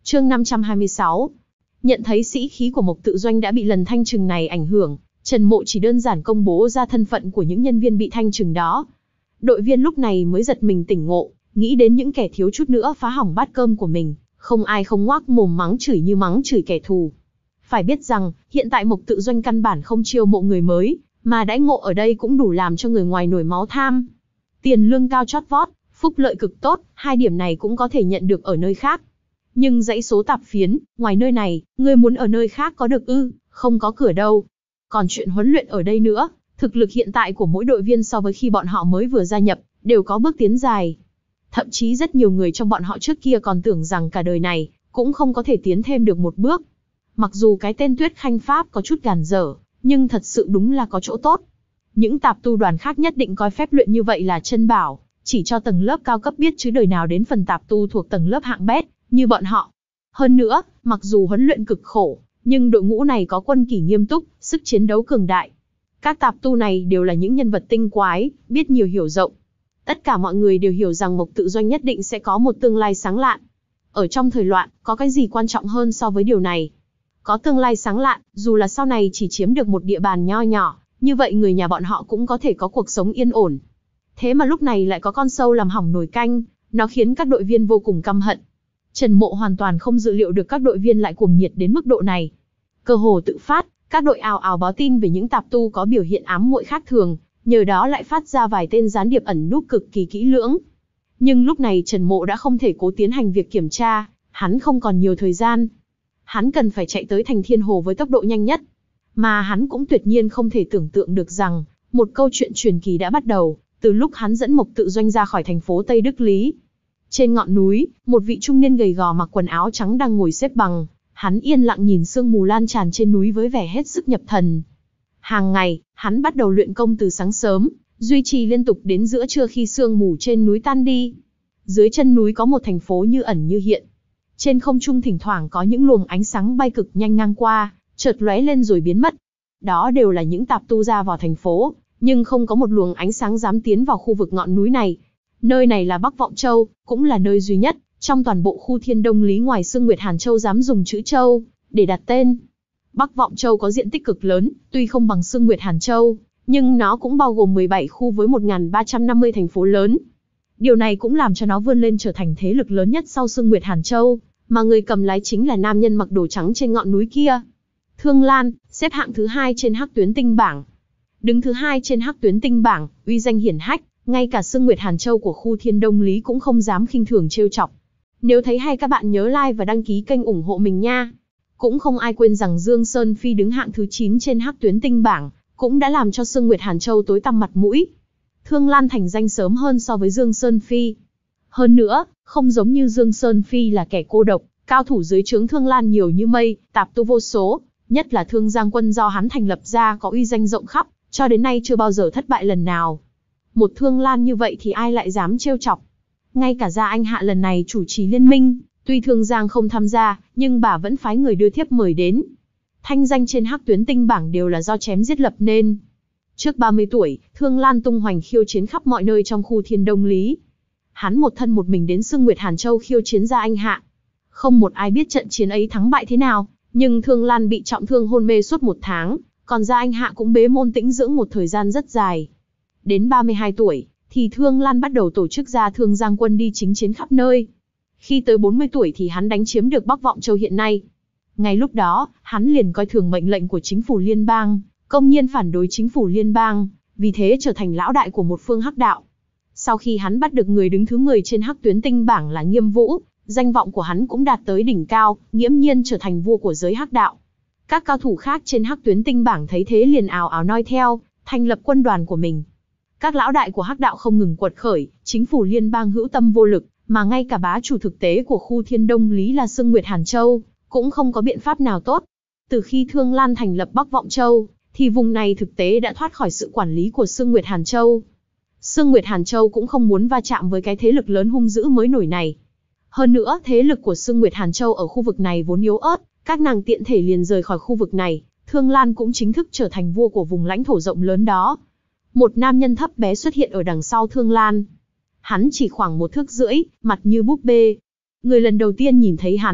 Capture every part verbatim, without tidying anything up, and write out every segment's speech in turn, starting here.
Chương năm trăm hai mươi sáu. Nhận thấy sĩ khí của Mộc Tự Doanh đã bị lần thanh trừng này ảnh hưởng, Trần Mộ chỉ đơn giản công bố ra thân phận của những nhân viên bị thanh trừng đó. Đội viên lúc này mới giật mình tỉnh ngộ, nghĩ đến những kẻ thiếu chút nữa phá hỏng bát cơm của mình, không ai không ngoác mồm mắng chửi như mắng chửi kẻ thù. Phải biết rằng, hiện tại Mộc Tự Doanh căn bản không chiêu mộ người mới, mà đãi ngộ ở đây cũng đủ làm cho người ngoài nổi máu tham. Tiền lương cao chót vót, phúc lợi cực tốt, hai điểm này cũng có thể nhận được ở nơi khác. Nhưng dãy số tạp phiến, ngoài nơi này, người muốn ở nơi khác có được ư, không có cửa đâu. Còn chuyện huấn luyện ở đây nữa, thực lực hiện tại của mỗi đội viên so với khi bọn họ mới vừa gia nhập, đều có bước tiến dài. Thậm chí rất nhiều người trong bọn họ trước kia còn tưởng rằng cả đời này, cũng không có thể tiến thêm được một bước. Mặc dù cái tên Tuyết Khanh Pháp có chút gàn dở, nhưng thật sự đúng là có chỗ tốt. Những tạp tu đoàn khác nhất định coi phép luyện như vậy là chân bảo, chỉ cho tầng lớp cao cấp biết chứ đời nào đến phần tạp tu thuộc tầng lớp hạng bét, như bọn họ. Hơn nữa, mặc dù huấn luyện cực khổ, nhưng đội ngũ này có quân kỷ nghiêm túc, sức chiến đấu cường đại. Các tạp tu này đều là những nhân vật tinh quái, biết nhiều hiểu rộng. Tất cả mọi người đều hiểu rằng Mộc Tự Doanh nhất định sẽ có một tương lai sáng lạn. Ở trong thời loạn, có cái gì quan trọng hơn so với điều này? Có tương lai sáng lạn, dù là sau này chỉ chiếm được một địa bàn nho nhỏ, như vậy người nhà bọn họ cũng có thể có cuộc sống yên ổn. Thế mà lúc này lại có con sâu làm hỏng nồi canh, nó khiến các đội viên vô cùng căm hận. Trần Mộ hoàn toàn không dự liệu được các đội viên lại cuồng nhiệt đến mức độ này. Cơ hồ tự phát, các đội ào ào báo tin về những tạp tu có biểu hiện ám muội khác thường, nhờ đó lại phát ra vài tên gián điệp ẩn núp cực kỳ kỹ lưỡng. Nhưng lúc này Trần Mộ đã không thể cố tiến hành việc kiểm tra, hắn không còn nhiều thời gian. Hắn cần phải chạy tới thành Thiên Hồ với tốc độ nhanh nhất. Mà hắn cũng tuyệt nhiên không thể tưởng tượng được rằng, một câu chuyện truyền kỳ đã bắt đầu, từ lúc hắn dẫn Mộc Tự Doanh ra khỏi thành phố Tây Đức Lý. Trên ngọn núi, một vị trung niên gầy gò mặc quần áo trắng đang ngồi xếp bằng, hắn yên lặng nhìn sương mù lan tràn trên núi với vẻ hết sức nhập thần. Hàng ngày, hắn bắt đầu luyện công từ sáng sớm, duy trì liên tục đến giữa trưa khi sương mù trên núi tan đi. Dưới chân núi có một thành phố như ẩn như hiện. Trên không trung thỉnh thoảng có những luồng ánh sáng bay cực nhanh ngang qua, chợt lóe lên rồi biến mất. Đó đều là những tạp tu ra vào thành phố, nhưng không có một luồng ánh sáng dám tiến vào khu vực ngọn núi này. Nơi này là Bắc Vọng Châu, cũng là nơi duy nhất trong toàn bộ khu Thiên Đông Lý ngoài Sương Nguyệt Hàn Châu dám dùng chữ Châu để đặt tên. Bắc Vọng Châu có diện tích cực lớn, tuy không bằng Sương Nguyệt Hàn Châu, nhưng nó cũng bao gồm mười bảy khu với một nghìn ba trăm năm mươi thành phố lớn. Điều này cũng làm cho nó vươn lên trở thành thế lực lớn nhất sau Sương Nguyệt Hàn Châu, mà người cầm lái chính là nam nhân mặc đồ trắng trên ngọn núi kia. Thương Lan, xếp hạng thứ hai trên Hắc Tuyến Tinh bảng. Đứng thứ hai trên Hắc Tuyến Tinh bảng, uy danh hiển hách, ngay cả Sương Nguyệt Hàn Châu của khu Thiên Đông Lý cũng không dám khinh thường trêu chọc. Nếu thấy hay các bạn nhớ like và đăng ký kênh ủng hộ mình nha. Cũng không ai quên rằng Dương Sơn Phi đứng hạng thứ chín trên Hắc Tuyến Tinh bảng, cũng đã làm cho Sương Nguyệt Hàn Châu tối tăm mặt mũi. Thương Lan thành danh sớm hơn so với Dương Sơn Phi. Hơn nữa, không giống như Dương Sơn Phi là kẻ cô độc, cao thủ dưới trướng Thương Lan nhiều như mây, tạp tu vô số, nhất là Thương Giang Quân do hắn thành lập ra có uy danh rộng khắp, cho đến nay chưa bao giờ thất bại lần nào. Một Thương Lan như vậy thì ai lại dám trêu chọc. Ngay cả Gia Anh Hạ lần này chủ trì liên minh, tuy Thương Giang không tham gia, nhưng bà vẫn phái người đưa thiếp mời đến. Thanh danh trên Hắc Tuyến Tinh bảng đều là do chém giết lập nên. Trước ba mươi tuổi, Thương Lan tung hoành khiêu chiến khắp mọi nơi trong khu Thiên Đông Lý. Hắn một thân một mình đến Sương Nguyệt Hàn Châu khiêu chiến Gia Anh Hạ. Không một ai biết trận chiến ấy thắng bại thế nào, nhưng Thương Lan bị trọng thương hôn mê suốt một tháng, còn Gia Anh Hạ cũng bế môn tĩnh dưỡng một thời gian rất dài. Đến ba mươi hai tuổi, thì Thương Lan bắt đầu tổ chức ra Thương Giang Quân đi chính chiến khắp nơi. Khi tới bốn mươi tuổi thì hắn đánh chiếm được Bắc Vọng Châu hiện nay. Ngay lúc đó, hắn liền coi thường mệnh lệnh của chính phủ liên bang, công nhiên phản đối chính phủ liên bang, vì thế trở thành lão đại của một phương hắc đạo. Sau khi hắn bắt được người đứng thứ mười trên Hắc Tuyến Tinh bảng là Nghiêm Vũ, danh vọng của hắn cũng đạt tới đỉnh cao, nghiễm nhiên trở thành vua của giới hắc đạo. Các cao thủ khác trên Hắc Tuyến Tinh bảng thấy thế liền ào ào noi theo, thành lập quân đoàn của mình. Các lão đại của hắc đạo không ngừng quật khởi, chính phủ liên bang hữu tâm vô lực, mà ngay cả bá chủ thực tế của khu Thiên Đông Lý là Sương Nguyệt Hàn Châu, cũng không có biện pháp nào tốt. Từ khi Thương Lan thành lập Bắc Vọng Châu, thì vùng này thực tế đã thoát khỏi sự quản lý của Sương Nguyệt Hàn Châu. Sương Nguyệt Hàn Châu cũng không muốn va chạm với cái thế lực lớn hung dữ mới nổi này. Hơn nữa, thế lực của Sương Nguyệt Hàn Châu ở khu vực này vốn yếu ớt, các nàng tiện thể liền rời khỏi khu vực này, Thương Lan cũng chính thức trở thành vua của vùng lãnh thổ rộng lớn đó. Một nam nhân thấp bé xuất hiện ở đằng sau Thương Lan. Hắn chỉ khoảng một thước rưỡi, mặt như búp bê. Người lần đầu tiên nhìn thấy hắn,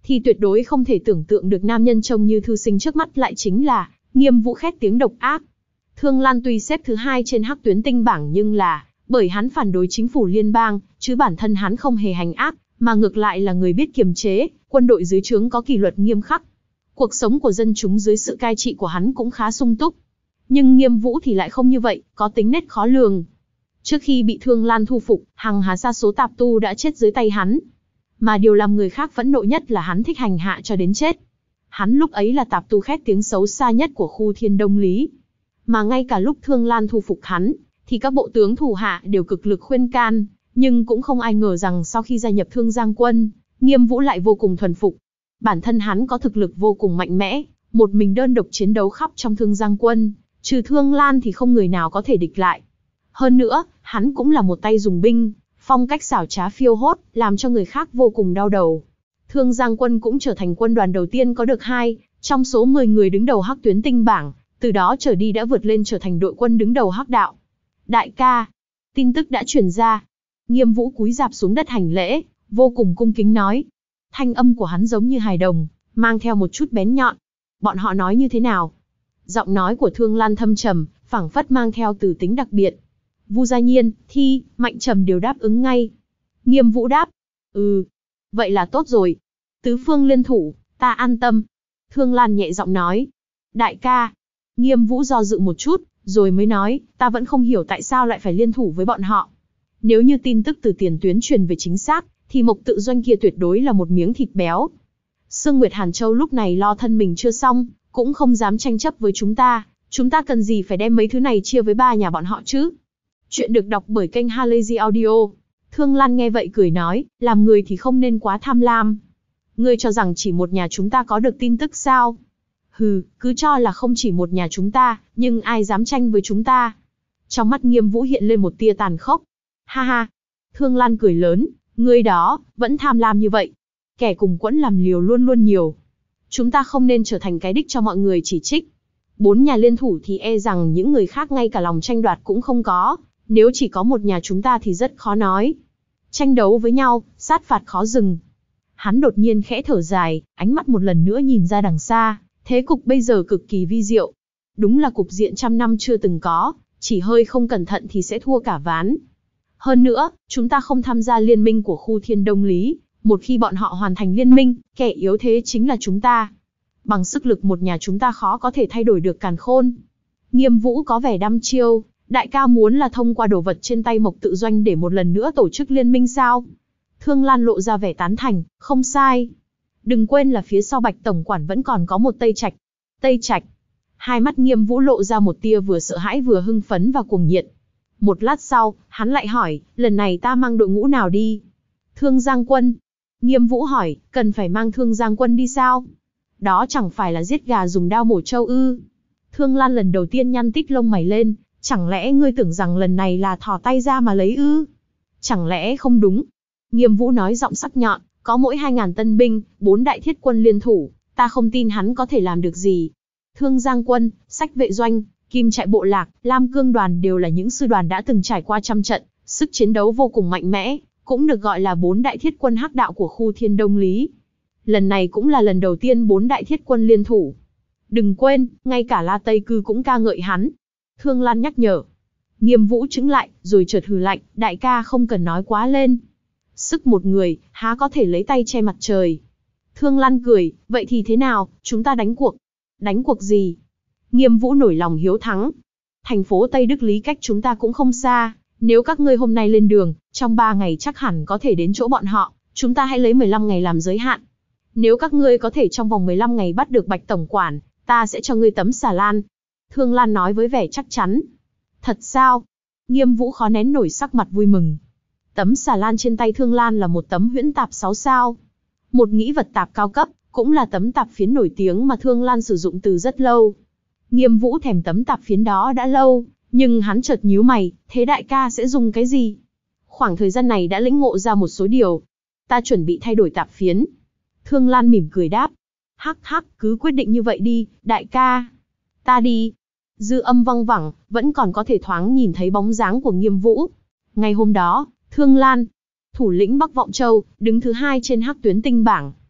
thì tuyệt đối không thể tưởng tượng được nam nhân trông như thư sinh trước mắt lại chính là Nghiêm Vũ khét tiếng độc ác. Thương Lan tuy xếp thứ hai trên hắc tuyến tinh bảng nhưng là bởi hắn phản đối chính phủ liên bang, chứ bản thân hắn không hề hành ác, mà ngược lại là người biết kiềm chế, quân đội dưới trướng có kỷ luật nghiêm khắc. Cuộc sống của dân chúng dưới sự cai trị của hắn cũng khá sung túc. Nhưng Nghiêm Vũ thì lại không như vậy, có tính nết khó lường. Trước khi bị Thương Lan thu phục, hàng hà sa số tạp tu đã chết dưới tay hắn. Mà điều làm người khác phẫn nộ nhất là hắn thích hành hạ cho đến chết. Hắn lúc ấy là tạp tu khét tiếng xấu xa nhất của khu Thiên Đông Lý. Mà ngay cả lúc Thương Lan thu phục hắn, thì các bộ tướng thủ hạ đều cực lực khuyên can, nhưng cũng không ai ngờ rằng sau khi gia nhập Thương Giang quân, Nghiêm Vũ lại vô cùng thuần phục. Bản thân hắn có thực lực vô cùng mạnh mẽ, một mình đơn độc chiến đấu khắp trong Thương Giang quân, trừ Thương Lan thì không người nào có thể địch lại. Hơn nữa, hắn cũng là một tay dùng binh, phong cách xảo trá phiêu hốt, làm cho người khác vô cùng đau đầu. Thương Giang quân cũng trở thành quân đoàn đầu tiên có được hai trong số mười người đứng đầu hắc tuyến tinh bảng, từ đó trở đi đã vượt lên trở thành đội quân đứng đầu hắc đạo. Đại ca, tin tức đã truyền ra. Nghiêm Vũ cúi rạp xuống đất hành lễ, vô cùng cung kính nói. Thanh âm của hắn giống như hài đồng, mang theo một chút bén nhọn. Bọn họ nói như thế nào? Giọng nói của Thương Lan thâm trầm, phảng phất mang theo từ tính đặc biệt. Vu Gia Nhiên, Thi, Mạnh Trầm đều đáp ứng ngay. Nghiêm Vũ đáp. Ừ, vậy là tốt rồi. Tứ phương liên thủ, ta an tâm. Thương Lan nhẹ giọng nói. Đại ca. Nghiêm Vũ do dự một chút, rồi mới nói, ta vẫn không hiểu tại sao lại phải liên thủ với bọn họ. Nếu như tin tức từ tiền tuyến truyền về chính xác, thì Mộc Tự Doanh kia tuyệt đối là một miếng thịt béo. Sương Nguyệt Hàn Châu lúc này lo thân mình chưa xong, cũng không dám tranh chấp với chúng ta. Chúng ta cần gì phải đem mấy thứ này chia với ba nhà bọn họ chứ? Chuyện được đọc bởi kênh Halazy Audio. Thương Lan nghe vậy cười nói, làm người thì không nên quá tham lam. Ngươi cho rằng chỉ một nhà chúng ta có được tin tức sao? Hừ, cứ cho là không chỉ một nhà chúng ta, nhưng ai dám tranh với chúng ta? Trong mắt Nghiêm Vũ hiện lên một tia tàn khốc. Ha ha. Thương Lan cười lớn, ngươi đó, vẫn tham lam như vậy. Kẻ cùng quẫn làm liều luôn luôn nhiều. Chúng ta không nên trở thành cái đích cho mọi người chỉ trích. Bốn nhà liên thủ thì e rằng những người khác ngay cả lòng tranh đoạt cũng không có. Nếu chỉ có một nhà chúng ta thì rất khó nói. Tranh đấu với nhau, sát phạt khó dừng. Hắn đột nhiên khẽ thở dài, ánh mắt một lần nữa nhìn ra đằng xa. Thế cục bây giờ cực kỳ vi diệu. Đúng là cục diện trăm năm chưa từng có, chỉ hơi không cẩn thận thì sẽ thua cả ván. Hơn nữa, chúng ta không tham gia liên minh của khu Thiên Đông Lý. Một khi bọn họ hoàn thành liên minh, kẻ yếu thế chính là chúng ta. Bằng sức lực một nhà chúng ta khó có thể thay đổi được càn khôn. Nghiêm Vũ có vẻ đăm chiêu. Đại ca muốn là thông qua đồ vật trên tay Mộc Tự Doanh để một lần nữa tổ chức liên minh sao? Thương Lan lộ ra vẻ tán thành, không sai. Đừng quên là phía sau Bạch tổng quản vẫn còn có một Tây Trạch. Tây Trạch. Hai mắt Nghiêm Vũ lộ ra một tia vừa sợ hãi vừa hưng phấn và cuồng nhiệt. Một lát sau, hắn lại hỏi, lần này ta mang đội ngũ nào đi? Thương Giang quân. Nghiêm Vũ hỏi, cần phải mang Thương Giang quân đi sao? Đó chẳng phải là giết gà dùng đao mổ trâu ư? Thương Lan lần đầu tiên nhăn tít lông mày lên, chẳng lẽ ngươi tưởng rằng lần này là thò tay ra mà lấy ư? Chẳng lẽ không đúng? Nghiêm Vũ nói giọng sắc nhọn, có mỗi hai ngàn tân binh, bốn đại thiết quân liên thủ, ta không tin hắn có thể làm được gì. Thương Giang quân, Sách Vệ doanh, Kim Trại bộ lạc, Lam Cương đoàn đều là những sư đoàn đã từng trải qua trăm trận, sức chiến đấu vô cùng mạnh mẽ, cũng được gọi là bốn đại thiết quân hắc đạo của khu Thiên Đông Lý. Lần này cũng là lần đầu tiên bốn đại thiết quân liên thủ. Đừng quên, ngay cả La Tây Cư cũng ca ngợi hắn. Thương Lan nhắc nhở. Nghiêm Vũ chững lại, rồi chợt hừ lạnh, đại ca không cần nói quá lên. Sức một người, há có thể lấy tay che mặt trời. Thương Lan cười, vậy thì thế nào, chúng ta đánh cuộc. Đánh cuộc gì? Nghiêm Vũ nổi lòng hiếu thắng. Thành phố Tây Đức Lý cách chúng ta cũng không xa, nếu các ngươi hôm nay lên đường, trong ba ngày chắc hẳn có thể đến chỗ bọn họ, chúng ta hãy lấy mười lăm ngày làm giới hạn. Nếu các ngươi có thể trong vòng mười lăm ngày bắt được Bạch tổng quản, ta sẽ cho ngươi tấm xà lan. Thương Lan nói với vẻ chắc chắn. Thật sao? Nghiêm Vũ khó nén nổi sắc mặt vui mừng. Tấm xà lan trên tay Thương Lan là một tấm huyễn tạp sáu sao. Một nghĩ vật tạp cao cấp, cũng là tấm tạp phiến nổi tiếng mà Thương Lan sử dụng từ rất lâu. Nghiêm Vũ thèm tấm tạp phiến đó đã lâu, nhưng hắn chợt nhíu mày, thế đại ca sẽ dùng cái gì? Khoảng thời gian này đã lĩnh ngộ ra một số điều. Ta chuẩn bị thay đổi tạp phiến. Thương Lan mỉm cười đáp. Hắc hắc, cứ quyết định như vậy đi, đại ca. Ta đi. Dư âm văng vẳng, vẫn còn có thể thoáng nhìn thấy bóng dáng của Nghiêm Vũ. Ngày hôm đó, Thương Lan, thủ lĩnh Bắc Vọng Châu, đứng thứ hai trên hắc tuyến tinh bảng.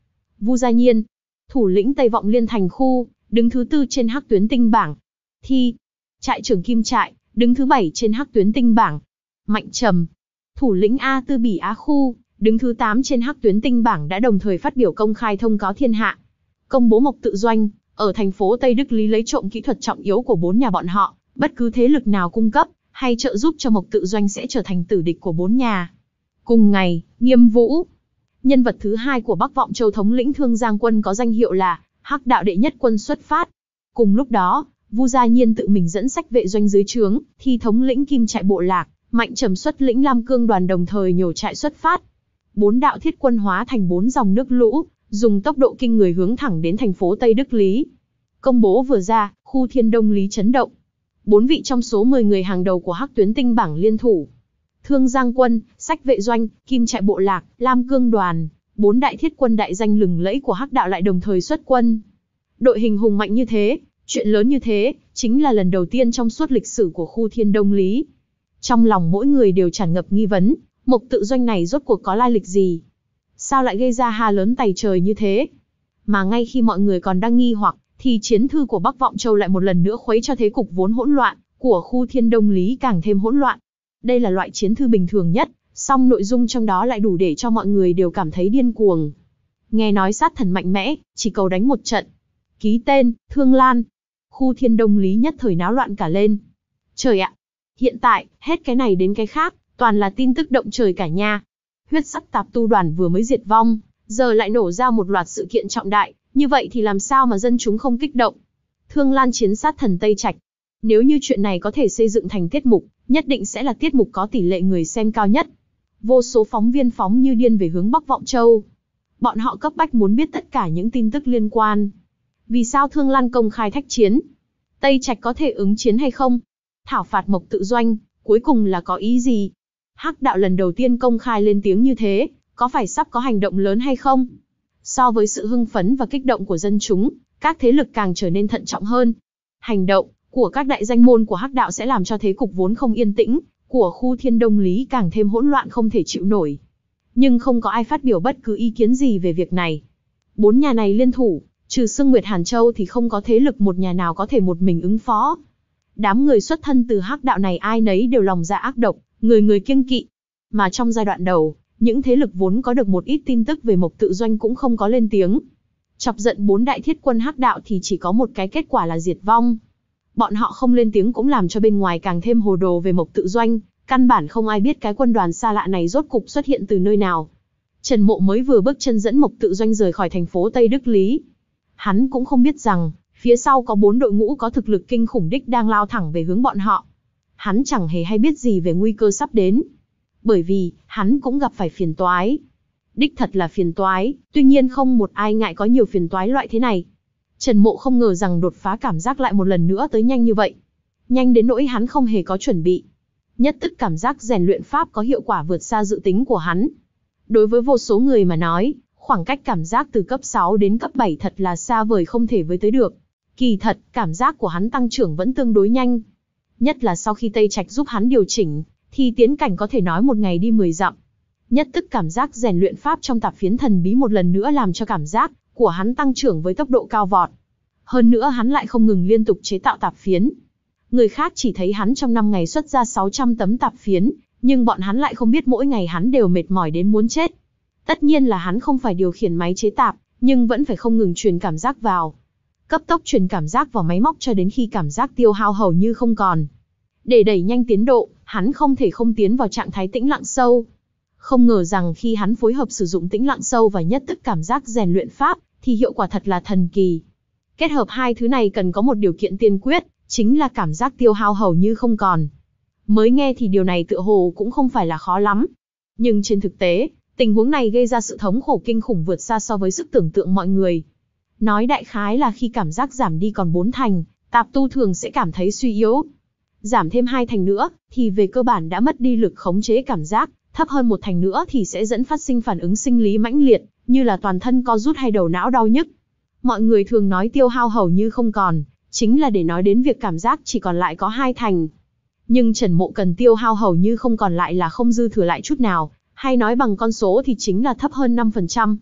Vu Gia Nhiên, thủ lĩnh Tây Vọng Liên Thành khu, đứng thứ tư trên hắc tuyến tinh bảng. Thi, trại trưởng Kim Trại, đứng thứ bảy trên hắc tuyến tinh bảng. Mạnh Trầm, thủ lĩnh A Tư Bỉ Á khu, đứng thứ tám trên hắc tuyến tinh bảng đã đồng thời phát biểu công khai thông cáo thiên hạ. Công bố Mộc Tự Doanh, ở thành phố Tây Đức Lý lấy trộm kỹ thuật trọng yếu của bốn nhà bọn họ, bất cứ thế lực nào cung cấp, hay trợ giúp cho Mộc Tự Doanh sẽ trở thành tử địch của bốn nhà. Cùng ngày, Nghiêm Vũ, nhân vật thứ hai của Bắc Vọng Châu thống lĩnh Thương Giang quân có danh hiệu là Hắc Đạo đệ nhất quân xuất phát. Cùng lúc đó, Vu Gia Nhiên tự mình dẫn sách vệ doanh dưới trướng, Thi thống lĩnh Kim Trại bộ lạc, Mạnh Trầm xuất lĩnh Lam Cương đoàn đồng thời nhổ trại xuất phát. Bốn đạo thiết quân hóa thành bốn dòng nước lũ, dùng tốc độ kinh người hướng thẳng đến thành phố Tây Đức Lý. Công bố vừa ra, khu Thiên Đông Lý chấn động. Bốn vị trong số mười người hàng đầu của hắc tuyến tinh bảng liên thủ. Thương Giang quân, sách vệ doanh, Kim Trại bộ lạc, Lam Cương đoàn, bốn đại thiết quân đại danh lừng lẫy của hắc đạo lại đồng thời xuất quân. Đội hình hùng mạnh như thế, chuyện lớn như thế, chính là lần đầu tiên trong suốt lịch sử của khu Thiên Đông Lý. Trong lòng mỗi người đều tràn ngập nghi vấn, Mộc Tự Doanh này rốt cuộc có lai lịch gì? Sao lại gây ra ha lớn tày trời như thế? Mà ngay khi mọi người còn đang nghi hoặc, thì chiến thư của Bắc Vọng Châu lại một lần nữa khuấy cho thế cục vốn hỗn loạn của khu Thiên Đông Lý càng thêm hỗn loạn. Đây là loại chiến thư bình thường nhất, song nội dung trong đó lại đủ để cho mọi người đều cảm thấy điên cuồng. Nghe nói sát thần mạnh mẽ, chỉ cầu đánh một trận. Ký tên, Thương Lan. Khu Thiên Đông Lý nhất thời náo loạn cả lên. Trời ạ! Hiện tại, hết cái này đến cái khác, toàn là tin tức động trời cả nha. Huyết sắc tạp tu đoàn vừa mới diệt vong, giờ lại nổ ra một loạt sự kiện trọng đại, như vậy thì làm sao mà dân chúng không kích động? Thương Lan chiến sát thần Tây Trạch. Nếu như chuyện này có thể xây dựng thành tiết mục, nhất định sẽ là tiết mục có tỷ lệ người xem cao nhất. Vô số phóng viên phóng như điên về hướng Bắc Vọng Châu. Bọn họ cấp bách muốn biết tất cả những tin tức liên quan. Vì sao Thương Lan công khai thách chiến? Tây Trạch có thể ứng chiến hay không? Thảo phạt Mộc Tự Doanh, cuối cùng là có ý gì? Hắc đạo lần đầu tiên công khai lên tiếng như thế, có phải sắp có hành động lớn hay không? So với sự hưng phấn và kích động của dân chúng, các thế lực càng trở nên thận trọng hơn. Hành động của các đại danh môn của Hắc đạo sẽ làm cho thế cục vốn không yên tĩnh của khu Thiên Đông Lý càng thêm hỗn loạn không thể chịu nổi. Nhưng không có ai phát biểu bất cứ ý kiến gì về việc này. Bốn nhà này liên thủ, trừ Sương Nguyệt Hàn Châu thì không có thế lực một nhà nào có thể một mình ứng phó. Đám người xuất thân từ Hắc đạo này ai nấy đều lòng dạ ác độc, người người kiêng kỵ. Mà trong giai đoạn đầu, những thế lực vốn có được một ít tin tức về Mộc Tự Doanh cũng không có lên tiếng. Chọc giận bốn đại thiết quân Hắc đạo thì chỉ có một cái kết quả là diệt vong. Bọn họ không lên tiếng cũng làm cho bên ngoài càng thêm hồ đồ về Mộc Tự Doanh, căn bản không ai biết cái quân đoàn xa lạ này rốt cục xuất hiện từ nơi nào. Trần Mộ mới vừa bước chân dẫn Mộc Tự Doanh rời khỏi thành phố Tây Đức Lý. Hắn cũng không biết rằng, phía sau có bốn đội ngũ có thực lực kinh khủng đích đang lao thẳng về hướng bọn họ. Hắn chẳng hề hay biết gì về nguy cơ sắp đến. Bởi vì, hắn cũng gặp phải phiền toái. Đích thật là phiền toái, tuy nhiên không một ai ngại có nhiều phiền toái loại thế này. Trần Mộ không ngờ rằng đột phá cảm giác lại một lần nữa tới nhanh như vậy. Nhanh đến nỗi hắn không hề có chuẩn bị. Nhất tức cảm giác rèn luyện pháp có hiệu quả vượt xa dự tính của hắn. Đối với vô số người mà nói, khoảng cách cảm giác từ cấp sáu đến cấp bảy thật là xa vời không thể với tới được. Kỳ thật, cảm giác của hắn tăng trưởng vẫn tương đối nhanh. Nhất là sau khi Tây Trạch giúp hắn điều chỉnh, thì tiến cảnh có thể nói một ngày đi mười dặm. Nhất tức cảm giác rèn luyện pháp trong tạp phiến thần bí một lần nữa làm cho cảm giác của hắn tăng trưởng với tốc độ cao vọt. Hơn nữa hắn lại không ngừng liên tục chế tạo tạp phiến. Người khác chỉ thấy hắn trong năm ngày xuất ra sáu trăm tấm tạp phiến, nhưng bọn hắn lại không biết mỗi ngày hắn đều mệt mỏi đến muốn chết. Tất nhiên là hắn không phải điều khiển máy chế tạp, nhưng vẫn phải không ngừng truyền cảm giác vào. Cấp tốc truyền cảm giác vào máy móc cho đến khi cảm giác tiêu hao hầu như không còn. Để đẩy nhanh tiến độ, hắn không thể không tiến vào trạng thái tĩnh lặng sâu. Không ngờ rằng khi hắn phối hợp sử dụng tĩnh lặng sâu và nhất tức cảm giác rèn luyện pháp, thì hiệu quả thật là thần kỳ. Kết hợp hai thứ này cần có một điều kiện tiên quyết, chính là cảm giác tiêu hao hầu như không còn. Mới nghe thì điều này tựa hồ cũng không phải là khó lắm. Nhưng trên thực tế, tình huống này gây ra sự thống khổ kinh khủng vượt xa so với sức tưởng tượng mọi người. Nói đại khái là khi cảm giác giảm đi còn bốn thành, tạp tu thường sẽ cảm thấy suy yếu. Giảm thêm hai thành nữa, thì về cơ bản đã mất đi lực khống chế cảm giác, thấp hơn một thành nữa thì sẽ dẫn phát sinh phản ứng sinh lý mãnh liệt, như là toàn thân co rút hay đầu não đau nhức. Mọi người thường nói tiêu hao hầu như không còn, chính là để nói đến việc cảm giác chỉ còn lại có hai thành. Nhưng Trần Mộ cần tiêu hao hầu như không còn lại là không dư thừa lại chút nào, hay nói bằng con số thì chính là thấp hơn năm phần trăm.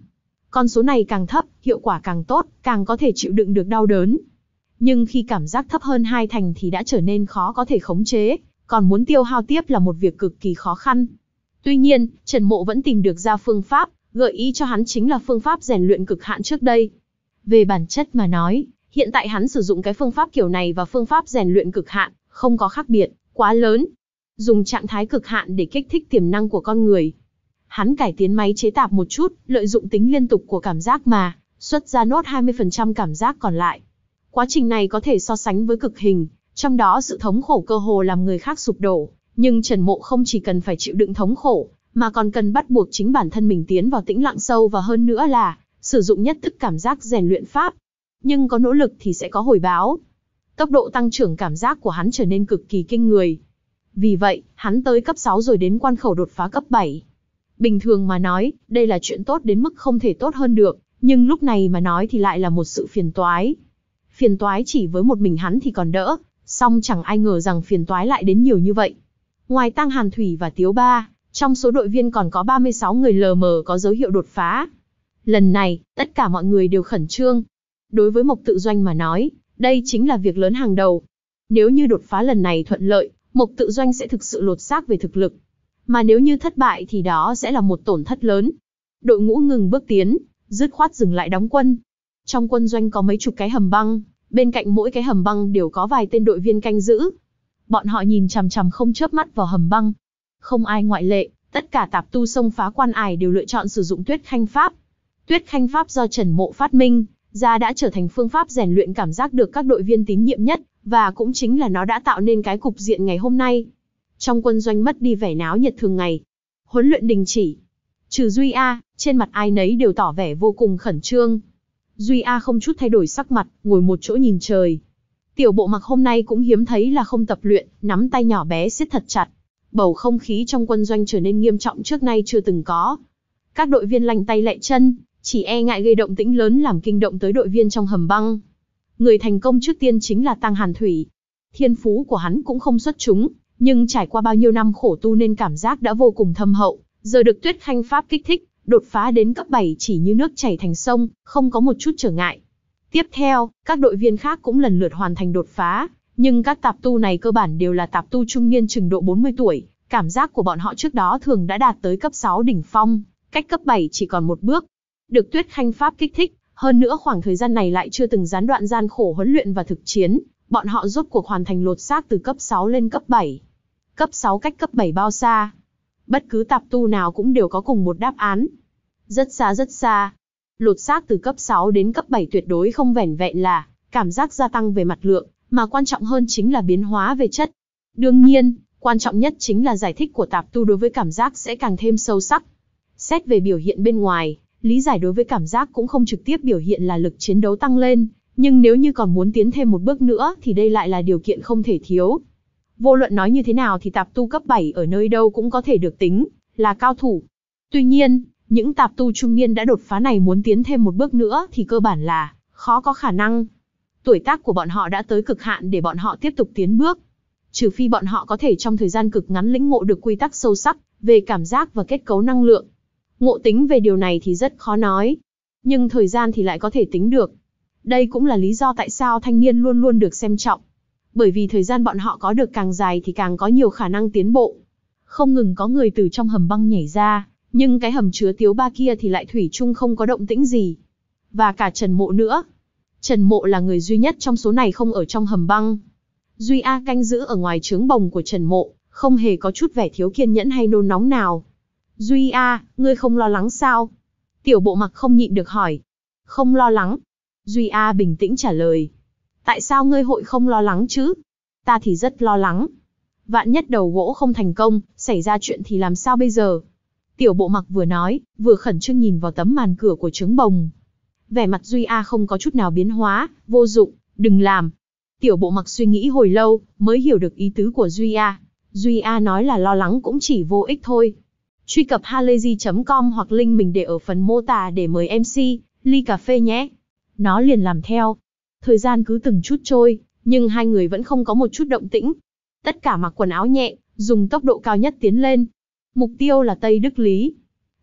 Con số này càng thấp, hiệu quả càng tốt, càng có thể chịu đựng được đau đớn. Nhưng khi cảm giác thấp hơn hai thành thì đã trở nên khó có thể khống chế, còn muốn tiêu hao tiếp là một việc cực kỳ khó khăn. Tuy nhiên, Trần Mộ vẫn tìm được ra phương pháp, gợi ý cho hắn chính là phương pháp rèn luyện cực hạn trước đây. Về bản chất mà nói, hiện tại hắn sử dụng cái phương pháp kiểu này và phương pháp rèn luyện cực hạn, không có khác biệt quá lớn. Dùng trạng thái cực hạn để kích thích tiềm năng của con người. Hắn cải tiến máy chế tạp một chút, lợi dụng tính liên tục của cảm giác mà, xuất ra nốt hai mươi phần trăm cảm giác còn lại. Quá trình này có thể so sánh với cực hình, trong đó sự thống khổ cơ hồ làm người khác sụp đổ. Nhưng Trần Mộ không chỉ cần phải chịu đựng thống khổ, mà còn cần bắt buộc chính bản thân mình tiến vào tĩnh lặng sâu và hơn nữa là, sử dụng nhất thức cảm giác rèn luyện pháp. Nhưng có nỗ lực thì sẽ có hồi báo. Tốc độ tăng trưởng cảm giác của hắn trở nên cực kỳ kinh người. Vì vậy, hắn tới cấp sáu rồi đến quan khẩu đột phá cấp bảy. Bình thường mà nói, đây là chuyện tốt đến mức không thể tốt hơn được, nhưng lúc này mà nói thì lại là một sự phiền toái. Phiền toái chỉ với một mình hắn thì còn đỡ, song chẳng ai ngờ rằng phiền toái lại đến nhiều như vậy. Ngoài Tăng Hàn Thủy và Tiếu Ba, trong số đội viên còn có ba mươi sáu người lờ mờ có dấu hiệu đột phá. Lần này, tất cả mọi người đều khẩn trương. Đối với Mộc Tự Doanh mà nói, đây chính là việc lớn hàng đầu. Nếu như đột phá lần này thuận lợi, Mộc Tự Doanh sẽ thực sự lột xác về thực lực. Mà nếu như thất bại thì đó sẽ là một tổn thất lớn. Đội ngũ ngừng bước tiến, dứt khoát dừng lại đóng quân. Trong quân doanh có mấy chục cái hầm băng, bên cạnh mỗi cái hầm băng đều có vài tên đội viên canh giữ. Bọn họ nhìn chằm chằm không chớp mắt vào hầm băng. Không ai ngoại lệ, tất cả tạp tu xông phá quan ải đều lựa chọn sử dụng Tuyết Khanh Pháp. Tuyết Khanh Pháp do Trần Mộ phát minh ra đã trở thành phương pháp rèn luyện cảm giác được các đội viên tín nhiệm nhất, và cũng chính là nó đã tạo nên cái cục diện ngày hôm nay. Trong quân doanh mất đi vẻ náo nhiệt thường ngày. Huấn luyện đình chỉ. Trừ Duy A, trên mặt ai nấy đều tỏ vẻ vô cùng khẩn trương. Duy A không chút thay đổi sắc mặt, ngồi một chỗ nhìn trời. Tiểu Bộ Mặc hôm nay cũng hiếm thấy là không tập luyện, nắm tay nhỏ bé siết thật chặt. Bầu không khí trong quân doanh trở nên nghiêm trọng trước nay chưa từng có. Các đội viên lành tay lẹ chân, chỉ e ngại gây động tĩnh lớn làm kinh động tới đội viên trong hầm băng. Người thành công trước tiên chính là Tăng Hàn Thủy. Thiên phú của hắn cũng không xuất chúng, nhưng trải qua bao nhiêu năm khổ tu nên cảm giác đã vô cùng thâm hậu, giờ được Tuyết Khanh Pháp kích thích, đột phá đến cấp bảy chỉ như nước chảy thành sông, không có một chút trở ngại. Tiếp theo, các đội viên khác cũng lần lượt hoàn thành đột phá, nhưng các tạp tu này cơ bản đều là tạp tu trung niên chừng độ bốn mươi tuổi, cảm giác của bọn họ trước đó thường đã đạt tới cấp sáu đỉnh phong, cách cấp bảy chỉ còn một bước. Được Tuyết Khanh Pháp kích thích, hơn nữa khoảng thời gian này lại chưa từng gián đoạn gian khổ huấn luyện và thực chiến, bọn họ rốt cuộc hoàn thành lột xác từ cấp sáu lên cấp bảy. Cấp sáu cách cấp bảy bao xa? Bất cứ tạp tu nào cũng đều có cùng một đáp án. Rất xa rất xa. Lột xác từ cấp sáu đến cấp bảy tuyệt đối không vẻn vẹn là cảm giác gia tăng về mặt lượng, mà quan trọng hơn chính là biến hóa về chất. Đương nhiên, quan trọng nhất chính là giải thích của tạp tu đối với cảm giác sẽ càng thêm sâu sắc. Xét về biểu hiện bên ngoài, lý giải đối với cảm giác cũng không trực tiếp biểu hiện là lực chiến đấu tăng lên, nhưng nếu như còn muốn tiến thêm một bước nữa thì đây lại là điều kiện không thể thiếu. Vô luận nói như thế nào thì tạp tu cấp bảy ở nơi đâu cũng có thể được tính là cao thủ. Tuy nhiên, những tạp tu trung niên đã đột phá này muốn tiến thêm một bước nữa thì cơ bản là khó có khả năng. Tuổi tác của bọn họ đã tới cực hạn để bọn họ tiếp tục tiến bước. Trừ phi bọn họ có thể trong thời gian cực ngắn lĩnh ngộ được quy tắc sâu sắc về cảm giác và kết cấu năng lượng. Ngộ tính về điều này thì rất khó nói. Nhưng thời gian thì lại có thể tính được. Đây cũng là lý do tại sao thanh niên luôn luôn được xem trọng. Bởi vì thời gian bọn họ có được càng dài thì càng có nhiều khả năng tiến bộ. Không ngừng có người từ trong hầm băng nhảy ra, nhưng cái hầm chứa Tiếu Ba kia thì lại thủy chung không có động tĩnh gì. Và cả Trần Mộ nữa. Trần Mộ là người duy nhất trong số này không ở trong hầm băng. Duy A canh giữ ở ngoài trướng bồng của Trần Mộ, không hề có chút vẻ thiếu kiên nhẫn hay nôn nóng nào. Duy A, ngươi không lo lắng sao? Tiểu Bộ Mặc không nhịn được hỏi. Không lo lắng. Duy A bình tĩnh trả lời. Tại sao ngươi hội không lo lắng chứ? Ta thì rất lo lắng. Vạn nhất đầu gỗ không thành công, xảy ra chuyện thì làm sao bây giờ? Tiểu Bộ Mặc vừa nói, vừa khẩn trương nhìn vào tấm màn cửa của trướng bồng. Vẻ mặt Duy A không có chút nào biến hóa, vô dụng, đừng làm. Tiểu Bộ Mặc suy nghĩ hồi lâu, mới hiểu được ý tứ của Duy A. Duy A nói là lo lắng cũng chỉ vô ích thôi. Truy cập halayzi chấm com hoặc link mình để ở phần mô tả để mời em xê, ly cà phê nhé. Nó liền làm theo. Thời gian cứ từng chút trôi, nhưng hai người vẫn không có một chút động tĩnh. Tất cả mặc quần áo nhẹ, dùng tốc độ cao nhất tiến lên. Mục tiêu là Tây Đức Lý.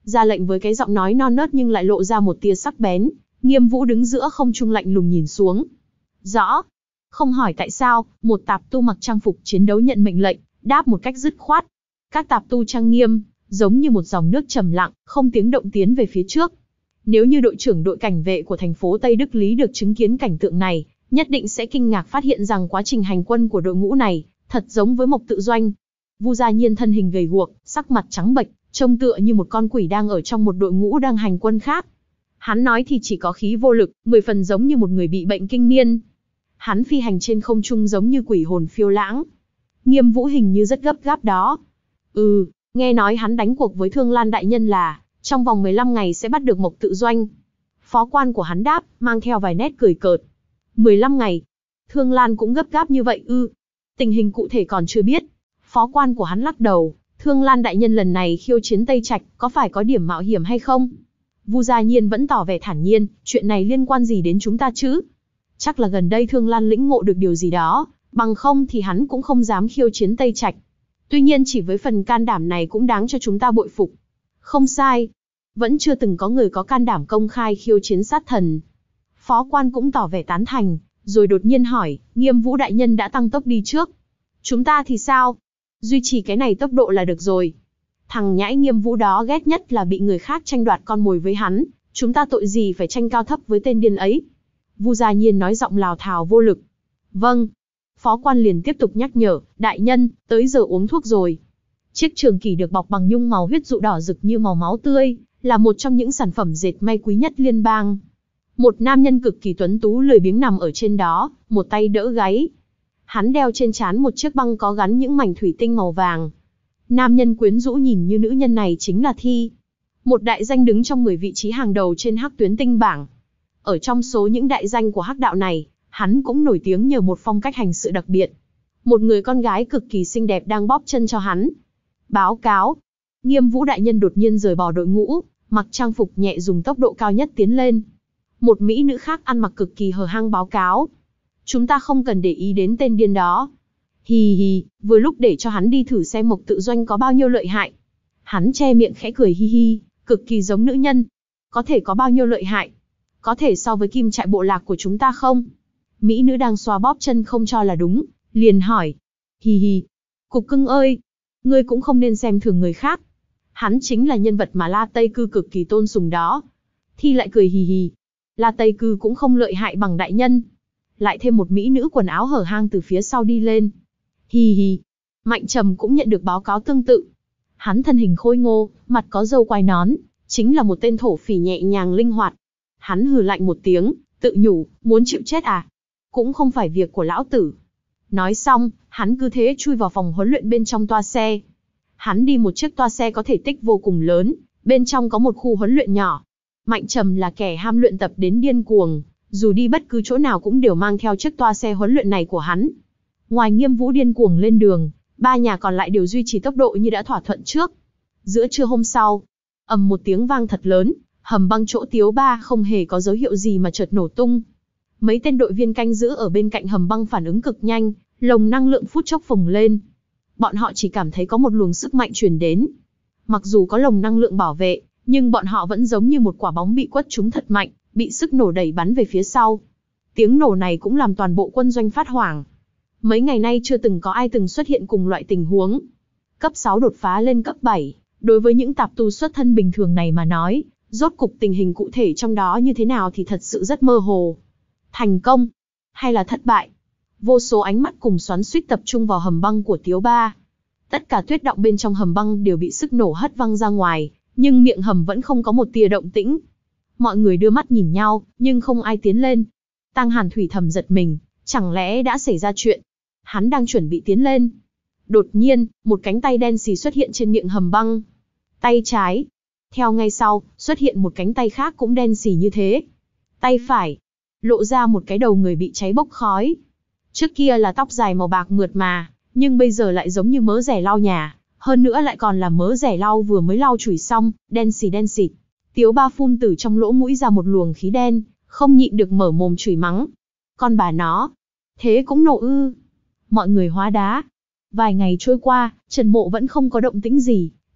ra lệnh với cái giọng nói non nớt nhưng lại lộ ra một tia sắc bén. Nghiêm Vũ đứng giữa không trung lạnh lùng nhìn xuống. Rõ. Không hỏi tại sao, một tạp tu mặc trang phục chiến đấu nhận mệnh lệnh, đáp một cách dứt khoát. Các tạp tu trang nghiêm, giống như một dòng nước trầm lặng, không tiếng động tiến về phía trước. Nếu như đội trưởng đội cảnh vệ của thành phố Tây Đức Lý được chứng kiến cảnh tượng này, nhất định sẽ kinh ngạc phát hiện rằng quá trình hành quân của đội ngũ này, thật giống với Mộc Tự Doanh. Vu Gia Nhiên thân hình gầy guộc, sắc mặt trắng bệch, trông tựa như một con quỷ đang ở trong một đội ngũ đang hành quân khác. Hắn nói thì chỉ có khí vô lực, mười phần giống như một người bị bệnh kinh niên. Hắn phi hành trên không trung giống như quỷ hồn phiêu lãng. Nghiêm Vũ hình như rất gấp gáp đó. Ừ, nghe nói hắn đánh cuộc với Thương Lan đại nhân là, trong vòng mười lăm ngày sẽ bắt được Mộc Tự Doanh. Phó quan của hắn đáp, mang theo vài nét cười cợt. mười lăm ngày? Thương Lan cũng gấp gáp như vậy ư? Tình hình cụ thể còn chưa biết. Phó quan của hắn lắc đầu, Thương Lan đại nhân lần này khiêu chiến Tây Trạch, có phải có điểm mạo hiểm hay không? Vu Gia Nhiên vẫn tỏ vẻ thản nhiên, chuyện này liên quan gì đến chúng ta chứ? Chắc là gần đây Thương Lan lĩnh ngộ được điều gì đó, bằng không thì hắn cũng không dám khiêu chiến Tây Trạch. Tuy nhiên chỉ với phần can đảm này cũng đáng cho chúng ta bội phục. Không sai. Vẫn chưa từng có người có can đảm công khai khiêu chiến sát thần. Phó quan cũng tỏ vẻ tán thành, rồi đột nhiên hỏi, Nghiêm Vũ đại nhân đã tăng tốc đi trước. Chúng ta thì sao? Duy trì cái này tốc độ là được rồi. Thằng nhãi Nghiêm Vũ đó ghét nhất là bị người khác tranh đoạt con mồi với hắn, chúng ta tội gì phải tranh cao thấp với tên điên ấy. Vu Gia Nhiên nói giọng lào thào vô lực. Vâng. Phó quan liền tiếp tục nhắc nhở, đại nhân, tới giờ uống thuốc rồi. Chiếc trường kỷ được bọc bằng nhung màu huyết dụ đỏ rực như màu máu tươi, là một trong những sản phẩm dệt may quý nhất liên bang. Một nam nhân cực kỳ tuấn tú lười biếng nằm ở trên đó, một tay đỡ gáy. Hắn đeo trên trán một chiếc băng có gắn những mảnh thủy tinh màu vàng. Nam nhân quyến rũ nhìn như nữ nhân này chính là Thi. Một đại danh đứng trong mười vị trí hàng đầu trên Hắc Tuyến Tinh bảng. Ở trong số những đại danh của Hắc đạo này, hắn cũng nổi tiếng nhờ một phong cách hành sự đặc biệt. Một người con gái cực kỳ xinh đẹp đang bóp chân cho hắn. Báo cáo. Nghiêm Vũ đại nhân đột nhiên rời bỏ đội ngũ, mặc trang phục nhẹ dùng tốc độ cao nhất tiến lên. Một mỹ nữ khác ăn mặc cực kỳ hờ hang báo cáo. Chúng ta không cần để ý đến tên điên đó. Hì hì, vừa lúc để cho hắn đi thử xem Mộc Tự Doanh có bao nhiêu lợi hại. Hắn che miệng khẽ cười hi hi, cực kỳ giống nữ nhân. Có thể có bao nhiêu lợi hại? Có thể so với kim trại bộ lạc của chúng ta không? Mỹ nữ đang xoa bóp chân không cho là đúng, liền hỏi. Hì hì, cục cưng ơi, ngươi cũng không nên xem thường người khác. Hắn chính là nhân vật mà La Tây Cư cực kỳ tôn sùng đó. Thi lại cười hì hì. La Tây Cư cũng không lợi hại bằng đại nhân. Lại thêm một mỹ nữ quần áo hở hang từ phía sau đi lên. Hì hì. Mạnh Trầm cũng nhận được báo cáo tương tự. Hắn thân hình khôi ngô, mặt có râu quai nón, chính là một tên thổ phỉ nhẹ nhàng linh hoạt. Hắn hừ lạnh một tiếng, tự nhủ, muốn chịu chết à? Cũng không phải việc của lão tử. Nói xong, hắn cứ thế chui vào phòng huấn luyện bên trong toa xe. Hắn đi một chiếc toa xe có thể tích vô cùng lớn, bên trong có một khu huấn luyện nhỏ. Mạnh Trầm là kẻ ham luyện tập đến điên cuồng, dù đi bất cứ chỗ nào cũng đều mang theo chiếc toa xe huấn luyện này của hắn. Ngoài Nghiêm Vũ điên cuồng lên đường, ba nhà còn lại đều duy trì tốc độ như đã thỏa thuận trước. Giữa trưa hôm sau, ầm một tiếng vang thật lớn, hầm băng chỗ Tiếu Ba không hề có dấu hiệu gì mà chợt nổ tung. Mấy tên đội viên canh giữ ở bên cạnh hầm băng phản ứng cực nhanh, lồng năng lượng phút chốc phồng lên. Bọn họ chỉ cảm thấy có một luồng sức mạnh truyền đến. Mặc dù có lồng năng lượng bảo vệ, nhưng bọn họ vẫn giống như một quả bóng bị quất trúng thật mạnh, bị sức nổ đẩy bắn về phía sau. Tiếng nổ này cũng làm toàn bộ quân doanh phát hoảng. Mấy ngày nay chưa từng có ai từng xuất hiện cùng loại tình huống. Cấp sáu đột phá lên cấp bảy, đối với những tạp tu xuất thân bình thường này mà nói, rốt cục tình hình cụ thể trong đó như thế nào thì thật sự rất mơ hồ. Thành công, hay là thất bại? Vô số ánh mắt cùng xoắn xuýt tập trung vào hầm băng của Tiếu Ba. Tất cả tuyết động bên trong hầm băng đều bị sức nổ hất văng ra ngoài, nhưng miệng hầm vẫn không có một tia động tĩnh. Mọi người đưa mắt nhìn nhau, nhưng không ai tiến lên. Tăng Hàn Thủy thầm giật mình, chẳng lẽ đã xảy ra chuyện? Hắn đang chuẩn bị tiến lên. Đột nhiên, một cánh tay đen xì xuất hiện trên miệng hầm băng. Tay trái. Theo ngay sau, xuất hiện một cánh tay khác cũng đen xì như thế. Tay phải. Lộ ra một cái đầu người bị cháy bốc khói. Trước kia là tóc dài màu bạc mượt mà, nhưng bây giờ lại giống như mớ rẻ lau nhà. Hơn nữa lại còn là mớ rẻ lau vừa mới lau chùi xong, đen xì đen xịt. Tiếu Ba phun từ trong lỗ mũi ra một luồng khí đen, không nhịn được mở mồm chửi mắng. Con bà nó. Thế cũng nổ ư. Mọi người hóa đá. Vài ngày trôi qua, Trần Mộ vẫn không có động tĩnh gì,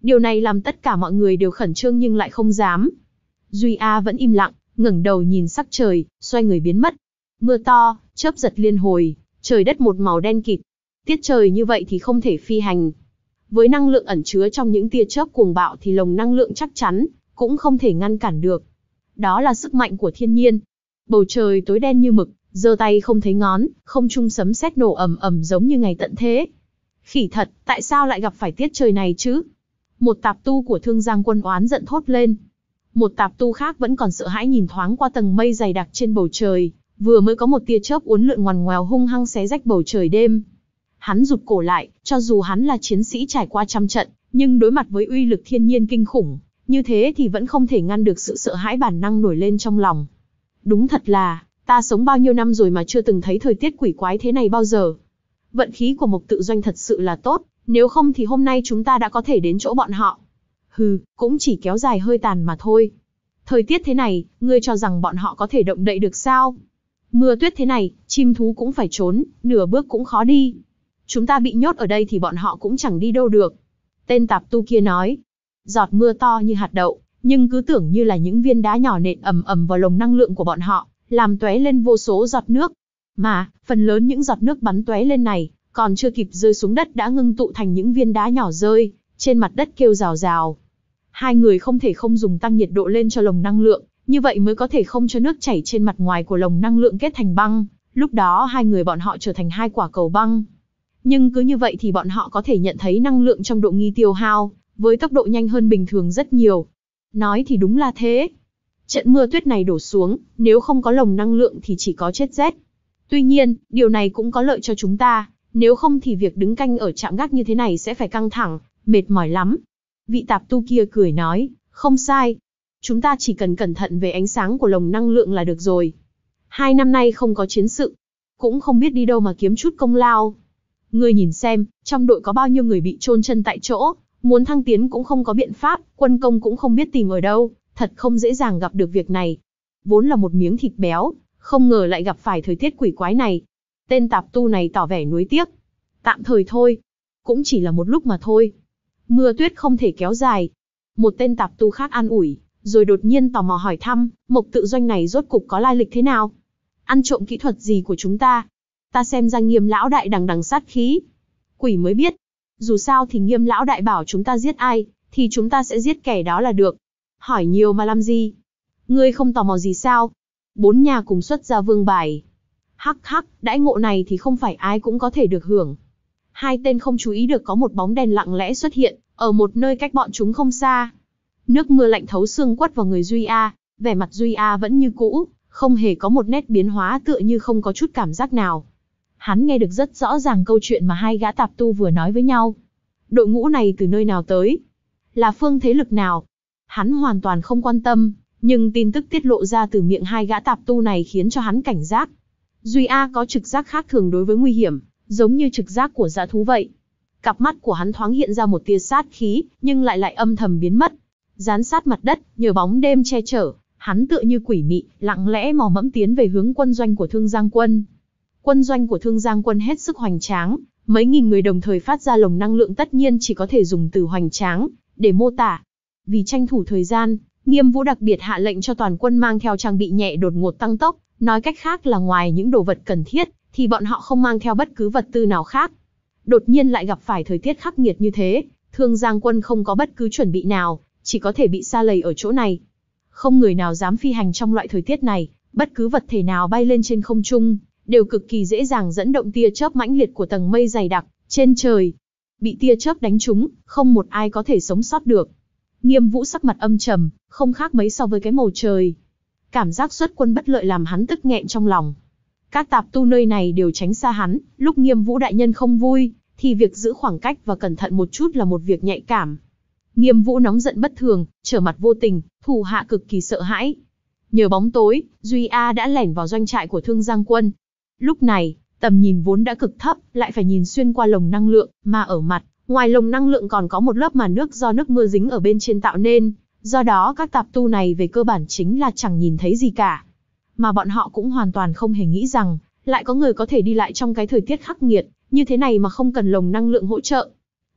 Điều này làm tất cả mọi người đều khẩn trương nhưng lại không dám. Duy A vẫn im lặng, ngẩng đầu nhìn sắc trời, xoay người biến mất. Mưa to, chớp giật liên hồi, trời đất một màu đen kịt. Tiết trời như vậy thì không thể phi hành. Với năng lượng ẩn chứa trong những tia chớp cuồng bạo thì lồng năng lượng chắc chắn cũng không thể ngăn cản được. Đó là sức mạnh của thiên nhiên. Bầu trời tối đen như mực, giơ tay không thấy ngón, không trung sấm sét nổ ầm ầm giống như ngày tận thế. Khỉ thật, tại sao lại gặp phải tiết trời này chứ? Một tạp tu của Thương Giang Quân oán giận thốt lên. Một tạp tu khác vẫn còn sợ hãi nhìn thoáng qua tầng mây dày đặc trên bầu trời, vừa mới có một tia chớp uốn lượn ngoằn ngoèo hung hăng xé rách bầu trời đêm. Hắn rụt cổ lại, cho dù hắn là chiến sĩ trải qua trăm trận, nhưng đối mặt với uy lực thiên nhiên kinh khủng, như thế thì vẫn không thể ngăn được sự sợ hãi bản năng nổi lên trong lòng. Đúng thật là, ta sống bao nhiêu năm rồi mà chưa từng thấy thời tiết quỷ quái thế này bao giờ. Vận khí của Mộc Tự Doanh thật sự là tốt, nếu không thì hôm nay chúng ta đã có thể đến chỗ bọn họ. Hừ, cũng chỉ kéo dài hơi tàn mà thôi. Thời tiết thế này, ngươi cho rằng bọn họ có thể động đậy được sao? Mưa tuyết thế này, chim thú cũng phải trốn, nửa bước cũng khó đi. Chúng ta bị nhốt ở đây thì bọn họ cũng chẳng đi đâu được. Tên tạp tu kia nói. Giọt mưa to như hạt đậu, nhưng cứ tưởng như là những viên đá nhỏ nện ầm ầm vào lồng năng lượng của bọn họ, làm tóe lên vô số giọt nước. Mà, phần lớn những giọt nước bắn tóe lên này, còn chưa kịp rơi xuống đất đã ngưng tụ thành những viên đá nhỏ rơi, trên mặt đất kêu rào rào. Hai người không thể không dùng tăng nhiệt độ lên cho lồng năng lượng, như vậy mới có thể không cho nước chảy trên mặt ngoài của lồng năng lượng kết thành băng, lúc đó hai người bọn họ trở thành hai quả cầu băng. Nhưng cứ như vậy thì bọn họ có thể nhận thấy năng lượng trong độ nghi tiêu hao, với tốc độ nhanh hơn bình thường rất nhiều. Nói thì đúng là thế. Trận mưa tuyết này đổ xuống, nếu không có lồng năng lượng thì chỉ có chết rét. Tuy nhiên, điều này cũng có lợi cho chúng ta, nếu không thì việc đứng canh ở trạm gác như thế này sẽ phải căng thẳng, mệt mỏi lắm. Vị tạp tu kia cười nói, không sai. Chúng ta chỉ cần cẩn thận về ánh sáng của lồng năng lượng là được rồi. Hai năm nay không có chiến sự, cũng không biết đi đâu mà kiếm chút công lao. Ngươi nhìn xem, trong đội có bao nhiêu người bị chôn chân tại chỗ, muốn thăng tiến cũng không có biện pháp, quân công cũng không biết tìm ở đâu, thật không dễ dàng gặp được việc này. Vốn là một miếng thịt béo, không ngờ lại gặp phải thời tiết quỷ quái này. Tên tạp tu này tỏ vẻ nuối tiếc. Tạm thời thôi, cũng chỉ là một lúc mà thôi. Mưa tuyết không thể kéo dài. Một tên tạp tu khác an ủi, rồi đột nhiên tò mò hỏi thăm, Mộc Tự Doanh này rốt cục có lai lịch thế nào? Ăn trộm kỹ thuật gì của chúng ta? Ta xem ra Nghiêm lão đại đằng đằng sát khí. Quỷ mới biết. Dù sao thì Nghiêm lão đại bảo chúng ta giết ai, thì chúng ta sẽ giết kẻ đó là được. Hỏi nhiều mà làm gì? Ngươi không tò mò gì sao? Bốn nhà cùng xuất ra vương bài. Hắc hắc, đãi ngộ này thì không phải ai cũng có thể được hưởng. Hai tên không chú ý được có một bóng đèn lặng lẽ xuất hiện, ở một nơi cách bọn chúng không xa. Nước mưa lạnh thấu xương quất vào người Duy A, vẻ mặt Duy A vẫn như cũ, không hề có một nét biến hóa, tựa như không có chút cảm giác nào. Hắn nghe được rất rõ ràng câu chuyện mà hai gã tạp tu vừa nói với nhau. Đội ngũ này từ nơi nào tới? Là phương thế lực nào? Hắn hoàn toàn không quan tâm, nhưng tin tức tiết lộ ra từ miệng hai gã tạp tu này khiến cho hắn cảnh giác. Duy A có trực giác khác thường đối với nguy hiểm, giống như trực giác của dã thú vậy. Cặp mắt của hắn thoáng hiện ra một tia sát khí, nhưng lại lại âm thầm biến mất. Dán sát mặt đất, nhờ bóng đêm che chở, hắn tựa như quỷ mị, lặng lẽ mò mẫm tiến về hướng quân doanh của Thương Giang Quân. Quân doanh của Thương Giang Quân hết sức hoành tráng, mấy nghìn người đồng thời phát ra lồng năng lượng, tất nhiên chỉ có thể dùng từ hoành tráng để mô tả. Vì tranh thủ thời gian, Nghiêm Vũ đặc biệt hạ lệnh cho toàn quân mang theo trang bị nhẹ đột ngột tăng tốc, nói cách khác là ngoài những đồ vật cần thiết, thì bọn họ không mang theo bất cứ vật tư nào khác. Đột nhiên lại gặp phải thời tiết khắc nghiệt như thế, Thương Giang Quân không có bất cứ chuẩn bị nào, chỉ có thể bị sa lầy ở chỗ này. Không người nào dám phi hành trong loại thời tiết này, bất cứ vật thể nào bay lên trên không trung, đều cực kỳ dễ dàng dẫn động tia chớp mãnh liệt của tầng mây dày đặc trên trời. Bị tia chớp đánh trúng, không một ai có thể sống sót được. Nghiêm Vũ sắc mặt âm trầm, không khác mấy so với cái màu trời. Cảm giác xuất quân bất lợi làm hắn tức nghẹn trong lòng. Các tạp tu nơi này đều tránh xa hắn, lúc Nghiêm Vũ đại nhân không vui, thì việc giữ khoảng cách và cẩn thận một chút là một việc nhạy cảm. Nghiêm Vũ nóng giận bất thường, trở mặt vô tình, thủ hạ cực kỳ sợ hãi. Nhờ bóng tối, Duy A đã lẻn vào doanh trại của Thương Giang Quân. Lúc này, tầm nhìn vốn đã cực thấp, lại phải nhìn xuyên qua lồng năng lượng, mà ở mặt, ngoài lồng năng lượng còn có một lớp màn nước do nước mưa dính ở bên trên tạo nên, do đó các tạp tu này về cơ bản chính là chẳng nhìn thấy gì cả. Mà bọn họ cũng hoàn toàn không hề nghĩ rằng, lại có người có thể đi lại trong cái thời tiết khắc nghiệt, như thế này mà không cần lồng năng lượng hỗ trợ.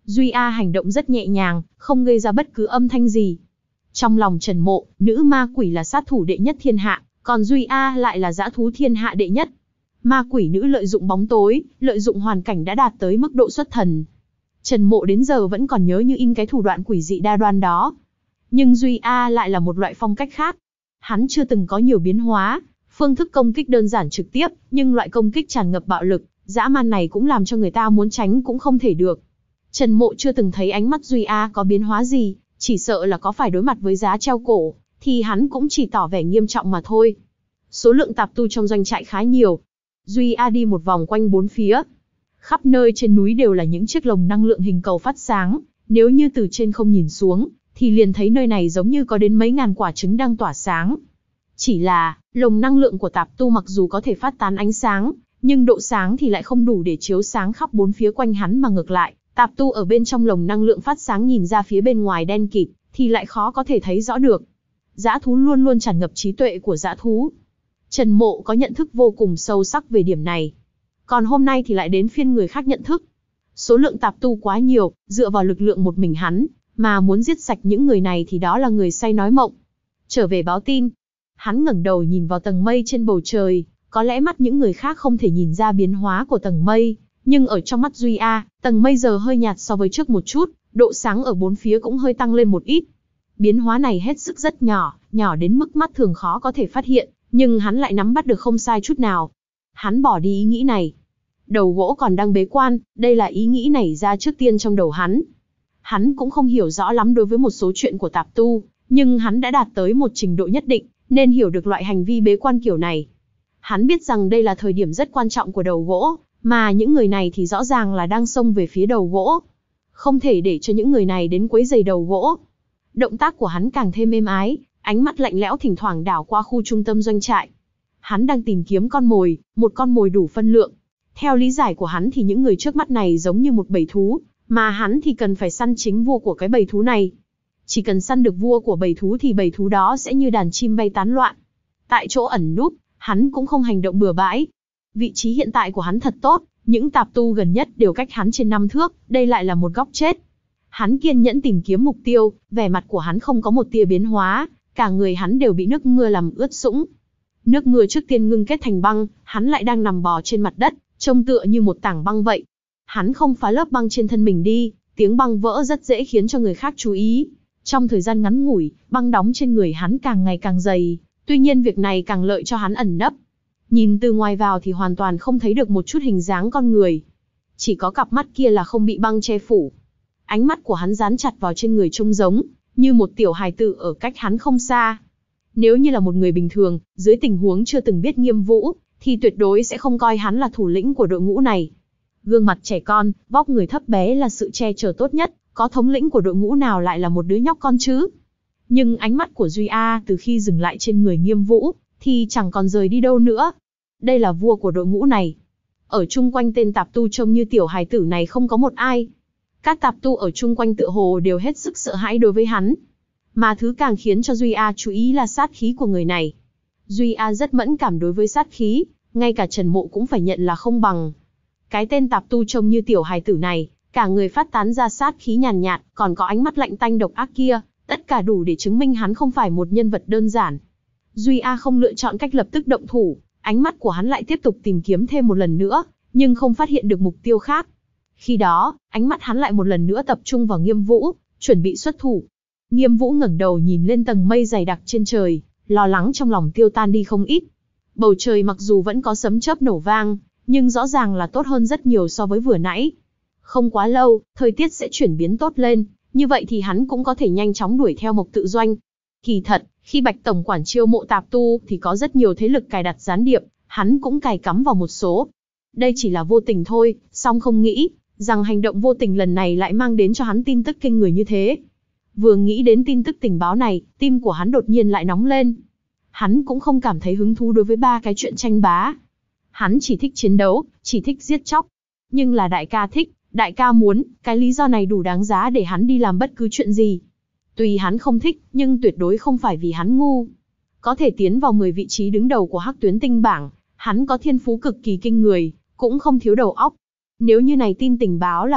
Duy A hành động rất nhẹ nhàng, không gây ra bất cứ âm thanh gì. Trong lòng Trần Mộ, nữ ma quỷ là sát thủ đệ nhất thiên hạ, còn Duy A lại là dã thú thiên hạ đệ nhất. Ma quỷ nữ lợi dụng bóng tối, lợi dụng hoàn cảnh đã đạt tới mức độ xuất thần. Trần Mộ đến giờ vẫn còn nhớ như in cái thủ đoạn quỷ dị đa đoan đó. Nhưng Duy A lại là một loại phong cách khác. Hắn chưa từng có nhiều biến hóa, phương thức công kích đơn giản trực tiếp, nhưng loại công kích tràn ngập bạo lực, dã man này cũng làm cho người ta muốn tránh cũng không thể được. Trần Mộ chưa từng thấy ánh mắt Duy A có biến hóa gì, chỉ sợ là có phải đối mặt với giá treo cổ, thì hắn cũng chỉ tỏ vẻ nghiêm trọng mà thôi. Số lượng tạp tu trong doanh trại khá nhiều. Duy A đi một vòng quanh bốn phía. Khắp nơi trên núi đều là những chiếc lồng năng lượng hình cầu phát sáng, nếu như từ trên không nhìn xuống, thì liền thấy nơi này giống như có đến mấy ngàn quả trứng đang tỏa sáng. Chỉ là, lồng năng lượng của tạp tu mặc dù có thể phát tán ánh sáng, nhưng độ sáng thì lại không đủ để chiếu sáng khắp bốn phía quanh hắn, mà ngược lại, tạp tu ở bên trong lồng năng lượng phát sáng nhìn ra phía bên ngoài đen kịt, thì lại khó có thể thấy rõ được. Dã thú luôn luôn tràn ngập trí tuệ của dã thú. Trần Mộ có nhận thức vô cùng sâu sắc về điểm này. Còn hôm nay thì lại đến phiên người khác nhận thức. Số lượng tạp tu quá nhiều, dựa vào lực lượng một mình hắn, mà muốn giết sạch những người này thì đó là người say nói mộng. Trở về báo tin. Hắn ngẩng đầu nhìn vào tầng mây trên bầu trời, có lẽ mắt những người khác không thể nhìn ra biến hóa của tầng mây, nhưng ở trong mắt Duy A, tầng mây giờ hơi nhạt so với trước một chút, độ sáng ở bốn phía cũng hơi tăng lên một ít. Biến hóa này hết sức rất nhỏ, nhỏ đến mức mắt thường khó có thể phát hiện, nhưng hắn lại nắm bắt được không sai chút nào. Hắn bỏ đi ý nghĩ này. Đầu gỗ còn đang bế quan, đây là ý nghĩ nảy ra trước tiên trong đầu hắn. Hắn cũng không hiểu rõ lắm đối với một số chuyện của tạp tu, nhưng hắn đã đạt tới một trình độ nhất định, nên hiểu được loại hành vi bế quan kiểu này. Hắn biết rằng đây là thời điểm rất quan trọng của đầu gỗ, mà những người này thì rõ ràng là đang xông về phía đầu gỗ. Không thể để cho những người này đến quấy rầy đầu gỗ. Động tác của hắn càng thêm êm ái, ánh mắt lạnh lẽo thỉnh thoảng đảo qua khu trung tâm doanh trại. Hắn đang tìm kiếm con mồi, một con mồi đủ phân lượng. Theo lý giải của hắn thì những người trước mắt này giống như một bầy thú, mà hắn thì cần phải săn chính vua của cái bầy thú này. Chỉ cần săn được vua của bầy thú thì bầy thú đó sẽ như đàn chim bay tán loạn. Tại chỗ ẩn núp, hắn cũng không hành động bừa bãi. Vị trí hiện tại của hắn thật tốt, những tạp tu gần nhất đều cách hắn trên năm thước, đây lại là một góc chết. Hắn kiên nhẫn tìm kiếm mục tiêu, vẻ mặt của hắn không có một tia biến hóa, cả người hắn đều bị nước mưa làm ướt sũng. Nước mưa trước tiên ngưng kết thành băng, hắn lại đang nằm bò trên mặt đất, trông tựa như một tảng băng vậy. Hắn không phá lớp băng trên thân mình đi, tiếng băng vỡ rất dễ khiến cho người khác chú ý. Trong thời gian ngắn ngủi, băng đóng trên người hắn càng ngày càng dày, tuy nhiên việc này càng lợi cho hắn ẩn nấp. Nhìn từ ngoài vào thì hoàn toàn không thấy được một chút hình dáng con người. Chỉ có cặp mắt kia là không bị băng che phủ. Ánh mắt của hắn dán chặt vào trên người trông giống như một tiểu hài tử ở cách hắn không xa. Nếu như là một người bình thường, dưới tình huống chưa từng biết Nghiêm Vũ, thì tuyệt đối sẽ không coi hắn là thủ lĩnh của đội ngũ này. Gương mặt trẻ con, vóc người thấp bé là sự che chở tốt nhất, có thống lĩnh của đội ngũ nào lại là một đứa nhóc con chứ? Nhưng ánh mắt của Duy A từ khi dừng lại trên người Nghiêm Vũ, thì chẳng còn rời đi đâu nữa. Đây là vua của đội ngũ này. Ở chung quanh tên tạp tu trông như tiểu hài tử này không có một ai. Các tạp tu ở chung quanh tựa hồ đều hết sức sợ hãi đối với hắn. Mà thứ càng khiến cho Duy A chú ý là sát khí của người này. Duy A rất mẫn cảm đối với sát khí, ngay cả Trần Mộ cũng phải nhận là không bằng. Cái tên tạp tu trông như tiểu hài tử này, cả người phát tán ra sát khí nhàn nhạt, còn có ánh mắt lạnh tanh độc ác kia, tất cả đủ để chứng minh hắn không phải một nhân vật đơn giản. Duy A không lựa chọn cách lập tức động thủ, ánh mắt của hắn lại tiếp tục tìm kiếm thêm một lần nữa, nhưng không phát hiện được mục tiêu khác. Khi đó, ánh mắt hắn lại một lần nữa tập trung vào Nghiêm Vũ, chuẩn bị xuất thủ. Nghiêm Vũ ngẩng đầu nhìn lên tầng mây dày đặc trên trời, lo lắng trong lòng tiêu tan đi không ít. Bầu trời mặc dù vẫn có sấm chớp nổ vang, nhưng rõ ràng là tốt hơn rất nhiều so với vừa nãy. Không quá lâu, thời tiết sẽ chuyển biến tốt lên, như vậy thì hắn cũng có thể nhanh chóng đuổi theo Mộc Tự Doanh. Kỳ thật, khi Bạch Tổng quản chiêu mộ tạp tu thì có rất nhiều thế lực cài đặt gián điệp, hắn cũng cài cắm vào một số. Đây chỉ là vô tình thôi, song không nghĩ rằng hành động vô tình lần này lại mang đến cho hắn tin tức kinh người như thế. Vừa nghĩ đến tin tức tình báo này, tim của hắn đột nhiên lại nóng lên. Hắn cũng không cảm thấy hứng thú đối với ba cái chuyện tranh bá. Hắn chỉ thích chiến đấu, chỉ thích giết chóc. Nhưng là đại ca thích, đại ca muốn, cái lý do này đủ đáng giá để hắn đi làm bất cứ chuyện gì. Tuy hắn không thích, nhưng tuyệt đối không phải vì hắn ngu. Có thể tiến vào mười vị trí đứng đầu của Hắc Tuyến Tinh bảng, hắn có thiên phú cực kỳ kinh người, cũng không thiếu đầu óc. Nếu như này tin tình báo là thật,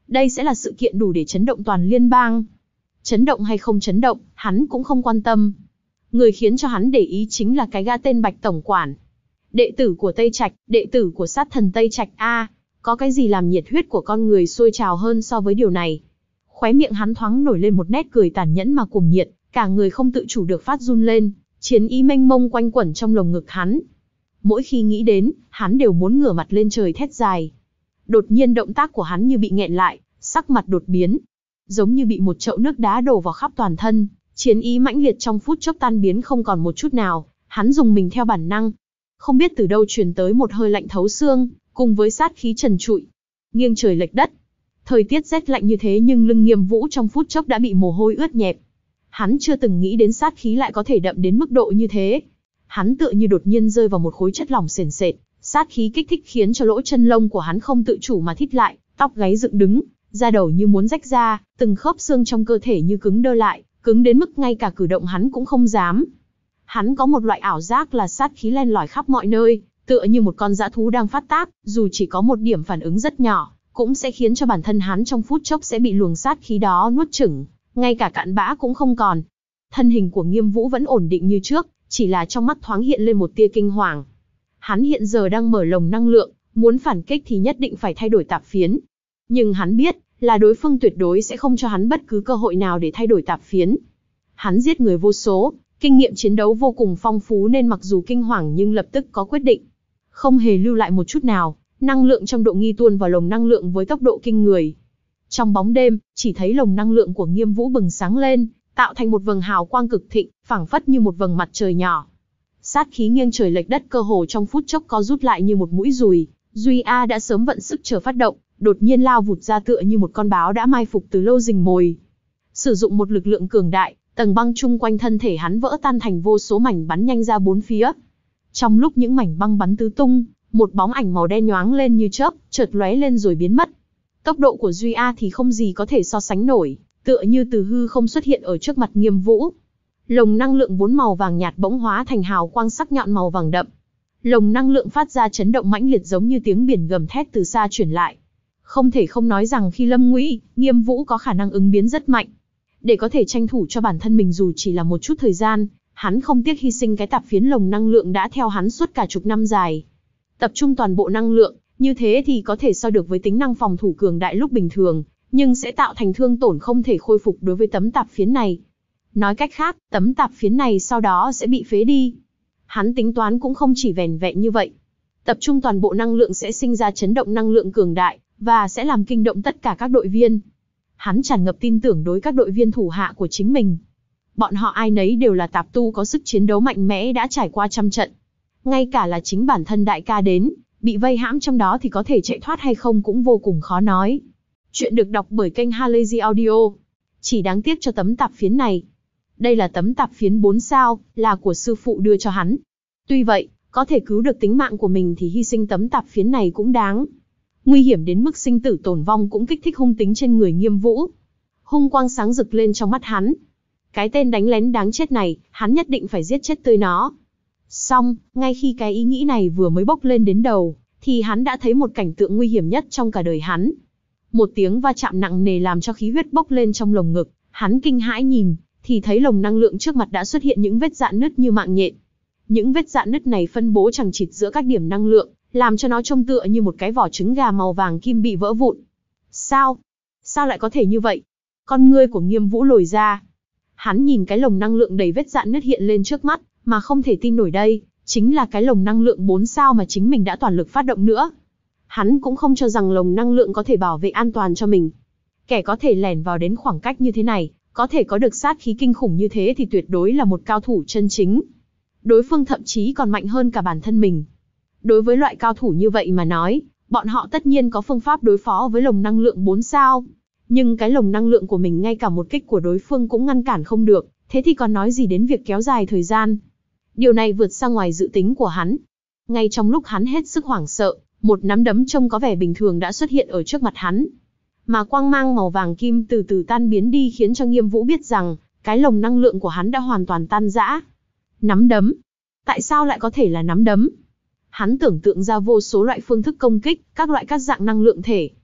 Đây sẽ là sự kiện đủ để chấn động toàn liên bang. Chấn động hay không chấn động, hắn cũng không quan tâm. Người khiến cho hắn để ý chính là cái gã tên Bạch tổng quản. Đệ tử của Tây Trạch, đệ tử của sát thần Tây Trạch a, có cái gì làm nhiệt huyết của con người sôi trào hơn so với điều này? Khóe miệng hắn thoáng nổi lên một nét cười tàn nhẫn mà cuồng nhiệt, cả người không tự chủ được phát run lên, chiến ý mênh mông quanh quẩn trong lồng ngực hắn. Mỗi khi nghĩ đến, hắn đều muốn ngửa mặt lên trời thét dài. Đột nhiên động tác của hắn như bị nghẹn lại, sắc mặt đột biến, giống như bị một chậu nước đá đổ vào khắp toàn thân, chiến ý mãnh liệt trong phút chốc tan biến không còn một chút nào, hắn dùng mình theo bản năng. Không biết từ đâu truyền tới một hơi lạnh thấu xương, cùng với sát khí trần trụi, nghiêng trời lệch đất. Thời tiết rét lạnh như thế nhưng lưng Nghiêm Vũ trong phút chốc đã bị mồ hôi ướt nhẹp. Hắn chưa từng nghĩ đến sát khí lại có thể đậm đến mức độ như thế. Hắn tựa như đột nhiên rơi vào một khối chất lỏng sền sệt, sát khí kích thích khiến cho lỗ chân lông của hắn không tự chủ mà thít lại, tóc gáy dựng đứng, da đầu như muốn rách ra, từng khớp xương trong cơ thể như cứng đơ lại, cứng đến mức ngay cả cử động hắn cũng không dám. Hắn có một loại ảo giác là sát khí len lỏi khắp mọi nơi, tựa như một con dã thú đang phát tác, dù chỉ có một điểm phản ứng rất nhỏ, cũng sẽ khiến cho bản thân hắn trong phút chốc sẽ bị luồng sát khí đó nuốt chửng, ngay cả cặn bã cũng không còn. Thân hình của Nghiêm Vũ vẫn ổn định như trước, chỉ là trong mắt thoáng hiện lên một tia kinh hoàng. Hắn hiện giờ đang mở lồng năng lượng, muốn phản kích thì nhất định phải thay đổi tạp phiến. Nhưng hắn biết, là đối phương tuyệt đối sẽ không cho hắn bất cứ cơ hội nào để thay đổi tạp phiến. Hắn giết người vô số, kinh nghiệm chiến đấu vô cùng phong phú nên mặc dù kinh hoàng nhưng lập tức có quyết định. Không hề lưu lại một chút nào, năng lượng trong độ nghi tuôn vào lồng năng lượng với tốc độ kinh người. Trong bóng đêm, chỉ thấy lồng năng lượng của Nghiêm Vũ bừng sáng lên, tạo thành một vầng hào quang cực thịnh, phảng phất như một vầng mặt trời nhỏ. Sát khí nghiêng trời lệch đất cơ hồ trong phút chốc co rút lại như một mũi dùi. Duy A đã sớm vận sức chờ phát động, đột nhiên lao vụt ra tựa như một con báo đã mai phục từ lâu rình mồi. Sử dụng một lực lượng cường đại, tầng băng chung quanh thân thể hắn vỡ tan thành vô số mảnh bắn nhanh ra bốn phía. Trong lúc những mảnh băng bắn tứ tung, một bóng ảnh màu đen nhoáng lên như chớp, chợt lóe lên rồi biến mất. Tốc độ của Duy A thì không gì có thể so sánh nổi, tựa như từ hư không xuất hiện ở trước mặt Nghiêm Vũ. Lồng năng lượng vốn màu vàng nhạt bỗng hóa thành hào quang sắc nhọn màu vàng đậm. Lồng năng lượng phát ra chấn động mãnh liệt giống như tiếng biển gầm thét từ xa truyền lại. Không thể không nói rằng khi lâm nguy, Nghiêm Vũ có khả năng ứng biến rất mạnh. Để có thể tranh thủ cho bản thân mình dù chỉ là một chút thời gian, hắn không tiếc hy sinh cái tạp phiến lồng năng lượng đã theo hắn suốt cả chục năm dài. Tập trung toàn bộ năng lượng, như thế thì có thể so được với tính năng phòng thủ cường đại lúc bình thường, nhưng sẽ tạo thành thương tổn không thể khôi phục đối với tấm tạp phiến này. Nói cách khác, tấm tạp phiến này sau đó sẽ bị phế đi. Hắn tính toán cũng không chỉ vẻn vẹn như vậy. Tập trung toàn bộ năng lượng sẽ sinh ra chấn động năng lượng cường đại, và sẽ làm kinh động tất cả các đội viên. Hắn tràn ngập tin tưởng đối các đội viên thủ hạ của chính mình. Bọn họ ai nấy đều là tạp tu có sức chiến đấu mạnh mẽ đã trải qua trăm trận. Ngay cả là chính bản thân đại ca đến, bị vây hãm trong đó thì có thể chạy thoát hay không cũng vô cùng khó nói. Chuyện được đọc bởi kênh Halazy Audio. Chỉ đáng tiếc cho tấm tạp phiến này. Đây là tấm tạp phiến bốn sao, là của sư phụ đưa cho hắn. Tuy vậy, có thể cứu được tính mạng của mình thì hy sinh tấm tạp phiến này cũng đáng. Nguy hiểm đến mức sinh tử tổn vong cũng kích thích hung tính trên người Nghiêm Vũ. Hung quang sáng rực lên trong mắt hắn. Cái tên đánh lén đáng chết này, hắn nhất định phải giết chết tươi nó. Xong, ngay khi cái ý nghĩ này vừa mới bốc lên đến đầu, thì hắn đã thấy một cảnh tượng nguy hiểm nhất trong cả đời hắn. Một tiếng va chạm nặng nề làm cho khí huyết bốc lên trong lồng ngực, hắn kinh hãi nhìn, thì thấy lồng năng lượng trước mặt đã xuất hiện những vết rạn nứt như mạng nhện. Những vết rạn nứt này phân bố chằng chịt giữa các điểm năng lượng, làm cho nó trông tựa như một cái vỏ trứng gà màu vàng kim bị vỡ vụn. Sao? Sao lại có thể như vậy? Con ngươi của Nghiêm Vũ lồi ra. Hắn nhìn cái lồng năng lượng đầy vết rạn nứt hiện lên trước mắt, mà không thể tin nổi đây, chính là cái lồng năng lượng bốn sao mà chính mình đã toàn lực phát động nữa. Hắn cũng không cho rằng lồng năng lượng có thể bảo vệ an toàn cho mình. Kẻ có thể lẻn vào đến khoảng cách như thế này, có thể có được sát khí kinh khủng như thế thì tuyệt đối là một cao thủ chân chính. Đối phương thậm chí còn mạnh hơn cả bản thân mình. Đối với loại cao thủ như vậy mà nói, bọn họ tất nhiên có phương pháp đối phó với lồng năng lượng bốn sao. Nhưng cái lồng năng lượng của mình ngay cả một kích của đối phương cũng ngăn cản không được, thế thì còn nói gì đến việc kéo dài thời gian. Điều này vượt ra ngoài dự tính của hắn. Ngay trong lúc hắn hết sức hoảng sợ, một nắm đấm trông có vẻ bình thường đã xuất hiện ở trước mặt hắn. Mà quang mang màu vàng kim từ từ tan biến đi khiến cho Nghiêm Vũ biết rằng, cái lồng năng lượng của hắn đã hoàn toàn tan rã. Nắm đấm? Tại sao lại có thể là nắm đấm? Hắn tưởng tượng ra vô số loại phương thức công kích, các loại các dạng năng lượng thể.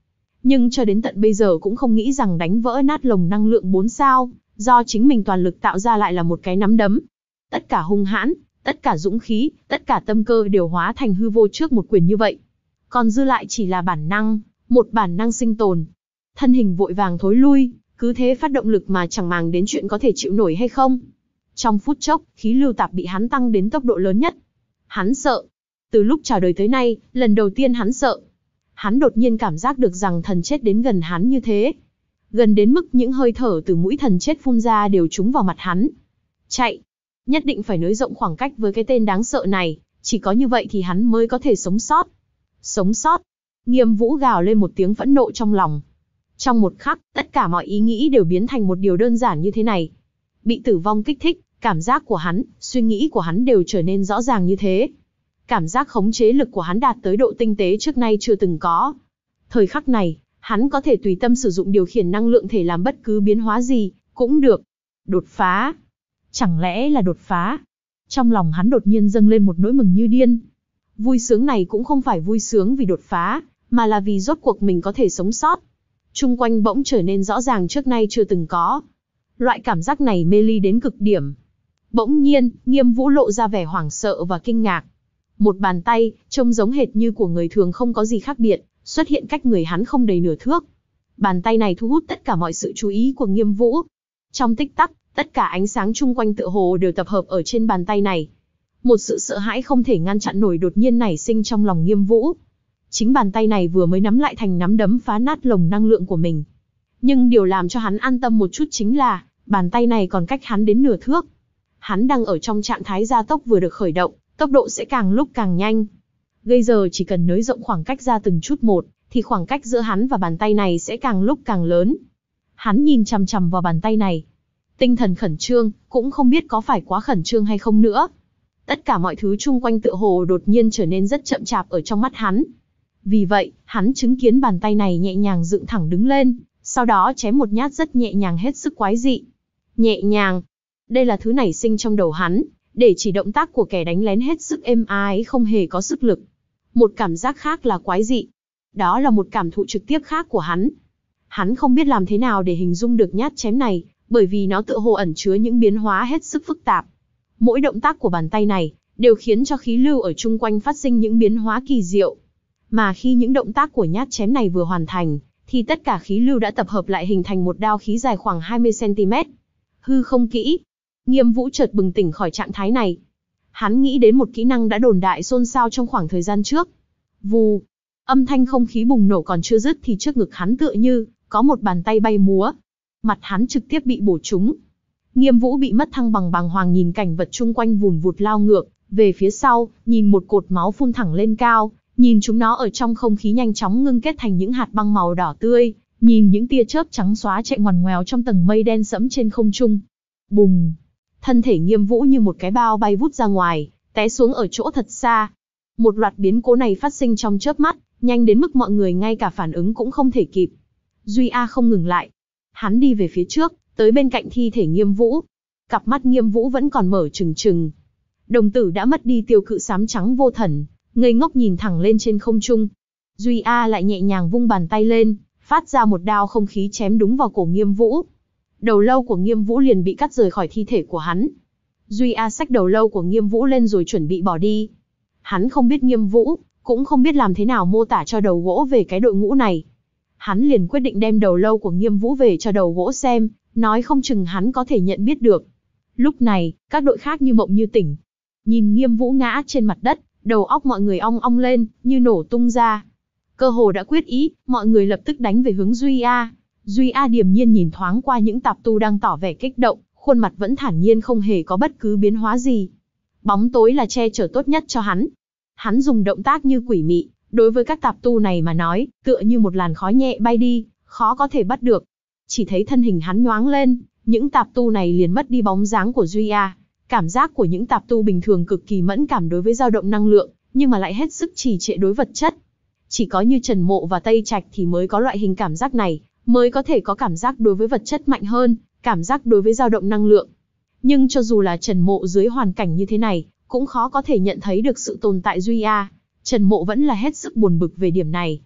nhưng cho đến tận bây giờ cũng không nghĩ rằng đánh vỡ nát lồng năng lượng bốn sao, do chính mình toàn lực tạo ra lại là một cái nắm đấm. Tất cả hung hãn, tất cả dũng khí, tất cả tâm cơ đều hóa thành hư vô trước một quyền như vậy. Còn dư lại chỉ là bản năng, một bản năng sinh tồn. Thân hình vội vàng thối lui, cứ thế phát động lực mà chẳng màng đến chuyện có thể chịu nổi hay không. Trong phút chốc, khí lưu tạp bị hắn tăng đến tốc độ lớn nhất. Hắn sợ. Từ lúc chào đời tới nay, lần đầu tiên hắn sợ. Hắn đột nhiên cảm giác được rằng thần chết đến gần hắn như thế. Gần đến mức những hơi thở từ mũi thần chết phun ra đều trúng vào mặt hắn. Chạy. Nhất định phải nới rộng khoảng cách với cái tên đáng sợ này, chỉ có như vậy thì hắn mới có thể sống sót. Sống sót. Nghiêm Vũ gào lên một tiếng phẫn nộ trong lòng. Trong một khắc, tất cả mọi ý nghĩ đều biến thành một điều đơn giản như thế này. Bị tử vong kích thích, cảm giác của hắn, suy nghĩ của hắn đều trở nên rõ ràng như thế. Cảm giác khống chế lực của hắn đạt tới độ tinh tế trước nay chưa từng có. Thời khắc này, hắn có thể tùy tâm sử dụng điều khiển năng lượng thể làm bất cứ biến hóa gì, cũng được. Đột phá. Chẳng lẽ là đột phá? Trong lòng hắn đột nhiên dâng lên một nỗi mừng như điên. Vui sướng này cũng không phải vui sướng vì đột phá, mà là vì rốt cuộc mình có thể sống sót. Chung quanh bỗng trở nên rõ ràng trước nay chưa từng có. Loại cảm giác này mê ly đến cực điểm. Bỗng nhiên, Nghiêm Vũ lộ ra vẻ hoảng sợ và kinh ngạc. Một bàn tay, trông giống hệt như của người thường không có gì khác biệt, xuất hiện cách người hắn không đầy nửa thước. Bàn tay này thu hút tất cả mọi sự chú ý của Nghiêm Vũ. Trong tích tắc, tất cả ánh sáng chung quanh tựa hồ đều tập hợp ở trên bàn tay này. Một sự sợ hãi không thể ngăn chặn nổi đột nhiên nảy sinh trong lòng Nghiêm Vũ. Chính bàn tay này vừa mới nắm lại thành nắm đấm phá nát lồng năng lượng của mình. Nhưng điều làm cho hắn an tâm một chút chính là, bàn tay này còn cách hắn đến nửa thước. Hắn đang ở trong trạng thái gia tốc vừa được khởi động, tốc độ sẽ càng lúc càng nhanh. Bây giờ chỉ cần nới rộng khoảng cách ra từng chút một, thì khoảng cách giữa hắn và bàn tay này sẽ càng lúc càng lớn. Hắn nhìn chằm chằm vào bàn tay này. Tinh thần khẩn trương, cũng không biết có phải quá khẩn trương hay không nữa. Tất cả mọi thứ chung quanh tựa hồ đột nhiên trở nên rất chậm chạp ở trong mắt hắn. Vì vậy, hắn chứng kiến bàn tay này nhẹ nhàng dựng thẳng đứng lên, sau đó chém một nhát rất nhẹ nhàng hết sức quái dị. Nhẹ nhàng. Đây là thứ nảy sinh trong đầu hắn, để chỉ động tác của kẻ đánh lén hết sức êm ái không hề có sức lực. Một cảm giác khác là quái dị. Đó là một cảm thụ trực tiếp khác của hắn. Hắn không biết làm thế nào để hình dung được nhát chém này, bởi vì nó tựa hồ ẩn chứa những biến hóa hết sức phức tạp. Mỗi động tác của bàn tay này, đều khiến cho khí lưu ở chung quanh phát sinh những biến hóa kỳ diệu. Mà khi những động tác của nhát chém này vừa hoàn thành, thì tất cả khí lưu đã tập hợp lại hình thành một đao khí dài khoảng hai mươi xăng ti mét. Hư không kỹ. Nghiêm Vũ chợt bừng tỉnh khỏi trạng thái này. Hắn nghĩ đến một kỹ năng đã đồn đại xôn xao trong khoảng thời gian trước. Vù. Âm thanh không khí bùng nổ còn chưa dứt thì trước ngực hắn tựa như có một bàn tay bay múa. Mặt hắn trực tiếp bị bổ trúng. Nghiêm Vũ bị mất thăng bằng bàng hoàng nhìn cảnh vật chung quanh vùn vụt lao ngược về phía sau, nhìn một cột máu phun thẳng lên cao, nhìn chúng nó ở trong không khí nhanh chóng ngưng kết thành những hạt băng màu đỏ tươi, nhìn những tia chớp trắng xóa chạy ngoằn ngoèo trong tầng mây đen sẫm trên không trung. Bùng! Thân thể Nghiêm Vũ như một cái bao bay vút ra ngoài, té xuống ở chỗ thật xa. Một loạt biến cố này phát sinh trong chớp mắt, nhanh đến mức mọi người ngay cả phản ứng cũng không thể kịp. Duy A không ngừng lại. Hắn đi về phía trước, tới bên cạnh thi thể Nghiêm Vũ. Cặp mắt Nghiêm Vũ vẫn còn mở trừng trừng. Đồng tử đã mất đi tiêu cự xám trắng vô thần, ngây ngốc nhìn thẳng lên trên không trung. Duy A lại nhẹ nhàng vung bàn tay lên, phát ra một đao không khí chém đúng vào cổ Nghiêm Vũ. Đầu lâu của Nghiêm Vũ liền bị cắt rời khỏi thi thể của hắn. Duy A xách đầu lâu của Nghiêm Vũ lên rồi chuẩn bị bỏ đi. Hắn không biết Nghiêm Vũ, cũng không biết làm thế nào mô tả cho đầu gỗ về cái đội ngũ này. Hắn liền quyết định đem đầu lâu của Nghiêm Vũ về cho đầu gỗ xem, nói không chừng hắn có thể nhận biết được. Lúc này, các đội khác như mộng như tỉnh. Nhìn Nghiêm Vũ ngã trên mặt đất, đầu óc mọi người ong ong lên, như nổ tung ra. Cơ hồ đã quyết ý, mọi người lập tức đánh về hướng Duy A. Duy A điềm nhiên nhìn thoáng qua những tạp tu đang tỏ vẻ kích động, khuôn mặt vẫn thản nhiên không hề có bất cứ biến hóa gì. Bóng tối là che chở tốt nhất cho hắn. Hắn dùng động tác như quỷ mị, đối với các tạp tu này mà nói, tựa như một làn khói nhẹ bay đi, khó có thể bắt được. Chỉ thấy thân hình hắn nhoáng lên, những tạp tu này liền mất đi bóng dáng của Duy A. Cảm giác của những tạp tu bình thường cực kỳ mẫn cảm đối với dao động năng lượng, nhưng mà lại hết sức trì trệ đối vật chất. Chỉ có như Trần Mộ và Tây Trạch thì mới có loại hình cảm giác này, mới có thể có cảm giác đối với vật chất mạnh hơn, cảm giác đối với dao động năng lượng. Nhưng cho dù là Trần Mộ dưới hoàn cảnh như thế này, cũng khó có thể nhận thấy được sự tồn tại Duy A. Trần Mộ vẫn là hết sức buồn bực về điểm này.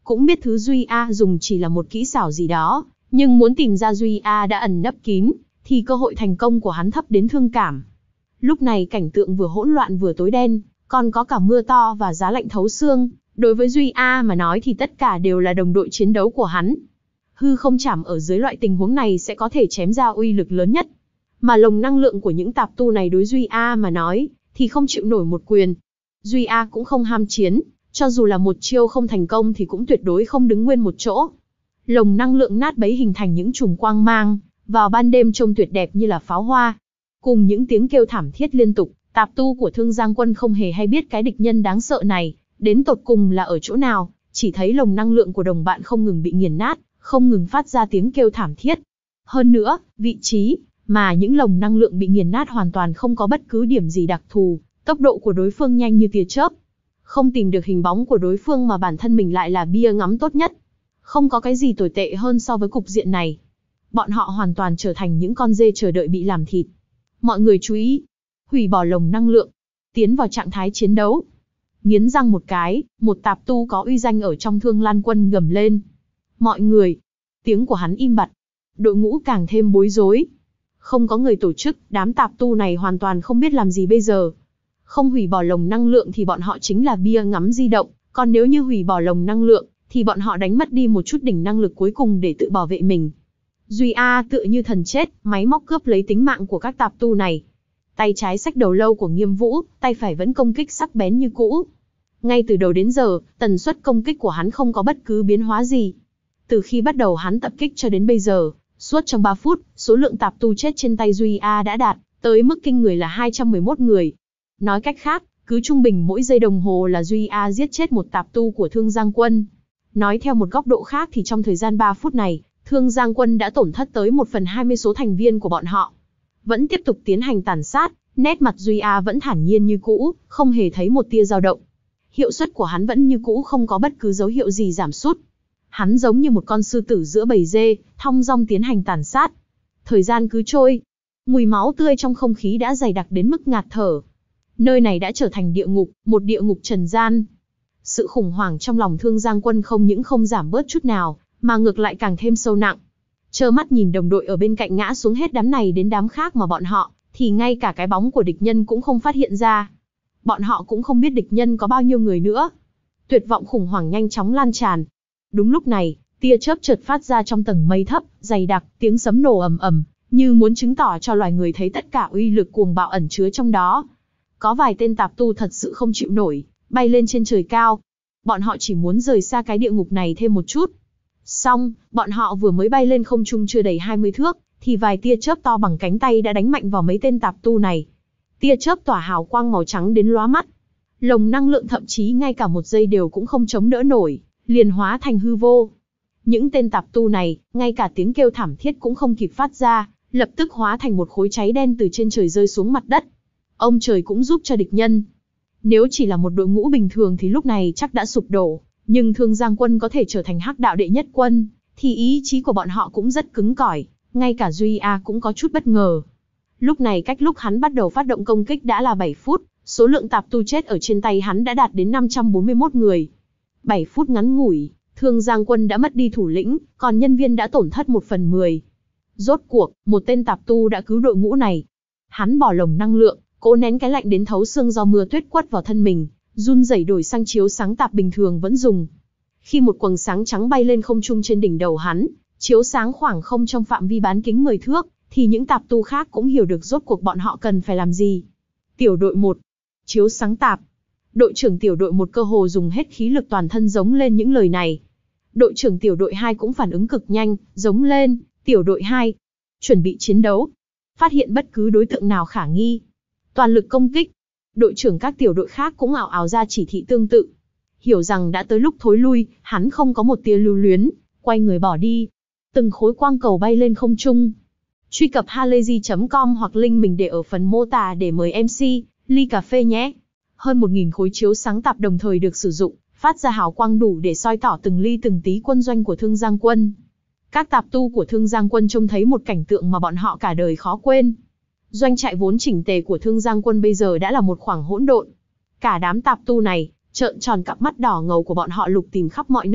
cũng biết thứ Duy A dùng chỉ là một kỹ xảo gì đó, nhưng muốn tìm ra Duy A đã ẩn nấp kín, thì cơ hội thành công của hắn thấp đến thương cảm. Lúc này cảnh tượng vừa hỗn loạn vừa tối đen, còn có cả mưa to và giá lạnh thấu xương. Đối với Duy A mà nói thì tất cả đều là đồng đội chiến đấu của hắn. Hư không chảm ở dưới loại tình huống này sẽ có thể chém ra uy lực lớn nhất. Mà lồng năng lượng của những tạp tu này đối Duy A mà nói, thì không chịu nổi một quyền. Duy A cũng không ham chiến, cho dù là một chiêu không thành công thì cũng tuyệt đối không đứng nguyên một chỗ. Lồng năng lượng nát bấy hình thành những chùm quang mang, vào ban đêm trông tuyệt đẹp như là pháo hoa. Cùng những tiếng kêu thảm thiết liên tục, tạp tu của Thương Giang Quân không hề hay biết cái địch nhân đáng sợ này, đến tột cùng là ở chỗ nào, chỉ thấy lồng năng lượng của đồng bạn không ngừng bị nghiền nát, không ngừng phát ra tiếng kêu thảm thiết. Hơn nữa, vị trí mà những lồng năng lượng bị nghiền nát hoàn toàn không có bất cứ điểm gì đặc thù, tốc độ của đối phương nhanh như tia chớp. Không tìm được hình bóng của đối phương mà bản thân mình lại là bia ngắm tốt nhất. Không có cái gì tồi tệ hơn so với cục diện này. Bọn họ hoàn toàn trở thành những con dê chờ đợi bị làm thịt. Mọi người chú ý, hủy bỏ lồng năng lượng, tiến vào trạng thái chiến đấu. Nghiến răng một cái, một tạp tu có uy danh ở trong Thương Lan Quân gầm lên. Mọi người, tiếng của hắn im bặt. Đội ngũ càng thêm bối rối. Không có người tổ chức, đám tạp tu này hoàn toàn không biết làm gì bây giờ. Không hủy bỏ lồng năng lượng thì bọn họ chính là bia ngắm di động, còn nếu như hủy bỏ lồng năng lượng, thì bọn họ đánh mất đi một chút đỉnh năng lực cuối cùng để tự bảo vệ mình. Duy A tựa như thần chết, máy móc cướp lấy tính mạng của các tạp tu này. Tay trái xách đầu lâu của Nghiêm Vũ, tay phải vẫn công kích sắc bén như cũ. Ngay từ đầu đến giờ, tần suất công kích của hắn không có bất cứ biến hóa gì. Từ khi bắt đầu hắn tập kích cho đến bây giờ, suốt trong ba phút, số lượng tạp tu chết trên tay Duy A đã đạt tới mức kinh người là hai trăm mười mốt người. Nói cách khác, cứ trung bình mỗi giây đồng hồ là Duy A giết chết một tạp tu của Thương Giang Quân. Nói theo một góc độ khác thì trong thời gian ba phút này, Thương Giang Quân đã tổn thất tới một phần hai mươi số thành viên của bọn họ. Vẫn tiếp tục tiến hành tàn sát, nét mặt Duy A vẫn thản nhiên như cũ, không hề thấy một tia dao động. Hiệu suất của hắn vẫn như cũ, không có bất cứ dấu hiệu gì giảm sút. Hắn giống như một con sư tử giữa bầy dê, thong dong tiến hành tàn sát. Thời gian cứ trôi, mùi máu tươi trong không khí đã dày đặc đến mức ngạt thở. Nơi này đã trở thành địa ngục, một địa ngục trần gian. Sự khủng hoảng trong lòng Thương Giang Quân không những không giảm bớt chút nào, mà ngược lại càng thêm sâu nặng. Trơ mắt nhìn đồng đội ở bên cạnh ngã xuống hết đám này đến đám khác mà bọn họ, thì ngay cả cái bóng của địch nhân cũng không phát hiện ra. Bọn họ cũng không biết địch nhân có bao nhiêu người nữa. Tuyệt vọng khủng hoảng nhanh chóng lan tràn. Đúng lúc này, tia chớp chợt phát ra trong tầng mây thấp, dày đặc, tiếng sấm nổ ầm ầm, như muốn chứng tỏ cho loài người thấy tất cả uy lực cuồng bạo ẩn chứa trong đó. Có vài tên tạp tu thật sự không chịu nổi, bay lên trên trời cao. Bọn họ chỉ muốn rời xa cái địa ngục này thêm một chút. Xong, bọn họ vừa mới bay lên không trung chưa đầy hai mươi thước, thì vài tia chớp to bằng cánh tay đã đánh mạnh vào mấy tên tạp tu này. Tia chớp tỏa hào quang màu trắng đến lóa mắt. Lồng năng lượng thậm chí ngay cả một giây đều cũng không chống đỡ nổi, liền hóa thành hư vô. Những tên tạp tu này, ngay cả tiếng kêu thảm thiết cũng không kịp phát ra, lập tức hóa thành một khối cháy đen từ trên trời rơi xuống mặt đất. Ông trời cũng giúp cho địch nhân. Nếu chỉ là một đội ngũ bình thường thì lúc này chắc đã sụp đổ, nhưng Thương Giang Quân có thể trở thành hắc đạo đệ nhất quân, thì ý chí của bọn họ cũng rất cứng cỏi, ngay cả Duy A cũng có chút bất ngờ. Lúc này cách lúc hắn bắt đầu phát động công kích đã là bảy phút, số lượng tạp tu chết ở trên tay hắn đã đạt đến năm trăm bốn mươi mốt người. bảy phút ngắn ngủi, Thương Giang Quân đã mất đi thủ lĩnh, còn nhân viên đã tổn thất một phần mười. Rốt cuộc, một tên tạp tu đã cứu đội ngũ này. Hắn bỏ lồng năng lượng, cố nén cái lạnh đến thấu xương do mưa tuyết quất vào thân mình, run rẩy đổi sang chiếu sáng tạp bình thường vẫn dùng. Khi một quầng sáng trắng bay lên không trung trên đỉnh đầu hắn, chiếu sáng khoảng không trong phạm vi bán kính mười thước, thì những tạp tu khác cũng hiểu được rốt cuộc bọn họ cần phải làm gì. Tiểu đội một, chiếu sáng tạp. Đội trưởng tiểu đội một cơ hồ dùng hết khí lực toàn thân giống lên những lời này. Đội trưởng tiểu đội hai cũng phản ứng cực nhanh, giống lên, tiểu đội hai, chuẩn bị chiến đấu. Phát hiện bất cứ đối tượng nào khả nghi, toàn lực công kích. Đội trưởng các tiểu đội khác cũng ảo ảo ra chỉ thị tương tự. Hiểu rằng đã tới lúc thối lui, hắn không có một tia lưu luyến, quay người bỏ đi. Từng khối quang cầu bay lên không trung. Truy cập halayzi chấm com hoặc link mình để ở phần mô tả để mời em xê, ly cà phê nhé. Hơn một nghìn khối chiếu sáng tạp đồng thời được sử dụng, phát ra hào quang đủ để soi tỏ từng ly từng tí quân doanh của Thương Giang Quân. Các tạp tu của Thương Giang Quân trông thấy một cảnh tượng mà bọn họ cả đời khó quên. Doanh trại vốn chỉnh tề của Thương Giang Quân bây giờ đã là một khoảng hỗn độn. Cả đám tạp tu này, trợn tròn cặp mắt đỏ ngầu của bọn họ lục tìm khắp mọi nơi,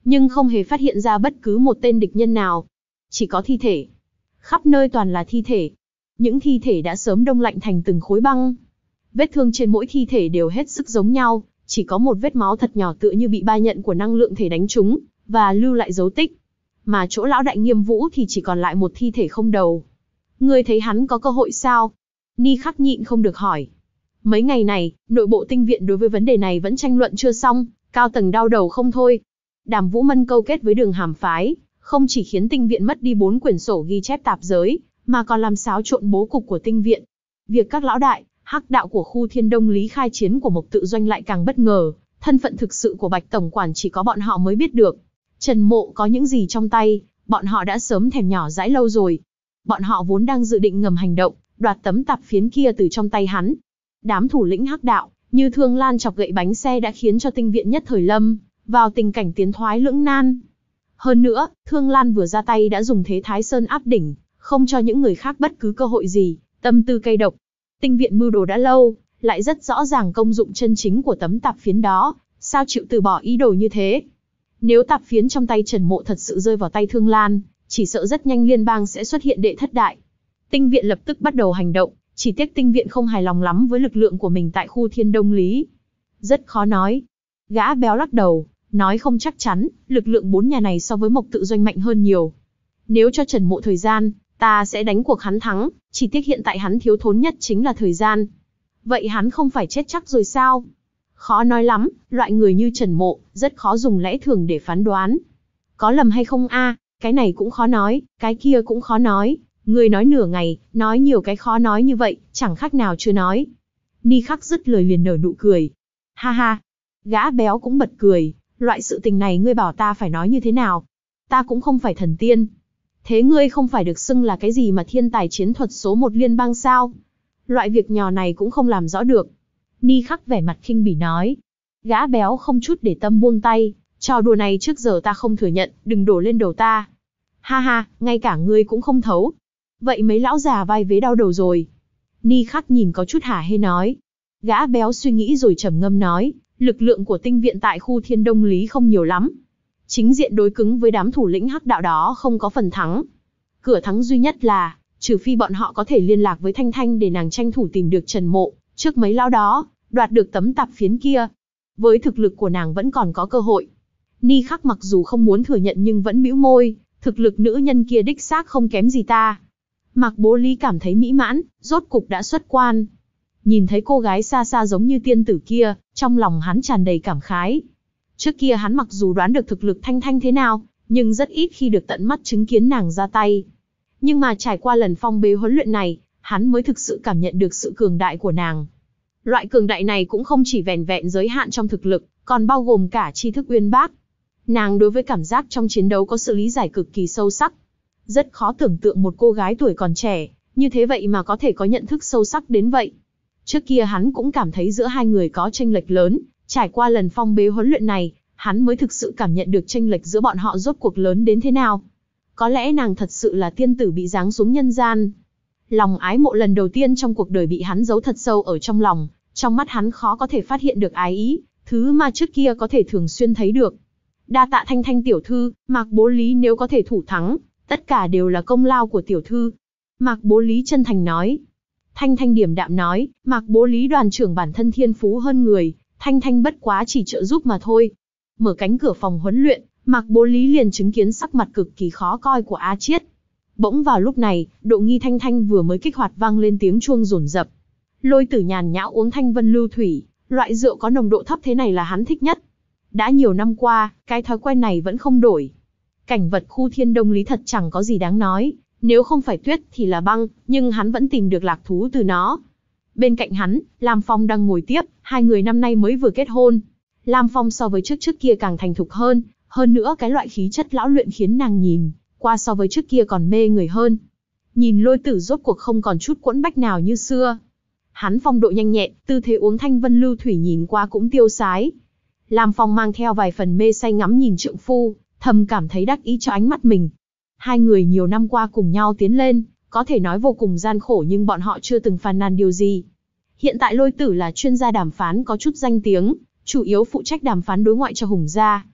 nhưng không hề phát hiện ra bất cứ một tên địch nhân nào. Chỉ có thi thể. Khắp nơi toàn là thi thể. Những thi thể đã sớm đông lạnh thành từng khối băng. Vết thương trên mỗi thi thể đều hết sức giống nhau, chỉ có một vết máu thật nhỏ tựa như bị ba nhận của năng lượng thể đánh trúng, và lưu lại dấu tích. Mà chỗ lão đại Nghiêm Vũ thì chỉ còn lại một thi thể không đầu. Ngươi thấy hắn có cơ hội sao? Ni Khắc nhịn không được hỏi. Mấy ngày này, nội bộ tinh viện đối với vấn đề này vẫn tranh luận chưa xong, cao tầng đau đầu không thôi. Đàm Vũ Mân câu kết với Đường Hàm phái, không chỉ khiến tinh viện mất đi bốn quyển sổ ghi chép tạp giới, mà còn làm xáo trộn bố cục của tinh viện. Việc các lão đại, hắc đạo của khu Thiên Đông Lý khai chiến của Mộc Tự Doanh lại càng bất ngờ, thân phận thực sự của Bạch tổng quản chỉ có bọn họ mới biết được. Trần Mộ có những gì trong tay, bọn họ đã sớm thèm nhỏ dãi lâu rồi. Bọn họ vốn đang dự định ngầm hành động, đoạt tấm tạp phiến kia từ trong tay hắn. Đám thủ lĩnh hắc đạo, như Thương Lan chọc gậy bánh xe đã khiến cho tinh viện nhất thời lâm vào tình cảnh tiến thoái lưỡng nan. Hơn nữa, Thương Lan vừa ra tay đã dùng thế Thái Sơn áp đỉnh, không cho những người khác bất cứ cơ hội gì, tâm tư cay độc. Tinh viện mưu đồ đã lâu, lại rất rõ ràng công dụng chân chính của tấm tạp phiến đó, sao chịu từ bỏ ý đồ như thế? Nếu tạp phiến trong tay Trần Mộ thật sự rơi vào tay Thương Lan, chỉ sợ rất nhanh liên bang sẽ xuất hiện đệ thất đại. Tinh viện lập tức bắt đầu hành động, chỉ tiếc tinh viện không hài lòng lắm với lực lượng của mình tại khu Thiên Đông Lý. Rất khó nói. Gã béo lắc đầu, nói không chắc chắn, lực lượng bốn nhà này so với Mộc Tự Doanh mạnh hơn nhiều. Nếu cho Trần Mộ thời gian, ta sẽ đánh cuộc hắn thắng, chỉ tiếc hiện tại hắn thiếu thốn nhất chính là thời gian. Vậy hắn không phải chết chắc rồi sao? Khó nói lắm, loại người như Trần Mộ, rất khó dùng lẽ thường để phán đoán. Có lầm hay không a, cái này cũng khó nói, cái kia cũng khó nói. Người nói nửa ngày, nói nhiều cái khó nói như vậy, chẳng khác nào chưa nói. Ni Khắc dứt lời liền nở nụ cười. Ha ha, gã béo cũng bật cười, loại sự tình này ngươi bảo ta phải nói như thế nào? Ta cũng không phải thần tiên. Thế ngươi không phải được xưng là cái gì mà thiên tài chiến thuật số một liên bang sao? Loại việc nhỏ này cũng không làm rõ được. Ni Khắc vẻ mặt khinh bỉ nói. Gã béo không chút để tâm buông tay, trò đùa này trước giờ ta không thừa nhận, đừng đổ lên đầu ta. Ha ha, ngay cả ngươi cũng không thấu. Vậy mấy lão già vai vế đau đầu rồi. Ni Khắc nhìn có chút hả hê nói. Gã béo suy nghĩ rồi trầm ngâm nói, lực lượng của tinh viện tại khu Thiên Đông Lý không nhiều lắm. Chính diện đối cứng với đám thủ lĩnh hắc đạo đó không có phần thắng. Cửa thắng duy nhất là, trừ phi bọn họ có thể liên lạc với Thanh Thanh để nàng tranh thủ tìm được Trần Mộ, trước mấy lão đó, đoạt được tấm tạp phiến kia. Với thực lực của nàng vẫn còn có cơ hội. Ni Khắc mặc dù không muốn thừa nhận nhưng vẫn bĩu môi, thực lực nữ nhân kia đích xác không kém gì ta. Mạc Bố Lý cảm thấy mỹ mãn, rốt cục đã xuất quan. Nhìn thấy cô gái xa xa giống như tiên tử kia, trong lòng hắn tràn đầy cảm khái. Trước kia hắn mặc dù đoán được thực lực Thanh Thanh thế nào, nhưng rất ít khi được tận mắt chứng kiến nàng ra tay. Nhưng mà trải qua lần phong bế huấn luyện này, hắn mới thực sự cảm nhận được sự cường đại của nàng. Loại cường đại này cũng không chỉ vẻn vẹn giới hạn trong thực lực, còn bao gồm cả tri thức uyên bác. Nàng đối với cảm giác trong chiến đấu có sự lý giải cực kỳ sâu sắc. Rất khó tưởng tượng một cô gái tuổi còn trẻ, như thế vậy mà có thể có nhận thức sâu sắc đến vậy. Trước kia hắn cũng cảm thấy giữa hai người có chênh lệch lớn, trải qua lần phong bế huấn luyện này, hắn mới thực sự cảm nhận được chênh lệch giữa bọn họ rốt cuộc lớn đến thế nào. Có lẽ nàng thật sự là tiên tử bị giáng xuống nhân gian. Lòng ái mộ lần đầu tiên trong cuộc đời bị hắn giấu thật sâu ở trong lòng, trong mắt hắn khó có thể phát hiện được ái ý, thứ mà trước kia có thể thường xuyên thấy được. Đa tạ Thanh Thanh tiểu thư, Mạc Bố Lý nếu có thể thủ thắng, tất cả đều là công lao của tiểu thư. Mạc Bố Lý chân thành nói. Thanh Thanh điềm đạm nói, Mạc Bố Lý đoàn trưởng bản thân thiên phú hơn người, Thanh Thanh bất quá chỉ trợ giúp mà thôi. Mở cánh cửa phòng huấn luyện, Mạc Bố Lý liền chứng kiến sắc mặt cực kỳ khó coi của A Chiết. Bỗng vào lúc này, độ nghi Thanh Thanh vừa mới kích hoạt vang lên tiếng chuông rồn rập. Lôi Tử nhàn nhã uống Thanh Vân Lưu Thủy, loại rượu có nồng độ thấp thế này là hắn thích nhất. Đã nhiều năm qua, cái thói quen này vẫn không đổi. Cảnh vật khu Thiên Đông Lý thật chẳng có gì đáng nói, nếu không phải tuyết thì là băng, nhưng hắn vẫn tìm được lạc thú từ nó. Bên cạnh hắn, Lam Phong đang ngồi tiếp, hai người năm nay mới vừa kết hôn. Lam Phong so với trước trước kia càng thành thục hơn, hơn nữa cái loại khí chất lão luyện khiến nàng nhìn qua so với trước kia còn mê người hơn. Nhìn Lôi Tử rốt cuộc không còn chút quẫn bách nào như xưa. Hắn phong độ nhanh nhẹn, tư thế uống Thanh Vân Lưu Thủy nhìn qua cũng tiêu sái. Lam Phong mang theo vài phần mê say ngắm nhìn trượng phu, thầm cảm thấy đắc ý cho ánh mắt mình. Hai người nhiều năm qua cùng nhau tiến lên, có thể nói vô cùng gian khổ nhưng bọn họ chưa từng phàn nàn điều gì. Hiện tại Lôi Tử là chuyên gia đàm phán có chút danh tiếng, chủ yếu phụ trách đàm phán đối ngoại cho Hùng gia.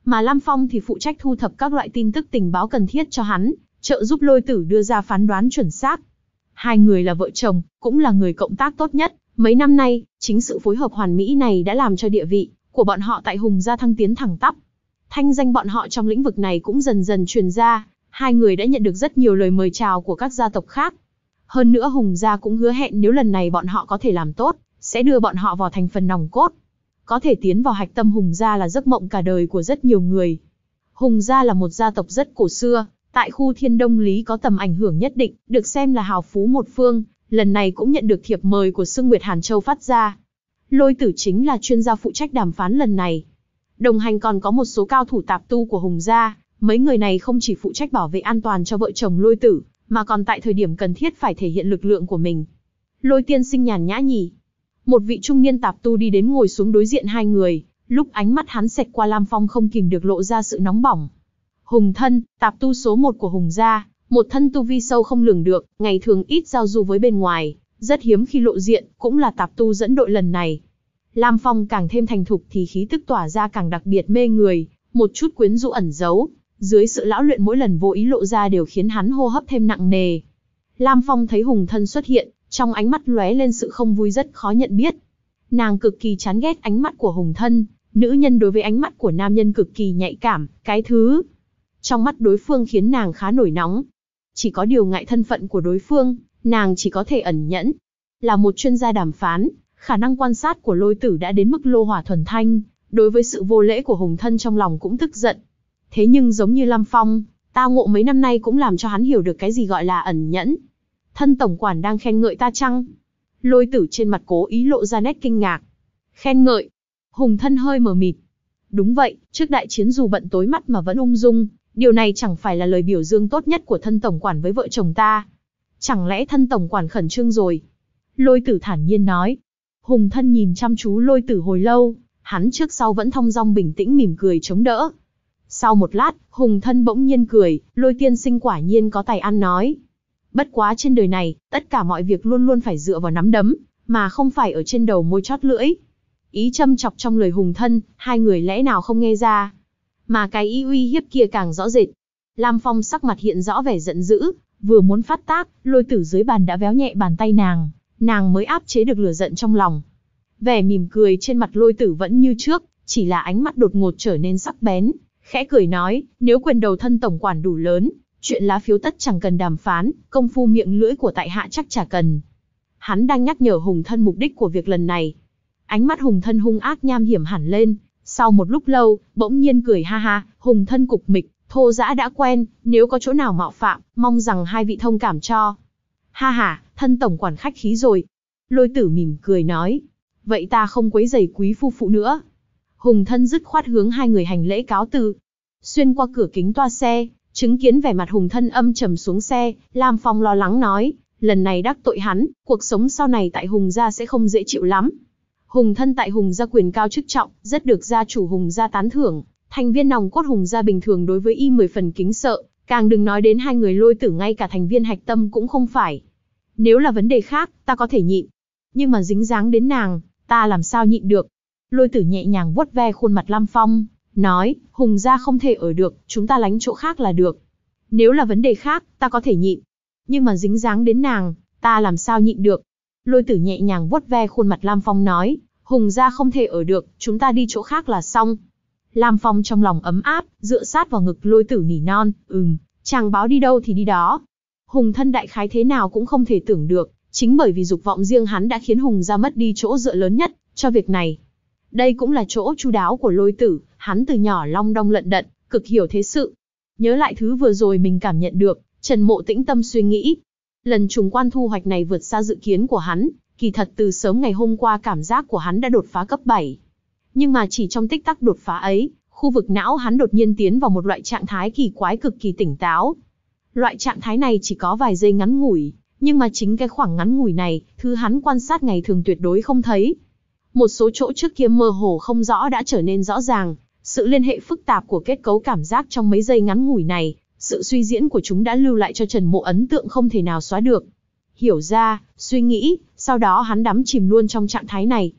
Mà Lam Phong thì phụ trách thu thập các loại tin tức tình báo cần thiết cho hắn, trợ giúp Lôi Tử đưa ra phán đoán chuẩn xác. Hai người là vợ chồng, cũng là người cộng tác tốt nhất. Mấy năm nay, chính sự phối hợp hoàn mỹ này đã làm cho địa vị của bọn họ tại Hùng gia thăng tiến thẳng tắp. Thanh danh bọn họ trong lĩnh vực này cũng dần dần truyền ra, hai người đã nhận được rất nhiều lời mời chào của các gia tộc khác. Hơn nữa Hùng gia cũng hứa hẹn nếu lần này bọn họ có thể làm tốt, sẽ đưa bọn họ vào thành phần nòng cốt. Có thể tiến vào hạch tâm Hùng gia là giấc mộng cả đời của rất nhiều người. Hùng gia là một gia tộc rất cổ xưa, tại khu Thiên Đông Lý có tầm ảnh hưởng nhất định, được xem là hào phú một phương, lần này cũng nhận được thiệp mời của Sương Nguyệt Hàn Châu phát ra. Lôi Tử chính là chuyên gia phụ trách đàm phán lần này. Đồng hành còn có một số cao thủ tạp tu của Hùng gia, mấy người này không chỉ phụ trách bảo vệ an toàn cho vợ chồng Lôi Tử, mà còn tại thời điểm cần thiết phải thể hiện lực lượng của mình. Lôi tiên sinh nhàn nhã nhỉ? Một vị trung niên tạp tu đi đến ngồi xuống đối diện hai người, lúc ánh mắt hắn xẹt qua Lam Phong không kìm được lộ ra sự nóng bỏng. Hùng Thân, tạp tu số một của Hùng gia, một thân tu vi sâu không lường được, ngày thường ít giao du với bên ngoài, rất hiếm khi lộ diện, cũng là tạp tu dẫn đội lần này. Lam Phong càng thêm thành thục thì khí tức tỏa ra càng đặc biệt mê người, một chút quyến rũ ẩn giấu, dưới sự lão luyện mỗi lần vô ý lộ ra đều khiến hắn hô hấp thêm nặng nề. Lam Phong thấy Hùng Thân xuất hiện, trong ánh mắt lóe lên sự không vui rất khó nhận biết. Nàng cực kỳ chán ghét ánh mắt của Hùng Thân, nữ nhân đối với ánh mắt của nam nhân cực kỳ nhạy cảm, cái thứ trong mắt đối phương khiến nàng khá nổi nóng. Chỉ có điều ngại thân phận của đối phương, nàng chỉ có thể ẩn nhẫn. Là một chuyên gia đàm phán, khả năng quan sát của Lôi Tử đã đến mức lô hỏa thuần thanh, đối với sự vô lễ của Hùng Thân trong lòng cũng tức giận. Thế nhưng giống như Lam Phong, tao ngộ mấy năm nay cũng làm cho hắn hiểu được cái gì gọi là ẩn nhẫn. Thân tổng quản đang khen ngợi ta chăng? Lôi Tử trên mặt cố ý lộ ra nét kinh ngạc. Khen ngợi? Hùng Thân hơi mờ mịt. Đúng vậy, trước đại chiến dù bận tối mắt mà vẫn ung dung, điều này chẳng phải là lời biểu dương tốt nhất của thân tổng quản với vợ chồng ta. Chẳng lẽ thân tổng quản khẩn trương rồi? Lôi Tử thản nhiên nói. Hùng Thân nhìn chăm chú Lôi Tử hồi lâu, hắn trước sau vẫn thong dong bình tĩnh mỉm cười chống đỡ. Sau một lát, Hùng Thân bỗng nhiên cười, Lôi tiên sinh quả nhiên có tài ăn nói. Bất quá trên đời này, tất cả mọi việc luôn luôn phải dựa vào nắm đấm, mà không phải ở trên đầu môi chót lưỡi. Ý châm chọc trong lời Hùng Thân, hai người lẽ nào không nghe ra. Mà cái ý uy hiếp kia càng rõ rệt. Lam Phong sắc mặt hiện rõ vẻ giận dữ, vừa muốn phát tác, Lôi Tử dưới bàn đã véo nhẹ bàn tay nàng, nàng mới áp chế được lửa giận trong lòng. Vẻ mỉm cười trên mặt Lôi Tử vẫn như trước, chỉ là ánh mắt đột ngột trở nên sắc bén, khẽ cười nói, nếu quyền đầu thân tổng quản đủ lớn, chuyện lá phiếu tất chẳng cần đàm phán, công phu miệng lưỡi của tại hạ chắc chả cần. Hắn đang nhắc nhở Hùng Thân mục đích của việc lần này. Ánh mắt Hùng Thân hung ác nham hiểm hẳn lên, sau một lúc lâu, bỗng nhiên cười ha ha, Hùng Thân cục mịch, thô dã đã quen, nếu có chỗ nào mạo phạm, mong rằng hai vị thông cảm cho. Ha ha, thân tổng quản khách khí rồi. Lôi Tử mỉm cười nói, vậy ta không quấy rầy quý phu phụ nữa. Hùng Thân dứt khoát hướng hai người hành lễ cáo từ. Xuyên qua cửa kính toa xe, chứng kiến vẻ mặt Hùng Thân âm trầm xuống xe, Lam Phong lo lắng nói, lần này đắc tội hắn, cuộc sống sau này tại Hùng gia sẽ không dễ chịu lắm. Hùng Thân tại Hùng gia quyền cao chức trọng, rất được gia chủ Hùng gia tán thưởng, thành viên nòng cốt Hùng gia bình thường đối với y mười phần kính sợ, càng đừng nói đến hai người Lôi Tử ngay cả thành viên hạch tâm cũng không phải. Nếu là vấn đề khác, ta có thể nhịn, nhưng mà dính dáng đến nàng, ta làm sao nhịn được. Lôi Tử nhẹ nhàng vuốt ve khuôn mặt Lam Phong, nói, Hùng gia không thể ở được, chúng ta lánh chỗ khác là được. Nếu là vấn đề khác, ta có thể nhịn, nhưng mà dính dáng đến nàng, ta làm sao nhịn được. Lôi Tử nhẹ nhàng vuốt ve khuôn mặt Lam Phong nói, Hùng gia không thể ở được, chúng ta đi chỗ khác là xong. Lam Phong trong lòng ấm áp, dựa sát vào ngực Lôi Tử nỉ non, ừm, chàng báo đi đâu thì đi đó. Hùng Thân đại khái thế nào cũng không thể tưởng được, chính bởi vì dục vọng riêng hắn đã khiến Hùng gia mất đi chỗ dựa lớn nhất cho việc này. Đây cũng là chỗ chu đáo của Lôi Tử, hắn từ nhỏ long đong lận đận, cực hiểu thế sự. Nhớ lại thứ vừa rồi mình cảm nhận được, Trần Mộ tĩnh tâm suy nghĩ. Lần trùng quan thu hoạch này vượt xa dự kiến của hắn, kỳ thật từ sớm ngày hôm qua cảm giác của hắn đã đột phá cấp bảy. Nhưng mà chỉ trong tích tắc đột phá ấy, khu vực não hắn đột nhiên tiến vào một loại trạng thái kỳ quái cực kỳ tỉnh táo. Loại trạng thái này chỉ có vài giây ngắn ngủi, nhưng mà chính cái khoảng ngắn ngủi này, thứ hắn quan sát ngày thường tuyệt đối không thấy. Một số chỗ trước kia mơ hồ không rõ đã trở nên rõ ràng, sự liên hệ phức tạp của kết cấu cảm giác trong mấy giây ngắn ngủi này, sự suy diễn của chúng đã lưu lại cho Trần Mộ ấn tượng không thể nào xóa được. Hiểu ra, suy nghĩ, sau đó hắn đắm chìm luôn trong trạng thái này.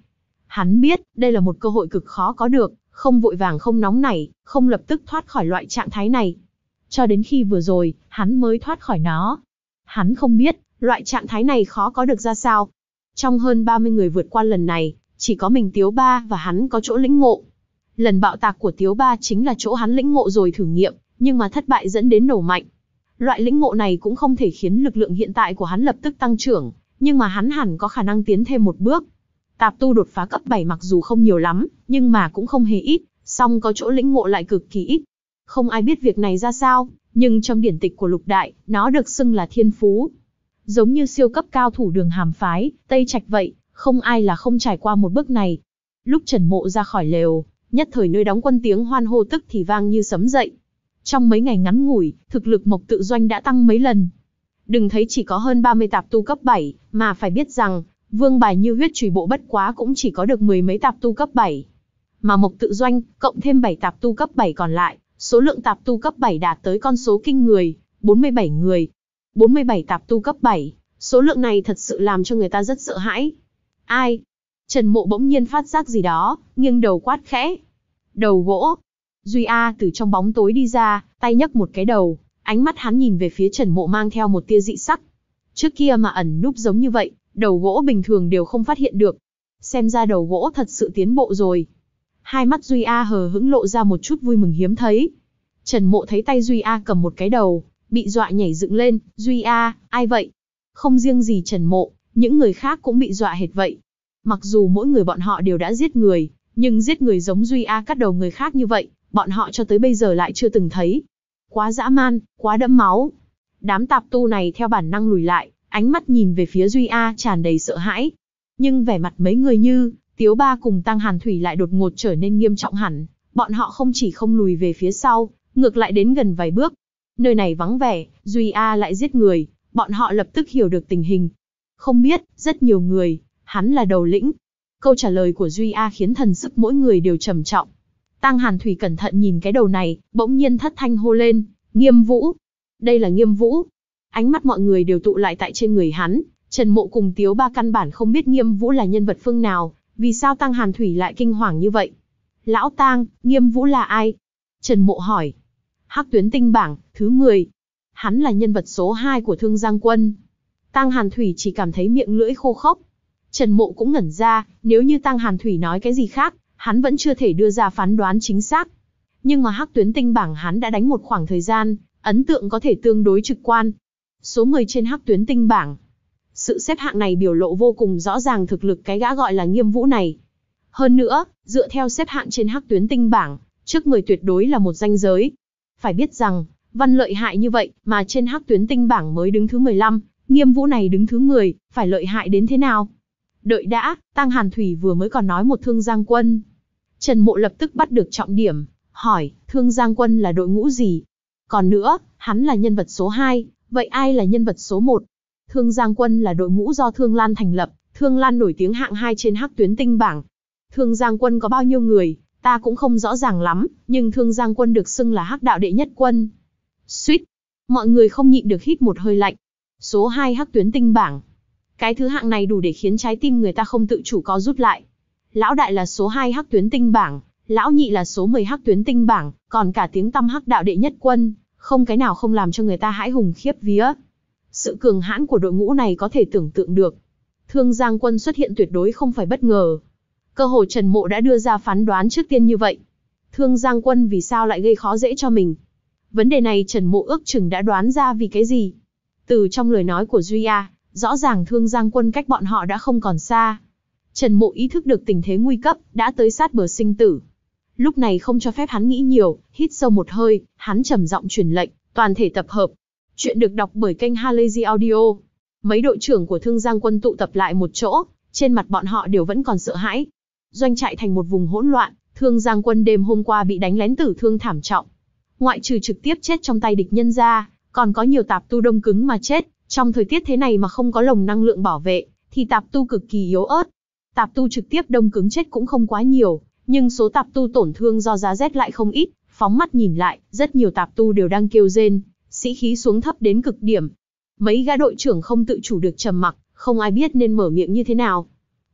Hắn biết, đây là một cơ hội cực khó có được, không vội vàng không nóng nảy, không lập tức thoát khỏi loại trạng thái này. Cho đến khi vừa rồi, hắn mới thoát khỏi nó. Hắn không biết, loại trạng thái này khó có được ra sao. Trong hơn ba mươi người vượt qua lần này, chỉ có mình Tiếu Ba và hắn có chỗ lĩnh ngộ. Lần bạo tạc của Tiếu Ba chính là chỗ hắn lĩnh ngộ rồi thử nghiệm, nhưng mà thất bại dẫn đến nổ mạnh. Loại lĩnh ngộ này cũng không thể khiến lực lượng hiện tại của hắn lập tức tăng trưởng, nhưng mà hắn hẳn có khả năng tiến thêm một bước. Tạp tu đột phá cấp bảy mặc dù không nhiều lắm, nhưng mà cũng không hề ít, song có chỗ lĩnh ngộ lại cực kỳ ít. Không ai biết việc này ra sao, nhưng trong điển tịch của lục đại, nó được xưng là thiên phú. Giống như siêu cấp cao thủ Đường Hàm phái, Tây Trạch vậy, không ai là không trải qua một bước này. Lúc Trần Mộ ra khỏi lều, nhất thời nơi đóng quân tiếng hoan hô tức thì vang như sấm dậy. Trong mấy ngày ngắn ngủi, thực lực Mộc Tự Doanh đã tăng mấy lần. Đừng thấy chỉ có hơn ba mươi tạp tu cấp bảy, mà phải biết rằng, vương bài như huyết trùy bộ bất quá cũng chỉ có được mười mấy tạp tu cấp bảy. Mà Mộc Tự Doanh, cộng thêm bảy tạp tu cấp bảy còn lại, số lượng tạp tu cấp bảy đạt tới con số kinh người, bốn mươi bảy người. bốn mươi bảy tạp tu cấp bảy, số lượng này thật sự làm cho người ta rất sợ hãi. Ai? Trần Mộ bỗng nhiên phát giác gì đó, nghiêng đầu quát khẽ. Đầu gỗ. Duy A từ trong bóng tối đi ra, tay nhấc một cái đầu, ánh mắt hắn nhìn về phía Trần Mộ mang theo một tia dị sắc. Trước kia mà ẩn núp giống như vậy, đầu gỗ bình thường đều không phát hiện được. Xem ra đầu gỗ thật sự tiến bộ rồi. Hai mắt Duy A hờ hững lộ ra một chút vui mừng hiếm thấy. Trần Mộ thấy tay Duy A cầm một cái đầu, bị dọa nhảy dựng lên. Duy A, ai vậy? Không riêng gì Trần Mộ, những người khác cũng bị dọa hệt vậy. Mặc dù mỗi người bọn họ đều đã giết người, nhưng giết người giống Duy A cắt đầu người khác như vậy, bọn họ cho tới bây giờ lại chưa từng thấy. Quá dã man, quá đẫm máu. Đám tạp tu này theo bản năng lùi lại, ánh mắt nhìn về phía Duy A tràn đầy sợ hãi. Nhưng vẻ mặt mấy người như Tiếu Ba cùng Tăng Hàn Thủy lại đột ngột trở nên nghiêm trọng hẳn. Bọn họ không chỉ không lùi về phía sau, ngược lại đến gần vài bước. Nơi này vắng vẻ, Duy A lại giết người, bọn họ lập tức hiểu được tình hình. Không biết, rất nhiều người, hắn là đầu lĩnh. Câu trả lời của Duy A khiến thần sức mỗi người đều trầm trọng. Tăng Hàn Thủy cẩn thận nhìn cái đầu này, bỗng nhiên thất thanh hô lên, Nghiêm Vũ. Đây là Nghiêm Vũ. Ánh mắt mọi người đều tụ lại tại trên người hắn. Trần Mộ cùng Tiếu Ba căn bản không biết Nghiêm Vũ là nhân vật phương nào, vì sao Tăng Hàn Thủy lại kinh hoàng như vậy. Lão Tang, Nghiêm Vũ là ai? Trần Mộ hỏi. Hắc Tuyến Tinh bảng, thứ mười. Hắn là nhân vật số hai của Thương Giang Quân. Tăng Hàn Thủy chỉ cảm thấy miệng lưỡi khô khốc. Trần Mộ cũng ngẩn ra, nếu như Tăng Hàn Thủy nói cái gì khác, hắn vẫn chưa thể đưa ra phán đoán chính xác. Nhưng mà Hắc Tuyến Tinh bảng hắn đã đánh một khoảng thời gian, ấn tượng có thể tương đối trực quan. Số mười trên Hắc Tuyến Tinh bảng. Sự xếp hạng này biểu lộ vô cùng rõ ràng thực lực cái gã gọi là Nghiêm Vũ này. Hơn nữa, dựa theo xếp hạng trên Hắc Tuyến Tinh bảng, trước mười tuyệt đối là một ranh giới. Phải biết rằng, văn lợi hại như vậy, mà trên Hắc Tuyến Tinh bảng mới đứng thứ mười lăm, Nghiêm Vũ này đứng thứ mười, phải lợi hại đến thế nào? Đợi đã, Tăng Hàn Thủy vừa mới còn nói một Thương Giang Quân. Trần Mộ lập tức bắt được trọng điểm, hỏi, Thương Giang Quân là đội ngũ gì? Còn nữa, hắn là nhân vật số hai, vậy ai là nhân vật số một? Thương Giang Quân là đội ngũ do Thương Lan thành lập, Thương Lan nổi tiếng hạng hai trên Hắc Tuyến Tinh bảng. Thương Giang Quân có bao nhiêu người, ta cũng không rõ ràng lắm, nhưng Thương Giang Quân được xưng là Hắc Đạo đệ nhất quân. Suýt, mọi người không nhịn được hít một hơi lạnh. Số hai Hắc Tuyến Tinh bảng. Cái thứ hạng này đủ để khiến trái tim người ta không tự chủ co rút lại. Lão đại là số hai Hắc Tuyến Tinh bảng, lão nhị là số mười Hắc Tuyến Tinh bảng, còn cả tiếng tăm Hắc Đạo đệ nhất quân, không cái nào không làm cho người ta hãi hùng khiếp vía. Sự cường hãn của đội ngũ này có thể tưởng tượng được. Thương Giang Quân xuất hiện tuyệt đối không phải bất ngờ. Cơ hồ Trần Mộ đã đưa ra phán đoán trước tiên như vậy. Thương Giang Quân vì sao lại gây khó dễ cho mình? Vấn đề này Trần Mộ ước chừng đã đoán ra vì cái gì. Từ trong lời nói của Duy A, rõ ràng Thương Giang Quân cách bọn họ đã không còn xa. Trần Mộ ý thức được tình thế nguy cấp, đã tới sát bờ sinh tử. Lúc này không cho phép hắn nghĩ nhiều, hít sâu một hơi, hắn trầm giọng truyền lệnh, toàn thể tập hợp. Chuyện được đọc bởi kênh Halazy Audio. Mấy đội trưởng của Thương Giang Quân tụ tập lại một chỗ, trên mặt bọn họ đều vẫn còn sợ hãi. Doanh trại thành một vùng hỗn loạn, Thương Giang Quân đêm hôm qua bị đánh lén tử thương thảm trọng. Ngoại trừ trực tiếp chết trong tay địch nhân ra, còn có nhiều tạp tu đông cứng mà chết. Trong thời tiết thế này mà không có lồng năng lượng bảo vệ, thì tạp tu cực kỳ yếu ớt. Tạp tu trực tiếp đông cứng chết cũng không quá nhiều, nhưng số tạp tu tổn thương do giá rét lại không ít. Phóng mắt nhìn lại, rất nhiều tạp tu đều đang kêu rên, sĩ khí xuống thấp đến cực điểm. Mấy gã đội trưởng không tự chủ được trầm mặc, không ai biết nên mở miệng như thế nào.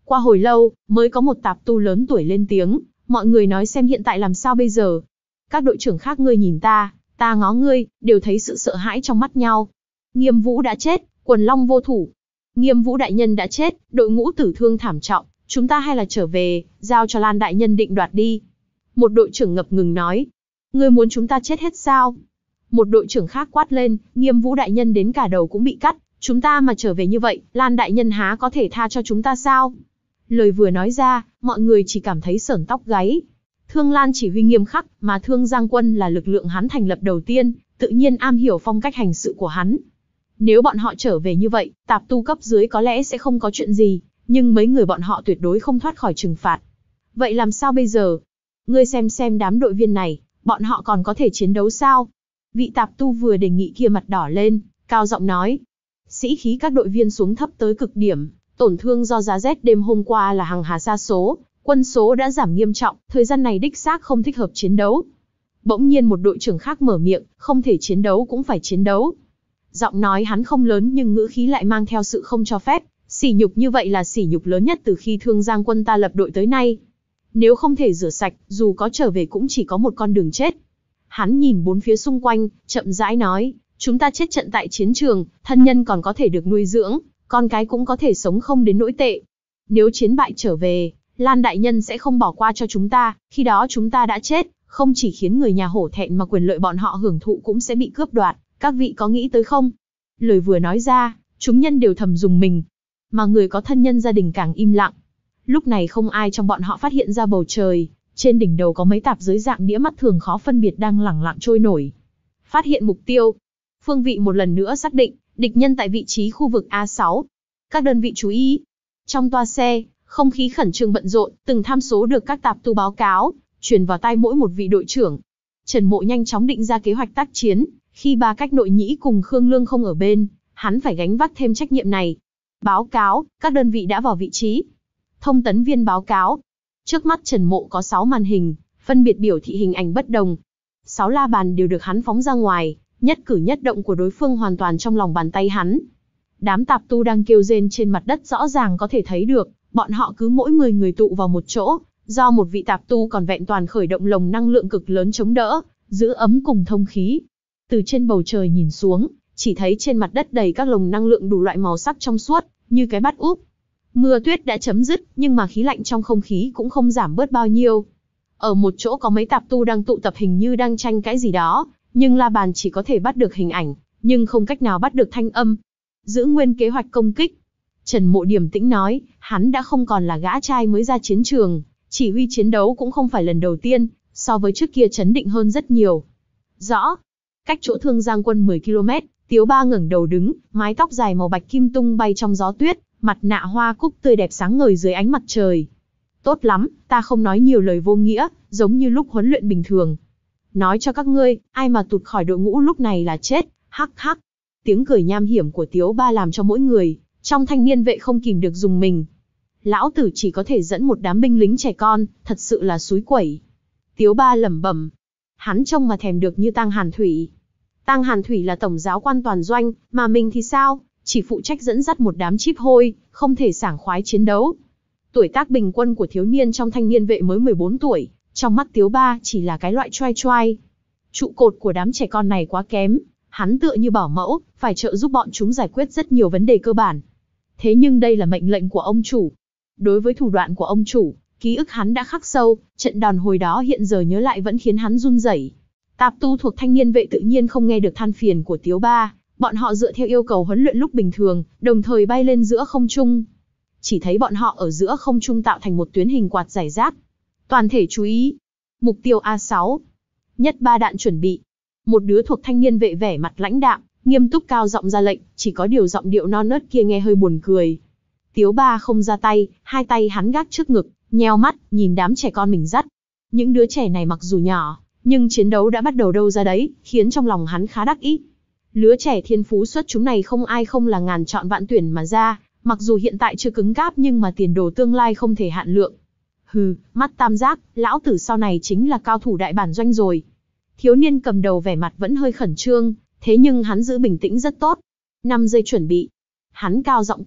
Qua hồi lâu, mới có một tạp tu lớn tuổi lên tiếng, mọi người nói xem hiện tại làm sao bây giờ. Các đội trưởng khác ngươi nhìn ta, ta ngó ngươi, đều thấy sự sợ hãi trong mắt nhau. Nghiêm Vũ đã chết, Quần Long vô thủ. Nghiêm Vũ đại nhân đã chết, đội ngũ tử thương thảm trọng, chúng ta hay là trở về, giao cho Lan đại nhân định đoạt đi. Một đội trưởng ngập ngừng nói, ngươi muốn chúng ta chết hết sao? Một đội trưởng khác quát lên, Nghiêm Vũ đại nhân đến cả đầu cũng bị cắt, chúng ta mà trở về như vậy, Lan đại nhân há có thể tha cho chúng ta sao? Lời vừa nói ra, mọi người chỉ cảm thấy sởn tóc gáy. Thương Lan chỉ huy nghiêm khắc, mà Thương Giang quân là lực lượng hắn thành lập đầu tiên, tự nhiên am hiểu phong cách hành sự của hắn. Nếu bọn họ trở về như vậy, tạp tu cấp dưới có lẽ sẽ không có chuyện gì, nhưng mấy người bọn họ tuyệt đối không thoát khỏi trừng phạt. Vậy làm sao bây giờ? Ngươi xem xem đám đội viên này, bọn họ còn có thể chiến đấu sao? Vị tạp tu vừa đề nghị kia mặt đỏ lên, cao giọng nói. Sĩ khí các đội viên xuống thấp tới cực điểm, tổn thương do giá rét đêm hôm qua là hàng hà sa số, quân số đã giảm nghiêm trọng, thời gian này đích xác không thích hợp chiến đấu. Bỗng nhiên một đội trưởng khác mở miệng, không thể chiến đấu cũng phải chiến đấu. Giọng nói hắn không lớn nhưng ngữ khí lại mang theo sự không cho phép, sỉ nhục như vậy là sỉ nhục lớn nhất từ khi Thương Giang quân ta lập đội tới nay. Nếu không thể rửa sạch, dù có trở về cũng chỉ có một con đường chết. Hắn nhìn bốn phía xung quanh, chậm rãi nói, chúng ta chết trận tại chiến trường, thân nhân còn có thể được nuôi dưỡng, con cái cũng có thể sống không đến nỗi tệ. Nếu chiến bại trở về, Lan đại nhân sẽ không bỏ qua cho chúng ta, khi đó chúng ta đã chết, không chỉ khiến người nhà hổ thẹn mà quyền lợi bọn họ hưởng thụ cũng sẽ bị cướp đoạt, các vị có nghĩ tới không? Lời vừa nói ra, chúng nhân đều thầm rùng mình, mà người có thân nhân gia đình càng im lặng. Lúc này không ai trong bọn họ phát hiện ra bầu trời, trên đỉnh đầu có mấy tạp giới dạng đĩa mắt thường khó phân biệt đang lẳng lặng trôi nổi. Phát hiện mục tiêu. Phương vị một lần nữa xác định, địch nhân tại vị trí khu vực A sáu. Các đơn vị chú ý. Trong toa xe, không khí khẩn trương bận rộn, từng tham số được các tạp tu báo cáo, truyền vào tai mỗi một vị đội trưởng. Trần Mộ nhanh chóng định ra kế hoạch tác chiến, khi ba cách nội nhĩ cùng Khương Lương không ở bên, hắn phải gánh vác thêm trách nhiệm này. Báo cáo, các đơn vị đã vào vị trí. Thông tấn viên báo cáo. Trước mắt Trần Mộ có sáu màn hình, phân biệt biểu thị hình ảnh bất đồng. sáu la bàn đều được hắn phóng ra ngoài, nhất cử nhất động của đối phương hoàn toàn trong lòng bàn tay hắn. Đám tạp tu đang kêu rên trên mặt đất rõ ràng có thể thấy được, bọn họ cứ mỗi người người tụ vào một chỗ, do một vị tạp tu còn vẹn toàn khởi động lồng năng lượng cực lớn chống đỡ, giữ ấm cùng thông khí. Từ trên bầu trời nhìn xuống, chỉ thấy trên mặt đất đầy các lồng năng lượng đủ loại màu sắc trong suốt, như cái bát úp. Mưa tuyết đã chấm dứt, nhưng mà khí lạnh trong không khí cũng không giảm bớt bao nhiêu. Ở một chỗ có mấy tạp tu đang tụ tập hình như đang tranh cãi gì đó, nhưng la bàn chỉ có thể bắt được hình ảnh, nhưng không cách nào bắt được thanh âm. Giữ nguyên kế hoạch công kích. Trần Mộ điềm tĩnh nói, hắn đã không còn là gã trai mới ra chiến trường, chỉ huy chiến đấu cũng không phải lần đầu tiên, so với trước kia trấn định hơn rất nhiều. Rõ. Cách chỗ Thương Giang quân mười ki lô mét, Tiếu Ba ngẩng đầu đứng, mái tóc dài màu bạch kim tung bay trong gió tuyết, mặt nạ hoa cúc tươi đẹp sáng ngời dưới ánh mặt trời. Tốt lắm, ta không nói nhiều lời vô nghĩa, giống như lúc huấn luyện bình thường. Nói cho các ngươi, ai mà tụt khỏi đội ngũ lúc này là chết, hắc hắc. Tiếng cười nham hiểm của Tiếu Ba làm cho mỗi người trong thanh niên vệ không kìm được dùng mình. Lão tử chỉ có thể dẫn một đám binh lính trẻ con, thật sự là xúi quẩy. Tiếu Ba lẩm bẩm. Hắn trông mà thèm được như Tang Hàn Thủy. Tang Hàn Thủy là tổng giáo quan toàn doanh, mà mình thì sao? Chỉ phụ trách dẫn dắt một đám chíp hôi, không thể sảng khoái chiến đấu. Tuổi tác bình quân của thiếu niên trong thanh niên vệ mới mười bốn tuổi, trong mắt Tiếu Ba chỉ là cái loại choai choai. Trụ cột của đám trẻ con này quá kém, hắn tựa như bảo mẫu, phải trợ giúp bọn chúng giải quyết rất nhiều vấn đề cơ bản. Thế nhưng đây là mệnh lệnh của ông chủ. Đối với thủ đoạn của ông chủ, ký ức hắn đã khắc sâu, trận đòn hồi đó hiện giờ nhớ lại vẫn khiến hắn run rẩy. Tạp tu thuộc thanh niên vệ tự nhiên không nghe được than phiền của Tiếu Ba, bọn họ dựa theo yêu cầu huấn luyện lúc bình thường, đồng thời bay lên giữa không trung. Chỉ thấy bọn họ ở giữa không trung tạo thành một tuyến hình quạt rải rác. Toàn thể chú ý. Mục tiêu A sáu. Nhất ba đạn chuẩn bị. Một đứa thuộc thanh niên vệ vẻ mặt lãnh đạm, nghiêm túc cao giọng ra lệnh, chỉ có điều giọng điệu non nớt kia nghe hơi buồn cười. Tiếu Ba không ra tay, hai tay hắn gác trước ngực, nheo mắt, nhìn đám trẻ con mình dắt. Những đứa trẻ này mặc dù nhỏ, nhưng chiến đấu đã bắt đầu đâu ra đấy, khiến trong lòng hắn khá đắc ý. Lứa trẻ thiên phú xuất chúng này không ai không là ngàn chọn vạn tuyển mà ra, mặc dù hiện tại chưa cứng cáp nhưng mà tiền đồ tương lai không thể hạn lượng. Hừ, mắt tam giác, lão tử sau này chính là cao thủ đại bản doanh rồi. Thiếu niên cầm đầu vẻ mặt vẫn hơi khẩn trương, thế nhưng hắn giữ bình tĩnh rất tốt. năm giây chuẩn bị. Hắn cao giọng quát,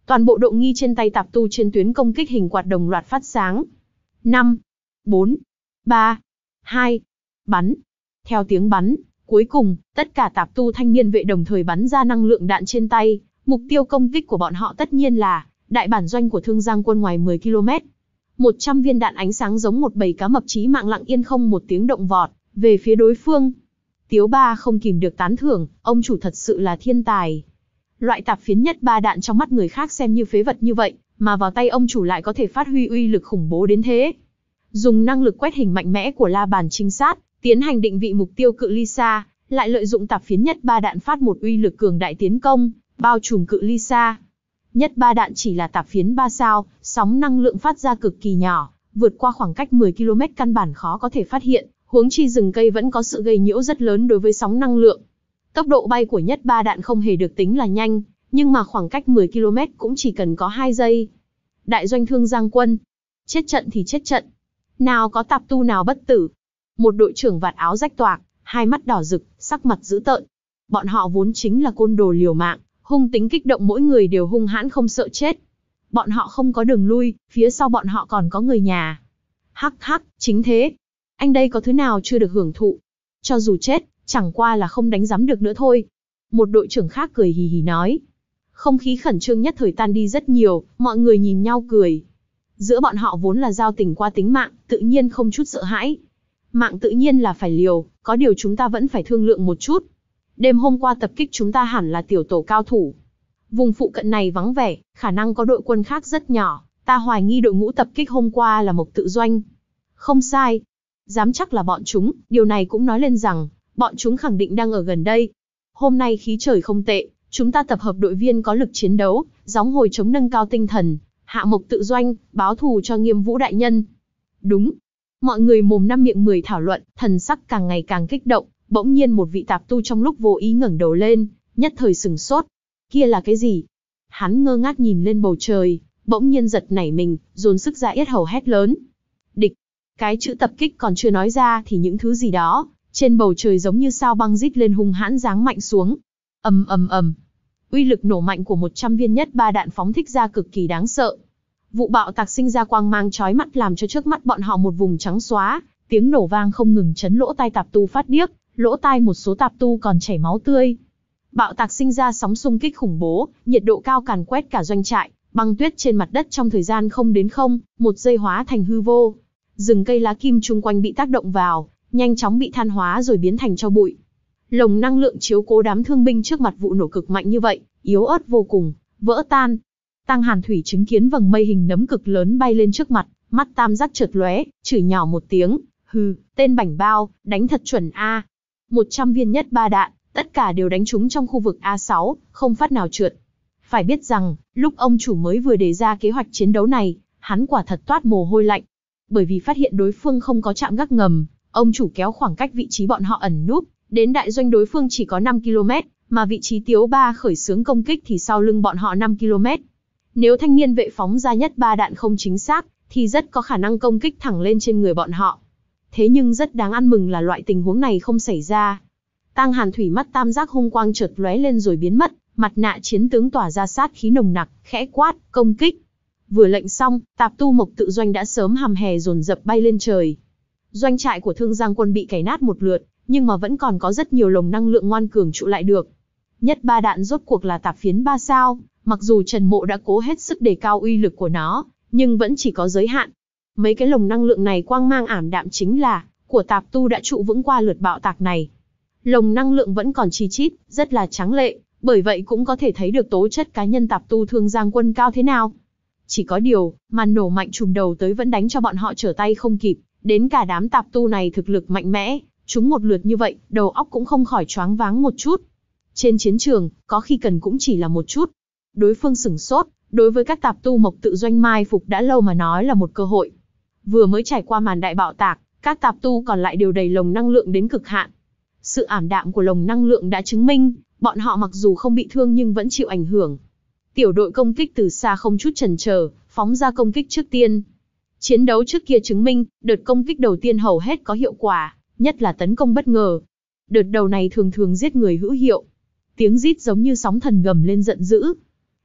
Toàn bộ độ nghi trên tay tạp tu trên tuyến công kích hình quạt đồng loạt phát sáng. năm, bốn, ba, hai, bắn. Theo tiếng bắn, cuối cùng, tất cả tạp tu thanh niên vệ đồng thời bắn ra năng lượng đạn trên tay. Mục tiêu công kích của bọn họ tất nhiên là đại bản doanh của Thương Giang quân ngoài mười ki lô mét. một trăm viên đạn ánh sáng giống một bầy cá mập chí mạng lặng yên không một tiếng động vọt về phía đối phương. Tiếu Ba không kìm được tán thưởng, ông chủ thật sự là thiên tài. Loại tạp phiến nhất ba đạn trong mắt người khác xem như phế vật như vậy, mà vào tay ông chủ lại có thể phát huy uy lực khủng bố đến thế. Dùng năng lực quét hình mạnh mẽ của la bàn trinh sát, tiến hành định vị mục tiêu cự ly xa, lại lợi dụng tạp phiến nhất ba đạn phát một uy lực cường đại tiến công, bao trùm cự ly xa. Nhất ba đạn chỉ là tạp phiến ba sao, sóng năng lượng phát ra cực kỳ nhỏ, vượt qua khoảng cách mười ki lô mét căn bản khó có thể phát hiện, huống chi rừng cây vẫn có sự gây nhiễu rất lớn đối với sóng năng lượng. Tốc độ bay của nhất ba đạn không hề được tính là nhanh, nhưng mà khoảng cách mười ki lô mét cũng chỉ cần có hai giây. Đại doanh Thương Giang quân. Chết trận thì chết trận. Nào có tạp tu nào bất tử. Một đội trưởng vạt áo rách toạc, hai mắt đỏ rực, sắc mặt dữ tợn. Bọn họ vốn chính là côn đồ liều mạng, hung tính kích động, mỗi người đều hung hãn không sợ chết. Bọn họ không có đường lui, phía sau bọn họ còn có người nhà. Hắc hắc, chính thế. Anh đây có thứ nào chưa được hưởng thụ. Cho dù chết, chẳng qua là không đánh giấm được nữa thôi. Một đội trưởng khác cười hì hì nói. Không khí khẩn trương nhất thời tan đi rất nhiều, mọi người nhìn nhau cười. Giữa bọn họ vốn là giao tình qua tính mạng, tự nhiên không chút sợ hãi. Mạng tự nhiên là phải liều, có điều chúng ta vẫn phải thương lượng một chút. Đêm hôm qua tập kích chúng ta hẳn là tiểu tổ cao thủ. Vùng phụ cận này vắng vẻ, khả năng có đội quân khác rất nhỏ. Ta hoài nghi đội ngũ tập kích hôm qua là Mộc Tự Doanh. Không sai. Dám chắc là bọn chúng, điều này cũng nói lên rằng, bọn chúng khẳng định đang ở gần đây. Hôm nay khí trời không tệ, chúng ta tập hợp đội viên có lực chiến đấu, gióng hồi chống nâng cao tinh thần, hạ Mộc Tự Doanh, báo thù cho Nghiêm Vũ đại nhân. Đúng. Mọi người mồm năm miệng mười thảo luận, thần sắc càng ngày càng kích động. Bỗng nhiên một vị tạp tu trong lúc vô ý ngẩng đầu lên, nhất thời sừng sốt. Kia là cái gì? Hắn ngơ ngác nhìn lên bầu trời, bỗng nhiên giật nảy mình, dồn sức ra yết hầu hét lớn. Địch! Cái chữ tập kích còn chưa nói ra thì những thứ gì đó, trên bầu trời giống như sao băng rít lên hung hãn giáng mạnh xuống. Ầm ầm ầm. Uy lực nổ mạnh của một trăm viên nhất ba đạn phóng thích ra cực kỳ đáng sợ. Vụ bạo tạc sinh ra quang mang chói mắt làm cho trước mắt bọn họ một vùng trắng xóa, tiếng nổ vang không ngừng chấn lỗ tai tạp tu phát điếc, lỗ tai một số tạp tu còn chảy máu tươi. Bạo tạc sinh ra sóng xung kích khủng bố, nhiệt độ cao càn quét cả doanh trại, băng tuyết trên mặt đất trong thời gian không đến không, một giây hóa thành hư vô. Rừng cây lá kim chung quanh bị tác động vào, nhanh chóng bị than hóa rồi biến thành tro bụi. Lồng năng lượng chiếu cố đám thương binh trước mặt vụ nổ cực mạnh như vậy, yếu ớt vô cùng, vỡ tan. Tăng Hàn Thủy chứng kiến vầng mây hình nấm cực lớn bay lên trước mặt, mắt tam giác chợt lóe, chửi nhỏ một tiếng, hừ, tên bảnh bao, đánh thật chuẩn a. một trăm viên nhất ba đạn, tất cả đều đánh trúng trong khu vực A sáu, không phát nào trượt. Phải biết rằng, lúc ông chủ mới vừa đề ra kế hoạch chiến đấu này, hắn quả thật toát mồ hôi lạnh. Bởi vì phát hiện đối phương không có trạm gác ngầm, ông chủ kéo khoảng cách vị trí bọn họ ẩn núp, đến đại doanh đối phương chỉ có năm ki lô mét, mà vị trí Tiếu Ba khởi xướng công kích thì sau lưng bọn họ năm ki lô mét. Nếu thanh niên vệ phóng ra nhất ba đạn không chính xác, thì rất có khả năng công kích thẳng lên trên người bọn họ. Thế nhưng rất đáng ăn mừng là loại tình huống này không xảy ra. Tang Hàn Thủy mắt tam giác hung quang chợt lóe lên rồi biến mất, mặt nạ chiến tướng tỏa ra sát khí nồng nặc, khẽ quát, công kích. Vừa lệnh xong, tạp tu Mộc Tự Doanh đã sớm hầm hè dồn dập bay lên trời. Doanh trại của Thương Giang quân bị cày nát một lượt, nhưng mà vẫn còn có rất nhiều lồng năng lượng ngoan cường trụ lại được. Nhất ba đạn rốt cuộc là tạp phiến ba sao, mặc dù Trần Mộ đã cố hết sức đề cao uy lực của nó, nhưng vẫn chỉ có giới hạn. Mấy cái lồng năng lượng này quang mang ảm đạm chính là của tạp tu đã trụ vững qua lượt bạo tạc này. Lồng năng lượng vẫn còn chi chít, rất là tráng lệ, bởi vậy cũng có thể thấy được tố chất cá nhân tạp tu Thương Giang quân cao thế nào. Chỉ có điều, màn nổ mạnh trùm đầu tới vẫn đánh cho bọn họ trở tay không kịp, đến cả đám tạp tu này thực lực mạnh mẽ, chúng một lượt như vậy, đầu óc cũng không khỏi choáng váng một chút. Trên chiến trường, có khi cần cũng chỉ là một chút. Đối phương sửng sốt, đối với các tạp tu Mộc Tự Doanh mai phục đã lâu mà nói là một cơ hội. Vừa mới trải qua màn đại bạo tạc, các tạp tu còn lại đều đầy lồng năng lượng đến cực hạn. Sự ảm đạm của lồng năng lượng đã chứng minh, bọn họ mặc dù không bị thương nhưng vẫn chịu ảnh hưởng. Tiểu đội công kích từ xa không chút chần chờ, phóng ra công kích trước tiên. Chiến đấu trước kia chứng minh, đợt công kích đầu tiên hầu hết có hiệu quả, nhất là tấn công bất ngờ. Đợt đầu này thường thường giết người hữu hiệu. Tiếng rít giống như sóng thần gầm lên giận dữ.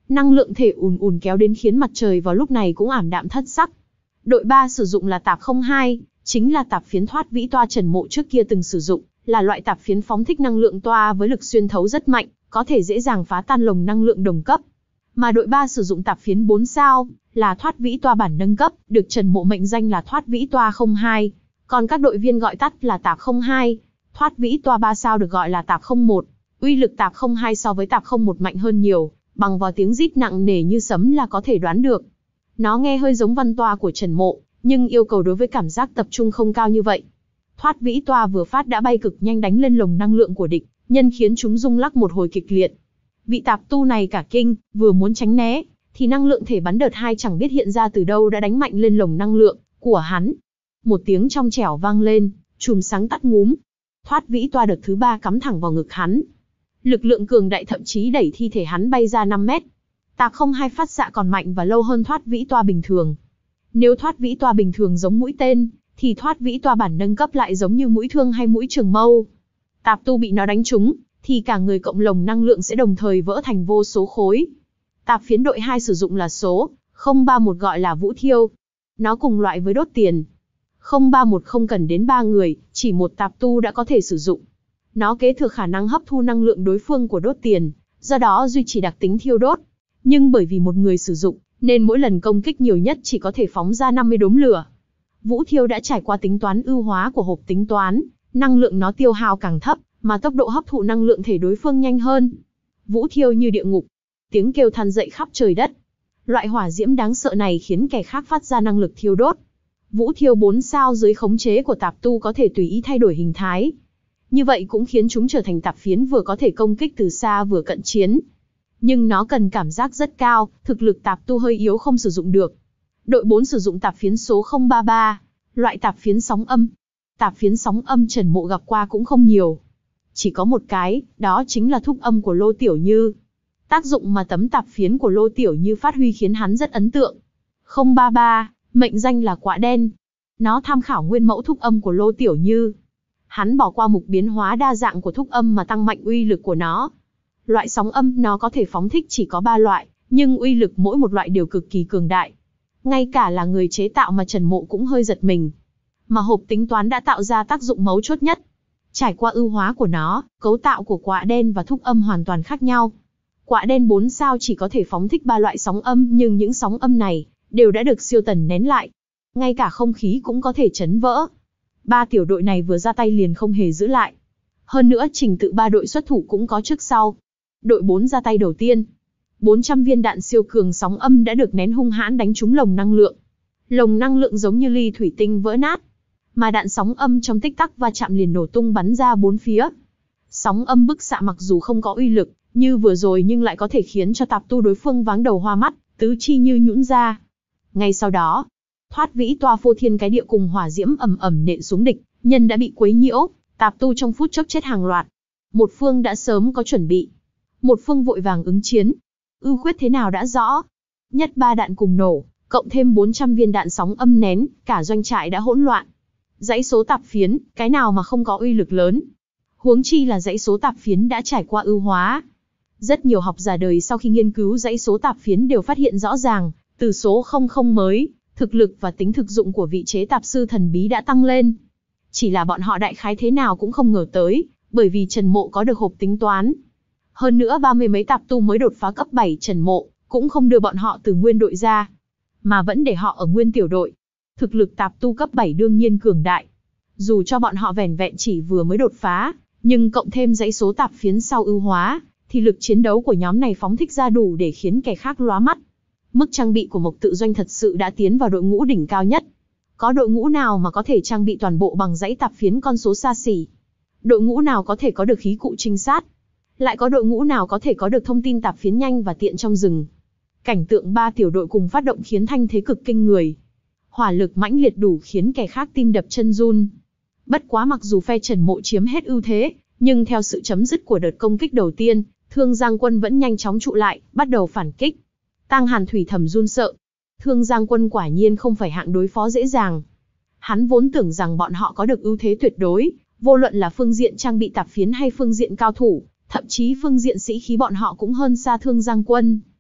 Năng lượng thể ùn ùn kéo đến khiến mặt trời vào lúc này cũng ảm đạm thất sắc. Đội ba sử dụng là tạp không hai, chính là tạp phiến thoát vĩ toa Trần Mộ trước kia từng sử dụng, là loại tạp phiến phóng thích năng lượng toa với lực xuyên thấu rất mạnh, có thể dễ dàng phá tan lồng năng lượng đồng cấp. Mà đội ba sử dụng tạp phiến bốn sao, là thoát vĩ toa bản nâng cấp, được Trần Mộ mệnh danh là thoát vĩ toa không hai, còn các đội viên gọi tắt là tạp không hai. Thoát vĩ toa ba sao được gọi là tạp không một, uy lực tạp không hai so với tạp không một mạnh hơn nhiều, bằng vào tiếng rít nặng nề như sấm là có thể đoán được. Nó nghe hơi giống văn toa của Trần Mộ, nhưng yêu cầu đối với cảm giác tập trung không cao như vậy. Thoát vĩ toa vừa phát đã bay cực nhanh đánh lên lồng năng lượng của địch, nhân khiến chúng rung lắc một hồi kịch liệt. Vị tạp tu này cả kinh, vừa muốn tránh né, thì năng lượng thể bắn đợt hai chẳng biết hiện ra từ đâu đã đánh mạnh lên lồng năng lượng của hắn. Một tiếng trong trẻo vang lên, chùm sáng tắt ngúm. Thoát vĩ toa đợt thứ ba cắm thẳng vào ngực hắn. Lực lượng cường đại thậm chí đẩy thi thể hắn bay ra năm mét. Tạp không hai phát xạ còn mạnh và lâu hơn thoát vĩ toa bình thường. Nếu thoát vĩ toa bình thường giống mũi tên, thì thoát vĩ toa bản nâng cấp lại giống như mũi thương hay mũi trường mâu. Tạp tu bị nó đánh trúng, thì cả người cộng lồng năng lượng sẽ đồng thời vỡ thành vô số khối. Tạp phiến đội hai sử dụng là số không ba một gọi là vũ thiêu. Nó cùng loại với đốt tiền. không ba một không cần đến ba người, chỉ một tạp tu đã có thể sử dụng. Nó kế thừa khả năng hấp thu năng lượng đối phương của đốt tiền, do đó duy trì đặc tính thiêu đốt. Nhưng bởi vì một người sử dụng, nên mỗi lần công kích nhiều nhất chỉ có thể phóng ra năm mươi đốm lửa. Vũ thiêu đã trải qua tính toán ưu hóa của hộp tính toán, năng lượng nó tiêu hao càng thấp, mà tốc độ hấp thụ năng lượng thể đối phương nhanh hơn. Vũ thiêu như địa ngục, tiếng kêu than dậy khắp trời đất. Loại hỏa diễm đáng sợ này khiến kẻ khác phát ra năng lực thiêu đốt. Vũ thiêu bốn sao dưới khống chế của tạp tu có thể tùy ý thay đổi hình thái. Như vậy cũng khiến chúng trở thành tạp phiến vừa có thể công kích từ xa vừa cận chiến. Nhưng nó cần cảm giác rất cao, thực lực tạp tu hơi yếu không sử dụng được. Đội bốn sử dụng tạp phiến số không ba ba, loại tạp phiến sóng âm. Tạp phiến sóng âm Trần Mộ gặp qua cũng không nhiều. Chỉ có một cái, đó chính là thúc âm của Lô Tiểu Như. Tác dụng mà tấm tạp phiến của Lô Tiểu Như phát huy khiến hắn rất ấn tượng. không ba ba, mệnh danh là quạ đen. Nó tham khảo nguyên mẫu thúc âm của Lô Tiểu Như. Hắn bỏ qua mục biến hóa đa dạng của thúc âm mà tăng mạnh uy lực của nó. Loại sóng âm nó có thể phóng thích chỉ có ba loại, nhưng uy lực mỗi một loại đều cực kỳ cường đại. Ngay cả là người chế tạo mà Trần Mộ cũng hơi giật mình. Mà hộp tính toán đã tạo ra tác dụng mấu chốt nhất. Trải qua ưu hóa của nó, cấu tạo của quạ đen và thúc âm hoàn toàn khác nhau. Quạ đen bốn sao chỉ có thể phóng thích ba loại sóng âm, nhưng những sóng âm này đều đã được siêu tần nén lại. Ngay cả không khí cũng có thể chấn vỡ. Ba tiểu đội này vừa ra tay liền không hề giữ lại. Hơn nữa trình tự ba đội xuất thủ cũng có trước sau. Đội bốn ra tay đầu tiên. bốn trăm viên đạn siêu cường sóng âm đã được nén hung hãn đánh trúng lồng năng lượng. Lồng năng lượng giống như ly thủy tinh vỡ nát. Mà đạn sóng âm trong tích tắc va chạm liền nổ tung bắn ra bốn phía. Sóng âm bức xạ mặc dù không có uy lực như vừa rồi nhưng lại có thể khiến cho tạp tu đối phương váng đầu hoa mắt, tứ chi như nhũn ra. Ngay sau đó, thoát vĩ toa phô thiên cái địa cùng hỏa diễm ầm ầm nện xuống địch, nhân đã bị quấy nhiễu, tạp tu trong phút chốc chết hàng loạt. Một phương đã sớm có chuẩn bị, một phương vội vàng ứng chiến. Ưu khuyết thế nào đã rõ. Nhất ba đạn cùng nổ, cộng thêm bốn trăm viên đạn sóng âm nén, cả doanh trại đã hỗn loạn. Dãy số tạp phiến, cái nào mà không có uy lực lớn. Huống chi là dãy số tạp phiến đã trải qua ưu hóa. Rất nhiều học giả đời sau khi nghiên cứu dãy số tạp phiến đều phát hiện rõ ràng, từ số không không mới, thực lực và tính thực dụng của vị chế tạp sư thần bí đã tăng lên. Chỉ là bọn họ đại khái thế nào cũng không ngờ tới, bởi vì Trần Mộ có được hộp tính toán. Hơn nữa ba mươi mấy tạp tu mới đột phá cấp bảy Trần Mộ, cũng không đưa bọn họ từ nguyên đội ra, mà vẫn để họ ở nguyên tiểu đội. Thực lực tạp tu cấp bảy đương nhiên cường đại. Dù cho bọn họ vẻn vẹn chỉ vừa mới đột phá, nhưng cộng thêm dãy số tạp phiến sau ưu hóa, thì lực chiến đấu của nhóm này phóng thích ra đủ để khiến kẻ khác lóa mắt. Mức trang bị của Mộc Tự Doanh thật sự đã tiến vào đội ngũ đỉnh cao nhất. Có đội ngũ nào mà có thể trang bị toàn bộ bằng dãy tạp phiến con số xa xỉ? Đội ngũ nào có thể có được khí cụ trinh sát? Lại có đội ngũ nào có thể có được thông tin tạp phiến nhanh và tiện trong rừng? Cảnh tượng ba tiểu đội cùng phát động khiến thanh thế cực kinh người. Hỏa lực mãnh liệt đủ khiến kẻ khác tim đập chân run. Bất quá mặc dù phe Trần Mộ chiếm hết ưu thế, nhưng theo sự chấm dứt của đợt công kích đầu tiên, Thương Giang Quân vẫn nhanh chóng trụ lại, bắt đầu phản kích. Tang Hàn Thủy thầm run sợ. Thương Giang Quân quả nhiên không phải hạng đối phó dễ dàng. Hắn vốn tưởng rằng bọn họ có được ưu thế tuyệt đối, vô luận là phương diện trang bị tạp phiến hay phương diện cao thủ, thậm chí phương diện sĩ khí bọn họ cũng hơn xa Thương Giang Quân.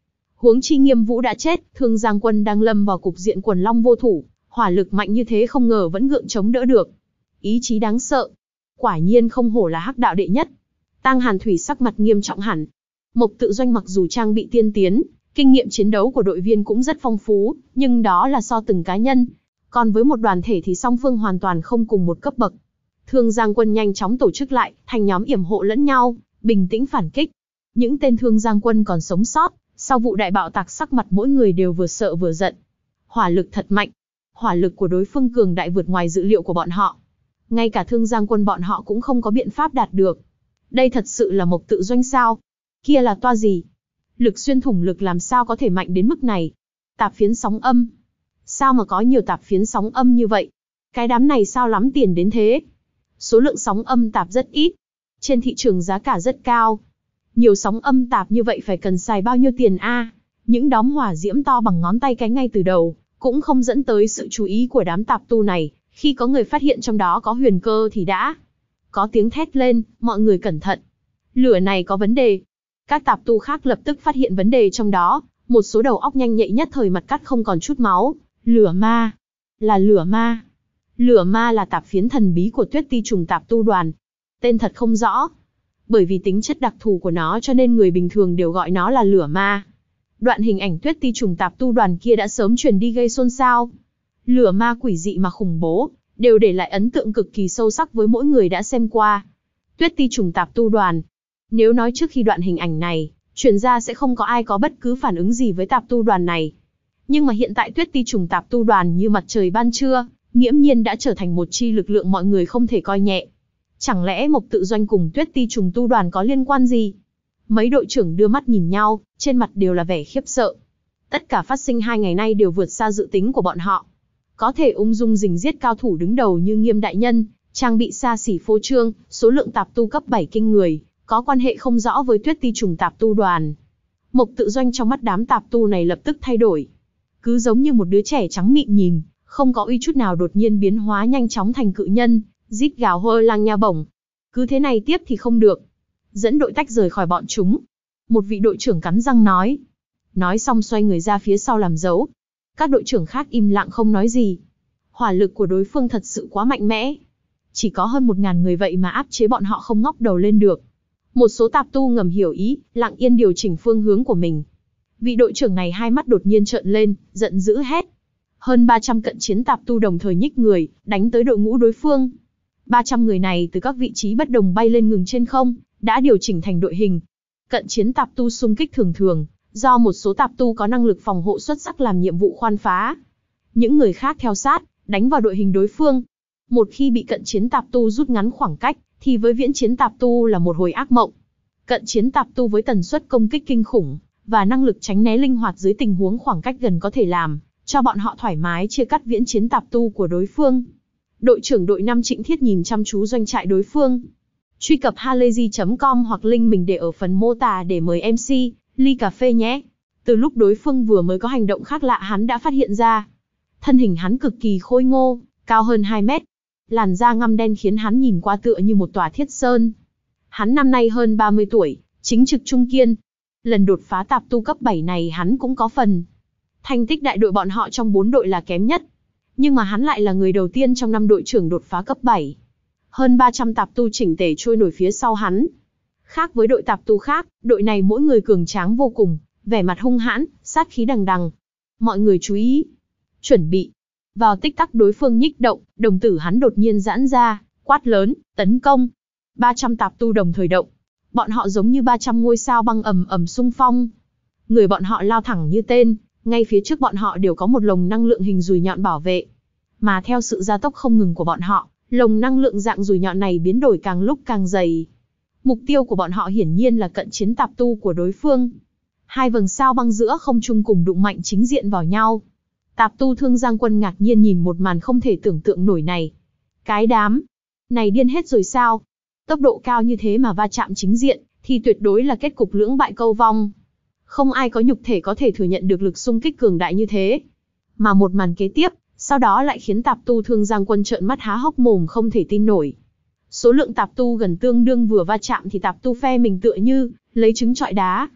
Huống chi Nghiêm Vũ đã chết, Thương Giang quân đang lâm vào cục diện quần long vô thủ, hỏa lực mạnh như thế không ngờ vẫn gượng chống đỡ được. Ý chí đáng sợ. Quả nhiên không hổ là hắc đạo đệ nhất. Tang Hàn Thủy sắc mặt nghiêm trọng hẳn. Mộc Tự Doanh mặc dù trang bị tiên tiến, kinh nghiệm chiến đấu của đội viên cũng rất phong phú, nhưng đó là so từng cá nhân. Còn với một đoàn thể thì song phương hoàn toàn không cùng một cấp bậc. Thương Giang quân nhanh chóng tổ chức lại, thành nhóm yểm hộ lẫn nhau, bình tĩnh phản kích. Những tên Thương Giang quân còn sống sót, sau vụ đại bạo tạc sắc mặt mỗi người đều vừa sợ vừa giận. Hỏa lực thật mạnh. Hỏa lực của đối phương cường đại vượt ngoài dự liệu của bọn họ. Ngay cả Thương Giang quân bọn họ cũng không có biện pháp đạt được. Đây thật sự là Mộc Tự Doanh sao? Kia là toa gì? Lực xuyên thủng lực làm sao có thể mạnh đến mức này? Tạp phiến sóng âm. Sao mà có nhiều tạp phiến sóng âm như vậy? Cái đám này sao lắm tiền đến thế? Số lượng sóng âm tạp rất ít. Trên thị trường giá cả rất cao. Nhiều sóng âm tạp như vậy phải cần xài bao nhiêu tiền a? Những đóm hỏa diễm to bằng ngón tay cái ngay từ đầu, cũng không dẫn tới sự chú ý của đám tạp tu này. Khi có người phát hiện trong đó có huyền cơ thì đã có tiếng thét lên, mọi người cẩn thận. Lửa này có vấn đề. Các tạp tu khác lập tức phát hiện vấn đề trong đó, một số đầu óc nhanh nhạy nhất thời mặt cắt không còn chút máu. Lửa ma. Là lửa ma. Lửa ma là tạp phiến thần bí của Tuyết Ti Trùng Tạp Tu Đoàn. Tên thật không rõ. Bởi vì tính chất đặc thù của nó cho nên người bình thường đều gọi nó là lửa ma. Đoạn hình ảnh Tuyết Ti Trùng Tạp Tu Đoàn kia đã sớm truyền đi gây xôn xao. Lửa ma quỷ dị mà khủng bố, đều để lại ấn tượng cực kỳ sâu sắc với mỗi người đã xem qua. Tuyết Ti Trùng Tạp Tu Đoàn. Nếu nói trước khi đoạn hình ảnh này truyền ra sẽ không có ai có bất cứ phản ứng gì với tạp tu đoàn này. Nhưng mà hiện tại Tuyết Ti Trùng Tạp Tu Đoàn như mặt trời ban trưa, nghiễm nhiên đã trở thành một chi lực lượng mọi người không thể coi nhẹ. Chẳng lẽ Mộc Tự Doanh cùng Tuyết Ti Trùng Tu Đoàn có liên quan gì? Mấy đội trưởng đưa mắt nhìn nhau, trên mặt đều là vẻ khiếp sợ. Tất cả phát sinh hai ngày nay đều vượt xa dự tính của bọn họ. Có thể ung dung rình giết cao thủ đứng đầu như Nghiêm đại nhân, trang bị xa xỉ phô trương, số lượng tạp tu cấp bảy kinh người, có quan hệ không rõ với Tuyết Ti Trùng Tạp Tu Đoàn. Mộc Tự Doanh trong mắt đám tạp tu này lập tức thay đổi. Cứ giống như một đứa trẻ trắng mịn nhìn, không có uy chút nào đột nhiên biến hóa nhanh chóng thành cự nhân, rít gào hơ lang nha bổng. Cứ thế này tiếp thì không được. Dẫn đội tách rời khỏi bọn chúng. Một vị đội trưởng cắn răng nói. Nói xong xoay người ra phía sau làm dấu. Các đội trưởng khác im lặng không nói gì. Hỏa lực của đối phương thật sự quá mạnh mẽ. Chỉ có hơn một ngàn người vậy mà áp chế bọn họ không ngóc đầu lên được. Một số tạp tu ngầm hiểu ý, lặng yên điều chỉnh phương hướng của mình. Vị đội trưởng này hai mắt đột nhiên trợn lên, giận dữ hét. Hơn ba trăm cận chiến tạp tu đồng thời nhích người, đánh tới đội ngũ đối phương. ba trăm người này từ các vị trí bất đồng bay lên ngừng trên không, đã điều chỉnh thành đội hình. Cận chiến tạp tu xung kích thường thường, do một số tạp tu có năng lực phòng hộ xuất sắc làm nhiệm vụ khoan phá. Những người khác theo sát, đánh vào đội hình đối phương. Một khi bị cận chiến tạp tu rút ngắn khoảng cách, thì với viễn chiến tạp tu là một hồi ác mộng. Cận chiến tạp tu với tần suất công kích kinh khủng, và năng lực tránh né linh hoạt dưới tình huống khoảng cách gần có thể làm cho bọn họ thoải mái chia cắt viễn chiến tạp tu của đối phương. Đội trưởng đội năm Trịnh Thiết nhìn chăm chú doanh trại đối phương. Truy cập halayzi chấm com hoặc link mình để ở phần mô tả để mời em xê, ly cà phê nhé. Từ lúc đối phương vừa mới có hành động khác lạ hắn đã phát hiện ra. Thân hình hắn cực kỳ khôi ngô, cao hơn hai mét. Làn da ngăm đen khiến hắn nhìn qua tựa như một tòa thiết sơn. Hắn năm nay hơn ba mươi tuổi, chính trực trung kiên. Lần đột phá tạp tu cấp bảy này hắn cũng có phần. Thành tích đại đội bọn họ trong bốn đội là kém nhất. Nhưng mà hắn lại là người đầu tiên trong năm đội trưởng đột phá cấp bảy. Hơn ba trăm tạp tu chỉnh tề trôi nổi phía sau hắn. Khác với đội tạp tu khác, đội này mỗi người cường tráng vô cùng, vẻ mặt hung hãn, sát khí đằng đằng. Mọi người chú ý. Chuẩn bị. Vào tích tắc đối phương nhích động, đồng tử hắn đột nhiên giãn ra, quát lớn, tấn công. ba trăm tạp tu đồng thời động. Bọn họ giống như ba trăm ngôi sao băng ầm ầm xung phong. Người bọn họ lao thẳng như tên, ngay phía trước bọn họ đều có một lồng năng lượng hình dùi nhọn bảo vệ. Mà theo sự gia tốc không ngừng của bọn họ, lồng năng lượng dạng dùi nhọn này biến đổi càng lúc càng dày. Mục tiêu của bọn họ hiển nhiên là cận chiến tạp tu của đối phương. Hai vầng sao băng giữa không trung cùng đụng mạnh chính diện vào nhau. Tạp tu Thương Giang Quân ngạc nhiên nhìn một màn không thể tưởng tượng nổi này. Cái đám này điên hết rồi sao? Tốc độ cao như thế mà va chạm chính diện, thì tuyệt đối là kết cục lưỡng bại câu vong. Không ai có nhục thể có thể thừa nhận được lực xung kích cường đại như thế. Mà một màn kế tiếp, sau đó lại khiến tạp tu Thương Giang Quân trợn mắt há hốc mồm không thể tin nổi. Số lượng tạp tu gần tương đương vừa va chạm thì tạp tu phe mình tựa như lấy trứng trọi đá.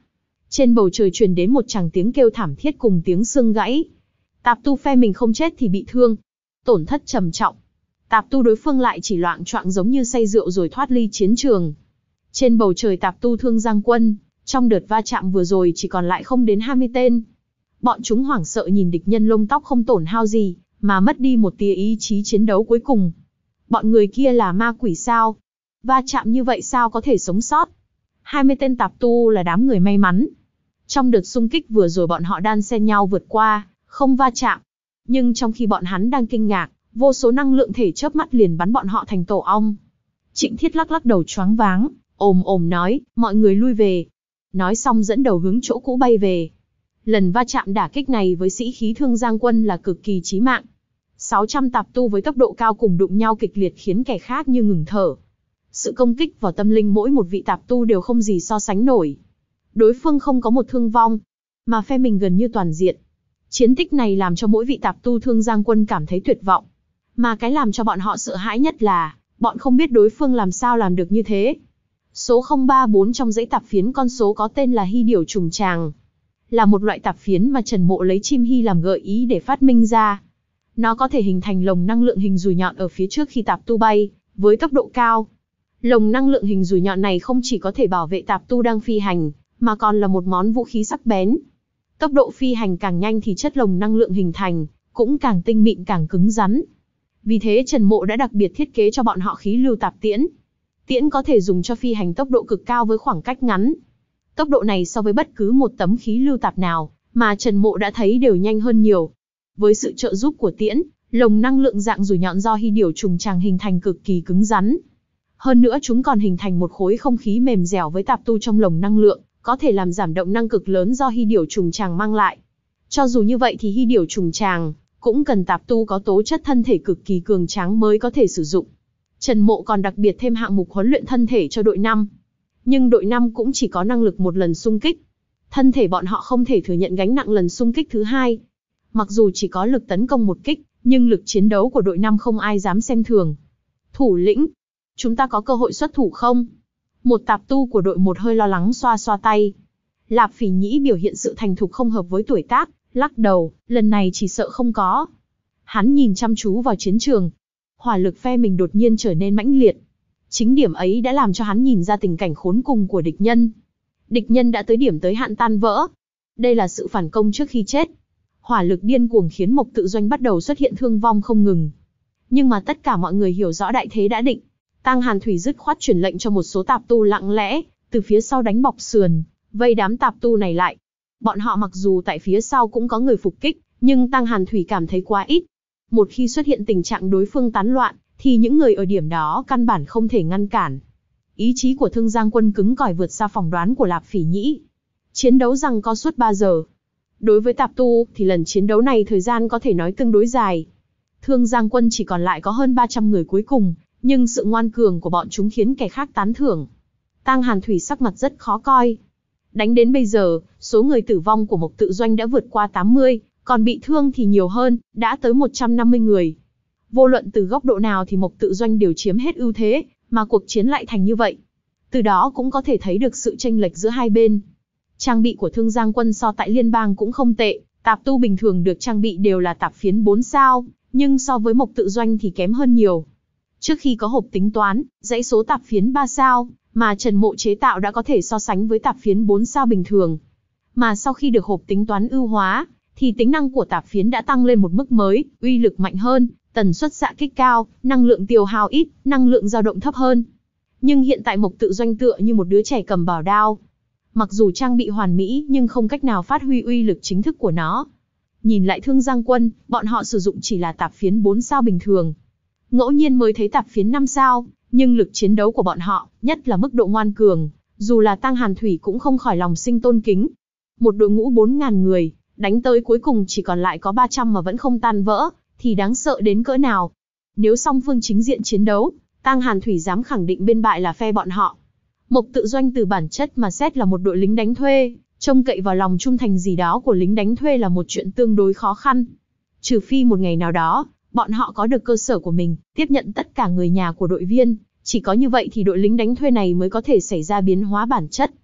Trên bầu trời truyền đến một tràng tiếng kêu thảm thiết cùng tiếng xương gãy. Tạp tu phe mình không chết thì bị thương, tổn thất trầm trọng. Tạp tu đối phương lại chỉ loạng choạng giống như say rượu rồi thoát ly chiến trường. Trên bầu trời tạp tu Thương Giang quân, trong đợt va chạm vừa rồi chỉ còn lại không đến hai mươi tên. Bọn chúng hoảng sợ nhìn địch nhân lông tóc không tổn hao gì, mà mất đi một tia ý chí chiến đấu cuối cùng. Bọn người kia là ma quỷ sao? Va chạm như vậy sao có thể sống sót? hai mươi tên tạp tu là đám người may mắn. Trong đợt xung kích vừa rồi bọn họ đan xen nhau vượt qua, không va chạm. Nhưng trong khi bọn hắn đang kinh ngạc, vô số năng lượng thể chớp mắt liền bắn bọn họ thành tổ ong. Trịnh Thiết lắc lắc đầu choáng váng, ồm ồm nói, mọi người lui về. Nói xong dẫn đầu hướng chỗ cũ bay về. Lần va chạm đả kích này với sĩ khí Thương Giang quân là cực kỳ chí mạng. sáu trăm tạp tu với tốc độ cao cùng đụng nhau kịch liệt khiến kẻ khác như ngừng thở. Sự công kích vào tâm linh mỗi một vị tạp tu đều không gì so sánh nổi. Đối phương không có một thương vong, mà phe mình gần như toàn diện. Chiến tích này làm cho mỗi vị tạp tu Thương Giang quân cảm thấy tuyệt vọng. Mà cái làm cho bọn họ sợ hãi nhất là, bọn không biết đối phương làm sao làm được như thế. Số không ba bốn trong dãy tạp phiến con số có tên là hy điểu trùng tràng. Là một loại tạp phiến mà Trần Mộ lấy chim hy làm gợi ý để phát minh ra. Nó có thể hình thành lồng năng lượng hình dùi nhọn ở phía trước khi tạp tu bay, với tốc độ cao. Lồng năng lượng hình dùi nhọn này không chỉ có thể bảo vệ tạp tu đang phi hành, mà còn là một món vũ khí sắc bén. Tốc độ phi hành càng nhanh thì chất lồng năng lượng hình thành, cũng càng tinh mịn càng cứng rắn. Vì thế Trần Mộ đã đặc biệt thiết kế cho bọn họ khí lưu tạp tiễn. Tiễn có thể dùng cho phi hành tốc độ cực cao với khoảng cách ngắn. Tốc độ này so với bất cứ một tấm khí lưu tạp nào mà Trần Mộ đã thấy đều nhanh hơn nhiều. Với sự trợ giúp của tiễn, lồng năng lượng dạng dùi nhọn do hy điểu trùng tràng hình thành cực kỳ cứng rắn. Hơn nữa chúng còn hình thành một khối không khí mềm dẻo với tạp tu trong lồng năng lượng, có thể làm giảm động năng cực lớn do hy điểu trùng tràng mang lại. Cho dù như vậy thì hy điểu trùng tràng cũng cần tạp tu có tố chất thân thể cực kỳ cường tráng mới có thể sử dụng. Trần Mộ còn đặc biệt thêm hạng mục huấn luyện thân thể cho đội năm. Nhưng đội năm cũng chỉ có năng lực một lần xung kích. Thân thể bọn họ không thể thừa nhận gánh nặng lần xung kích thứ hai. Mặc dù chỉ có lực tấn công một kích, nhưng lực chiến đấu của đội năm không ai dám xem thường. Thủ lĩnh, chúng ta có cơ hội xuất thủ không? Một tạp tu của đội một hơi lo lắng xoa xoa tay. Lạp Phỉ Nhĩ biểu hiện sự thành thục không hợp với tuổi tác, lắc đầu, lần này chỉ sợ không có. Hắn nhìn chăm chú vào chiến trường. Hỏa lực phe mình đột nhiên trở nên mãnh liệt. Chính điểm ấy đã làm cho hắn nhìn ra tình cảnh khốn cùng của địch nhân. Địch nhân đã tới điểm tới hạn tan vỡ. Đây là sự phản công trước khi chết. Hỏa lực điên cuồng khiến Mộc Tự Doanh bắt đầu xuất hiện thương vong không ngừng. Nhưng mà tất cả mọi người hiểu rõ đại thế đã định. Tang Hàn Thủy dứt khoát truyền lệnh cho một số tạp tu lặng lẽ, từ phía sau đánh bọc sườn, vây đám tạp tu này lại. Bọn họ mặc dù tại phía sau cũng có người phục kích, nhưng Tang Hàn Thủy cảm thấy quá ít. Một khi xuất hiện tình trạng đối phương tán loạn, thì những người ở điểm đó căn bản không thể ngăn cản. Ý chí của Thương Giang quân cứng cỏi vượt xa phỏng đoán của Lạp Phỉ Nhĩ. Chiến đấu giằng co suốt ba giờ. Đối với tạp tu, thì lần chiến đấu này thời gian có thể nói tương đối dài. Thương Giang quân chỉ còn lại có hơn ba trăm người cuối cùng, nhưng sự ngoan cường của bọn chúng khiến kẻ khác tán thưởng. Tang Hàn Thủy sắc mặt rất khó coi. Đánh đến bây giờ, số người tử vong của Mộc Tự Doanh đã vượt qua tám mươi, còn bị thương thì nhiều hơn, đã tới một trăm năm mươi người. Vô luận từ góc độ nào thì Mộc Tự Doanh đều chiếm hết ưu thế, mà cuộc chiến lại thành như vậy. Từ đó cũng có thể thấy được sự chênh lệch giữa hai bên. Trang bị của Thương Giang quân so tại liên bang cũng không tệ, tạp tu bình thường được trang bị đều là tạp phiến bốn sao, nhưng so với Mộc Tự Doanh thì kém hơn nhiều. Trước khi có hộp tính toán, dãy số tạp phiến ba sao mà Trần Mộ chế tạo đã có thể so sánh với tạp phiến bốn sao bình thường. Mà sau khi được hộp tính toán ưu hóa, thì tính năng của tạp phiến đã tăng lên một mức mới, uy lực mạnh hơn, tần suất xạ kích cao, năng lượng tiêu hao ít, năng lượng dao động thấp hơn. Nhưng hiện tại Mộc Tự Doanh tựa như một đứa trẻ cầm bảo đao. Mặc dù trang bị hoàn mỹ nhưng không cách nào phát huy uy lực chính thức của nó. Nhìn lại Thương Giang quân, bọn họ sử dụng chỉ là tạp phiến bốn sao bình thường. Ngẫu nhiên mới thấy tạp phiến năm sao, nhưng lực chiến đấu của bọn họ, nhất là mức độ ngoan cường, dù là Tang Hàn Thủy cũng không khỏi lòng sinh tôn kính. Một đội ngũ bốn nghìn người, đánh tới cuối cùng chỉ còn lại có ba trăm mà vẫn không tan vỡ, thì đáng sợ đến cỡ nào. Nếu song phương chính diện chiến đấu, Tang Hàn Thủy dám khẳng định bên bại là phe bọn họ. Mộc Tự Doanh từ bản chất mà xét là một đội lính đánh thuê, trông cậy vào lòng trung thành gì đó của lính đánh thuê là một chuyện tương đối khó khăn. Trừ phi một ngày nào đó, bọn họ có được cơ sở của mình, tiếp nhận tất cả người nhà của đội viên, chỉ có như vậy thì đội lính đánh thuê này mới có thể xảy ra biến hóa bản chất.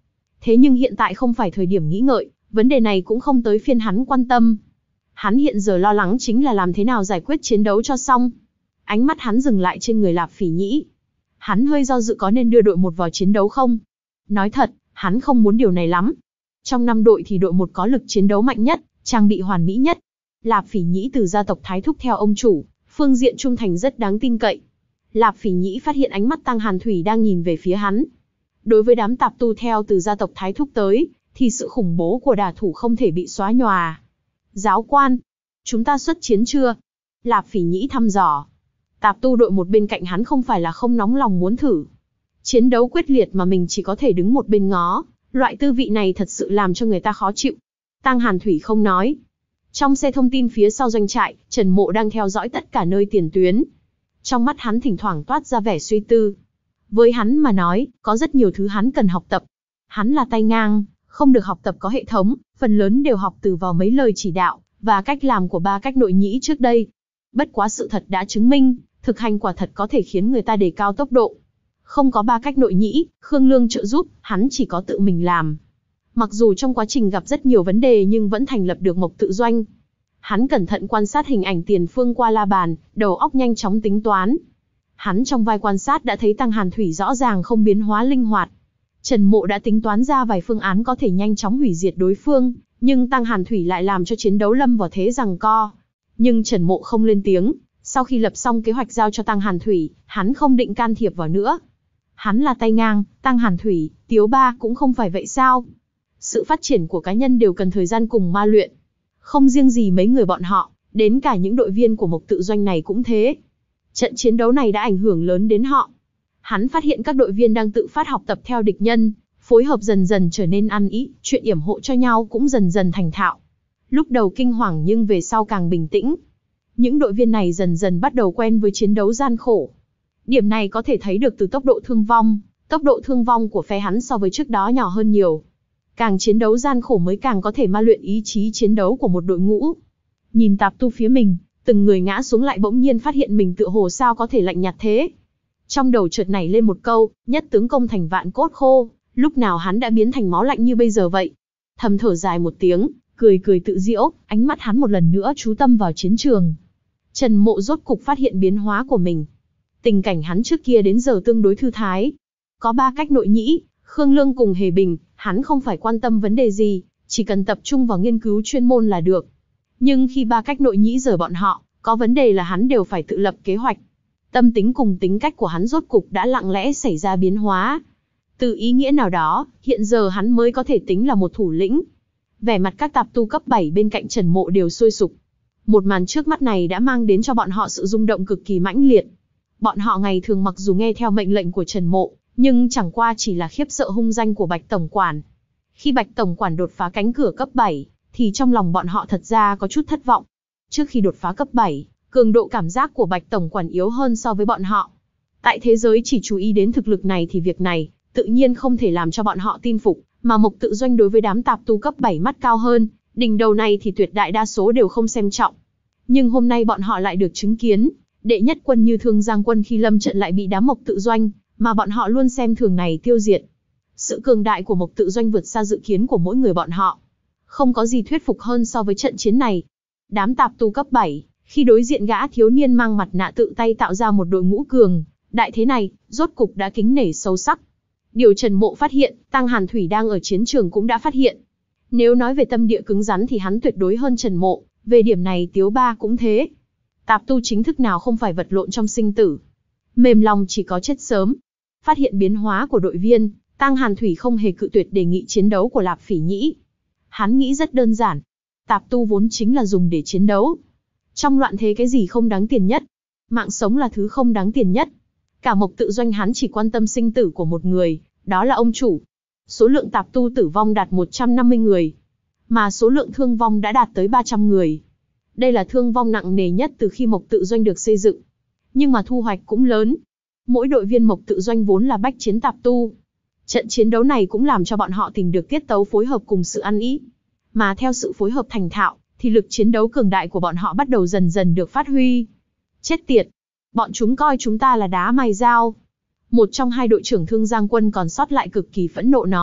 Thế nhưng hiện tại không phải thời điểm nghĩ ngợi, vấn đề này cũng không tới phiên hắn quan tâm. Hắn hiện giờ lo lắng chính là làm thế nào giải quyết chiến đấu cho xong. Ánh mắt hắn dừng lại trên người Lạp Phỉ Nhĩ. Hắn hơi do dự có nên đưa đội một vào chiến đấu không? Nói thật, hắn không muốn điều này lắm. Trong năm đội thì đội một có lực chiến đấu mạnh nhất, trang bị hoàn mỹ nhất. Lạp Phỉ Nhĩ từ gia tộc Thái Thúc theo ông chủ, phương diện trung thành rất đáng tin cậy. Lạp Phỉ Nhĩ phát hiện ánh mắt Tăng Hàn Thủy đang nhìn về phía hắn. Đối với đám tạp tu theo từ gia tộc Thái Thúc tới, thì sự khủng bố của đả thủ không thể bị xóa nhòa. Giáo quan, chúng ta xuất chiến chưa? Lạp Phỉ Nhĩ thăm dò. Tạp tu đội một bên cạnh hắn không phải là không nóng lòng muốn thử. Chiến đấu quyết liệt mà mình chỉ có thể đứng một bên ngó, loại tư vị này thật sự làm cho người ta khó chịu. Tăng Hàn Thủy không nói. Trong xe thông tin phía sau doanh trại, Trần Mộ đang theo dõi tất cả nơi tiền tuyến. Trong mắt hắn thỉnh thoảng toát ra vẻ suy tư. Với hắn mà nói, có rất nhiều thứ hắn cần học tập. Hắn là tay ngang, không được học tập có hệ thống, phần lớn đều học từ vào mấy lời chỉ đạo, và cách làm của ba cách nội nhĩ trước đây. Bất quá sự thật đã chứng minh, thực hành quả thật có thể khiến người ta đề cao tốc độ. Không có ba cách nội nhĩ, Khương Lương trợ giúp, hắn chỉ có tự mình làm. Mặc dù trong quá trình gặp rất nhiều vấn đề nhưng vẫn thành lập được Mộc Tự Doanh. Hắn cẩn thận quan sát hình ảnh tiền phương qua la bàn, đầu óc nhanh chóng tính toán. Hắn trong vai quan sát đã thấy Tăng Hàn Thủy rõ ràng không biến hóa linh hoạt. Trần Mộ đã tính toán ra vài phương án có thể nhanh chóng hủy diệt đối phương, nhưng Tăng Hàn Thủy lại làm cho chiến đấu lâm vào thế giằng co. Nhưng Trần Mộ không lên tiếng, sau khi lập xong kế hoạch giao cho Tăng Hàn Thủy, hắn không định can thiệp vào nữa. Hắn là tay ngang, Tăng Hàn Thủy, Tiếu Ba cũng không phải vậy sao? Sự phát triển của cá nhân đều cần thời gian cùng ma luyện. Không riêng gì mấy người bọn họ, đến cả những đội viên của Mộc Tự Doanh này cũng thế. Trận chiến đấu này đã ảnh hưởng lớn đến họ. Hắn phát hiện các đội viên đang tự phát học tập theo địch nhân, phối hợp dần dần trở nên ăn ý, chuyện yểm hộ cho nhau cũng dần dần thành thạo. Lúc đầu kinh hoàng nhưng về sau càng bình tĩnh. Những đội viên này dần dần bắt đầu quen với chiến đấu gian khổ. Điểm này có thể thấy được từ tốc độ thương vong. Tốc độ thương vong của phe hắn so với trước đó nhỏ hơn nhiều. Càng chiến đấu gian khổ mới càng có thể ma luyện ý chí chiến đấu của một đội ngũ. Nhìn tạp tu phía mình, từng người ngã xuống lại bỗng nhiên phát hiện mình tựa hồ sao có thể lạnh nhạt thế. Trong đầu chợt nảy lên một câu, nhất tướng công thành vạn cốt khô, lúc nào hắn đã biến thành máu lạnh như bây giờ vậy. Thầm thở dài một tiếng, cười cười tự giễu, ánh mắt hắn một lần nữa chú tâm vào chiến trường. Trần Mộ rốt cục phát hiện biến hóa của mình. Tình cảnh hắn trước kia đến giờ tương đối thư thái. Có ba cách nội nhĩ, Khương Lương cùng Hề Bình, hắn không phải quan tâm vấn đề gì, chỉ cần tập trung vào nghiên cứu chuyên môn là được. Nhưng khi ba cách nội nhĩ rời bọn họ, có vấn đề là hắn đều phải tự lập kế hoạch. Tâm tính cùng tính cách của hắn rốt cục đã lặng lẽ xảy ra biến hóa. Từ ý nghĩa nào đó, hiện giờ hắn mới có thể tính là một thủ lĩnh. Vẻ mặt các tạp tu cấp bảy bên cạnh Trần Mộ đều sôi sục. Một màn trước mắt này đã mang đến cho bọn họ sự rung động cực kỳ mãnh liệt. Bọn họ ngày thường mặc dù nghe theo mệnh lệnh của Trần Mộ, nhưng chẳng qua chỉ là khiếp sợ hung danh của Bạch Tổng Quản. Khi Bạch Tổng Quản đột phá cánh cửa cấp bảy, thì trong lòng bọn họ thật ra có chút thất vọng. Trước khi đột phá cấp bảy, cường độ cảm giác của Bạch Tổng Quản yếu hơn so với bọn họ. Tại thế giới chỉ chú ý đến thực lực này thì việc này, tự nhiên không thể làm cho bọn họ tin phục, mà Mộc Tự Doanh đối với đám tạp tu cấp bảy mắt cao hơn, đỉnh đầu này thì tuyệt đại đa số đều không xem trọng. Nhưng hôm nay bọn họ lại được chứng kiến, đệ nhất quân như Thương Giang quân khi lâm trận lại bị đám Mộc Tự Doanh, mà bọn họ luôn xem thường này tiêu diệt. Sự cường đại của Mộc Tự Doanh vượt xa dự kiến của mỗi người bọn họ. Không có gì thuyết phục hơn so với trận chiến này. Đám tạp tu cấp bảy, khi đối diện gã thiếu niên mang mặt nạ tự tay tạo ra một đội ngũ cường đại thế này, rốt cục đã kính nể sâu sắc. Điều Trần Mộ phát hiện, Tăng Hàn Thủy đang ở chiến trường cũng đã phát hiện. Nếu nói về tâm địa cứng rắn thì hắn tuyệt đối hơn Trần Mộ, về điểm này Tiếu Ba cũng thế. Tạp tu chính thức nào không phải vật lộn trong sinh tử. Mềm lòng chỉ có chết sớm. Phát hiện biến hóa của đội viên, Tăng Hàn Thủy không hề cự tuyệt đề nghị chiến đấu của Lạp Phỉ Nhĩ. Hắn nghĩ rất đơn giản. Tạp tu vốn chính là dùng để chiến đấu. Trong loạn thế cái gì không đáng tiền nhất? Mạng sống là thứ không đáng tiền nhất. Cả Mộc Tự Doanh hắn chỉ quan tâm sinh tử của một người, đó là ông chủ. Số lượng tạp tu tử vong đạt một trăm năm mươi người, mà số lượng thương vong đã đạt tới ba trăm người. Đây là thương vong nặng nề nhất từ khi Mộc Tự Doanh được xây dựng. Nhưng mà thu hoạch cũng lớn. Mỗi đội viên Mộc Tự Doanh vốn là bách chiến tạp tu. Trận chiến đấu này cũng làm cho bọn họ tìm được tiết tấu phối hợp cùng sự ăn ý. Mà theo sự phối hợp thành thạo, thì lực chiến đấu cường đại của bọn họ bắt đầu dần dần được phát huy. Chết tiệt! Bọn chúng coi chúng ta là đá mài dao. Một trong hai đội trưởng Thương Giang quân còn sót lại cực kỳ phẫn nộ nói,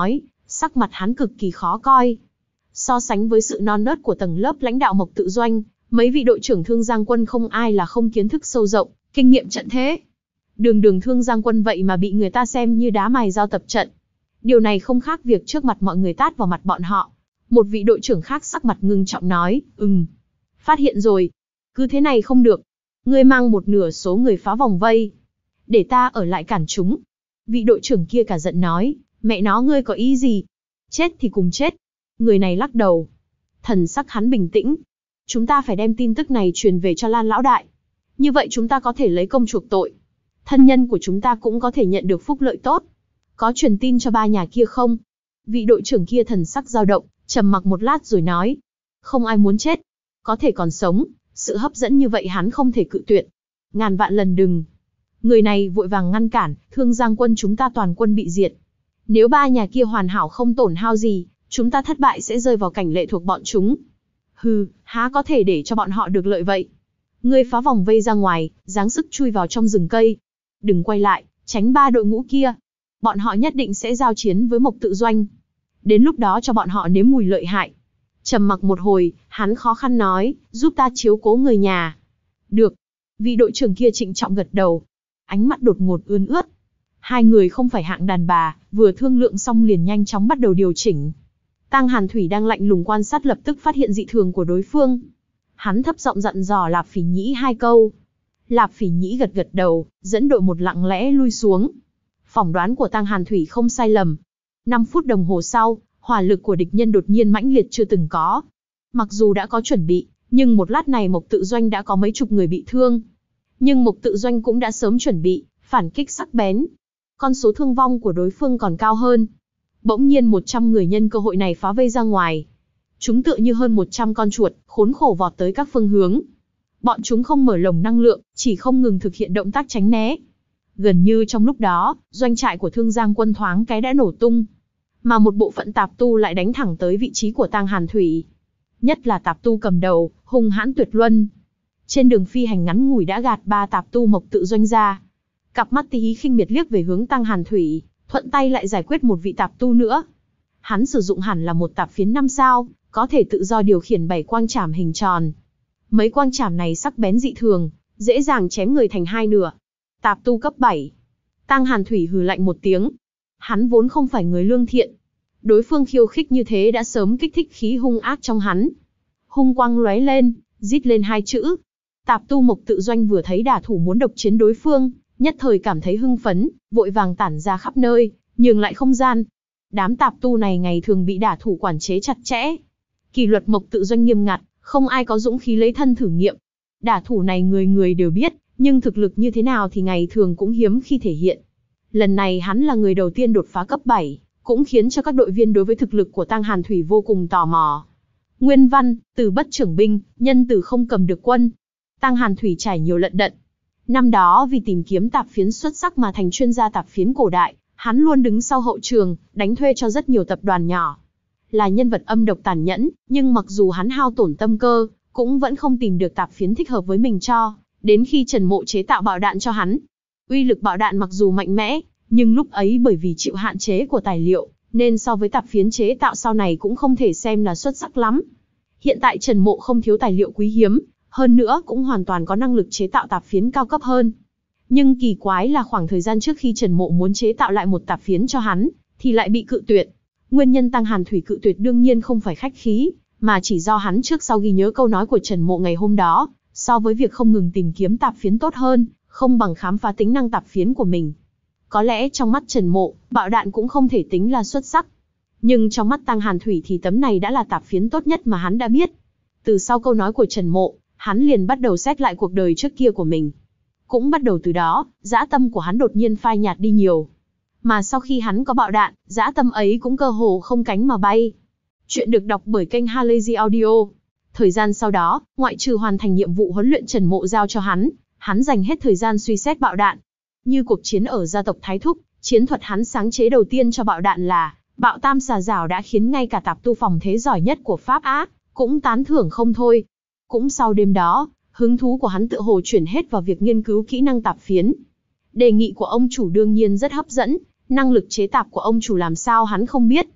Sắc mặt hắn cực kỳ khó coi. So sánh với sự non nớt của tầng lớp lãnh đạo Mộc Tự Doanh, mấy vị đội trưởng Thương Giang Quân không ai là không kiến thức sâu rộng, kinh nghiệm trận thế. Đường đường Thương Giang Quân vậy mà bị người ta xem như đá mài dao tập trận. Điều này không khác việc trước mặt mọi người tát vào mặt bọn họ. Một vị đội trưởng khác sắc mặt ngưng trọng nói, ừm, phát hiện rồi. Cứ thế này không được. Ngươi mang một nửa số người phá vòng vây. Để ta ở lại cản chúng. Vị đội trưởng kia cả giận nói, mẹ nó ngươi có ý gì? Chết thì cùng chết. Người này lắc đầu. Thần sắc hắn bình tĩnh. Chúng ta phải đem tin tức này truyền về cho Lan lão đại. Như vậy chúng ta có thể lấy công chuộc tội. Thân nhân của chúng ta cũng có thể nhận được phúc lợi tốt. Có truyền tin cho ba nhà kia không? Vị đội trưởng kia thần sắc dao động, trầm mặc một lát rồi nói. Không ai muốn chết. Có thể còn sống. Sự hấp dẫn như vậy hắn không thể cự tuyệt. Ngàn vạn lần đừng. Người này vội vàng ngăn cản, Thương Giang Quân chúng ta toàn quân bị diệt. Nếu ba nhà kia hoàn hảo không tổn hao gì, chúng ta thất bại sẽ rơi vào cảnh lệ thuộc bọn chúng. Hừ, há có thể để cho bọn họ được lợi vậy. Ngươi phá vòng vây ra ngoài, giáng sức chui vào trong rừng cây. Đừng quay lại, tránh ba đội ngũ kia. Bọn họ nhất định sẽ giao chiến với Mộc Tự Doanh. Đến lúc đó cho bọn họ nếm mùi lợi hại. Trầm mặc một hồi, hắn khó khăn nói, giúp ta chiếu cố người nhà. Được. Vị đội trưởng kia trịnh trọng gật đầu. Ánh mắt đột ngột ươn ướt. Hai người không phải hạng đàn bà, vừa thương lượng xong liền nhanh chóng bắt đầu điều chỉnh. Tang Hàn Thủy đang lạnh lùng quan sát lập tức phát hiện dị thường của đối phương. Hắn thấp giọng dặn dò Lạp Phỉ Nhĩ hai câu. Lạp Phỉ Nhĩ gật gật đầu, dẫn đội một lặng lẽ lui xuống. Phỏng đoán của Tang Hàn Thủy không sai lầm. Năm phút đồng hồ sau, hỏa lực của địch nhân đột nhiên mãnh liệt chưa từng có. Mặc dù đã có chuẩn bị, nhưng một lát này Mộc Tự Doanh đã có mấy chục người bị thương. Nhưng Mộc Tự Doanh cũng đã sớm chuẩn bị, phản kích sắc bén. Con số thương vong của đối phương còn cao hơn. Bỗng nhiên một trăm người nhân cơ hội này phá vây ra ngoài. Chúng tựa như hơn một trăm con chuột, khốn khổ vọt tới các phương hướng. Bọn chúng không mở lồng năng lượng, chỉ không ngừng thực hiện động tác tránh né. Gần như trong lúc đó, doanh trại của Thương Giang Quân thoáng cái đã nổ tung. Mà một bộ phận tạp tu lại đánh thẳng tới vị trí của Tang Hàn Thủy. Nhất là tạp tu cầm đầu, hung hãn tuyệt luân. Trên đường phi hành ngắn ngủi đã gạt ba tạp tu Mộc Tự Doanh ra. Cặp mắt tí hí khinh miệt liếc về hướng Tang Hàn Thủy, thuận tay lại giải quyết một vị tạp tu nữa. Hắn sử dụng hẳn là một tạp phiến năm sao, có thể tự do điều khiển bảy quang chảm hình tròn. Mấy quang chảm này sắc bén dị thường, dễ dàng chém người thành hai nửa. Tạp tu cấp bảy. Tang Hàn Thủy hừ lạnh một tiếng. Hắn vốn không phải người lương thiện. Đối phương khiêu khích như thế đã sớm kích thích khí hung ác trong hắn. Hung quang lóe lên, rít lên hai chữ. Tạp tu Mộc Tự Doanh vừa thấy đả thủ muốn độc chiến đối phương, nhất thời cảm thấy hưng phấn, vội vàng tản ra khắp nơi, nhường lại không gian. Đám tạp tu này ngày thường bị đả thủ quản chế chặt chẽ. Kỷ luật Mộc Tự Doanh nghiêm ngặt, không ai có dũng khí lấy thân thử nghiệm. Đả thủ này người người đều biết, nhưng thực lực như thế nào thì ngày thường cũng hiếm khi thể hiện. Lần này hắn là người đầu tiên đột phá cấp bảy, cũng khiến cho các đội viên đối với thực lực của Tang Hàn Thủy vô cùng tò mò. Nguyên văn, từ bất trưởng binh, nhân từ không cầm được quân. Tang Hàn Thủy trải nhiều lận đận. Năm đó vì tìm kiếm tạp phiến xuất sắc mà thành chuyên gia tạp phiến cổ đại, hắn luôn đứng sau hậu trường, đánh thuê cho rất nhiều tập đoàn nhỏ. Là nhân vật âm độc tàn nhẫn, nhưng mặc dù hắn hao tổn tâm cơ, cũng vẫn không tìm được tạp phiến thích hợp với mình cho, đến khi Trần Mộ chế tạo bạo đạn cho hắn. Uy lực bạo đạn mặc dù mạnh mẽ, nhưng lúc ấy bởi vì chịu hạn chế của tài liệu, nên so với tạp phiến chế tạo sau này cũng không thể xem là xuất sắc lắm. Hiện tại Trần Mộ không thiếu tài liệu quý hiếm, hơn nữa cũng hoàn toàn có năng lực chế tạo tạp phiến cao cấp hơn. Nhưng kỳ quái là khoảng thời gian trước khi Trần Mộ muốn chế tạo lại một tạp phiến cho hắn, thì lại bị cự tuyệt. Nguyên nhân Tang Hàn Thủy cự tuyệt đương nhiên không phải khách khí, mà chỉ do hắn trước sau ghi nhớ câu nói của Trần Mộ ngày hôm đó, so với việc không ngừng tìm kiếm tạp phiến tốt hơn, không bằng khám phá tính năng tạp phiến của mình. Có lẽ trong mắt Trần Mộ, bạo đạn cũng không thể tính là xuất sắc. Nhưng trong mắt Tang Hàn Thủy thì tấm này đã là tạp phiến tốt nhất mà hắn đã biết. Từ sau câu nói của Trần Mộ, hắn liền bắt đầu xét lại cuộc đời trước kia của mình. Cũng bắt đầu từ đó, dã tâm của hắn đột nhiên phai nhạt đi nhiều. Mà sau khi hắn có bạo đạn, dã tâm ấy cũng cơ hồ không cánh mà bay. Chuyện được đọc bởi kênh Halazy Audio. Thời gian sau đó, ngoại trừ hoàn thành nhiệm vụ huấn luyện Trần Mộ giao cho hắn, hắn dành hết thời gian suy xét bạo đạn. Như cuộc chiến ở gia tộc Thái Thúc, chiến thuật hắn sáng chế đầu tiên cho bạo đạn là bạo tam xà rào đã khiến ngay cả tạp tu phòng thế giỏi nhất của Pháp Á cũng tán thưởng không thôi. Cũng sau đêm đó, hứng thú của hắn tự hồ chuyển hết vào việc nghiên cứu kỹ năng tạp phiến. Đề nghị của ông chủ đương nhiên rất hấp dẫn, năng lực chế tạp của ông chủ làm sao hắn không biết.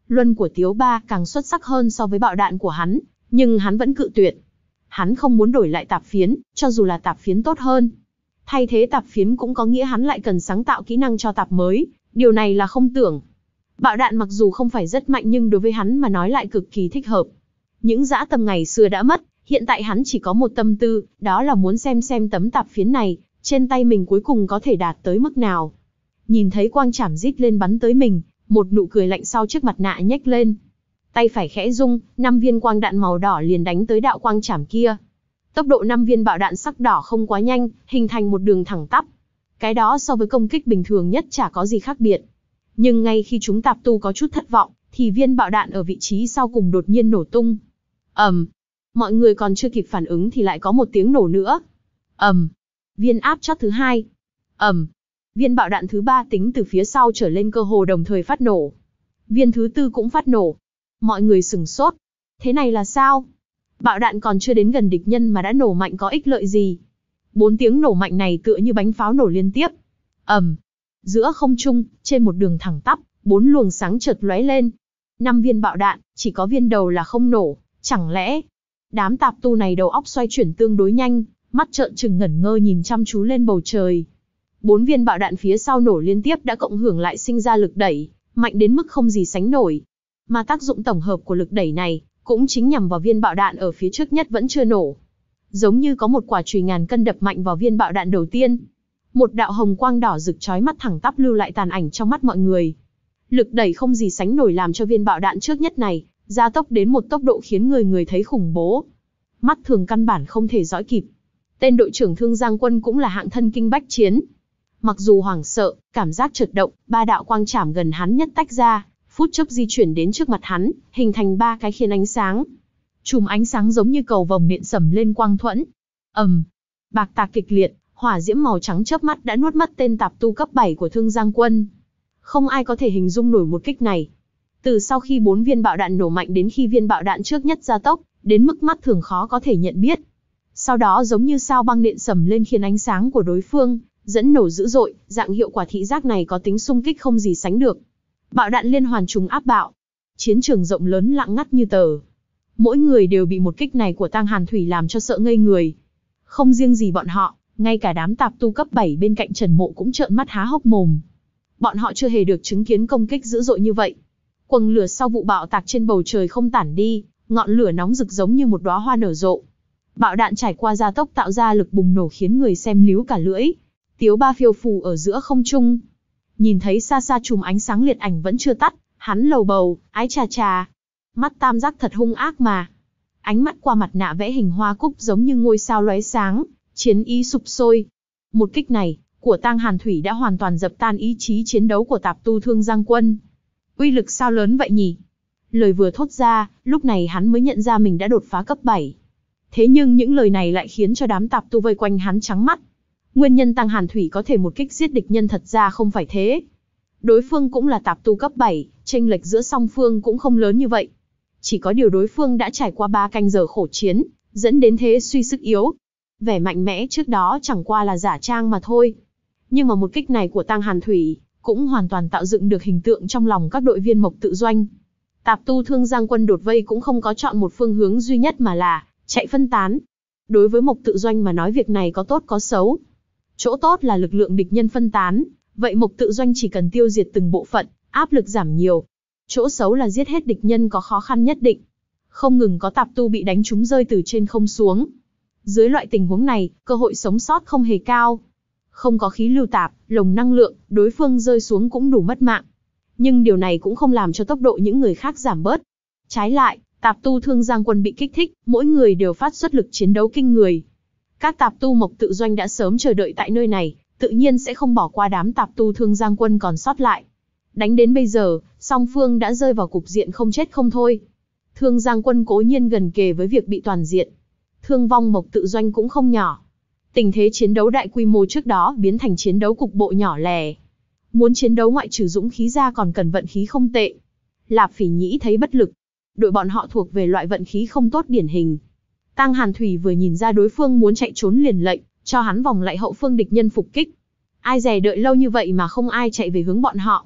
Luân của Tiếu Ba càng xuất sắc hơn so với bạo đạn của hắn, nhưng hắn vẫn cự tuyệt. Hắn không muốn đổi lại tạp phiến, cho dù là tạp phiến tốt hơn. Thay thế tạp phiến cũng có nghĩa hắn lại cần sáng tạo kỹ năng cho tạp mới, điều này là không tưởng. Bạo đạn mặc dù không phải rất mạnh nhưng đối với hắn mà nói lại cực kỳ thích hợp. Những dã tâm ngày xưa đã mất, hiện tại hắn chỉ có một tâm tư, đó là muốn xem xem tấm tạp phiến này, trên tay mình cuối cùng có thể đạt tới mức nào. Nhìn thấy quang chảm rít lên bắn tới mình, một nụ cười lạnh sau chiếc mặt nạ nhếch lên. Tay phải khẽ rung, năm viên quang đạn màu đỏ liền đánh tới đạo quang chảm kia. Tốc độ năm viên bạo đạn sắc đỏ không quá nhanh, hình thành một đường thẳng tắp. Cái đó so với công kích bình thường nhất chả có gì khác biệt. Nhưng ngay khi chúng tạp tu có chút thất vọng, thì viên bạo đạn ở vị trí sau cùng đột nhiên nổ tung. ầm, um, mọi người còn chưa kịp phản ứng thì lại có một tiếng nổ nữa. ầm, um, viên áp chót thứ hai. ầm, um, viên bạo đạn thứ ba tính từ phía sau trở lên cơ hồ đồng thời phát nổ. Viên thứ tư cũng phát nổ. Mọi người sửng sốt. Thế này là sao? Bạo đạn còn chưa đến gần địch nhân mà đã nổ mạnh có ích lợi gì? Bốn tiếng nổ mạnh này tựa như bánh pháo nổ liên tiếp. ầm, um, giữa không trung, trên một đường thẳng tắp, bốn luồng sáng chợt lóe lên. Năm viên bạo đạn, chỉ có viên đầu là không nổ, chẳng lẽ? Đám tạp tu này đầu óc xoay chuyển tương đối nhanh, mắt trợn trừng ngẩn ngơ nhìn chăm chú lên bầu trời. Bốn viên bạo đạn phía sau nổ liên tiếp đã cộng hưởng lại sinh ra lực đẩy, mạnh đến mức không gì sánh nổi. Mà tác dụng tổng hợp của lực đẩy này, cũng chính nhằm vào viên bạo đạn ở phía trước nhất vẫn chưa nổ. Giống như có một quả chùy ngàn cân đập mạnh vào viên bạo đạn đầu tiên. Một đạo hồng quang đỏ rực chói mắt thẳng tắp lưu lại tàn ảnh trong mắt mọi người. Lực đẩy không gì sánh nổi làm cho viên bạo đạn trước nhất này, gia tốc đến một tốc độ khiến người người thấy khủng bố. Mắt thường căn bản không thể dõi kịp. Tên đội trưởng Thương Giang Quân cũng là hạng thân kinh bách chiến. Mặc dù hoảng sợ, cảm giác chợt động, ba đạo quang chảm gần hắn nhất tách ra, phút chốc di chuyển đến trước mặt hắn, hình thành ba cái khiên ánh sáng. Chùm ánh sáng giống như cầu vồng nện sầm lên quang thuẫn. ầm, um, bạc tạc kịch liệt, hỏa diễm màu trắng chớp mắt đã nuốt mất tên tạp tu cấp bảy của Thương Giang Quân. Không ai có thể hình dung nổi một kích này. Từ sau khi bốn viên bạo đạn nổ mạnh đến khi viên bạo đạn trước nhất gia tốc, đến mức mắt thường khó có thể nhận biết. Sau đó giống như sao băng nện sầm lên khiến ánh sáng của đối phương dẫn nổ dữ dội, dạng hiệu quả thị giác này có tính xung kích không gì sánh được. Bạo đạn liên hoàn trùng áp bạo. Chiến trường rộng lớn lặng ngắt như tờ. Mỗi người đều bị một kích này của Tang Hàn Thủy làm cho sợ ngây người. Không riêng gì bọn họ, ngay cả đám tạp tu cấp bảy bên cạnh Trần Mộ cũng trợn mắt há hốc mồm. Bọn họ chưa hề được chứng kiến công kích dữ dội như vậy. Quầng lửa sau vụ bạo tạc trên bầu trời không tản đi, ngọn lửa nóng rực giống như một đóa hoa nở rộ. Bạo đạn trải qua gia tốc tạo ra lực bùng nổ khiến người xem líu cả lưỡi. Tiếu Ba phiêu phù ở giữa không trung. Nhìn thấy xa xa chùm ánh sáng liệt ảnh vẫn chưa tắt, hắn lầu bầu, ái chà chà. Mắt tam giác thật hung ác mà. Ánh mắt qua mặt nạ vẽ hình hoa cúc giống như ngôi sao lóe sáng, chiến ý sục sôi. Một kích này, của Tang Hàn Thủy đã hoàn toàn dập tan ý chí chiến đấu của tạp tu Thương Giang Quân. Uy lực sao lớn vậy nhỉ? Lời vừa thốt ra, lúc này hắn mới nhận ra mình đã đột phá cấp bảy. Thế nhưng những lời này lại khiến cho đám tạp tu vây quanh hắn trắng mắt. Nguyên nhân Tang Hàn Thủy có thể một kích giết địch nhân thật ra không phải thế. Đối phương cũng là tạp tu cấp bảy, chênh lệch giữa song phương cũng không lớn như vậy. Chỉ có điều đối phương đã trải qua ba canh giờ khổ chiến, dẫn đến thế suy sức yếu. Vẻ mạnh mẽ trước đó chẳng qua là giả trang mà thôi. Nhưng mà một kích này của Tang Hàn Thủy cũng hoàn toàn tạo dựng được hình tượng trong lòng các đội viên Mộc Tự Doanh. Tạp tu Thương Giang Quân đột vây cũng không có chọn một phương hướng duy nhất mà là chạy phân tán. Đối với Mộc Tự Doanh mà nói việc này có tốt có xấu. Chỗ tốt là lực lượng địch nhân phân tán, vậy Mộc Tự Doanh chỉ cần tiêu diệt từng bộ phận, áp lực giảm nhiều. Chỗ xấu là giết hết địch nhân có khó khăn nhất định. Không ngừng có tạp tu bị đánh trúng rơi từ trên không xuống. Dưới loại tình huống này, cơ hội sống sót không hề cao. Không có khí lưu tạp, lồng năng lượng, đối phương rơi xuống cũng đủ mất mạng. Nhưng điều này cũng không làm cho tốc độ những người khác giảm bớt. Trái lại, tạp tu Thương Giang Quân bị kích thích, mỗi người đều phát xuất lực chiến đấu kinh người. Các tạp tu Mộc Tự Doanh đã sớm chờ đợi tại nơi này, tự nhiên sẽ không bỏ qua đám tạp tu Thương Giang Quân còn sót lại. Đánh đến bây giờ, song phương đã rơi vào cục diện không chết không thôi. Thương Giang Quân cố nhiên gần kề với việc bị toàn diện. Thương vong Mộc Tự Doanh cũng không nhỏ. Tình thế chiến đấu đại quy mô trước đó biến thành chiến đấu cục bộ nhỏ lẻ. Muốn chiến đấu ngoại trừ dũng khí ra còn cần vận khí không tệ. Lạp Phỉ Nhĩ thấy bất lực. Đội bọn họ thuộc về loại vận khí không tốt điển hình. Tang Hàn Thủy vừa nhìn ra đối phương muốn chạy trốn liền lệnh, cho hắn vòng lại hậu phương địch nhân phục kích. Ai dè đợi lâu như vậy mà không ai chạy về hướng bọn họ.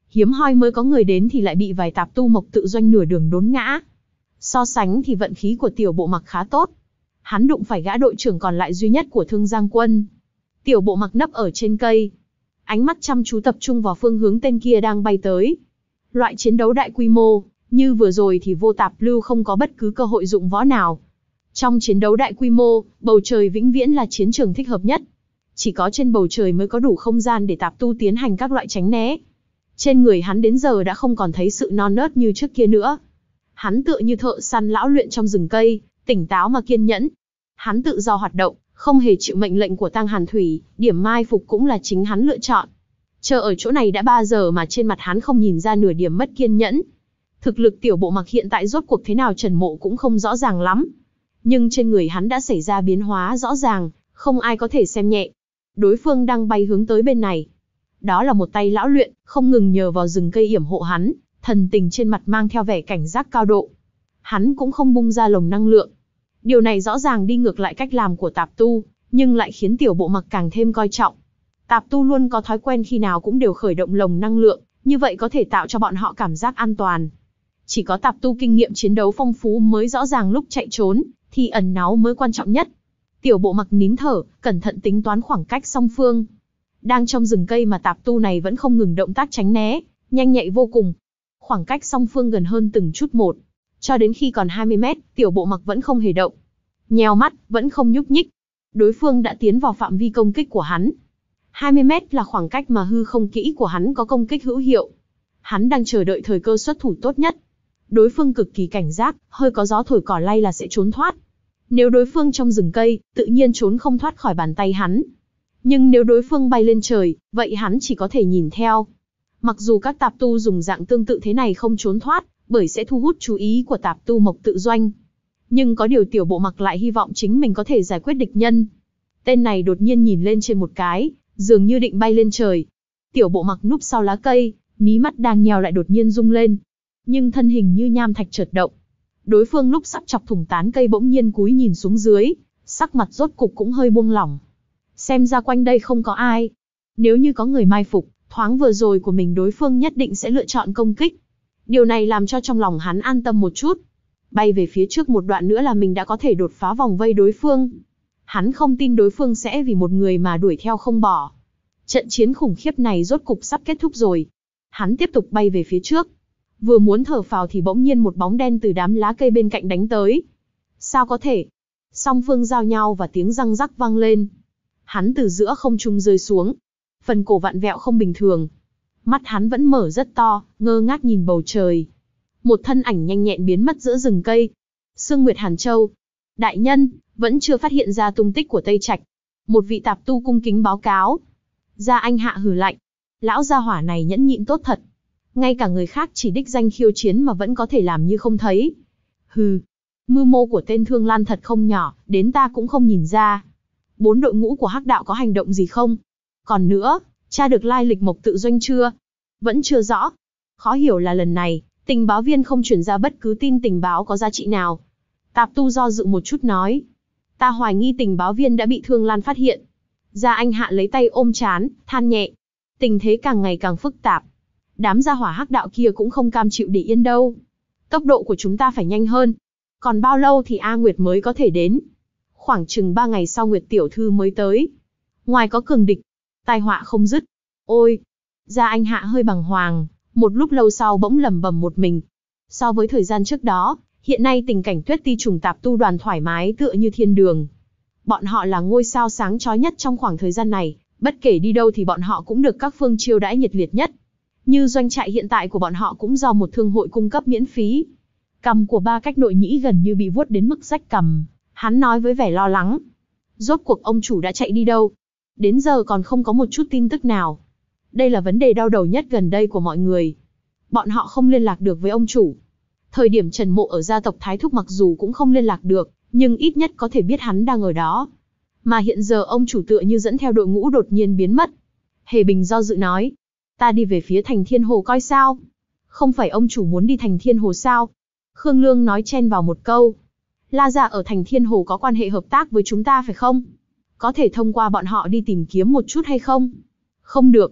Hiếm hoi mới có người đến thì lại bị vài tạp tu Mộc Tự Doanh nửa đường đốn ngã. So sánh thì vận khí của Tiểu Bộ Mặc khá tốt. Hắn đụng phải gã đội trưởng còn lại duy nhất của Thương Giang quân. Tiểu Bộ Mặc nấp ở trên cây, ánh mắt chăm chú tập trung vào phương hướng tên kia đang bay tới. Loại chiến đấu đại quy mô như vừa rồi thì Vô Tạp Lưu không có bất cứ cơ hội dụng võ nào. Trong chiến đấu đại quy mô, bầu trời vĩnh viễn là chiến trường thích hợp nhất. Chỉ có trên bầu trời mới có đủ không gian để tạp tu tiến hành các loại tránh né. Trên người hắn đến giờ đã không còn thấy sự non nớt như trước kia nữa. Hắn tựa như thợ săn lão luyện trong rừng cây, tỉnh táo mà kiên nhẫn. Hắn tự do hoạt động, không hề chịu mệnh lệnh của Tăng Hàn Thủy, điểm mai phục cũng là chính hắn lựa chọn. Chờ ở chỗ này đã ba giờ mà trên mặt hắn không nhìn ra nửa điểm mất kiên nhẫn. Thực lực Tiểu Bộ Mặc hiện tại rốt cuộc thế nào Trần Mộ cũng không rõ ràng lắm. Nhưng trên người hắn đã xảy ra biến hóa rõ ràng, không ai có thể xem nhẹ. Đối phương đang bay hướng tới bên này. Đó là một tay lão luyện, không ngừng nhờ vào rừng cây yểm hộ hắn, thần tình trên mặt mang theo vẻ cảnh giác cao độ. Hắn cũng không bung ra lồng năng lượng. Điều này rõ ràng đi ngược lại cách làm của tạp tu, nhưng lại khiến Tiểu Bộ Mặc càng thêm coi trọng. Tạp tu luôn có thói quen khi nào cũng đều khởi động lồng năng lượng, như vậy có thể tạo cho bọn họ cảm giác an toàn. Chỉ có tạp tu kinh nghiệm chiến đấu phong phú mới rõ ràng lúc chạy trốn, thì ẩn náu mới quan trọng nhất. Tiểu Bộ Mặc nín thở, cẩn thận tính toán khoảng cách song phương. Đang trong rừng cây mà tạp tu này vẫn không ngừng động tác tránh né, nhanh nhạy vô cùng. Khoảng cách song phương gần hơn từng chút một. Cho đến khi còn hai mươi mét, Tiểu Bộ Mặc vẫn không hề động. Nheo mắt, vẫn không nhúc nhích. Đối phương đã tiến vào phạm vi công kích của hắn. hai mươi mét là khoảng cách mà hư không kỹ của hắn có công kích hữu hiệu. Hắn đang chờ đợi thời cơ xuất thủ tốt nhất. Đối phương cực kỳ cảnh giác, hơi có gió thổi cỏ lay là sẽ trốn thoát. Nếu đối phương trong rừng cây, tự nhiên trốn không thoát khỏi bàn tay hắn. Nhưng nếu đối phương bay lên trời, vậy hắn chỉ có thể nhìn theo. Mặc dù các tạp tu dùng dạng tương tự thế này không trốn thoát, bởi sẽ thu hút chú ý của tạp tu Mộc Tự Doanh. Nhưng có điều Tiểu Bộ Mặc lại hy vọng chính mình có thể giải quyết địch nhân. Tên này đột nhiên nhìn lên trên một cái, dường như định bay lên trời. Tiểu Bộ Mặc núp sau lá cây, mí mắt đang nheo lại đột nhiên rung lên. Nhưng thân hình như nham thạch chợt động. Đối phương lúc sắp chọc thủng tán cây bỗng nhiên cúi nhìn xuống dưới, sắc mặt rốt cục cũng hơi buông lỏng. Xem ra quanh đây không có ai. Nếu như có người mai phục, thoáng vừa rồi của mình đối phương nhất định sẽ lựa chọn công kích. Điều này làm cho trong lòng hắn an tâm một chút. Bay về phía trước một đoạn nữa là mình đã có thể đột phá vòng vây đối phương. Hắn không tin đối phương sẽ vì một người mà đuổi theo không bỏ. Trận chiến khủng khiếp này rốt cục sắp kết thúc rồi. Hắn tiếp tục bay về phía trước. Vừa muốn thở phào thì bỗng nhiên một bóng đen từ đám lá cây bên cạnh đánh tới. Sao có thể? Song phương giao nhau và tiếng răng rắc vang lên. Hắn từ giữa không trung rơi xuống. Phần cổ vặn vẹo không bình thường. Mắt hắn vẫn mở rất to, ngơ ngác nhìn bầu trời. Một thân ảnh nhanh nhẹn biến mất giữa rừng cây. Sương Nguyệt Hàn Châu. Đại nhân, vẫn chưa phát hiện ra tung tích của Tây Trạch. Một vị tạp tu cung kính báo cáo. Gia Anh Hạ hừ lạnh. Lão gia hỏa này nhẫn nhịn tốt thật. Ngay cả người khác chỉ đích danh khiêu chiến mà vẫn có thể làm như không thấy. Hừ, mưu mô của tên Thương Lan thật không nhỏ, đến ta cũng không nhìn ra. Bốn đội ngũ của Hắc Đạo có hành động gì không? Còn nữa, tra được lai lịch Mộc Tự Doanh chưa? Vẫn chưa rõ. Khó hiểu là lần này, tình báo viên không chuyển ra bất cứ tin tình báo có giá trị nào. Tạp tu do dự một chút nói. Ta hoài nghi tình báo viên đã bị Thương Lan phát hiện. Gia Anh Hạ lấy tay ôm trán, than nhẹ. Tình thế càng ngày càng phức tạp. Đám gia hỏa Hắc Đạo kia cũng không cam chịu để yên đâu. Tốc độ của chúng ta phải nhanh hơn. Còn bao lâu thì A Nguyệt mới có thể đến? Khoảng chừng ba ngày sau Nguyệt tiểu thư mới tới. Ngoài có cường địch, tai họa không dứt. Ôi! Gia Anh Hạ hơi bàng hoàng, một lúc lâu sau bỗng lẩm bẩm một mình. So với thời gian trước đó, hiện nay tình cảnh Tuyết Ti trùng tạp tu đoàn thoải mái tựa như thiên đường. Bọn họ là ngôi sao sáng chói nhất trong khoảng thời gian này, bất kể đi đâu thì bọn họ cũng được các phương chiêu đãi nhiệt liệt nhất. Như doanh trại hiện tại của bọn họ cũng do một thương hội cung cấp miễn phí. Cằm của Ba Cách Nội Nhĩ gần như bị vuốt đến mức rách cằm, hắn nói với vẻ lo lắng. Rốt cuộc ông chủ đã chạy đi đâu? Đến giờ còn không có một chút tin tức nào. Đây là vấn đề đau đầu nhất gần đây của mọi người. Bọn họ không liên lạc được với ông chủ. Thời điểm Trần Mộ ở gia tộc Thái Thúc mặc dù cũng không liên lạc được, nhưng ít nhất có thể biết hắn đang ở đó. Mà hiện giờ ông chủ tựa như dẫn theo đội ngũ đột nhiên biến mất. Hề Bình do dự nói. Ta đi về phía thành Thiên Hồ coi sao? Không phải ông chủ muốn đi thành Thiên Hồ sao? Khương Lương nói chen vào một câu. La gia ở thành Thiên Hồ có quan hệ hợp tác với chúng ta phải không? Có thể thông qua bọn họ đi tìm kiếm một chút hay không? Không được.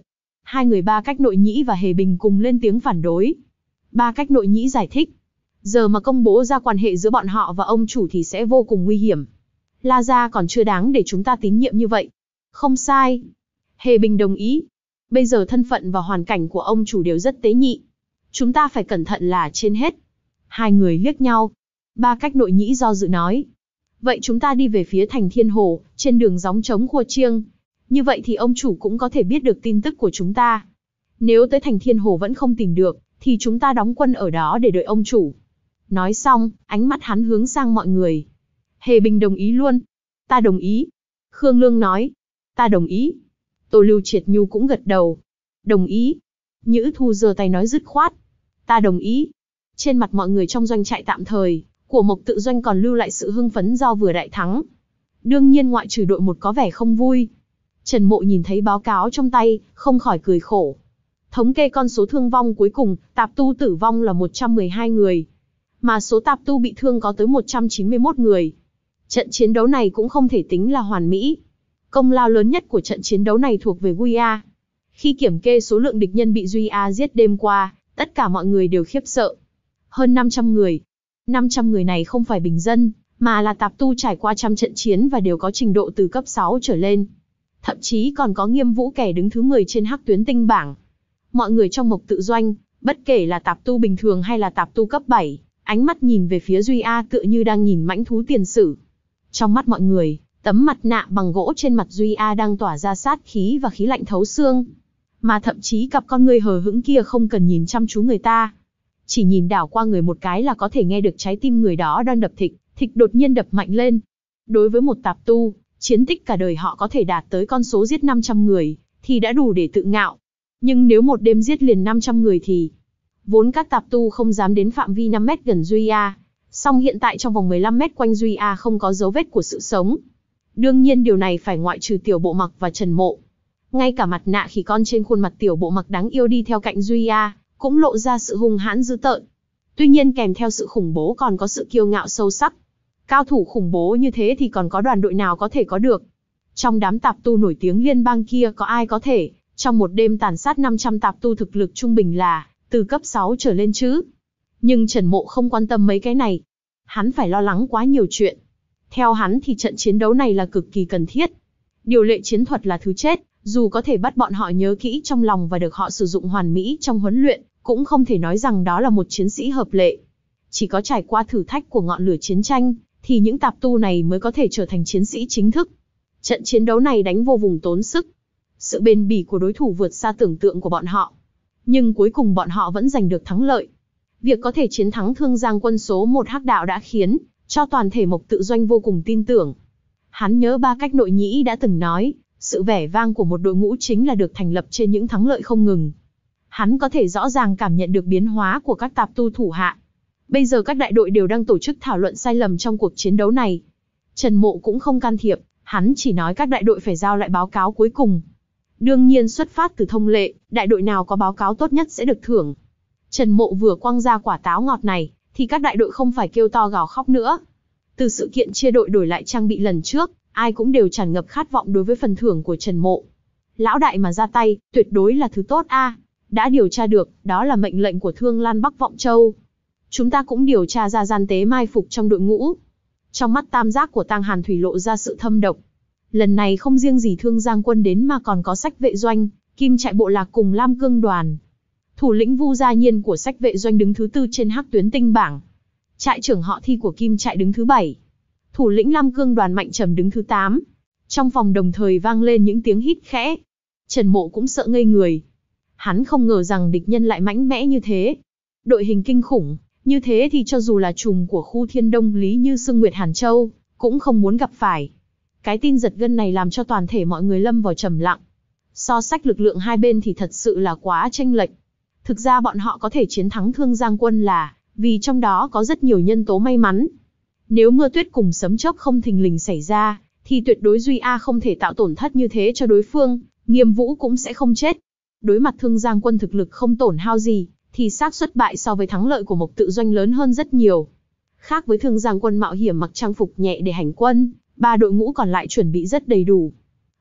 Hai người Ba Cách Nội Nhĩ và Hề Bình cùng lên tiếng phản đối. Ba Cách Nội Nhĩ giải thích, giờ mà công bố ra quan hệ giữa bọn họ và ông chủ thì sẽ vô cùng nguy hiểm. La gia còn chưa đáng để chúng ta tín nhiệm như vậy. Không sai. Hề Bình đồng ý. Bây giờ thân phận và hoàn cảnh của ông chủ đều rất tế nhị. Chúng ta phải cẩn thận là trên hết. Hai người liếc nhau. Ba Cách Nội Nhĩ do dự nói. Vậy chúng ta đi về phía thành Thiên Hồ, trên đường gióng trống Khua Chiêng. Như vậy thì ông chủ cũng có thể biết được tin tức của chúng ta. Nếu tới thành Thiên Hồ vẫn không tìm được, thì chúng ta đóng quân ở đó để đợi ông chủ. Nói xong, ánh mắt hắn hướng sang mọi người. Hề Bình đồng ý luôn. Ta đồng ý. Khương Lương nói. Ta đồng ý. Tô Lưu Triệt Nhu cũng gật đầu. Đồng ý. Nhữ Thu giơ tay nói dứt khoát. Ta đồng ý. Trên mặt mọi người trong doanh trại tạm thời, của Mộc Tự Doanh còn lưu lại sự hưng phấn do vừa đại thắng. Đương nhiên ngoại trừ đội một có vẻ không vui. Trần Mộ nhìn thấy báo cáo trong tay, không khỏi cười khổ. Thống kê con số thương vong cuối cùng, tạp tu tử vong là một trăm mười hai người. Mà số tạp tu bị thương có tới một trăm chín mươi mốt người. Trận chiến đấu này cũng không thể tính là hoàn mỹ. Công lao lớn nhất của trận chiến đấu này thuộc về Duy A. Khi kiểm kê số lượng địch nhân bị Duy A giết đêm qua, tất cả mọi người đều khiếp sợ. Hơn năm trăm người. năm trăm người này không phải bình dân, mà là tạp tu trải qua trăm trận chiến và đều có trình độ từ cấp sáu trở lên. Thậm chí còn có Nghiêm Vũ kẻ đứng thứ mười trên Hắc Tuyến Tinh bảng. Mọi người trong Mộc Tự Doanh, bất kể là tạp tu bình thường hay là tạp tu cấp bảy, ánh mắt nhìn về phía Duy A tựa như đang nhìn mãnh thú tiền sử. Trong mắt mọi người, tấm mặt nạ bằng gỗ trên mặt Duy A đang tỏa ra sát khí và khí lạnh thấu xương. Mà thậm chí cặp con người hờ hững kia không cần nhìn chăm chú người ta. Chỉ nhìn đảo qua người một cái là có thể nghe được trái tim người đó đang đập thịch, thịch đột nhiên đập mạnh lên. Đối với một tạp tu, chiến tích cả đời họ có thể đạt tới con số giết năm trăm người, thì đã đủ để tự ngạo. Nhưng nếu một đêm giết liền năm trăm người thì... Vốn các tạp tu không dám đến phạm vi năm mét gần Duy A, song hiện tại trong vòng mười lăm mét quanh Duy A không có dấu vết của sự sống. Đương nhiên điều này phải ngoại trừ Tiểu Bộ Mặc và Trần Mộ. Ngay cả mặt nạ khỉ con trên khuôn mặt Tiểu Bộ Mặc đáng yêu đi theo cạnh Duy A, cũng lộ ra sự hung hãn dữ tợn. Tuy nhiên kèm theo sự khủng bố còn có sự kiêu ngạo sâu sắc. Cao thủ khủng bố như thế thì còn có đoàn đội nào có thể có được. Trong đám tạp tu nổi tiếng liên bang kia có ai có thể, trong một đêm tàn sát năm trăm tạp tu thực lực trung bình là, từ cấp sáu trở lên chứ. Nhưng Trần Mộ không quan tâm mấy cái này. Hắn phải lo lắng quá nhiều chuyện. Theo hắn thì trận chiến đấu này là cực kỳ cần thiết. Điều lệ chiến thuật là thứ chết, dù có thể bắt bọn họ nhớ kỹ trong lòng và được họ sử dụng hoàn mỹ trong huấn luyện, cũng không thể nói rằng đó là một chiến sĩ hợp lệ. Chỉ có trải qua thử thách của ngọn lửa chiến tranh, thì những tạp tu này mới có thể trở thành chiến sĩ chính thức. Trận chiến đấu này đánh vô vùng tốn sức. Sự bền bỉ của đối thủ vượt xa tưởng tượng của bọn họ. Nhưng cuối cùng bọn họ vẫn giành được thắng lợi. Việc có thể chiến thắng Thương Giang quân số một Hắc Đạo đã khiến cho toàn thể Mộc Tự Doanh vô cùng tin tưởng. Hắn nhớ Ba Cách Nội Nhĩ đã từng nói, sự vẻ vang của một đội ngũ chính là được thành lập trên những thắng lợi không ngừng. Hắn có thể rõ ràng cảm nhận được biến hóa của các tạp tu thủ hạ. Bây giờ các đại đội đều đang tổ chức thảo luận sai lầm trong cuộc chiến đấu này. Trần Mộ cũng không can thiệp, hắn chỉ nói các đại đội phải giao lại báo cáo cuối cùng. Đương nhiên xuất phát từ thông lệ, đại đội nào có báo cáo tốt nhất sẽ được thưởng. Trần Mộ vừa quăng ra quả táo ngọt này, thì các đại đội không phải kêu to gào khóc nữa. Từ sự kiện chia đội đổi lại trang bị lần trước, ai cũng đều tràn ngập khát vọng đối với phần thưởng của Trần Mộ. Lão đại mà ra tay, tuyệt đối là thứ tốt a. À, đã điều tra được, đó là mệnh lệnh của Thương Lan Bắc Vọng Châu. Chúng ta cũng điều tra ra gian tế mai phục trong đội ngũ. Trong mắt tam giác của Tang Hàn Thủy lộ ra sự thâm độc. Lần này không riêng gì Thương Giang quân đến mà còn có Sách Vệ Doanh, Kim Trại bộ lạc cùng Lam Cương đoàn. Thủ lĩnh Vu Gia Nhiên của Sách Vệ Doanh đứng thứ tư trên Hắc Tuyến Tinh bảng. Trại trưởng họ Thi của Kim Trại đứng thứ bảy. Thủ lĩnh Lam Cương đoàn Mạnh Trầm đứng thứ tám. Trong phòng đồng thời vang lên những tiếng hít khẽ. Trần Mộ cũng sợ ngây người. Hắn không ngờ rằng địch nhân lại mãnh mẽ như thế. Đội hình kinh khủng, như thế thì cho dù là trùm của khu Thiên Đông Lý như Sương Nguyệt Hàn Châu, cũng không muốn gặp phải. Cái tin giật gân này làm cho toàn thể mọi người lâm vào trầm lặng. So sánh lực lượng hai bên thì thật sự là quá chênh lệch. Thực ra bọn họ có thể chiến thắng Thương Giang quân là vì trong đó có rất nhiều nhân tố may mắn. Nếu mưa tuyết cùng sấm chớp không thình lình xảy ra, thì tuyệt đối Duy A không thể tạo tổn thất như thế cho đối phương, Nghiêm Vũ cũng sẽ không chết. Đối mặt Thương Giang quân thực lực không tổn hao gì, thì xác suất bại so với thắng lợi của Mộc Tự Doanh lớn hơn rất nhiều. Khác với Thương Giang quân mạo hiểm mặc trang phục nhẹ để hành quân, ba đội ngũ còn lại chuẩn bị rất đầy đủ.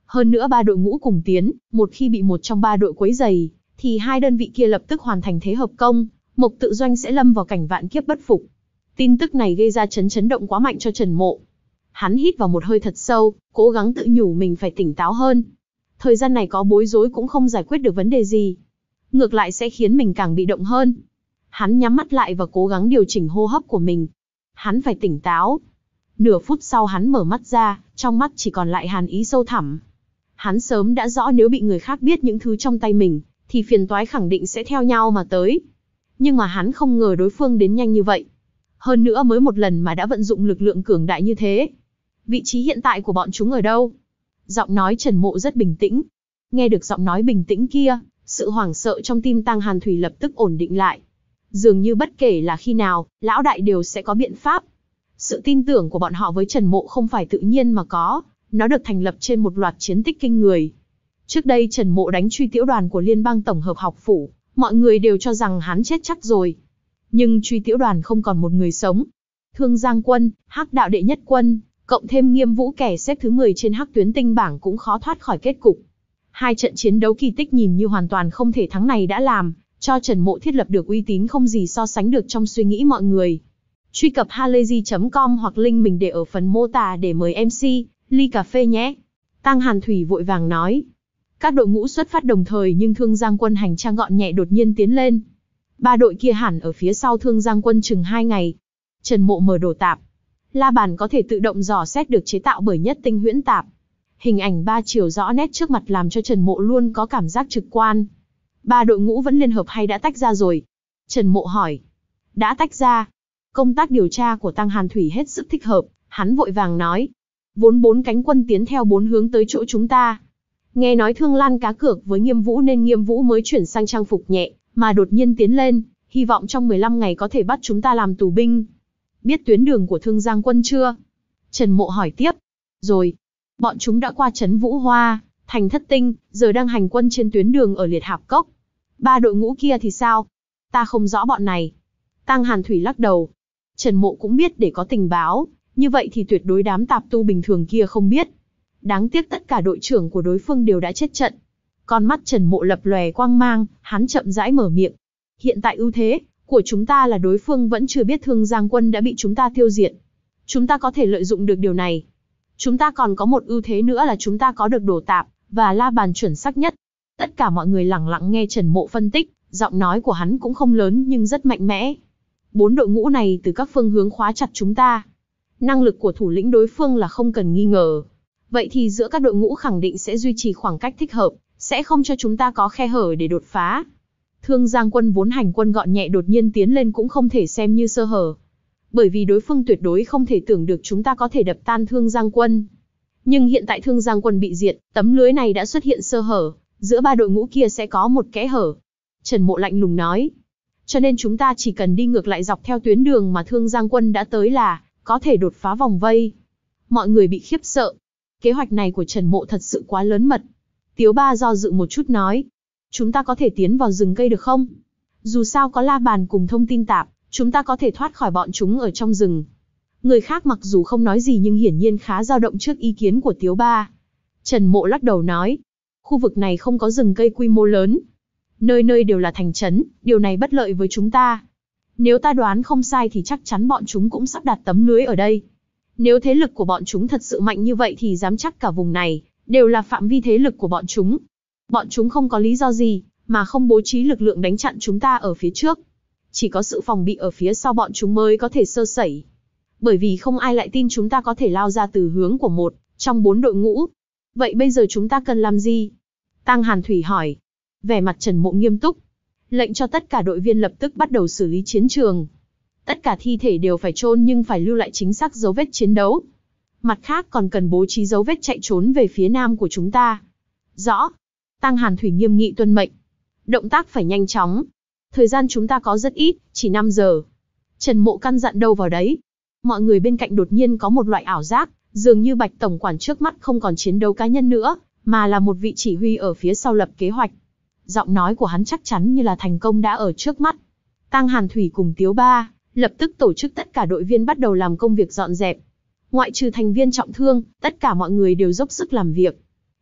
Hơn nữa ba đội ngũ cùng tiến, một khi bị một trong ba đội quấy rầy, thì hai đơn vị kia lập tức hoàn thành thế hợp công, Mộc Tự Doanh sẽ lâm vào cảnh vạn kiếp bất phục. Tin tức này gây ra chấn chấn động quá mạnh cho Trần Mộ. Hắn hít vào một hơi thật sâu, cố gắng tự nhủ mình phải tỉnh táo hơn. Thời gian này có bối rối cũng không giải quyết được vấn đề gì. Ngược lại sẽ khiến mình càng bị động hơn. Hắn nhắm mắt lại và cố gắng điều chỉnh hô hấp của mình. Hắn phải tỉnh táo. Nửa phút sau hắn mở mắt ra, trong mắt chỉ còn lại hàn ý sâu thẳm. Hắn sớm đã rõ nếu bị người khác biết những thứ trong tay mình, thì phiền toái khẳng định sẽ theo nhau mà tới. Nhưng mà hắn không ngờ đối phương đến nhanh như vậy. Hơn nữa mới một lần mà đã vận dụng lực lượng cường đại như thế. Vị trí hiện tại của bọn chúng ở đâu? Giọng nói Trần Mộ rất bình tĩnh. Nghe được giọng nói bình tĩnh kia, sự hoảng sợ trong tim Tăng Hàn Thủy lập tức ổn định lại. Dường như bất kể là khi nào, lão đại đều sẽ có biện pháp. Sự tin tưởng của bọn họ với Trần Mộ không phải tự nhiên mà có, nó được thành lập trên một loạt chiến tích kinh người. Trước đây Trần Mộ đánh Truy Tiễu đoàn của Liên bang Tổng hợp học phủ, mọi người đều cho rằng hắn chết chắc rồi. Nhưng Truy Tiễu đoàn không còn một người sống. Thương Giang Quân, Hắc Đạo đệ nhất quân, cộng thêm Nghiêm Vũ kẻ xếp thứ mười trên Hắc Tuyến Tinh bảng cũng khó thoát khỏi kết cục. Hai trận chiến đấu kỳ tích nhìn như hoàn toàn không thể thắng này đã làm cho Trần Mộ thiết lập được uy tín không gì so sánh được trong suy nghĩ mọi người. Truy cập halayzi chấm com hoặc link mình để ở phần mô tả để mời em xê, ly cà phê nhé. Tăng Hàn Thủy vội vàng nói. Các đội ngũ xuất phát đồng thời nhưng Thương Giang Quân hành trang gọn nhẹ đột nhiên tiến lên. Ba đội kia hẳn ở phía sau Thương Giang Quân chừng hai ngày. Trần Mộ mở đồ tạp. La bàn có thể tự động dò xét được chế tạo bởi Nhất Tinh Huyễn Tạp. Hình ảnh ba chiều rõ nét trước mặt làm cho Trần Mộ luôn có cảm giác trực quan. Ba đội ngũ vẫn liên hợp hay đã tách ra rồi? Trần Mộ hỏi. Đã tách ra. Công tác điều tra của Tăng Hàn Thủy hết sức thích hợp, hắn vội vàng nói. Vốn bốn cánh quân tiến theo bốn hướng tới chỗ chúng ta. Nghe nói Thương Lan cá cược với Nghiêm Vũ nên Nghiêm Vũ mới chuyển sang trang phục nhẹ, mà đột nhiên tiến lên, hy vọng trong mười lăm ngày có thể bắt chúng ta làm tù binh. Biết tuyến đường của Thương Giang Quân chưa? Trần Mộ hỏi tiếp. Rồi. Bọn chúng đã qua trấn Vũ Hoa, thành Thất Tinh, giờ đang hành quân trên tuyến đường ở Liệt Hạp Cốc. Ba đội ngũ kia thì sao? Ta không rõ bọn này. Tăng Hàn Thủy lắc đầu. Trần Mộ cũng biết để có tình báo, như vậy thì tuyệt đối đám tạp tu bình thường kia không biết. Đáng tiếc tất cả đội trưởng của đối phương đều đã chết trận. Con mắt Trần Mộ lập lòe quang mang, hắn chậm rãi mở miệng. Hiện tại ưu thế của chúng ta là đối phương vẫn chưa biết Thương Giang Quân đã bị chúng ta tiêu diệt. Chúng ta có thể lợi dụng được điều này. Chúng ta còn có một ưu thế nữa là chúng ta có được đồ tạp và la bàn chuẩn xác nhất. Tất cả mọi người lặng lặng nghe Trần Mộ phân tích, giọng nói của hắn cũng không lớn nhưng rất mạnh mẽ. Bốn đội ngũ này từ các phương hướng khóa chặt chúng ta. Năng lực của thủ lĩnh đối phương là không cần nghi ngờ. Vậy thì giữa các đội ngũ khẳng định sẽ duy trì khoảng cách thích hợp, sẽ không cho chúng ta có khe hở để đột phá. Thương Giang Quân vốn hành quân gọn nhẹ đột nhiên tiến lên cũng không thể xem như sơ hở. Bởi vì đối phương tuyệt đối không thể tưởng được chúng ta có thể đập tan Thương Giang Quân. Nhưng hiện tại Thương Giang Quân bị diệt, tấm lưới này đã xuất hiện sơ hở, giữa ba đội ngũ kia sẽ có một kẽ hở. Trần Mộ lạnh lùng nói. Cho nên chúng ta chỉ cần đi ngược lại dọc theo tuyến đường mà Thương Giang Quân đã tới là có thể đột phá vòng vây. Mọi người bị khiếp sợ. Kế hoạch này của Trần Mộ thật sự quá lớn mật. Tiếu Ba do dự một chút nói. Chúng ta có thể tiến vào rừng cây được không? Dù sao có la bàn cùng thông tin tạp, chúng ta có thể thoát khỏi bọn chúng ở trong rừng. Người khác mặc dù không nói gì nhưng hiển nhiên khá dao động trước ý kiến của Tiếu Ba. Trần Mộ lắc đầu nói. Khu vực này không có rừng cây quy mô lớn. Nơi nơi đều là thành trấn, điều này bất lợi với chúng ta. Nếu ta đoán không sai thì chắc chắn bọn chúng cũng sắp đặt tấm lưới ở đây. Nếu thế lực của bọn chúng thật sự mạnh như vậy thì dám chắc cả vùng này đều là phạm vi thế lực của bọn chúng. Bọn chúng không có lý do gì mà không bố trí lực lượng đánh chặn chúng ta ở phía trước. Chỉ có sự phòng bị ở phía sau bọn chúng mới có thể sơ sẩy. Bởi vì không ai lại tin chúng ta có thể lao ra từ hướng của một trong bốn đội ngũ. Vậy bây giờ chúng ta cần làm gì? Tăng Hàn Thủy hỏi. Vẻ mặt Trần Mộ nghiêm túc. Lệnh cho tất cả đội viên lập tức bắt đầu xử lý chiến trường. Tất cả thi thể đều phải chôn nhưng phải lưu lại chính xác dấu vết chiến đấu. Mặt khác còn cần bố trí dấu vết chạy trốn về phía nam của chúng ta. Rõ. Tăng Hàn Thủy nghiêm nghị tuân mệnh. Động tác phải nhanh chóng. Thời gian chúng ta có rất ít, chỉ năm giờ. Trần Mộ căn dặn đâu vào đấy. Mọi người bên cạnh đột nhiên có một loại ảo giác, dường như Bạch Tổng quản trước mắt không còn chiến đấu cá nhân nữa, mà là một vị chỉ huy ở phía sau lập kế hoạch. Giọng nói của hắn chắc chắn như là thành công đã ở trước mắt. Tăng Hàn Thủy cùng Tiếu Ba lập tức tổ chức tất cả đội viên bắt đầu làm công việc dọn dẹp. Ngoại trừ thành viên trọng thương, tất cả mọi người đều dốc sức làm việc.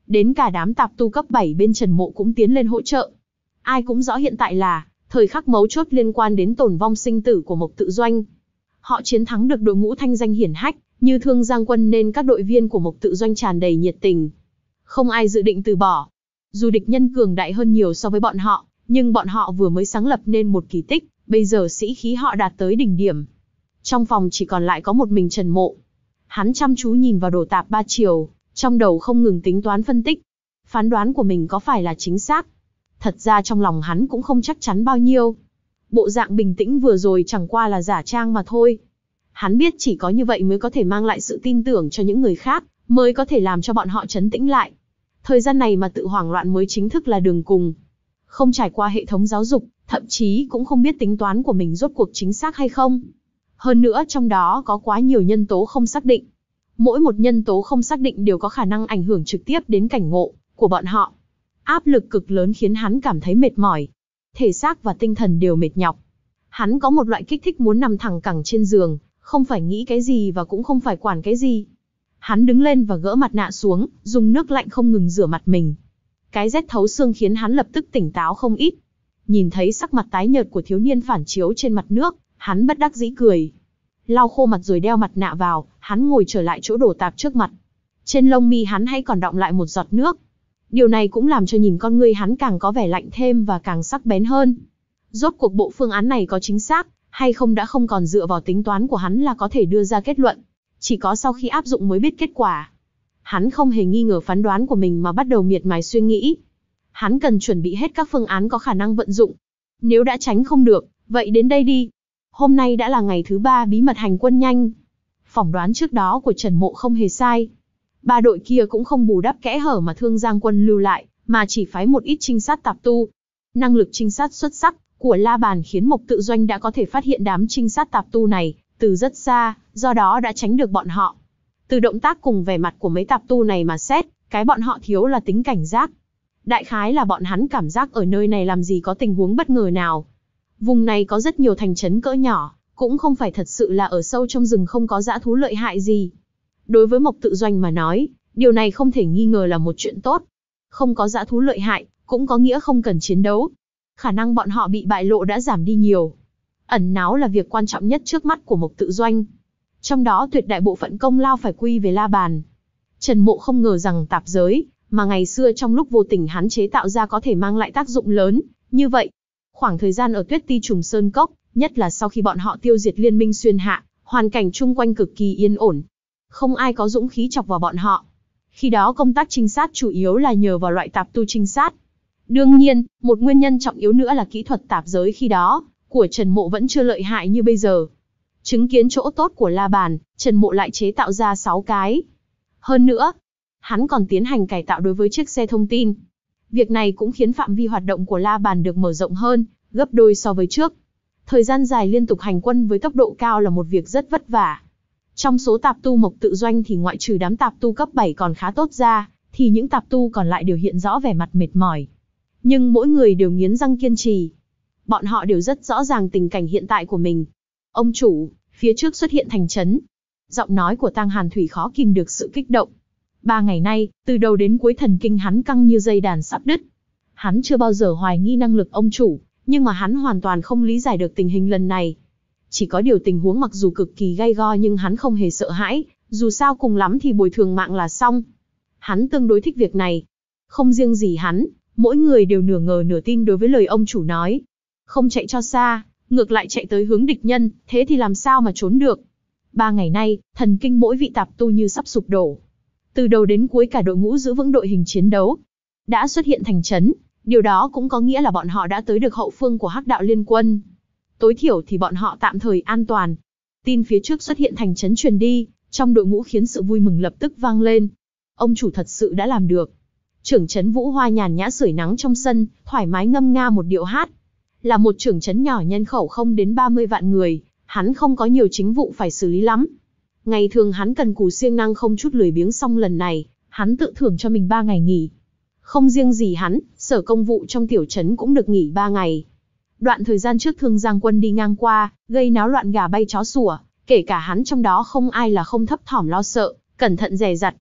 Đến cả đám tạp tu cấp bảy bên Trần Mộ cũng tiến lên hỗ trợ. Ai cũng rõ hiện tại là thời khắc mấu chốt liên quan đến tổn vong sinh tử của Mộc Tự Doanh. Họ chiến thắng được đội ngũ thanh danh hiển hách như Thương Giang Quân nên các đội viên của Mộc Tự Doanh tràn đầy nhiệt tình. Không ai dự định từ bỏ. Dù địch nhân cường đại hơn nhiều so với bọn họ, nhưng bọn họ vừa mới sáng lập nên một kỳ tích, bây giờ sĩ khí họ đạt tới đỉnh điểm. Trong phòng chỉ còn lại có một mình Trần Mộ. Hắn chăm chú nhìn vào đồ tạp ba chiều, trong đầu không ngừng tính toán phân tích. Phán đoán của mình có phải là chính xác? Thật ra trong lòng hắn cũng không chắc chắn bao nhiêu. Bộ dạng bình tĩnh vừa rồi chẳng qua là giả trang mà thôi. Hắn biết chỉ có như vậy mới có thể mang lại sự tin tưởng cho những người khác, mới có thể làm cho bọn họ trấn tĩnh lại. Thời gian này mà tự hoảng loạn mới chính thức là đường cùng. Không trải qua hệ thống giáo dục, thậm chí cũng không biết tính toán của mình rốt cuộc chính xác hay không. Hơn nữa trong đó có quá nhiều nhân tố không xác định. Mỗi một nhân tố không xác định đều có khả năng ảnh hưởng trực tiếp đến cảnh ngộ của bọn họ. Áp lực cực lớn khiến hắn cảm thấy mệt mỏi. Thể xác và tinh thần đều mệt nhọc. Hắn có một loại kích thích muốn nằm thẳng cẳng trên giường, không phải nghĩ cái gì và cũng không phải quản cái gì. Hắn đứng lên và gỡ mặt nạ xuống, dùng nước lạnh không ngừng rửa mặt mình. Cái rét thấu xương khiến hắn lập tức tỉnh táo không ít. Nhìn thấy sắc mặt tái nhợt của thiếu niên phản chiếu trên mặt nước, hắn bất đắc dĩ cười. Lau khô mặt rồi đeo mặt nạ vào, hắn ngồi trở lại chỗ đổ tạp trước mặt. Trên lông mi hắn hay còn đọng lại một giọt nước. Điều này cũng làm cho nhìn con ngươi hắn càng có vẻ lạnh thêm và càng sắc bén hơn. Rốt cuộc bộ phương án này có chính xác, hay không đã không còn dựa vào tính toán của hắn là có thể đưa ra kết luận. Chỉ có sau khi áp dụng mới biết kết quả. Hắn không hề nghi ngờ phán đoán của mình mà bắt đầu miệt mài suy nghĩ. Hắn cần chuẩn bị hết các phương án có khả năng vận dụng. Nếu đã tránh không được, vậy đến đây đi. Hôm nay đã là ngày thứ ba bí mật hành quân nhanh. Phỏng đoán trước đó của Trần Mộ không hề sai. Ba đội kia cũng không bù đắp kẽ hở mà Thương Giang Quân lưu lại, mà chỉ phái một ít trinh sát tạp tu. Năng lực trinh sát xuất sắc của La Bàn khiến Mộc Tự Doanh đã có thể phát hiện đám trinh sát tạp tu này từ rất xa, do đó đã tránh được bọn họ. Từ động tác cùng vẻ mặt của mấy tạp tu này mà xét, cái bọn họ thiếu là tính cảnh giác. Đại khái là bọn hắn cảm giác ở nơi này làm gì có tình huống bất ngờ nào. Vùng này có rất nhiều thành trấn cỡ nhỏ, cũng không phải thật sự là ở sâu trong rừng không có dã thú lợi hại gì. Đối với Mộc Tự Doanh mà nói, điều này không thể nghi ngờ là một chuyện tốt. Không có dã thú lợi hại, cũng có nghĩa không cần chiến đấu. Khả năng bọn họ bị bại lộ đã giảm đi nhiều. Ẩn náu là việc quan trọng nhất trước mắt của Mộc Tự Doanh. Trong đó tuyệt đại bộ phận công lao phải quy về La Bàn. Trần Mộ không ngờ rằng tạp giới, mà ngày xưa trong lúc vô tình hắn chế tạo ra có thể mang lại tác dụng lớn, như vậy. Khoảng thời gian ở Tuyết Ti Trùng Sơn Cốc, nhất là sau khi bọn họ tiêu diệt liên minh xuyên hạ, hoàn cảnh chung quanh cực kỳ yên ổn. Không ai có dũng khí chọc vào bọn họ. Khi đó công tác trinh sát chủ yếu là nhờ vào loại tạp tu trinh sát. Đương nhiên, một nguyên nhân trọng yếu nữa là kỹ thuật tạp giới khi đó, của Trần Mộ vẫn chưa lợi hại như bây giờ. Chứng kiến chỗ tốt của La Bàn, Trần Mộ lại chế tạo ra sáu cái. Hơn nữa, hắn còn tiến hành cải tạo đối với chiếc xe thông tin. Việc này cũng khiến phạm vi hoạt động của La Bàn được mở rộng hơn, gấp đôi so với trước. Thời gian dài liên tục hành quân với tốc độ cao là một việc rất vất vả. Trong số tạp tu Mộc Tự Doanh thì ngoại trừ đám tạp tu cấp bảy còn khá tốt ra, thì những tạp tu còn lại đều hiện rõ vẻ mặt mệt mỏi. Nhưng mỗi người đều nghiến răng kiên trì. Bọn họ đều rất rõ ràng tình cảnh hiện tại của mình. Ông chủ, phía trước xuất hiện thành trấn. Giọng nói của Tang Hàn Thủy khó kìm được sự kích động. Ba ngày nay, từ đầu đến cuối thần kinh hắn căng như dây đàn sắp đứt. Hắn chưa bao giờ hoài nghi năng lực ông chủ, nhưng mà hắn hoàn toàn không lý giải được tình hình lần này. Chỉ có điều tình huống mặc dù cực kỳ gay go nhưng hắn không hề sợ hãi, dù sao cùng lắm thì bồi thường mạng là xong. Hắn tương đối thích việc này. Không riêng gì hắn, mỗi người đều nửa ngờ nửa tin đối với lời ông chủ nói. Không chạy cho xa, ngược lại chạy tới hướng địch nhân, thế thì làm sao mà trốn được. Ba ngày nay, thần kinh mỗi vị tạp tu như sắp sụp đổ. Từ đầu đến cuối cả đội ngũ giữ vững đội hình chiến đấu. Đã xuất hiện thành trấn, điều đó cũng có nghĩa là bọn họ đã tới được hậu phương của Hắc Đạo Liên Quân. Tối thiểu thì bọn họ tạm thời an toàn. Tin phía trước xuất hiện thành trấn truyền đi, trong đội ngũ khiến sự vui mừng lập tức vang lên. Ông chủ thật sự đã làm được. Trưởng trấn Vũ Hoa nhàn nhã sưởi nắng trong sân, thoải mái ngâm nga một điệu hát. Là một trưởng trấn nhỏ nhân khẩu không đến ba mươi vạn người, hắn không có nhiều chính vụ phải xử lý lắm. Ngày thường hắn cần cù siêng năng không chút lười biếng, xong lần này, hắn tự thưởng cho mình ba ngày nghỉ. Không riêng gì hắn, sở công vụ trong tiểu trấn cũng được nghỉ ba ngày. Đoạn thời gian trước Thương Giang Quân đi ngang qua, gây náo loạn gà bay chó sủa, kể cả hắn trong đó không ai là không thấp thỏm lo sợ, cẩn thận dè dặt.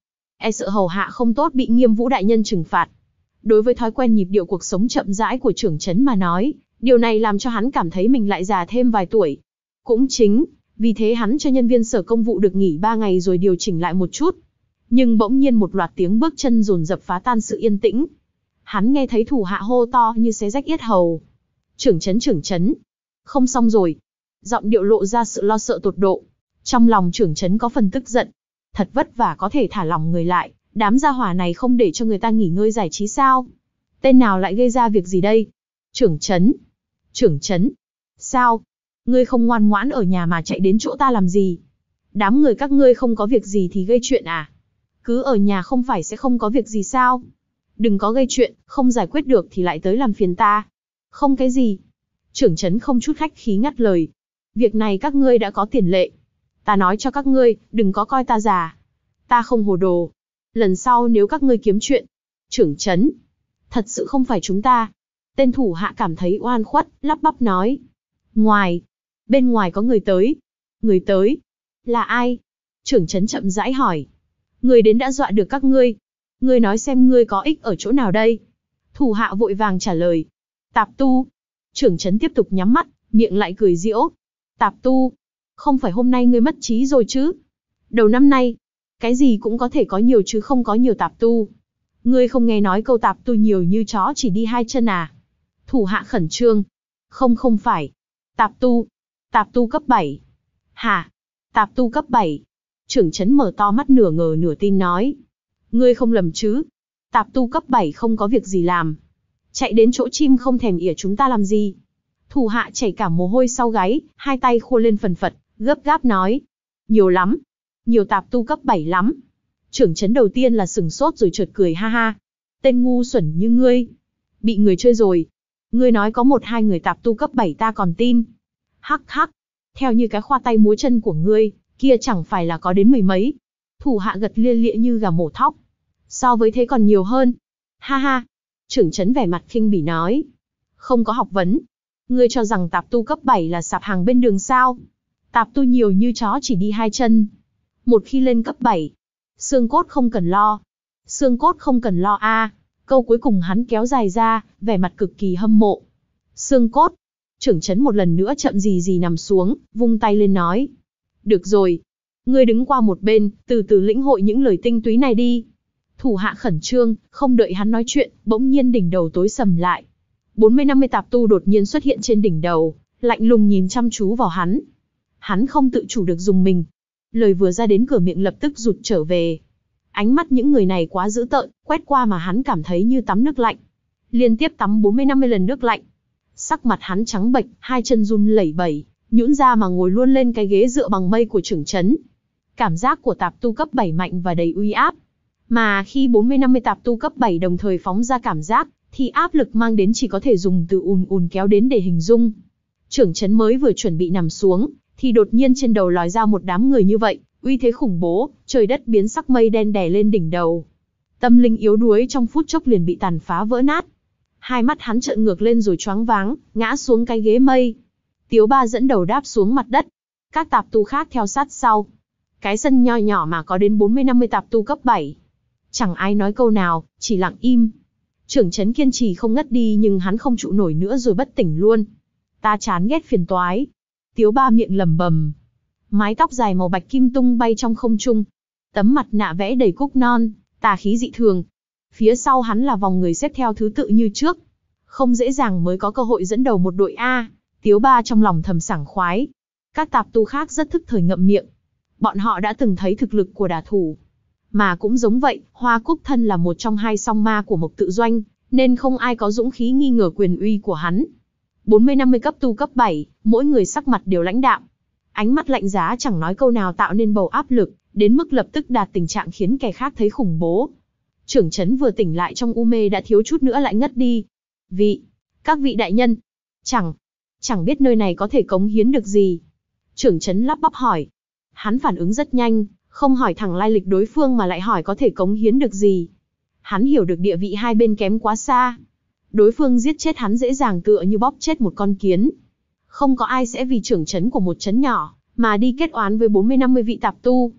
e sợ hầu hạ không tốt bị Nghiêm Vũ đại nhân trừng phạt. Đối với thói quen nhịp điệu cuộc sống chậm rãi của trưởng trấn mà nói, điều này làm cho hắn cảm thấy mình lại già thêm vài tuổi. Cũng chính vì thế hắn cho nhân viên sở công vụ được nghỉ ba ngày rồi điều chỉnh lại một chút. Nhưng bỗng nhiên một loạt tiếng bước chân dồn dập phá tan sự yên tĩnh. Hắn nghe thấy thủ hạ hô to như xé rách yết hầu. Trưởng trấn trưởng trấn, không xong rồi. Giọng điệu lộ ra sự lo sợ tột độ. Trong lòng trưởng trấn có phần tức giận. Thật vất vả có thể thả lỏng người lại, đám gia hỏa này không để cho người ta nghỉ ngơi giải trí sao? Tên nào lại gây ra việc gì đây? Trưởng trấn, trưởng trấn, sao? Ngươi không ngoan ngoãn ở nhà mà chạy đến chỗ ta làm gì? Đám người các ngươi không có việc gì thì gây chuyện à? Cứ ở nhà không phải sẽ không có việc gì sao? Đừng có gây chuyện, không giải quyết được thì lại tới làm phiền ta. Không cái gì. Trưởng trấn không chút khách khí ngắt lời. Việc này các ngươi đã có tiền lệ. Ta nói cho các ngươi, đừng có coi ta già. Ta không hồ đồ. Lần sau nếu các ngươi kiếm chuyện. Trưởng trấn, thật sự không phải chúng ta. Tên thủ hạ cảm thấy oan khuất, lắp bắp nói. Ngoài, bên ngoài có người tới. Người tới? Là ai? Trưởng trấn chậm rãi hỏi. Người đến đã dọa được các ngươi. Ngươi nói xem ngươi có ích ở chỗ nào đây? Thủ hạ vội vàng trả lời. Tạp tu. Trưởng trấn tiếp tục nhắm mắt, miệng lại cười giễu. Tạp tu? Không phải hôm nay ngươi mất trí rồi chứ? Đầu năm nay, cái gì cũng có thể có nhiều chứ không có nhiều tạp tu. Ngươi không nghe nói câu tạp tu nhiều như chó chỉ đi hai chân à? Thủ hạ khẩn trương. Không không phải. Tạp tu. Tạp tu cấp bảy. Hả? Tạp tu cấp bảy. Trưởng trấn mở to mắt nửa ngờ nửa tin nói. Ngươi không lầm chứ? Tạp tu cấp bảy không có việc gì làm. Chạy đến chỗ chim không thèm ỉa chúng ta làm gì? Thủ hạ chảy cả mồ hôi sau gáy, hai tay khô lên phần phật, gấp gáp nói. Nhiều lắm. Nhiều tạp tu cấp bảy lắm. Trưởng trấn đầu tiên là sừng sốt rồi chợt cười ha ha. Tên ngu xuẩn như ngươi. Bị người chơi rồi. Ngươi nói có một hai người tạp tu cấp bảy ta còn tin. Hắc hắc. Theo như cái khoa tay múa chân của ngươi, kia chẳng phải là có đến mười mấy. Thủ hạ gật lia lịa như gà mổ thóc. So với thế còn nhiều hơn. Ha ha. Trưởng trấn vẻ mặt khinh bỉ nói. Không có học vấn. Ngươi cho rằng tạp tu cấp bảy là sạp hàng bên đường sao? Tạp tu nhiều như chó chỉ đi hai chân. Một khi lên cấp bảy, xương cốt không cần lo. Xương cốt không cần lo a. À. Câu cuối cùng hắn kéo dài ra, vẻ mặt cực kỳ hâm mộ. Xương cốt. Trưởng trấn một lần nữa chậm gì gì nằm xuống, vung tay lên nói. Được rồi. Ngươi đứng qua một bên, từ từ lĩnh hội những lời tinh túy này đi. Thủ hạ khẩn trương, không đợi hắn nói chuyện, bỗng nhiên đỉnh đầu tối sầm lại. bốn mươi năm mươi tạp tu đột nhiên xuất hiện trên đỉnh đầu, lạnh lùng nhìn chăm chú vào hắn. Hắn không tự chủ được dùng mình. Lời vừa ra đến cửa miệng lập tức rụt trở về. Ánh mắt những người này quá dữ tợn, quét qua mà hắn cảm thấy như tắm nước lạnh. Liên tiếp tắm bốn mươi năm mươi lần nước lạnh. Sắc mặt hắn trắng bệch, hai chân run lẩy bẩy, nhũn ra mà ngồi luôn lên cái ghế dựa bằng mây của trưởng trấn. Cảm giác của tạp tu cấp bảy mạnh và đầy uy áp. Mà khi bốn mươi năm mươi tạp tu cấp bảy đồng thời phóng ra cảm giác, thì áp lực mang đến chỉ có thể dùng từ ùn ùn kéo đến để hình dung. Trưởng trấn mới vừa chuẩn bị nằm xuống, thì đột nhiên trên đầu lòi ra một đám người như vậy, uy thế khủng bố, trời đất biến sắc mây đen đè lên đỉnh đầu. Tâm linh yếu đuối trong phút chốc liền bị tàn phá vỡ nát. Hai mắt hắn trợn ngược lên rồi choáng váng, ngã xuống cái ghế mây. Tiếu Ba dẫn đầu đáp xuống mặt đất. Các tạp tu khác theo sát sau. Cái sân nho nhỏ mà có đến bốn mươi năm mươi tạp tu cấp bảy. Chẳng ai nói câu nào, chỉ lặng im. Trưởng trấn kiên trì không ngất đi nhưng hắn không trụ nổi nữa rồi bất tỉnh luôn. Ta chán ghét phiền toái. Tiếu Ba miệng lẩm bẩm. Mái tóc dài màu bạch kim tung bay trong không trung. Tấm mặt nạ vẽ đầy cúc non, tà khí dị thường. Phía sau hắn là vòng người xếp theo thứ tự như trước. Không dễ dàng mới có cơ hội dẫn đầu một đội A. Tiếu Ba trong lòng thầm sảng khoái. Các tạp tu khác rất thức thời ngậm miệng. Bọn họ đã từng thấy thực lực của đả thủ. Mà cũng giống vậy, Hoa Cúc Thân là một trong hai song ma của Mộc Tự Doanh, nên không ai có dũng khí nghi ngờ quyền uy của hắn. bốn mươi năm mươi cấp tu cấp bảy, mỗi người sắc mặt đều lãnh đạm. Ánh mắt lạnh giá chẳng nói câu nào tạo nên bầu áp lực, đến mức lập tức đạt tình trạng khiến kẻ khác thấy khủng bố. Trưởng trấn vừa tỉnh lại trong u mê đã thiếu chút nữa lại ngất đi. Vị, các vị đại nhân, chẳng, chẳng biết nơi này có thể cống hiến được gì. Trưởng trấn lắp bắp hỏi. Hắn phản ứng rất nhanh, không hỏi thẳng lai lịch đối phương mà lại hỏi có thể cống hiến được gì. Hắn hiểu được địa vị hai bên kém quá xa. Đối phương giết chết hắn dễ dàng tựa như bóp chết một con kiến. Không có ai sẽ vì trưởng trấn của một trấn nhỏ, mà đi kết oán với bốn mươi năm mươi vị tạp tu.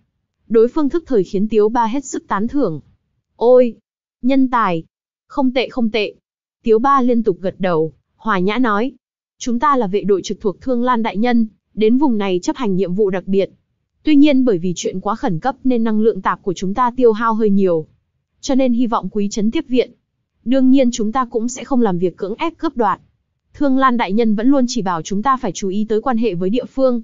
Đối phương thức thời khiến Tiếu Ba hết sức tán thưởng. Ôi, nhân tài, không tệ không tệ. Tiếu Ba liên tục gật đầu, hòa nhã nói. Chúng ta là vệ đội trực thuộc Thương Lan đại nhân, đến vùng này chấp hành nhiệm vụ đặc biệt. Tuy nhiên bởi vì chuyện quá khẩn cấp nên năng lượng tạp của chúng ta tiêu hao hơi nhiều. Cho nên hy vọng quý trấn tiếp viện. Đương nhiên chúng ta cũng sẽ không làm việc cưỡng ép cướp đoạt. Thương Lan đại nhân vẫn luôn chỉ bảo chúng ta phải chú ý tới quan hệ với địa phương.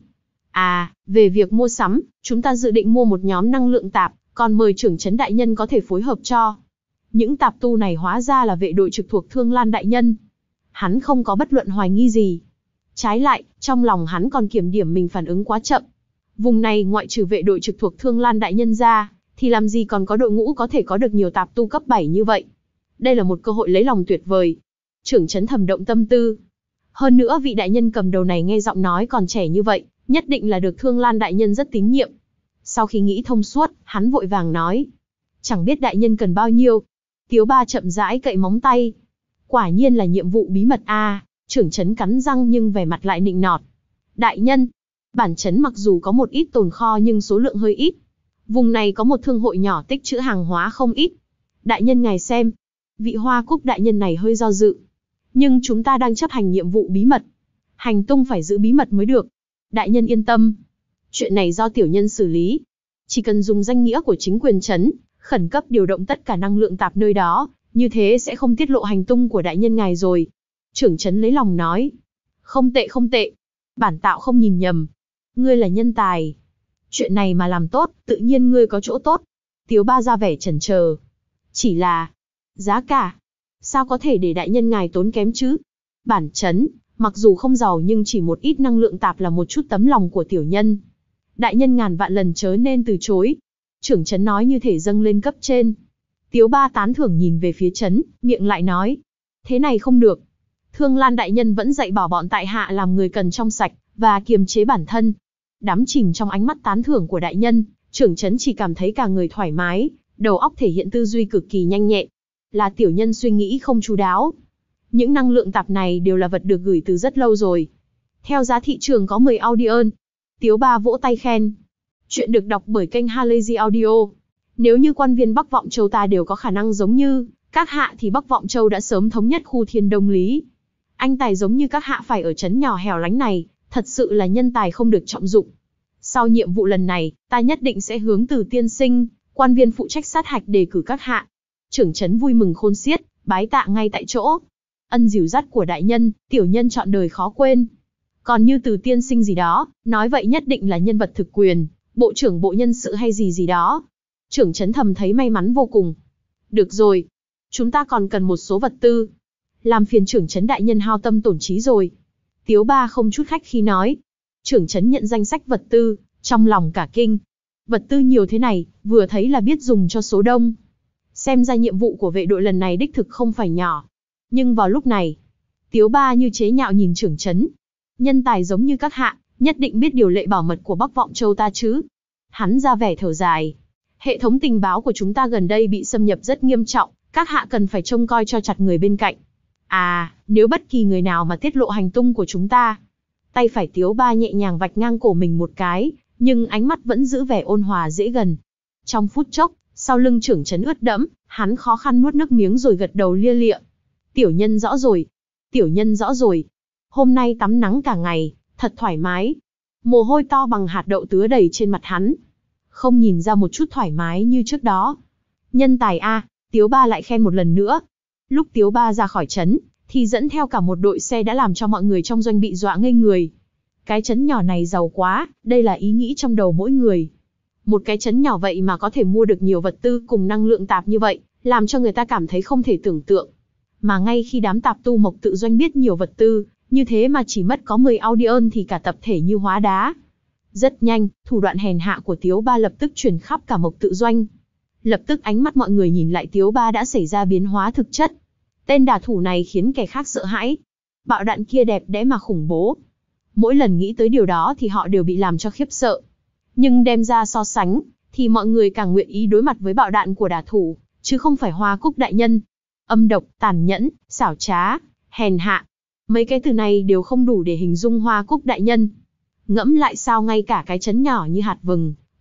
À, về việc mua sắm, chúng ta dự định mua một nhóm năng lượng tạp, còn mời trưởng trấn đại nhân có thể phối hợp cho. Những tạp tu này hóa ra là vệ đội trực thuộc Thương Lan đại nhân. Hắn không có bất luận hoài nghi gì. Trái lại, trong lòng hắn còn kiểm điểm mình phản ứng quá chậm. Vùng này ngoại trừ vệ đội trực thuộc Thương Lan đại nhân ra, thì làm gì còn có đội ngũ có thể có được nhiều tạp tu cấp bảy như vậy. Đây là một cơ hội lấy lòng tuyệt vời. Trưởng trấn thầm động tâm tư. Hơn nữa vị đại nhân cầm đầu này nghe giọng nói còn trẻ như vậy, nhất định là được Thương Lan đại nhân rất tín nhiệm. Sau khi nghĩ thông suốt, hắn vội vàng nói. Chẳng biết đại nhân cần bao nhiêu. Tiếu Ba chậm rãi cậy móng tay. Quả nhiên là nhiệm vụ bí mật a. À, trưởng trấn cắn răng nhưng vẻ mặt lại nịnh nọt. Đại nhân, bản trấn mặc dù có một ít tồn kho nhưng số lượng hơi ít. Vùng này có một thương hội nhỏ tích trữ hàng hóa không ít. Đại nhân ngài xem. Vị Hoa Cúc đại nhân này hơi do dự. Nhưng chúng ta đang chấp hành nhiệm vụ bí mật. Hành tung phải giữ bí mật mới được. Đại nhân yên tâm. Chuyện này do tiểu nhân xử lý. Chỉ cần dùng danh nghĩa của chính quyền trấn, khẩn cấp điều động tất cả năng lượng tạp nơi đó, như thế sẽ không tiết lộ hành tung của đại nhân ngài rồi. Trưởng trấn lấy lòng nói. Không tệ không tệ. Bản tạo không nhìn nhầm. Ngươi là nhân tài. Chuyện này mà làm tốt, tự nhiên ngươi có chỗ tốt. Tiếu Ba ra vẻ chần chờ. Chỉ là... giá cả. Sao có thể để đại nhân ngài tốn kém chứ? Bản trấn, mặc dù không giàu nhưng chỉ một ít năng lượng tạp là một chút tấm lòng của tiểu nhân. Đại nhân ngàn vạn lần chớ nên từ chối. Trưởng trấn nói như thể dâng lên cấp trên. Tiếu Ba tán thưởng nhìn về phía trấn, miệng lại nói. Thế này không được. Thương Lan đại nhân vẫn dạy bảo bọn tại hạ làm người cần trong sạch, và kiềm chế bản thân. Đắm chìm trong ánh mắt tán thưởng của đại nhân, trưởng trấn chỉ cảm thấy cả người thoải mái, đầu óc thể hiện tư duy cực kỳ nhanh nhẹn. Là tiểu nhân suy nghĩ không chu đáo. Những năng lượng tạp này đều là vật được gửi từ rất lâu rồi. Theo giá thị trường có mười Audion. Tiếu Ba vỗ tay khen. Chuyện được đọc bởi kênh Halazy Audio. Nếu như quan viên Bắc Vọng Châu ta đều có khả năng giống như các hạ thì Bắc Vọng Châu đã sớm thống nhất khu Thiên Đông Lý. Anh tài giống như các hạ phải ở trấn nhỏ hẻo lánh này, thật sự là nhân tài không được trọng dụng. Sau nhiệm vụ lần này, ta nhất định sẽ hướng Từ tiên sinh, quan viên phụ trách sát hạch đề cử các hạ. Trưởng trấn vui mừng khôn xiết, bái tạ ngay tại chỗ. Ân dìu dắt của đại nhân, tiểu nhân trọn đời khó quên. Còn như Từ tiên sinh gì đó, nói vậy nhất định là nhân vật thực quyền, bộ trưởng bộ nhân sự hay gì gì đó. Trưởng trấn thầm thấy may mắn vô cùng. Được rồi, chúng ta còn cần một số vật tư. Làm phiền trưởng trấn đại nhân hao tâm tổn trí rồi. Tiếu Ba không chút khách khí nói. Trưởng trấn nhận danh sách vật tư, trong lòng cả kinh. Vật tư nhiều thế này, vừa thấy là biết dùng cho số đông. Xem ra nhiệm vụ của vệ đội lần này đích thực không phải nhỏ. Nhưng vào lúc này, Tiếu Ba như chế nhạo nhìn trưởng trấn. Nhân tài giống như các hạ, nhất định biết điều lệ bảo mật của Bắc Vọng Châu ta chứ. Hắn ra vẻ thở dài. Hệ thống tình báo của chúng ta gần đây bị xâm nhập rất nghiêm trọng, các hạ cần phải trông coi cho chặt người bên cạnh. À, nếu bất kỳ người nào mà tiết lộ hành tung của chúng ta. Tay phải Tiếu Ba nhẹ nhàng vạch ngang cổ mình một cái, nhưng ánh mắt vẫn giữ vẻ ôn hòa dễ gần. Trong phút chốc, sau lưng trưởng trấn ướt đẫm, hắn khó khăn nuốt nước miếng rồi gật đầu lia lịa. Tiểu nhân rõ rồi. Tiểu nhân rõ rồi. Hôm nay tắm nắng cả ngày, thật thoải mái. Mồ hôi to bằng hạt đậu tứa đầy trên mặt hắn. Không nhìn ra một chút thoải mái như trước đó. Nhân tài a, Tiếu Ba lại khen một lần nữa. Lúc Tiếu Ba ra khỏi trấn, thì dẫn theo cả một đội xe đã làm cho mọi người trong doanh bị dọa ngây người. Cái trấn nhỏ này giàu quá, đây là ý nghĩ trong đầu mỗi người. Một cái trấn nhỏ vậy mà có thể mua được nhiều vật tư cùng năng lượng tạp như vậy, làm cho người ta cảm thấy không thể tưởng tượng. Mà ngay khi đám tạp tu Mộc Tự Doanh biết nhiều vật tư, như thế mà chỉ mất có mười Audion thì cả tập thể như hóa đá. Rất nhanh, thủ đoạn hèn hạ của Tiếu Ba lập tức truyền khắp cả Mộc Tự Doanh. Lập tức ánh mắt mọi người nhìn lại Tiếu Ba đã xảy ra biến hóa thực chất. Tên đả thủ này khiến kẻ khác sợ hãi. Bạo đạn kia đẹp đẽ mà khủng bố. Mỗi lần nghĩ tới điều đó thì họ đều bị làm cho khiếp sợ. Nhưng đem ra so sánh, thì mọi người càng nguyện ý đối mặt với bạo đạn của đả thủ, chứ không phải Hoa Cúc đại nhân. Âm độc, tàn nhẫn, xảo trá, hèn hạ. Mấy cái từ này đều không đủ để hình dung Hoa Cúc đại nhân. Ngẫm lại sao ngay cả cái trấn nhỏ như hạt vừng,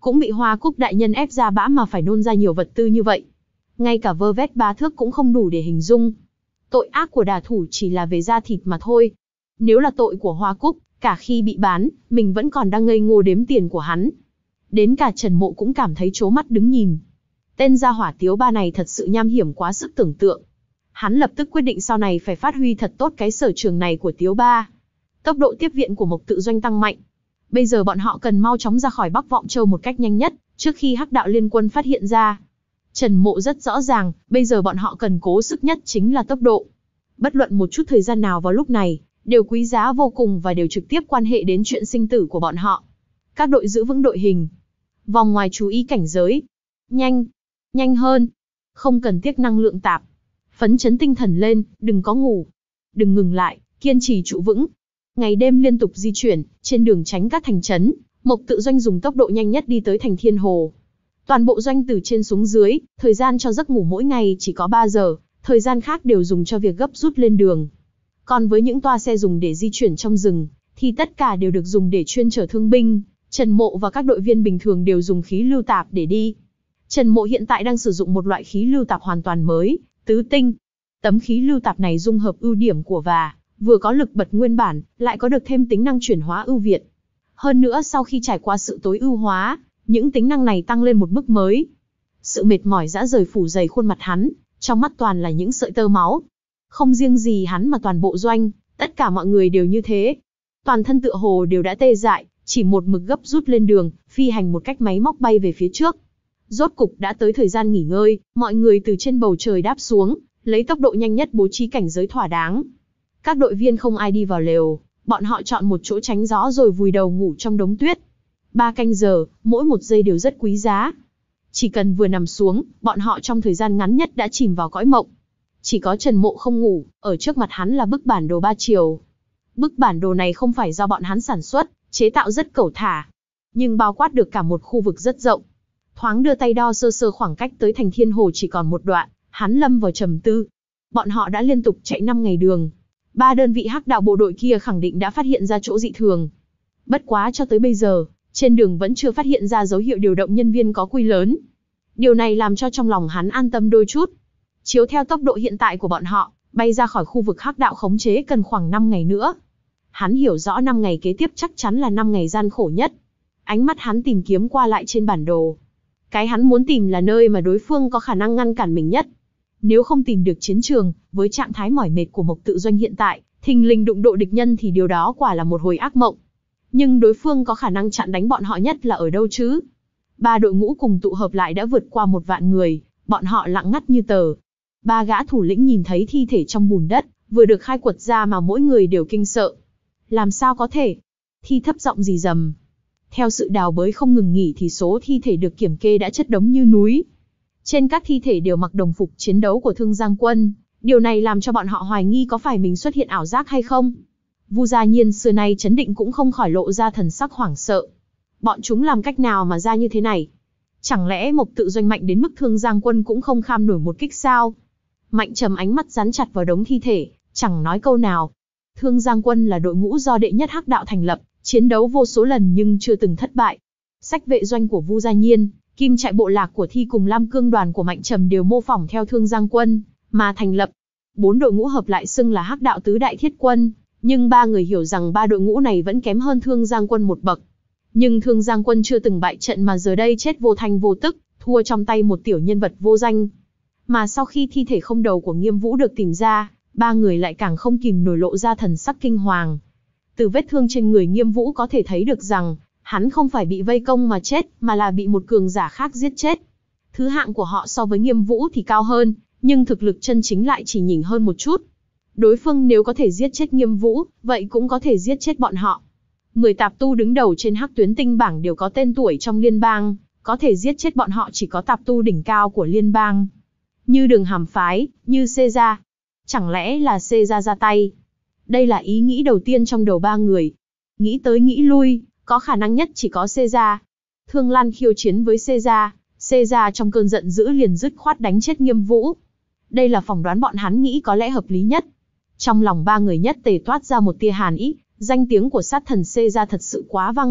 cũng bị Hoa Cúc đại nhân ép ra bã mà phải nôn ra nhiều vật tư như vậy. Ngay cả vơ vét ba thước cũng không đủ để hình dung. Tội ác của đả thủ chỉ là về da thịt mà thôi. Nếu là tội của Hoa Cúc, cả khi bị bán, mình vẫn còn đang ngây ngô đếm tiền của hắn. Đến cả Trần Mộ cũng cảm thấy trố mắt đứng nhìn. Tên gia hỏa Tiếu Ba này thật sự nham hiểm quá sức tưởng tượng. Hắn lập tức quyết định sau này phải phát huy thật tốt cái sở trường này của Tiếu Ba. Tốc độ tiếp viện của Mộc Tự Doanh tăng mạnh. Bây giờ bọn họ cần mau chóng ra khỏi Bắc Vọng Châu một cách nhanh nhất, trước khi Hắc Đạo Liên Quân phát hiện ra. Trần Mộ rất rõ ràng, bây giờ bọn họ cần cố sức nhất chính là tốc độ. Bất luận một chút thời gian nào vào lúc này, đều quý giá vô cùng và đều trực tiếp quan hệ đến chuyện sinh tử của bọn họ. Các đội giữ vững đội hình. Vòng ngoài chú ý cảnh giới. Nhanh, nhanh hơn. Không cần tiếc năng lượng tạp. Phấn chấn tinh thần lên, đừng có ngủ. Đừng ngừng lại, kiên trì trụ vững. Ngày đêm liên tục di chuyển, trên đường tránh các thành trấn, Mộc Tự Doanh dùng tốc độ nhanh nhất đi tới thành Thiên Hồ. Toàn bộ doanh từ trên xuống dưới, thời gian cho giấc ngủ mỗi ngày chỉ có ba giờ, thời gian khác đều dùng cho việc gấp rút lên đường. Còn với những toa xe dùng để di chuyển trong rừng, thì tất cả đều được dùng để chuyên chở thương binh. Trần Mộ và các đội viên bình thường đều dùng khí lưu tạp để đi. Trần Mộ hiện tại đang sử dụng một loại khí lưu tạp hoàn toàn mới, tứ tinh. Tấm khí lưu tạp này dung hợp ưu điểm của và, vừa có lực bật nguyên bản, lại có được thêm tính năng chuyển hóa ưu việt. Hơn nữa sau khi trải qua sự tối ưu hóa, những tính năng này tăng lên một mức mới. Sự mệt mỏi rã rời phủ dày khuôn mặt hắn, trong mắt toàn là những sợi tơ máu. Không riêng gì hắn mà toàn bộ doanh, tất cả mọi người đều như thế. Toàn thân tựa hồ đều đã tê dại, chỉ một mực gấp rút lên đường, phi hành một cách máy móc bay về phía trước. Rốt cục đã tới thời gian nghỉ ngơi, mọi người từ trên bầu trời đáp xuống, lấy tốc độ nhanh nhất bố trí cảnh giới thỏa đáng. Các đội viên không ai đi vào lều, bọn họ chọn một chỗ tránh gió rồi vùi đầu ngủ trong đống tuyết. Ba canh giờ, mỗi một giây đều rất quý giá. Chỉ cần vừa nằm xuống, bọn họ trong thời gian ngắn nhất đã chìm vào cõi mộng. Chỉ có Trần Mộ không ngủ, ở trước mặt hắn là bức bản đồ ba chiều. Bức bản đồ này không phải do bọn hắn sản xuất, chế tạo rất cẩu thả, nhưng bao quát được cả một khu vực rất rộng. Thoáng đưa tay đo sơ sơ khoảng cách tới thành Thiên Hồ chỉ còn một đoạn, hắn lâm vào trầm tư. Bọn họ đã liên tục chạy năm ngày đường. Ba đơn vị Hắc Đạo bộ đội kia khẳng định đã phát hiện ra chỗ dị thường. Bất quá cho tới bây giờ, trên đường vẫn chưa phát hiện ra dấu hiệu điều động nhân viên có quy lớn. Điều này làm cho trong lòng hắn an tâm đôi chút. Chiếu theo tốc độ hiện tại của bọn họ, bay ra khỏi khu vực Hắc Đạo khống chế cần khoảng năm ngày nữa. Hắn hiểu rõ năm ngày kế tiếp chắc chắn là năm ngày gian khổ nhất. Ánh mắt hắn tìm kiếm qua lại trên bản đồ. Cái hắn muốn tìm là nơi mà đối phương có khả năng ngăn cản mình nhất. Nếu không tìm được chiến trường, với trạng thái mỏi mệt của Mộc Tự Doanh hiện tại, thình lình đụng độ địch nhân thì điều đó quả là một hồi ác mộng. Nhưng đối phương có khả năng chặn đánh bọn họ nhất là ở đâu chứ? Ba đội ngũ cùng tụ hợp lại đã vượt qua một vạn người, bọn họ lặng ngắt như tờ. Ba gã thủ lĩnh nhìn thấy thi thể trong bùn đất, vừa được khai quật ra mà mỗi người đều kinh sợ. Làm sao có thể? Thi thấp giọng rì rầm. Theo sự đào bới không ngừng nghỉ thì số thi thể được kiểm kê đã chất đống như núi. Trên các thi thể đều mặc đồng phục chiến đấu của Thương Giang Quân, điều này làm cho bọn họ hoài nghi có phải mình xuất hiện ảo giác hay không. Vu Gia Nhiên xưa nay trấn định cũng không khỏi lộ ra thần sắc hoảng sợ. Bọn chúng làm cách nào mà ra như thế này? Chẳng lẽ Mộc Tự Doanh mạnh đến mức Thương Giang Quân cũng không kham nổi một kích sao? Mạnh Trầm ánh mắt dán chặt vào đống thi thể, chẳng nói câu nào. Thương Giang Quân là đội ngũ do đệ nhất Hắc Đạo thành lập, chiến đấu vô số lần nhưng chưa từng thất bại. Sách vệ doanh của Vu Gia Nhiên, Kim trại bộ lạc của Thi cùng Lam Cương đoàn của Mạnh Trầm đều mô phỏng theo Thương Giang Quân mà thành lập. Bốn đội ngũ hợp lại xưng là Hắc Đạo tứ đại thiết quân, nhưng ba người hiểu rằng ba đội ngũ này vẫn kém hơn Thương Giang Quân một bậc. Nhưng Thương Giang Quân chưa từng bại trận mà giờ đây chết vô thanh vô tức, thua trong tay một tiểu nhân vật vô danh. Mà sau khi thi thể không đầu của Nghiêm Vũ được tìm ra, ba người lại càng không kìm nổi lộ ra thần sắc kinh hoàng. Từ vết thương trên người Nghiêm Vũ có thể thấy được rằng, hắn không phải bị vây công mà chết, mà là bị một cường giả khác giết chết. Thứ hạng của họ so với Nghiêm Vũ thì cao hơn, nhưng thực lực chân chính lại chỉ nhỉnh hơn một chút. Đối phương nếu có thể giết chết Nghiêm Vũ, vậy cũng có thể giết chết bọn họ. Mười tạp tu đứng đầu trên Hắc Tuyến Tinh bảng đều có tên tuổi trong liên bang, có thể giết chết bọn họ chỉ có tạp tu đỉnh cao của liên bang. Như Đường Hàm Phái, như Caesar. Chẳng lẽ là Caesar ra tay? Đây là ý nghĩ đầu tiên trong đầu ba người. Nghĩ tới nghĩ lui, có khả năng nhất chỉ có Caesar. Thương Lan khiêu chiến với Caesar, Caesar trong cơn giận dữ liền dứt khoát đánh chết Nghiêm Vũ. Đây là phỏng đoán bọn hắn nghĩ có lẽ hợp lý nhất. Trong lòng ba người nhất tề toát ra một tia hàn ý, danh tiếng của sát thần Caesar thật sự quá vang dội,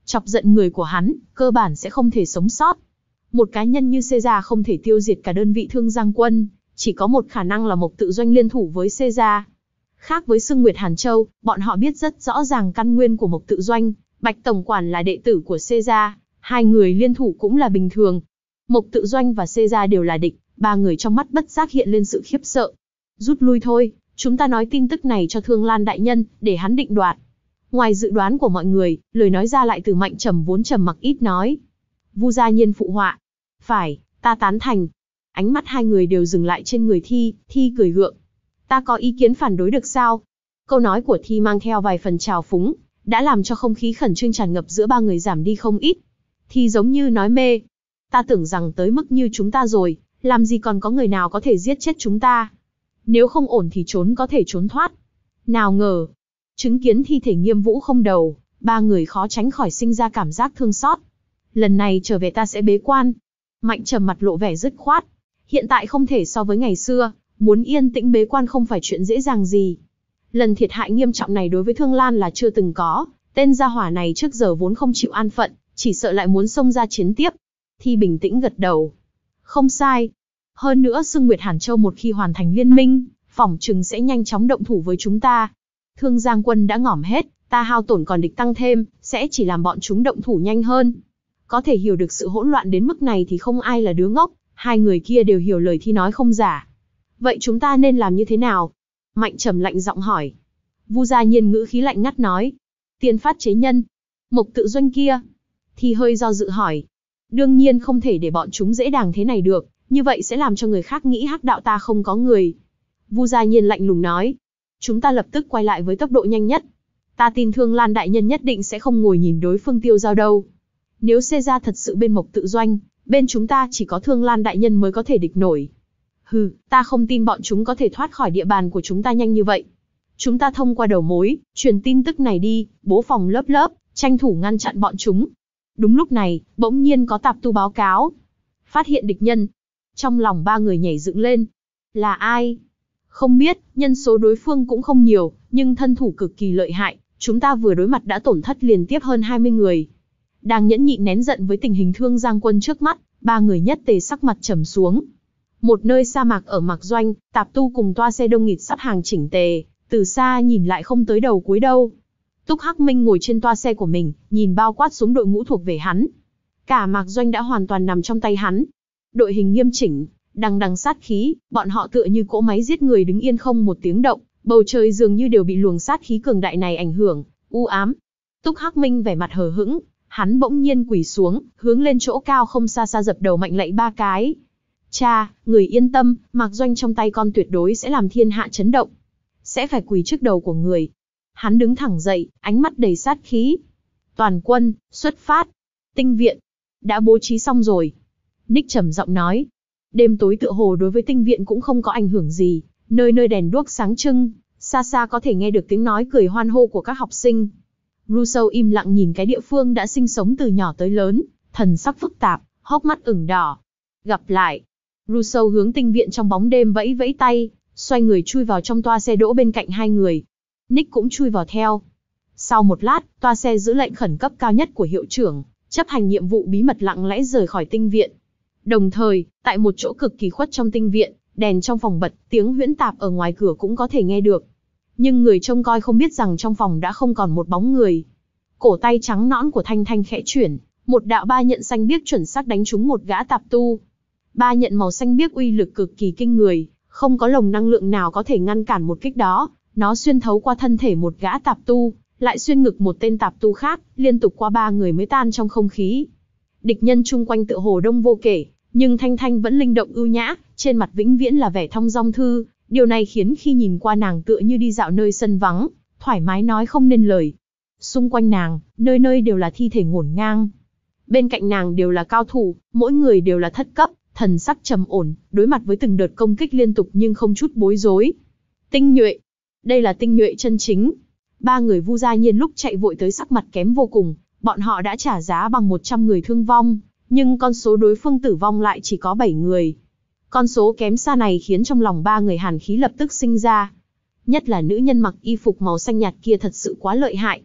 Chọc giận người của hắn, cơ bản sẽ không thể sống sót. Một cá nhân như Caesar không thể tiêu diệt cả đơn vị Thương Giang quân, chỉ có một khả năng là Mộc Tự Doanh liên thủ với Caesar. Khác với Sương Nguyệt Hàn Châu, bọn họ biết rất rõ ràng căn nguyên của Mộc Tự Doanh, Bạch tổng quản là đệ tử của Caesar, hai người liên thủ cũng là bình thường. Mộc Tự Doanh và Caesar đều là địch, ba người trong mắt bất giác hiện lên sự khiếp sợ. Rút lui thôi, chúng ta nói tin tức này cho Thương Lan đại nhân, để hắn định đoạt. Ngoài dự đoán của mọi người, lời nói ra lại từ Mạnh Trầm vốn trầm mặc ít nói. Vu Gia Nhiên phụ họa. Phải, ta tán thành. Ánh mắt hai người đều dừng lại trên người Thi, Thi cười gượng. Ta có ý kiến phản đối được sao? Câu nói của Thi mang theo vài phần trào phúng, đã làm cho không khí khẩn trương tràn ngập giữa ba người giảm đi không ít. Thi giống như nói mê. Ta tưởng rằng tới mức như chúng ta rồi, làm gì còn có người nào có thể giết chết chúng ta. Nếu không ổn thì trốn có thể trốn thoát. Nào ngờ, chứng kiến thi thể Nghiêm Vũ không đầu, ba người khó tránh khỏi sinh ra cảm giác thương xót. Lần này trở về ta sẽ bế quan. Mạnh Trầm mặt lộ vẻ dứt khoát. Hiện tại không thể so với ngày xưa, muốn yên tĩnh bế quan không phải chuyện dễ dàng gì. Lần thiệt hại nghiêm trọng này đối với Thương Lan là chưa từng có, tên gia hỏa này trước giờ vốn không chịu an phận, chỉ sợ lại muốn xông ra chiến tiếp. Thi bình tĩnh gật đầu. Không sai. Hơn nữa Sương Nguyệt Hàn Châu một khi hoàn thành liên minh, phỏng chừng sẽ nhanh chóng động thủ với chúng ta. Thương Giang quân đã ngỏm hết, ta hao tổn còn địch tăng thêm, sẽ chỉ làm bọn chúng động thủ nhanh hơn. Có thể hiểu được sự hỗn loạn đến mức này thì không ai là đứa ngốc, hai người kia đều hiểu lời Thi nói không giả. Vậy chúng ta nên làm như thế nào? Mạnh Trầm lạnh giọng hỏi. Vu Gia Nhiên ngữ khí lạnh ngắt nói. Tiên phát chế nhân. Mộc Tự Doanh kia. Thi hơi do dự hỏi. Đương nhiên không thể để bọn chúng dễ dàng thế này được, như vậy sẽ làm cho người khác nghĩ hắc đạo ta không có người. Vu Gia Nhiên lạnh lùng nói. Chúng ta lập tức quay lại với tốc độ nhanh nhất. Ta tin Thương Lan đại nhân nhất định sẽ không ngồi nhìn đối phương tiêu dao đâu. Nếu Caesar thật sự bên Mộc Tự Doanh, bên chúng ta chỉ có Thương Lan đại nhân mới có thể địch nổi. Hừ, ta không tin bọn chúng có thể thoát khỏi địa bàn của chúng ta nhanh như vậy. Chúng ta thông qua đầu mối, truyền tin tức này đi, bố phòng lớp lớp, tranh thủ ngăn chặn bọn chúng. Đúng lúc này, bỗng nhiên có tạp tu báo cáo. Phát hiện địch nhân. Trong lòng ba người nhảy dựng lên. Là ai? Không biết, nhân số đối phương cũng không nhiều, nhưng thân thủ cực kỳ lợi hại. Chúng ta vừa đối mặt đã tổn thất liên tiếp hơn hai mươi người. Đang nhẫn nhịn nén giận với tình hình Thương Giang quân trước mắt, ba người nhất tề sắc mặt trầm xuống. Một nơi sa mạc ở Mạc Doanh, tạp tu cùng toa xe đông nghịt sắp hàng chỉnh tề, từ xa nhìn lại không tới đầu cuối đâu. Túc Hắc Minh ngồi trên toa xe của mình, nhìn bao quát xuống đội ngũ thuộc về hắn. Cả Mạc Doanh đã hoàn toàn nằm trong tay hắn. Đội hình nghiêm chỉnh, đằng đằng sát khí, bọn họ tựa như cỗ máy giết người đứng yên không một tiếng động, bầu trời dường như đều bị luồng sát khí cường đại này ảnh hưởng, u ám. Túc Hắc Minh vẻ mặt hờ hững, hắn bỗng nhiên quỳ xuống, hướng lên chỗ cao không xa xa dập đầu mạnh lạy ba cái. Cha, người yên tâm, Mạc Doanh trong tay con tuyệt đối sẽ làm thiên hạ chấn động. Sẽ phải quỳ trước đầu của người. Hắn đứng thẳng dậy, ánh mắt đầy sát khí. Toàn quân, xuất phát. Tinh viện. Đã bố trí xong rồi. Nick trầm giọng nói. Đêm tối tựa hồ đối với tinh viện cũng không có ảnh hưởng gì. Nơi nơi đèn đuốc sáng trưng. Xa xa có thể nghe được tiếng nói cười hoan hô của các học sinh. Rousseau im lặng nhìn cái địa phương đã sinh sống từ nhỏ tới lớn. Thần sắc phức tạp, hốc mắt ửng đỏ. Gặp lại. Rousseau hướng tinh viện trong bóng đêm vẫy vẫy tay, xoay người chui vào trong toa xe đỗ bên cạnh hai người. Nick cũng chui vào theo. Sau một lát, toa xe giữ lệnh khẩn cấp cao nhất của hiệu trưởng, chấp hành nhiệm vụ bí mật lặng lẽ rời khỏi tinh viện. Đồng thời, tại một chỗ cực kỳ khuất trong tinh viện, đèn trong phòng bật, tiếng huyễn tạp ở ngoài cửa cũng có thể nghe được. Nhưng người trông coi không biết rằng trong phòng đã không còn một bóng người. Cổ tay trắng nõn của Thanh Thanh khẽ chuyển, một đạo ba nhận xanh biếc chuẩn xác đánh trúng một gã tạp tu. Ba nhận màu xanh biếc uy lực cực kỳ kinh người, không có lồng năng lượng nào có thể ngăn cản một kích đó. Nó xuyên thấu qua thân thể một gã tạp tu, lại xuyên ngực một tên tạp tu khác, liên tục qua ba người mới tan trong không khí. Địch nhân chung quanh tựa hồ đông vô kể, nhưng Thanh Thanh vẫn linh động ưu nhã, trên mặt vĩnh viễn là vẻ thong dong thư. Điều này khiến khi nhìn qua nàng tựa như đi dạo nơi sân vắng, thoải mái nói không nên lời. Xung quanh nàng, nơi nơi đều là thi thể ngổn ngang. Bên cạnh nàng đều là cao thủ, mỗi người đều là thất cấp, thần sắc trầm ổn, đối mặt với từng đợt công kích liên tục nhưng không chút bối rối. Tinh nhuệ. Đây là tinh nhuệ chân chính. Ba người Vu Gia Nhiên lúc chạy vội tới sắc mặt kém vô cùng, bọn họ đã trả giá bằng một trăm người thương vong, nhưng con số đối phương tử vong lại chỉ có bảy người. Con số kém xa này khiến trong lòng ba người hàn khí lập tức sinh ra. Nhất là nữ nhân mặc y phục màu xanh nhạt kia thật sự quá lợi hại.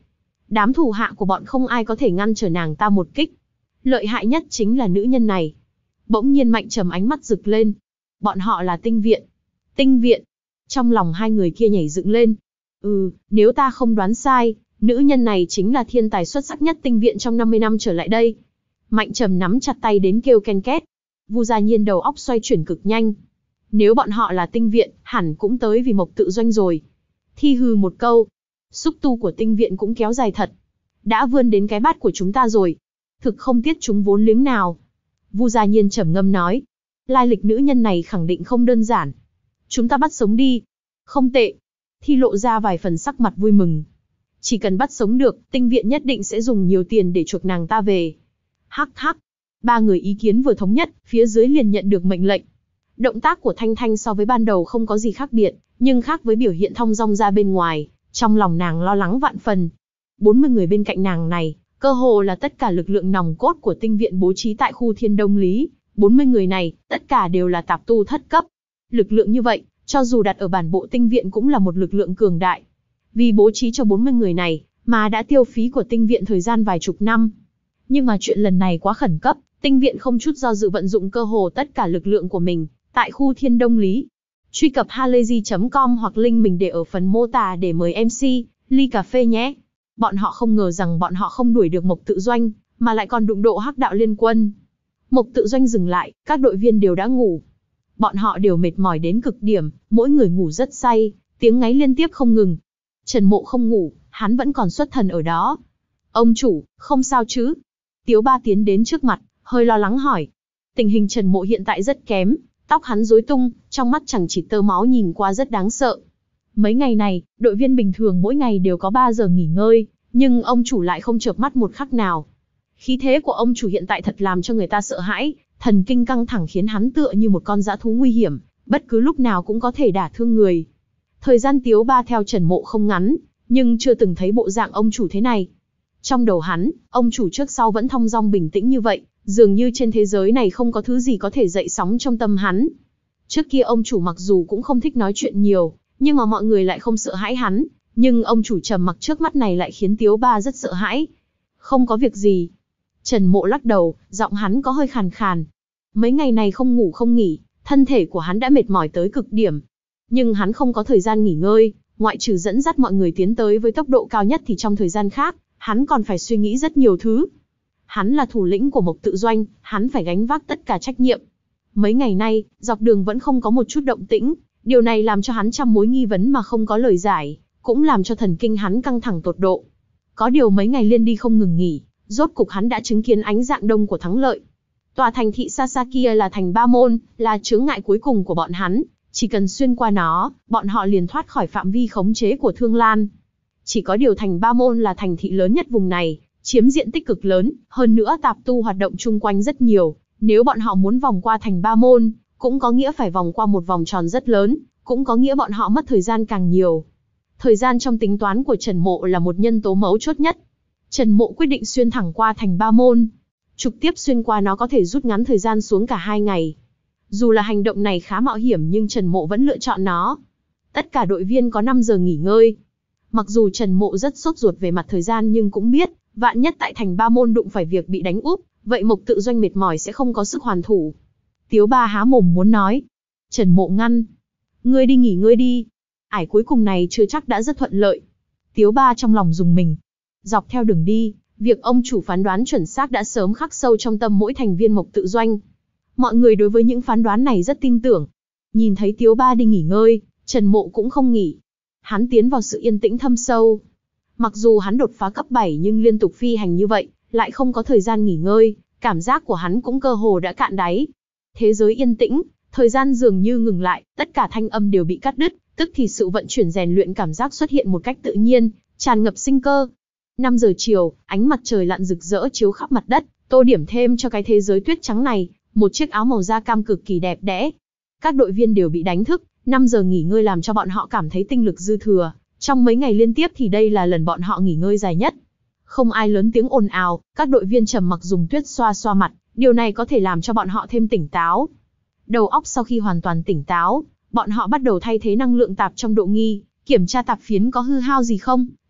Đám thủ hạ của bọn không ai có thể ngăn trở nàng ta một kích. Lợi hại nhất chính là nữ nhân này. Bỗng nhiên Mạnh Trầm ánh mắt rực lên. Bọn họ là tinh viện. Tinh viện. Trong lòng hai người kia nhảy dựng lên. Ừ, nếu ta không đoán sai, nữ nhân này chính là thiên tài xuất sắc nhất tinh viện trong năm mươi năm trở lại đây. Mạnh Trầm nắm chặt tay đến kêu ken két. Vu Gia Nhiên đầu óc xoay chuyển cực nhanh. Nếu bọn họ là tinh viện, hẳn cũng tới vì Mộc Tự Doanh rồi. Thi hừ một câu. Xúc tu của tinh viện cũng kéo dài thật. Đã vươn đến cái bát của chúng ta rồi. Thực không tiếc chúng vốn liếng nào. Vu Gia Nhiên trầm ngâm nói. Lai lịch nữ nhân này khẳng định không đơn giản. Chúng ta bắt sống đi. Không tệ. Thi lộ ra vài phần sắc mặt vui mừng. Chỉ cần bắt sống được, tinh viện nhất định sẽ dùng nhiều tiền để chuộc nàng ta về. Hắc hắc. Ba người ý kiến vừa thống nhất, phía dưới liền nhận được mệnh lệnh. Động tác của Thanh Thanh so với ban đầu không có gì khác biệt, nhưng khác với biểu hiện thong dong ra bên ngoài, trong lòng nàng lo lắng vạn phần. bốn mươi người bên cạnh nàng này, cơ hồ là tất cả lực lượng nòng cốt của tinh viện bố trí tại khu Thiên Đông Lý. bốn mươi người này, tất cả đều là tạp tu thất cấp. Lực lượng như vậy, cho dù đặt ở bản bộ tinh viện cũng là một lực lượng cường đại. Vì bố trí cho bốn mươi người này, mà đã tiêu phí của tinh viện thời gian vài chục năm. Nhưng mà chuyện lần này quá khẩn cấp, tinh viện không chút do dự vận dụng cơ hồ tất cả lực lượng của mình, tại khu Thiên Đông Lý. Truy cập halayzi chấm com hoặc link mình để ở phần mô tả để mời em xê, ly cà phê nhé. Bọn họ không ngờ rằng bọn họ không đuổi được Mộc Tự Doanh, mà lại còn đụng độ Hắc Đạo Liên Quân. Mộc Tự Doanh dừng lại, các đội viên đều đã ngủ. Bọn họ đều mệt mỏi đến cực điểm, mỗi người ngủ rất say, tiếng ngáy liên tiếp không ngừng. Trần Mộ không ngủ, hắn vẫn còn xuất thần ở đó. Ông chủ, không sao chứ? Tiếu Ba tiến đến trước mặt, hơi lo lắng hỏi. Tình hình Trần Mộ hiện tại rất kém, tóc hắn rối tung, trong mắt chẳng chỉ tơ máu nhìn qua rất đáng sợ. Mấy ngày này, đội viên bình thường mỗi ngày đều có ba giờ nghỉ ngơi, nhưng ông chủ lại không chợp mắt một khắc nào. Khí thế của ông chủ hiện tại thật làm cho người ta sợ hãi, thần kinh căng thẳng khiến hắn tựa như một con dã thú nguy hiểm, bất cứ lúc nào cũng có thể đả thương người. Thời gian Tiếu Ba theo Trần Mộ không ngắn, nhưng chưa từng thấy bộ dạng ông chủ thế này. Trong đầu hắn, ông chủ trước sau vẫn thong dong bình tĩnh như vậy, dường như trên thế giới này không có thứ gì có thể dậy sóng trong tâm hắn. Trước kia ông chủ mặc dù cũng không thích nói chuyện nhiều, nhưng mà mọi người lại không sợ hãi hắn, nhưng ông chủ trầm mặc trước mắt này lại khiến Tiếu Ba rất sợ hãi. Không có việc gì. Trần Mộ lắc đầu, giọng hắn có hơi khàn khàn. Mấy ngày này không ngủ không nghỉ, thân thể của hắn đã mệt mỏi tới cực điểm. Nhưng hắn không có thời gian nghỉ ngơi, ngoại trừ dẫn dắt mọi người tiến tới với tốc độ cao nhất thì trong thời gian khác, hắn còn phải suy nghĩ rất nhiều thứ. Hắn là thủ lĩnh của Mộc Tự Doanh, hắn phải gánh vác tất cả trách nhiệm. Mấy ngày nay, dọc đường vẫn không có một chút động tĩnh, điều này làm cho hắn trăm mối nghi vấn mà không có lời giải, cũng làm cho thần kinh hắn căng thẳng tột độ. Có điều mấy ngày liên đi không ngừng nghỉ, rốt cục hắn đã chứng kiến ánh dạng đông của thắng lợi. Tòa thành thị xa xa kia là thành Ba Môn, là chướng ngại cuối cùng của bọn hắn, chỉ cần xuyên qua nó, bọn họ liền thoát khỏi phạm vi khống chế của Thương Lan. Chỉ có điều thành Ba Môn là thành thị lớn nhất vùng này, chiếm diện tích cực lớn, hơn nữa tạp tu hoạt động chung quanh rất nhiều, nếu bọn họ muốn vòng qua thành Ba Môn, cũng có nghĩa phải vòng qua một vòng tròn rất lớn, cũng có nghĩa bọn họ mất thời gian càng nhiều. Thời gian trong tính toán của Trần Mộ là một nhân tố mấu chốt nhất. Trần Mộ quyết định xuyên thẳng qua thành Ba Môn. Trực tiếp xuyên qua nó có thể rút ngắn thời gian xuống cả hai ngày. Dù là hành động này khá mạo hiểm nhưng Trần Mộ vẫn lựa chọn nó. Tất cả đội viên có năm giờ nghỉ ngơi. Mặc dù Trần Mộ rất sốt ruột về mặt thời gian nhưng cũng biết, vạn nhất tại thành Ba Môn đụng phải việc bị đánh úp, vậy Mộc Tự Doanh mệt mỏi sẽ không có sức hoàn thủ. Tiếu Ba há mồm muốn nói. Trần Mộ ngăn. Ngươi đi nghỉ ngơi đi. Ải cuối cùng này chưa chắc đã rất thuận lợi. Tiếu Ba trong lòng rùng mình. Dọc theo đường đi, việc ông chủ phán đoán chuẩn xác đã sớm khắc sâu trong tâm mỗi thành viên Mộc Tự Doanh. Mọi người đối với những phán đoán này rất tin tưởng. Nhìn thấy Tiếu Ba đi nghỉ ngơi, Trần Mộ cũng không nghỉ. Hắn tiến vào sự yên tĩnh thâm sâu. Mặc dù hắn đột phá cấp bảy nhưng liên tục phi hành như vậy, lại không có thời gian nghỉ ngơi, cảm giác của hắn cũng cơ hồ đã cạn đáy. Thế giới yên tĩnh, thời gian dường như ngừng lại, tất cả thanh âm đều bị cắt đứt, tức thì sự vận chuyển rèn luyện cảm giác xuất hiện một cách tự nhiên, tràn ngập sinh cơ. năm giờ chiều, ánh mặt trời lặn rực rỡ chiếu khắp mặt đất, tô điểm thêm cho cái thế giới tuyết trắng này, một chiếc áo màu da cam cực kỳ đẹp đẽ. Các đội viên đều bị đánh thức, năm giờ nghỉ ngơi làm cho bọn họ cảm thấy tinh lực dư thừa, trong mấy ngày liên tiếp thì đây là lần bọn họ nghỉ ngơi dài nhất. Không ai lớn tiếng ồn ào, các đội viên trầm mặc dùng tuyết xoa xoa mặt, điều này có thể làm cho bọn họ thêm tỉnh táo. Đầu óc sau khi hoàn toàn tỉnh táo, bọn họ bắt đầu thay thế năng lượng tạp trong độ nghi, kiểm tra tạp phiến có hư hao gì không,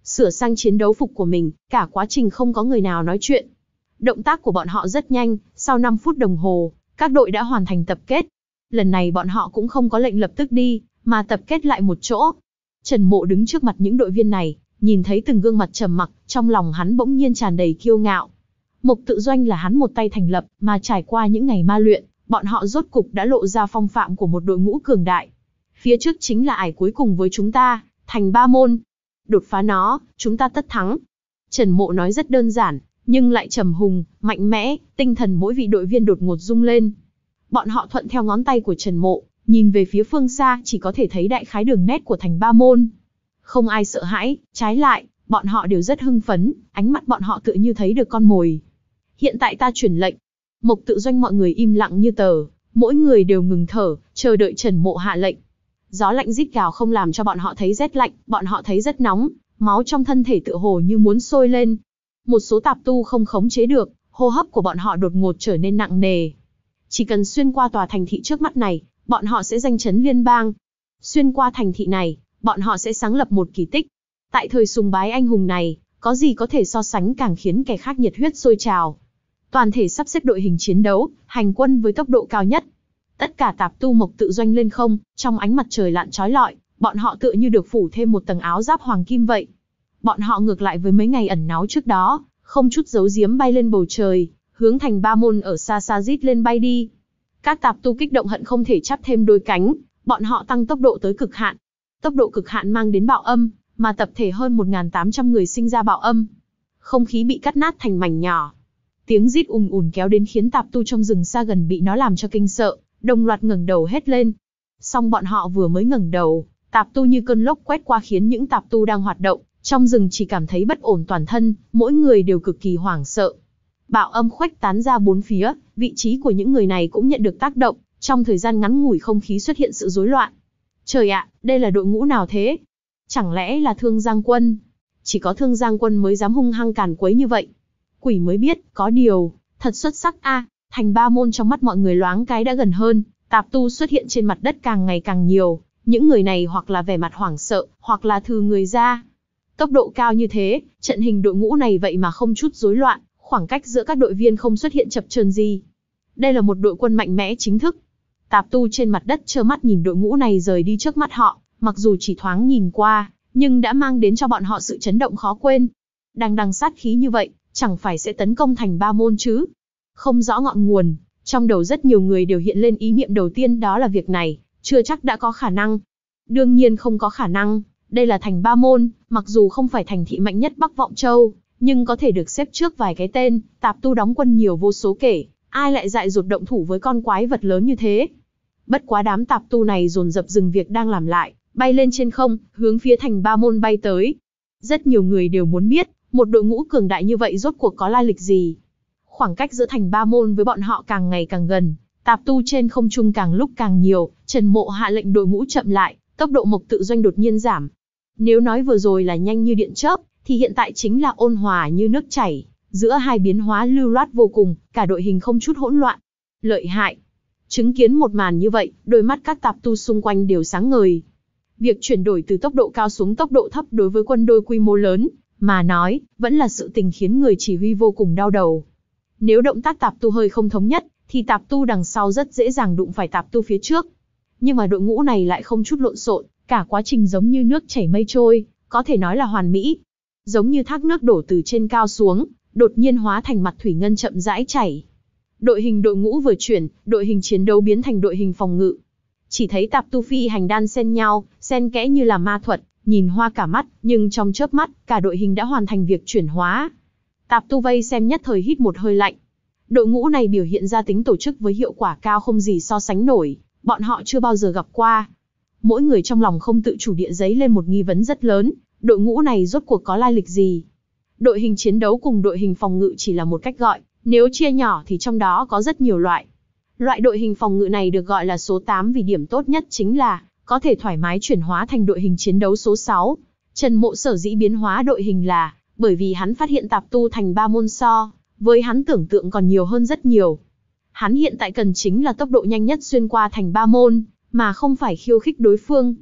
sửa sang chiến đấu phục của mình, cả quá trình không có người nào nói chuyện. Động tác của bọn họ rất nhanh, sau năm phút đồng hồ, các đội đã hoàn thành tập kết. Lần này bọn họ cũng không có lệnh lập tức đi, mà tập kết lại một chỗ. Trần Mộ đứng trước mặt những đội viên này, nhìn thấy từng gương mặt trầm mặc, trong lòng hắn bỗng nhiên tràn đầy kiêu ngạo. Mộc Tự Doanh là hắn một tay thành lập, mà trải qua những ngày ma luyện, bọn họ rốt cục đã lộ ra phong phạm của một đội ngũ cường đại. Phía trước chính là ải cuối cùng với chúng ta, thành Ba Môn. Đột phá nó, chúng ta tất thắng. Trần Mộ nói rất đơn giản, nhưng lại trầm hùng, mạnh mẽ, tinh thần mỗi vị đội viên đột ngột rung lên. Bọn họ thuận theo ngón tay của Trần Mộ, nhìn về phía phương xa chỉ có thể thấy đại khái đường nét của thành Ba Môn. Không ai sợ hãi, trái lại, bọn họ đều rất hưng phấn, ánh mắt bọn họ tựa như thấy được con mồi. Hiện tại ta truyền lệnh. Mộc Tự Doanh mọi người im lặng như tờ, mỗi người đều ngừng thở, chờ đợi Trần Mộ hạ lệnh. Gió lạnh rít gào không làm cho bọn họ thấy rét lạnh, bọn họ thấy rất nóng, máu trong thân thể tựa hồ như muốn sôi lên. Một số tạp tu không khống chế được, hô hấp của bọn họ đột ngột trở nên nặng nề. Chỉ cần xuyên qua tòa thành thị trước mắt này, bọn họ sẽ danh chấn liên bang. Xuyên qua thành thị này, bọn họ sẽ sáng lập một kỳ tích. Tại thời sùng bái anh hùng này, có gì có thể so sánh càng khiến kẻ khác nhiệt huyết sôi trào. Toàn thể sắp xếp đội hình chiến đấu, hành quân với tốc độ cao nhất. Tất cả tạp tu Mộc Tự Doanh lên không, trong ánh mặt trời lặn chói lọi, bọn họ tựa như được phủ thêm một tầng áo giáp hoàng kim vậy. Bọn họ ngược lại với mấy ngày ẩn náu trước đó, không chút giấu giếm bay lên bầu trời, hướng thành Ba Môn ở xa xa rít lên bay đi. Các tạp tu kích động hận không thể chắp thêm đôi cánh, bọn họ tăng tốc độ tới cực hạn. Tốc độ cực hạn mang đến bạo âm, mà tập thể hơn một nghìn tám trăm người sinh ra bạo âm. Không khí bị cắt nát thành mảnh nhỏ. Tiếng rít ùn ùn kéo đến khiến tạp tu trong rừng xa gần bị nó làm cho kinh sợ, đồng loạt ngẩng đầu hét lên. Song bọn họ vừa mới ngẩng đầu, tạp tu như cơn lốc quét qua khiến những tạp tu đang hoạt động trong rừng chỉ cảm thấy bất ổn toàn thân, mỗi người đều cực kỳ hoảng sợ. Bạo âm khuếch tán ra bốn phía, vị trí của những người này cũng nhận được tác động, trong thời gian ngắn ngủi không khí xuất hiện sự rối loạn. Trời ạ, đây là đội ngũ nào thế? Chẳng lẽ là Thương Giang Quân? Chỉ có Thương Giang Quân mới dám hung hăng càn quấy như vậy. Quỷ mới biết, có điều, thật xuất sắc a. Thành Ba Môn trong mắt mọi người loáng cái đã gần hơn, tạp tu xuất hiện trên mặt đất càng ngày càng nhiều, những người này hoặc là vẻ mặt hoảng sợ, hoặc là thừ người ra. Tốc độ cao như thế, trận hình đội ngũ này vậy mà không chút rối loạn, khoảng cách giữa các đội viên không xuất hiện chập chờn gì. Đây là một đội quân mạnh mẽ chính thức. Tạp tu trên mặt đất trơ mắt nhìn đội ngũ này rời đi trước mắt họ, mặc dù chỉ thoáng nhìn qua, nhưng đã mang đến cho bọn họ sự chấn động khó quên. Đằng đằng sát khí như vậy, chẳng phải sẽ tấn công thành Ba Môn chứ? Không rõ ngọn nguồn, trong đầu rất nhiều người đều hiện lên ý niệm đầu tiên, đó là việc này, chưa chắc đã có khả năng. Đương nhiên không có khả năng, đây là thành Ba Môn, mặc dù không phải thành thị mạnh nhất Bắc Vọng Châu, nhưng có thể được xếp trước vài cái tên, tạp tu đóng quân nhiều vô số kể, ai lại dại dột động thủ với con quái vật lớn như thế. Bất quá đám tạp tu này dồn dập dừng việc đang làm lại, bay lên trên không, hướng phía thành Ba Môn bay tới. Rất nhiều người đều muốn biết, một đội ngũ cường đại như vậy rốt cuộc có lai lịch gì. Khoảng cách giữa thành Ba Môn với bọn họ càng ngày càng gần, tạp tu trên không trung càng lúc càng nhiều, Trần Mộ hạ lệnh đội ngũ chậm lại, tốc độ Mộc Tự Doanh đột nhiên giảm. Nếu nói vừa rồi là nhanh như điện chớp, thì hiện tại chính là ôn hòa như nước chảy, giữa hai biến hóa lưu loát vô cùng, cả đội hình không chút hỗn loạn. Lợi hại. Chứng kiến một màn như vậy, đôi mắt các tạp tu xung quanh đều sáng ngời. Việc chuyển đổi từ tốc độ cao xuống tốc độ thấp đối với quân đội quy mô lớn mà nói, vẫn là sự tình khiến người chỉ huy vô cùng đau đầu. Nếu động tác tạp tu hơi không thống nhất, thì tạp tu đằng sau rất dễ dàng đụng phải tạp tu phía trước. Nhưng mà đội ngũ này lại không chút lộn xộn, cả quá trình giống như nước chảy mây trôi, có thể nói là hoàn mỹ. Giống như thác nước đổ từ trên cao xuống, đột nhiên hóa thành mặt thủy ngân chậm rãi chảy. Đội hình đội ngũ vừa chuyển, đội hình chiến đấu biến thành đội hình phòng ngự. Chỉ thấy tạp tu phi hành đan xen nhau, xen kẽ như là ma thuật, nhìn hoa cả mắt, nhưng trong chớp mắt, cả đội hình đã hoàn thành việc chuyển hóa. Tạp tu vây xem nhất thời hít một hơi lạnh. Đội ngũ này biểu hiện ra tính tổ chức với hiệu quả cao không gì so sánh nổi, bọn họ chưa bao giờ gặp qua. Mỗi người trong lòng không tự chủ địa dấy lên một nghi vấn rất lớn, đội ngũ này rốt cuộc có lai lịch gì? Đội hình chiến đấu cùng đội hình phòng ngự chỉ là một cách gọi, nếu chia nhỏ thì trong đó có rất nhiều loại. Loại đội hình phòng ngự này được gọi là số tám vì điểm tốt nhất chính là có thể thoải mái chuyển hóa thành đội hình chiến đấu số sáu. Trần Mộ sở dĩ biến hóa đội hình là bởi vì hắn phát hiện tạp tu thành Ba Môn so với hắn tưởng tượng còn nhiều hơn rất nhiều. Hắn hiện tại cần chính là tốc độ nhanh nhất xuyên qua thành Ba Môn, mà không phải khiêu khích đối phương.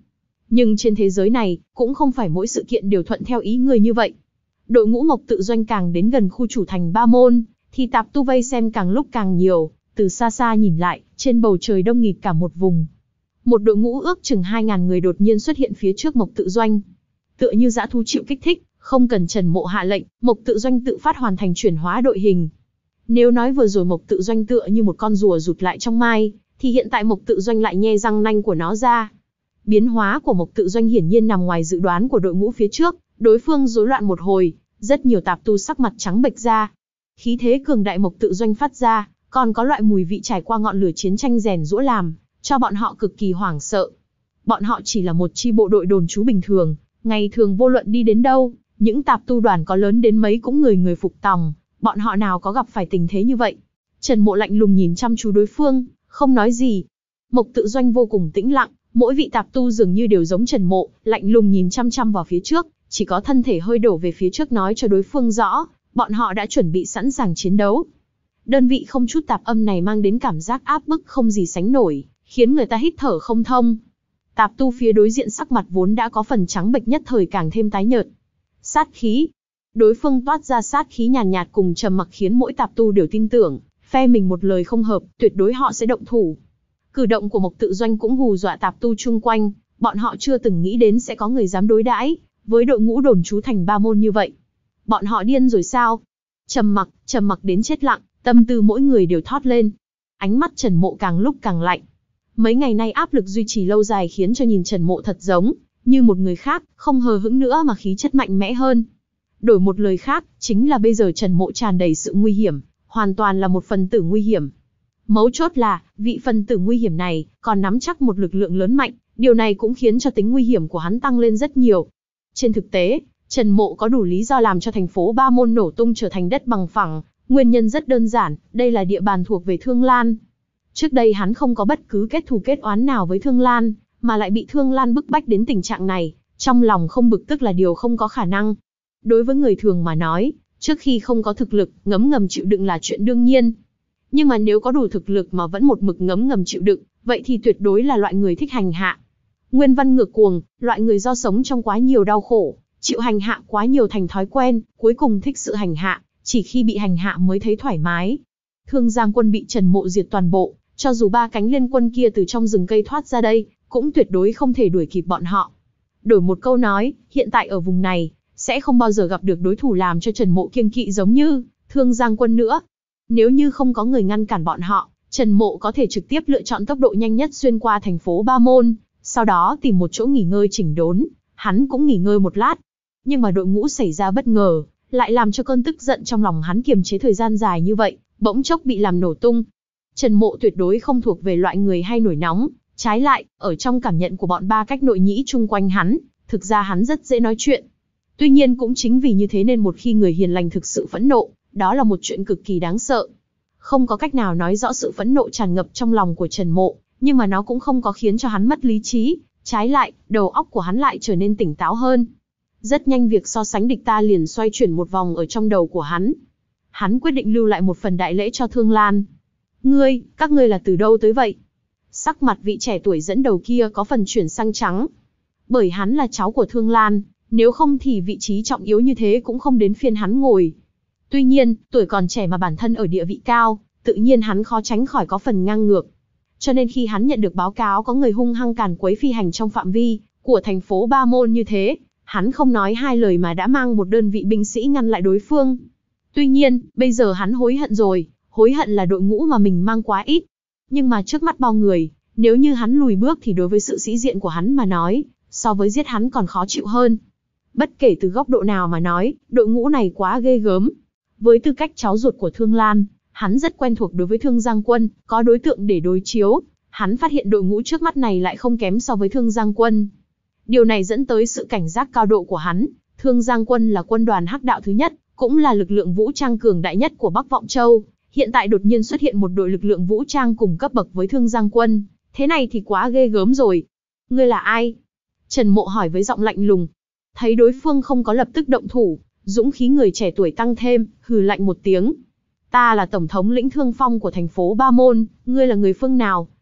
Nhưng trên thế giới này, cũng không phải mỗi sự kiện đều thuận theo ý người như vậy. Đội ngũ Mộc Tự Doanh càng đến gần khu chủ thành Ba Môn, thì tạp tu vây xem càng lúc càng nhiều, từ xa xa nhìn lại, trên bầu trời đông nghịt cả một vùng. Một đội ngũ ước chừng hai ngàn người đột nhiên xuất hiện phía trước Mộc Tự Doanh. Tựa như dã thú chịu kích thích, không cần Trần Mộ hạ lệnh, Mộc Tự Doanh tự phát hoàn thành chuyển hóa đội hình. Nếu nói vừa rồi Mộc Tự Doanh tựa như một con rùa rụt lại trong mai, thì hiện tại Mộc Tự Doanh lại nhe răng nanh của nó ra. Biến hóa của Mộc Tự Doanh hiển nhiên nằm ngoài dự đoán của đội ngũ phía trước, đối phương rối loạn một hồi, rất nhiều tạp tu sắc mặt trắng bệch ra. Khí thế cường đại Mộc Tự Doanh phát ra, còn có loại mùi vị trải qua ngọn lửa chiến tranh rèn giũa làm, cho bọn họ cực kỳ hoảng sợ. Bọn họ chỉ là một chi bộ đội đồn trú bình thường, ngày thường vô luận đi đến đâu, những tạp tu đoàn có lớn đến mấy cũng người người phục tòng, bọn họ nào có gặp phải tình thế như vậy. Trần Mộ lạnh lùng nhìn chăm chú đối phương, không nói gì. Mộc Tự Doanh vô cùng tĩnh lặng, mỗi vị tạp tu dường như đều giống Trần Mộ, lạnh lùng nhìn chăm chăm vào phía trước, chỉ có thân thể hơi đổ về phía trước nói cho đối phương rõ, bọn họ đã chuẩn bị sẵn sàng chiến đấu. Đơn vị không chút tạp âm này mang đến cảm giác áp bức không gì sánh nổi, khiến người ta hít thở không thông. Tạp tu phía đối diện sắc mặt vốn đã có phần trắng bệch nhất thời càng thêm tái nhợt. Sát khí. Đối phương toát ra sát khí nhàn nhạt, nhạt cùng trầm mặc khiến mỗi tạp tu đều tin tưởng, phe mình một lời không hợp, tuyệt đối họ sẽ động thủ. Cử động của Mộc Tự Doanh cũng hù dọa tạp tu chung quanh, bọn họ chưa từng nghĩ đến sẽ có người dám đối đãi với đội ngũ đồn trú thành Ba Môn như vậy. Bọn họ điên rồi sao? Trầm mặc, trầm mặc đến chết lặng, tâm tư mỗi người đều thót lên. Ánh mắt Trần Mộ càng lúc càng lạnh. Mấy ngày nay áp lực duy trì lâu dài khiến cho nhìn Trần Mộ thật giống như một người khác, không hờ hững nữa mà khí chất mạnh mẽ hơn. Đổi một lời khác, chính là bây giờ Trần Mộ tràn đầy sự nguy hiểm, hoàn toàn là một phần tử nguy hiểm. Mấu chốt là, vị phần tử nguy hiểm này còn nắm chắc một lực lượng lớn mạnh, điều này cũng khiến cho tính nguy hiểm của hắn tăng lên rất nhiều. Trên thực tế, Trần Mộ có đủ lý do làm cho thành phố Ba Môn nổ tung trở thành đất bằng phẳng, nguyên nhân rất đơn giản, đây là địa bàn thuộc về Thương Lan. Trước đây hắn không có bất cứ kết thù kết oán nào với Thương Lan, mà lại bị Thương Lan bức bách đến tình trạng này, trong lòng không bực tức là điều không có khả năng. Đối với người thường mà nói, trước khi không có thực lực, ngấm ngầm chịu đựng là chuyện đương nhiên. Nhưng mà nếu có đủ thực lực mà vẫn một mực ngấm ngầm chịu đựng, vậy thì tuyệt đối là loại người thích hành hạ. Nguyên văn ngược cuồng, loại người do sống trong quá nhiều đau khổ, chịu hành hạ quá nhiều thành thói quen, cuối cùng thích sự hành hạ, chỉ khi bị hành hạ mới thấy thoải mái. Thương Giang quân bị Trần Mộ diệt toàn bộ, cho dù ba cánh liên quân kia từ trong rừng cây thoát ra đây, cũng tuyệt đối không thể đuổi kịp bọn họ. Đổi một câu nói, hiện tại ở vùng này, sẽ không bao giờ gặp được đối thủ làm cho Trần Mộ kiêng kỵ giống như Thương Giang quân nữa. Nếu như không có người ngăn cản bọn họ, Trần Mộ có thể trực tiếp lựa chọn tốc độ nhanh nhất xuyên qua thành phố Ba Môn, sau đó tìm một chỗ nghỉ ngơi chỉnh đốn, hắn cũng nghỉ ngơi một lát. Nhưng mà đội ngũ xảy ra bất ngờ, lại làm cho cơn tức giận trong lòng hắn kiềm chế thời gian dài như vậy, bỗng chốc bị làm nổ tung. Trần Mộ tuyệt đối không thuộc về loại người hay nổi nóng, trái lại, ở trong cảm nhận của bọn ba cách nội nhĩ chung quanh hắn, thực ra hắn rất dễ nói chuyện. Tuy nhiên cũng chính vì như thế nên một khi người hiền lành thực sự phẫn nộ, đó là một chuyện cực kỳ đáng sợ. Không có cách nào nói rõ sự phẫn nộ tràn ngập trong lòng của Trần Mộ, nhưng mà nó cũng không có khiến cho hắn mất lý trí, trái lại, đầu óc của hắn lại trở nên tỉnh táo hơn. Rất nhanh việc so sánh địch ta liền xoay chuyển một vòng ở trong đầu của hắn. Hắn quyết định lưu lại một phần đại lễ cho Thương Lan. Ngươi, các ngươi là từ đâu tới vậy? Sắc mặt vị trẻ tuổi dẫn đầu kia có phần chuyển sang trắng. Bởi hắn là cháu của Thương Lan, nếu không thì vị trí trọng yếu như thế cũng không đến phiên hắn ngồi. Tuy nhiên, tuổi còn trẻ mà bản thân ở địa vị cao, tự nhiên hắn khó tránh khỏi có phần ngang ngược. Cho nên khi hắn nhận được báo cáo có người hung hăng càn quấy phi hành trong phạm vi của thành phố Ba Môn như thế, hắn không nói hai lời mà đã mang một đơn vị binh sĩ ngăn lại đối phương. Tuy nhiên, bây giờ hắn hối hận rồi, hối hận là đội ngũ mà mình mang quá ít. Nhưng mà trước mắt bao người, nếu như hắn lùi bước thì đối với sự sĩ diện của hắn mà nói, so với giết hắn còn khó chịu hơn. Bất kể từ góc độ nào mà nói, đội ngũ này quá ghê gớm. Với tư cách cháu ruột của Thương Lan, hắn rất quen thuộc đối với Thương Giang quân, có đối tượng để đối chiếu. Hắn phát hiện đội ngũ trước mắt này lại không kém so với Thương Giang quân. Điều này dẫn tới sự cảnh giác cao độ của hắn. Thương Giang quân là quân đoàn hắc đạo thứ nhất, cũng là lực lượng vũ trang cường đại nhất của Bắc Vọng Châu. Hiện tại đột nhiên xuất hiện một đội lực lượng vũ trang cùng cấp bậc với Thương Giang quân. Thế này thì quá ghê gớm rồi. Ngươi là ai? Trần Mộ hỏi với giọng lạnh lùng. Thấy đối phương không có lập tức động thủ, dũng khí người trẻ tuổi tăng thêm, hừ lạnh một tiếng. Ta là tổng thống lĩnh Thương Phong của thành phố Ba Môn, ngươi là người phương nào?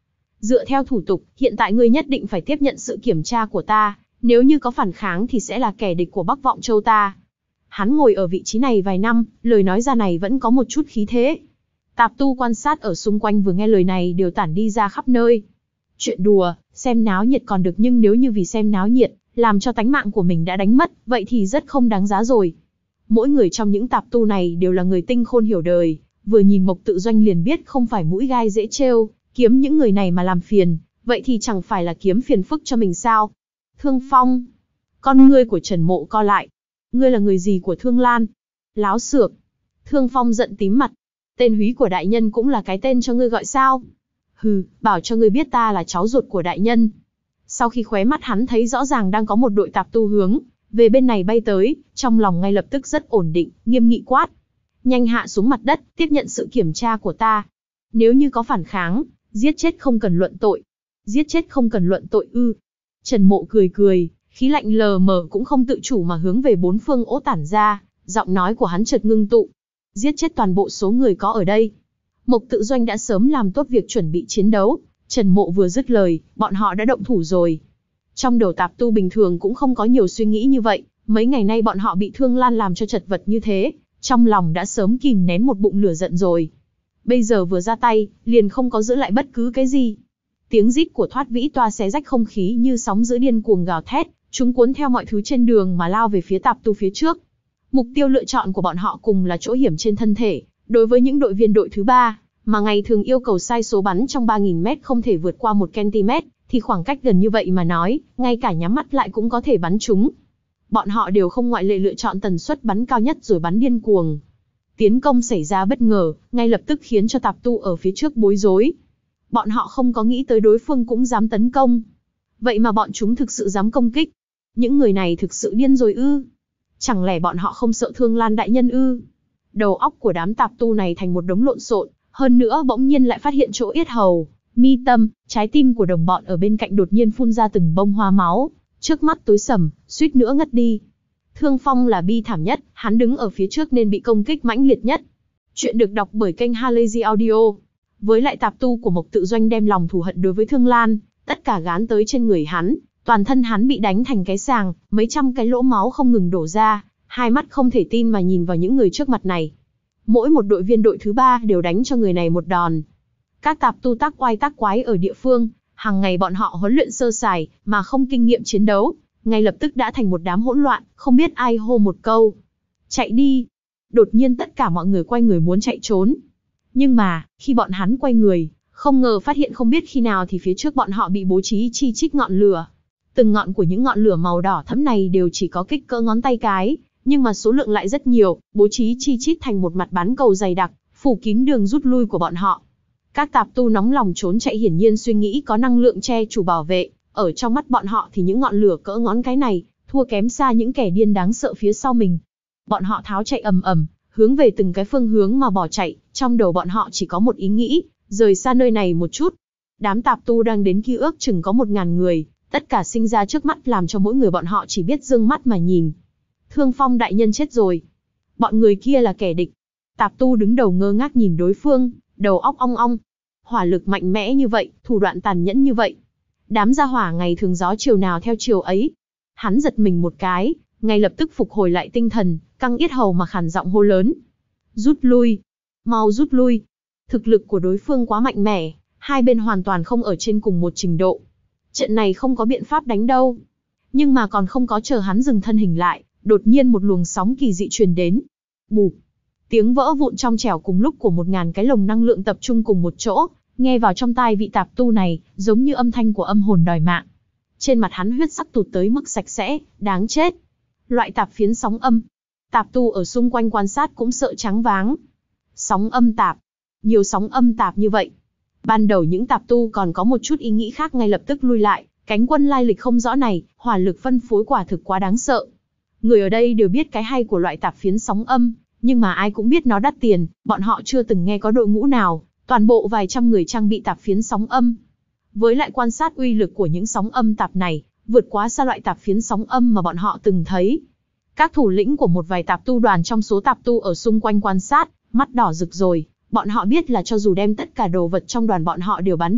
Dựa theo thủ tục, hiện tại ngươi nhất định phải tiếp nhận sự kiểm tra của ta, nếu như có phản kháng thì sẽ là kẻ địch của Bắc Vọng Châu ta. Hắn ngồi ở vị trí này vài năm, lời nói ra này vẫn có một chút khí thế. Tạp tu quan sát ở xung quanh vừa nghe lời này đều tản đi ra khắp nơi. Chuyện đùa, xem náo nhiệt còn được, nhưng nếu như vì xem náo nhiệt, làm cho tánh mạng của mình đã đánh mất, vậy thì rất không đáng giá rồi. Mỗi người trong những tạp tu này đều là người tinh khôn hiểu đời, vừa nhìn Mộc Tự Doanh liền biết không phải mũi gai dễ trêu, kiếm những người này mà làm phiền, vậy thì chẳng phải là kiếm phiền phức cho mình sao? Thương Phong, con ngươi của Trần Mộ co lại. Ngươi là người gì của Thương Lan? Láo xược. Thương Phong giận tím mặt. Tên húy của đại nhân cũng là cái tên cho ngươi gọi sao? Hừ, bảo cho ngươi biết ta là cháu ruột của đại nhân. Sau khi khóe mắt hắn thấy rõ ràng đang có một đội tạp tu hướng về bên này bay tới, trong lòng ngay lập tức rất ổn định, nghiêm nghị quát. Nhanh hạ xuống mặt đất, tiếp nhận sự kiểm tra của ta. Nếu như có phản kháng, giết chết không cần luận tội. Giết chết không cần luận tội ư. Trần Mộ cười cười, khí lạnh lờ mờ cũng không tự chủ mà hướng về bốn phương ố tản ra, giọng nói của hắn chợt ngưng tụ. Giết chết toàn bộ số người có ở đây. Mộc Tự Doanh đã sớm làm tốt việc chuẩn bị chiến đấu, Trần Mộ vừa dứt lời, bọn họ đã động thủ rồi. Trong đầu tạp tu bình thường cũng không có nhiều suy nghĩ như vậy, mấy ngày nay bọn họ bị Thương Lan làm cho chật vật như thế, trong lòng đã sớm kìm nén một bụng lửa giận rồi. Bây giờ vừa ra tay, liền không có giữ lại bất cứ cái gì. Tiếng rít của Thoát Vĩ Toa xé rách không khí như sóng dữ điên cuồng gào thét, chúng cuốn theo mọi thứ trên đường mà lao về phía tạp tu phía trước. Mục tiêu lựa chọn của bọn họ cùng là chỗ hiểm trên thân thể, đối với những đội viên đội thứ ba, mà ngày thường yêu cầu sai số bắn trong ba nghìn mét không thể vượt qua một cm, thì khoảng cách gần như vậy mà nói, ngay cả nhắm mắt lại cũng có thể bắn trúng. Bọn họ đều không ngoại lệ lựa chọn tần suất bắn cao nhất rồi bắn điên cuồng. Tiến công xảy ra bất ngờ, ngay lập tức khiến cho tạp tu ở phía trước bối rối. Bọn họ không có nghĩ tới đối phương cũng dám tấn công. Vậy mà bọn chúng thực sự dám công kích. Những người này thực sự điên rồi ư? Chẳng lẽ bọn họ không sợ Thương Lan đại nhân ư? Đầu óc của đám tạp tu này thành một đống lộn xộn, hơn nữa bỗng nhiên lại phát hiện chỗ yết hầu, mi tâm, trái tim của đồng bọn ở bên cạnh đột nhiên phun ra từng bông hoa máu, trước mắt tối sầm, suýt nữa ngất đi. Thương Phong là bi thảm nhất, hắn đứng ở phía trước nên bị công kích mãnh liệt nhất. Chuyện được đọc bởi kênh Halazy Audio. Với lại tạp tu của Mộc Tự Doanh đem lòng thù hận đối với Thương Lan, tất cả gán tới trên người hắn, toàn thân hắn bị đánh thành cái sàng, mấy trăm cái lỗ máu không ngừng đổ ra, hai mắt không thể tin mà nhìn vào những người trước mặt này. Mỗi một đội viên đội thứ ba đều đánh cho người này một đòn. Các tạp tu tác oai tác quái ở địa phương, hàng ngày bọn họ huấn luyện sơ sài, mà không kinh nghiệm chiến đấu, ngay lập tức đã thành một đám hỗn loạn, không biết ai hô một câu. Chạy đi! Đột nhiên tất cả mọi người quay người muốn chạy trốn. Nhưng mà, khi bọn hắn quay người, không ngờ phát hiện không biết khi nào thì phía trước bọn họ bị bố trí chi chít ngọn lửa. Từng ngọn của những ngọn lửa màu đỏ thẫm này đều chỉ có kích cỡ ngón tay cái, nhưng mà số lượng lại rất nhiều, bố trí chi chít thành một mặt bán cầu dày đặc, phủ kín đường rút lui của bọn họ. Các tạp tu nóng lòng trốn chạy hiển nhiên suy nghĩ có năng lượng che chủ bảo vệ, ở trong mắt bọn họ thì những ngọn lửa cỡ ngón cái này, thua kém xa những kẻ điên đáng sợ phía sau mình. Bọn họ tháo chạy ầm ầm, hướng về từng cái phương hướng mà bỏ chạy, trong đầu bọn họ chỉ có một ý nghĩ, rời xa nơi này một chút. Đám tạp tu đang đến kia ước chừng có một ngàn người, tất cả sinh ra trước mắt làm cho mỗi người bọn họ chỉ biết dương mắt mà nhìn. Thương Phong đại nhân chết rồi. Bọn người kia là kẻ địch. Tạp tu đứng đầu ngơ ngác nhìn đối phương, đầu óc ong ong. Hỏa lực mạnh mẽ như vậy, thủ đoạn tàn nhẫn như vậy. Đám gia hỏa ngày thường gió chiều nào theo chiều ấy. Hắn giật mình một cái, ngay lập tức phục hồi lại tinh thần, căng yết hầu mà khàn giọng hô lớn. Rút lui. Mau rút lui. Thực lực của đối phương quá mạnh mẽ, hai bên hoàn toàn không ở trên cùng một trình độ. Trận này không có biện pháp đánh đâu. Nhưng mà còn không có chờ hắn dừng thân hình lại, đột nhiên một luồng sóng kỳ dị truyền đến. Bụp. Tiếng vỡ vụn trong trẻo cùng lúc của một ngàn cái lồng năng lượng tập trung cùng một chỗ, nghe vào trong tai vị tạp tu này, giống như âm thanh của âm hồn đòi mạng. Trên mặt hắn huyết sắc tụt tới mức sạch sẽ, đáng chết. Loại tạp phiến sóng âm. Tạp tu ở xung quanh quan sát cũng sợ trắng váng. Sóng âm tạp. Nhiều sóng âm tạp như vậy. Ban đầu những tạp tu còn có một chút ý nghĩ khác ngay lập tức lui lại, cánh quân lai lịch không rõ này, hỏa lực phân phối quả thực quá đáng sợ. Người ở đây đều biết cái hay của loại tạp phiến sóng âm, nhưng mà ai cũng biết nó đắt tiền, bọn họ chưa từng nghe có đội ngũ nào, toàn bộ vài trăm người trang bị tạp phiến sóng âm. Với lại quan sát uy lực của những sóng âm tạp này, vượt quá xa loại tạp phiến sóng âm mà bọn họ từng thấy. Các thủ lĩnh của một vài tạp tu đoàn trong số tạp tu ở xung quanh quan sát, mắt đỏ rực rồi, bọn họ biết là cho dù đem tất cả đồ vật trong đoàn bọn họ đều bán đi,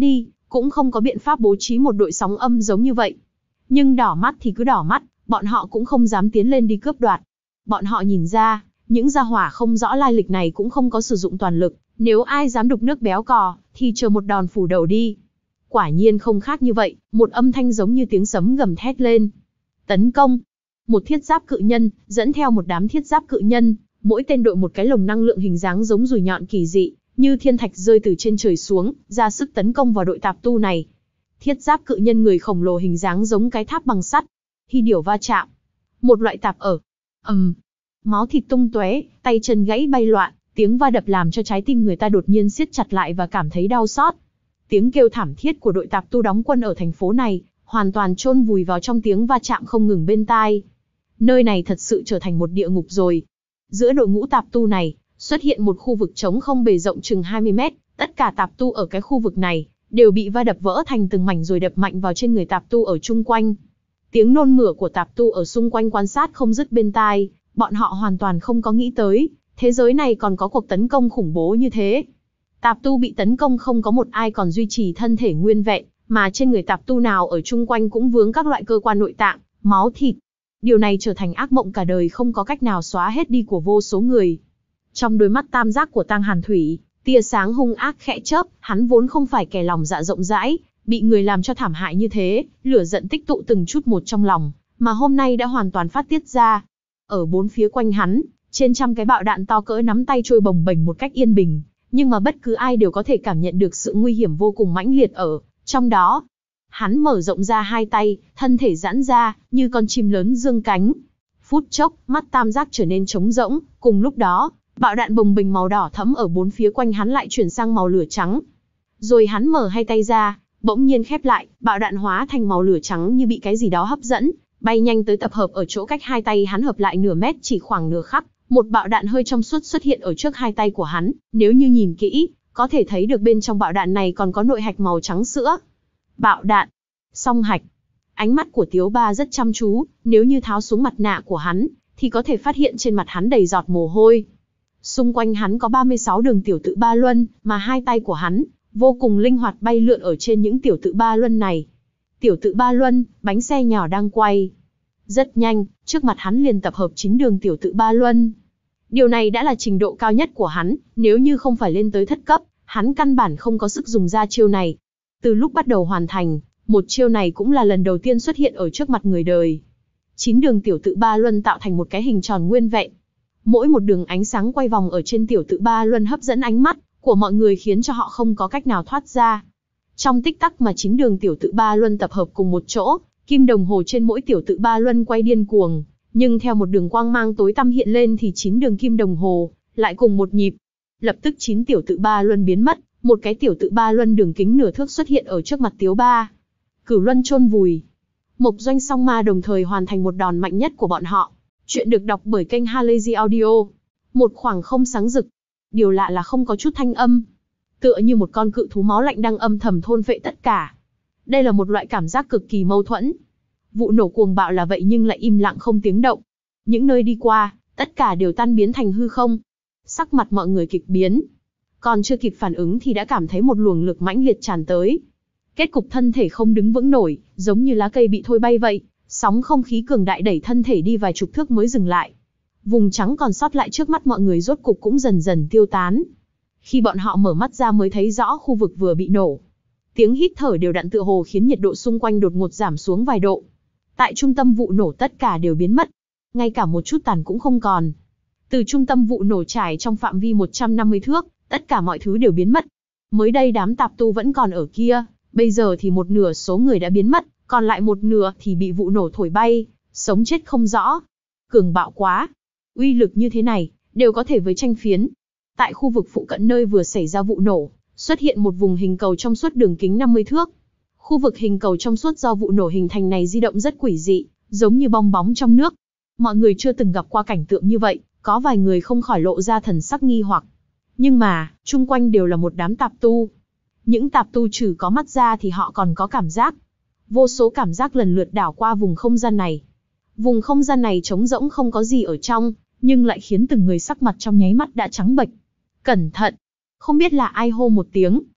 cũng không có biện pháp bố trí một đội sóng âm giống như vậy. Nhưng đỏ mắt thì cứ đỏ mắt, bọn họ cũng không dám tiến lên đi cướp đoạt. Bọn họ nhìn ra, những gia hỏa không rõ lai lịch này cũng không có sử dụng toàn lực, nếu ai dám đục nước béo cò, thì chờ một đòn phủ đầu đi. Quả nhiên không khác như vậy, một âm thanh giống như tiếng sấm gầm thét lên. Tấn công! Một thiết giáp cự nhân, dẫn theo một đám thiết giáp cự nhân, mỗi tên đội một cái lồng năng lượng hình dáng giống dùi nhọn kỳ dị, như thiên thạch rơi từ trên trời xuống, ra sức tấn công vào đội tạp tu này. Thiết giáp cự nhân người khổng lồ hình dáng giống cái tháp bằng sắt. Khi điểu va chạm, một loại tạp ở, ầm, um, máu thịt tung tóe, tay chân gãy bay loạn, tiếng va đập làm cho trái tim người ta đột nhiên siết chặt lại và cảm thấy đau xót. Tiếng kêu thảm thiết của đội tạp tu đóng quân ở thành phố này, hoàn toàn chôn vùi vào trong tiếng va chạm không ngừng bên tai. Nơi này thật sự trở thành một địa ngục rồi. Giữa đội ngũ tạp tu này, xuất hiện một khu vực trống không bề rộng chừng hai mươi mét, tất cả tạp tu ở cái khu vực này, đều bị va đập vỡ thành từng mảnh rồi đập mạnh vào trên người tạp tu ở chung quanh. Tiếng nôn mửa của tạp tu ở xung quanh quan sát không dứt bên tai, bọn họ hoàn toàn không có nghĩ tới, thế giới này còn có cuộc tấn công khủng bố như thế. Tạp tu bị tấn công không có một ai còn duy trì thân thể nguyên vẹn, mà trên người tạp tu nào ở chung quanh cũng vướng các loại cơ quan nội tạng, máu thịt. Điều này trở thành ác mộng cả đời không có cách nào xóa hết đi của vô số người. Trong đôi mắt tam giác của Tang Hàn Thủy, tia sáng hung ác khẽ chớp, hắn vốn không phải kẻ lòng dạ rộng rãi, bị người làm cho thảm hại như thế, lửa giận tích tụ từng chút một trong lòng, mà hôm nay đã hoàn toàn phát tiết ra. Ở bốn phía quanh hắn, trên trăm cái bạo đạn to cỡ nắm tay trôi bồng bềnh một cách yên bình, nhưng mà bất cứ ai đều có thể cảm nhận được sự nguy hiểm vô cùng mãnh liệt ở trong đó. Hắn mở rộng ra hai tay, thân thể giãn ra, như con chim lớn dương cánh. Phút chốc, mắt tam giác trở nên trống rỗng, cùng lúc đó, bạo đạn bồng bềnh màu đỏ thẫm ở bốn phía quanh hắn lại chuyển sang màu lửa trắng. Rồi hắn mở hai tay ra, bỗng nhiên khép lại, bạo đạn hóa thành màu lửa trắng như bị cái gì đó hấp dẫn, bay nhanh tới tập hợp ở chỗ cách hai tay hắn hợp lại nửa mét chỉ khoảng nửa khắc. Một bạo đạn hơi trong suốt xuất hiện ở trước hai tay của hắn, nếu như nhìn kỹ, có thể thấy được bên trong bạo đạn này còn có nội hạch màu trắng sữa. Bạo đạn, song hạch. Ánh mắt của Tiếu Ba rất chăm chú, nếu như tháo xuống mặt nạ của hắn, thì có thể phát hiện trên mặt hắn đầy giọt mồ hôi. Xung quanh hắn có ba mươi sáu đường tiểu tự ba luân, mà hai tay của hắn vô cùng linh hoạt bay lượn ở trên những tiểu tự ba luân này. Tiểu tự ba luân, bánh xe nhỏ đang quay. Rất nhanh, trước mặt hắn liền tập hợp chín đường tiểu tự ba luân. Điều này đã là trình độ cao nhất của hắn, nếu như không phải lên tới thất cấp, hắn căn bản không có sức dùng ra chiêu này. Từ lúc bắt đầu hoàn thành, một chiêu này cũng là lần đầu tiên xuất hiện ở trước mặt người đời. Chín đường tiểu tự ba luân tạo thành một cái hình tròn nguyên vẹn. Mỗi một đường ánh sáng quay vòng ở trên tiểu tự ba luân hấp dẫn ánh mắt của mọi người khiến cho họ không có cách nào thoát ra. Trong tích tắc mà chín đường tiểu tự ba luân tập hợp cùng một chỗ, kim đồng hồ trên mỗi tiểu tự ba luân quay điên cuồng, nhưng theo một đường quang mang tối tăm hiện lên thì chín đường kim đồng hồ lại cùng một nhịp. Lập tức chín tiểu tự ba luân biến mất, một cái tiểu tự ba luân đường kính nửa thước xuất hiện ở trước mặt Tiếu Ba. Cửu luân chôn vùi. Mộc Doanh Song Ma đồng thời hoàn thành một đòn mạnh nhất của bọn họ. Chuyện được đọc bởi kênh Halazy Audio. Một khoảng không sáng rực. Điều lạ là không có chút thanh âm. Tựa như một con cự thú máu lạnh đang âm thầm thôn phệ tất cả. Đây là một loại cảm giác cực kỳ mâu thuẫn. Vụ nổ cuồng bạo là vậy nhưng lại im lặng không tiếng động. Những nơi đi qua, tất cả đều tan biến thành hư không. Sắc mặt mọi người kịch biến. Còn chưa kịp phản ứng thì đã cảm thấy một luồng lực mãnh liệt tràn tới. Kết cục thân thể không đứng vững nổi, giống như lá cây bị thôi bay vậy. Sóng không khí cường đại đẩy thân thể đi vài chục thước mới dừng lại. Vùng trắng còn sót lại trước mắt mọi người rốt cục cũng dần dần tiêu tán. Khi bọn họ mở mắt ra mới thấy rõ khu vực vừa bị nổ. Tiếng hít thở đều đặn tựa hồ khiến nhiệt độ xung quanh đột ngột giảm xuống vài độ. Tại trung tâm vụ nổ tất cả đều biến mất. Ngay cả một chút tàn cũng không còn. Từ trung tâm vụ nổ trải trong phạm vi một trăm năm mươi thước, tất cả mọi thứ đều biến mất. Mới đây đám tạp tu vẫn còn ở kia, bây giờ thì một nửa số người đã biến mất, còn lại một nửa thì bị vụ nổ thổi bay, sống chết không rõ. Cường bạo quá. Uy lực như thế này, đều có thể với tranh phiến. Tại khu vực phụ cận nơi vừa xảy ra vụ nổ, xuất hiện một vùng hình cầu trong suốt đường kính năm mươi thước. Khu vực hình cầu trong suốt do vụ nổ hình thành này di động rất quỷ dị, giống như bong bóng trong nước. Mọi người chưa từng gặp qua cảnh tượng như vậy, có vài người không khỏi lộ ra thần sắc nghi hoặc. Nhưng mà, chung quanh đều là một đám tạp tu. Những tạp tu trừ có mắt ra thì họ còn có cảm giác. Vô số cảm giác lần lượt đảo qua vùng không gian này. Vùng không gian này trống rỗng không có gì ở trong, nhưng lại khiến từng người sắc mặt trong nháy mắt đã trắng bệch. Cẩn thận! Không biết là ai hô một tiếng,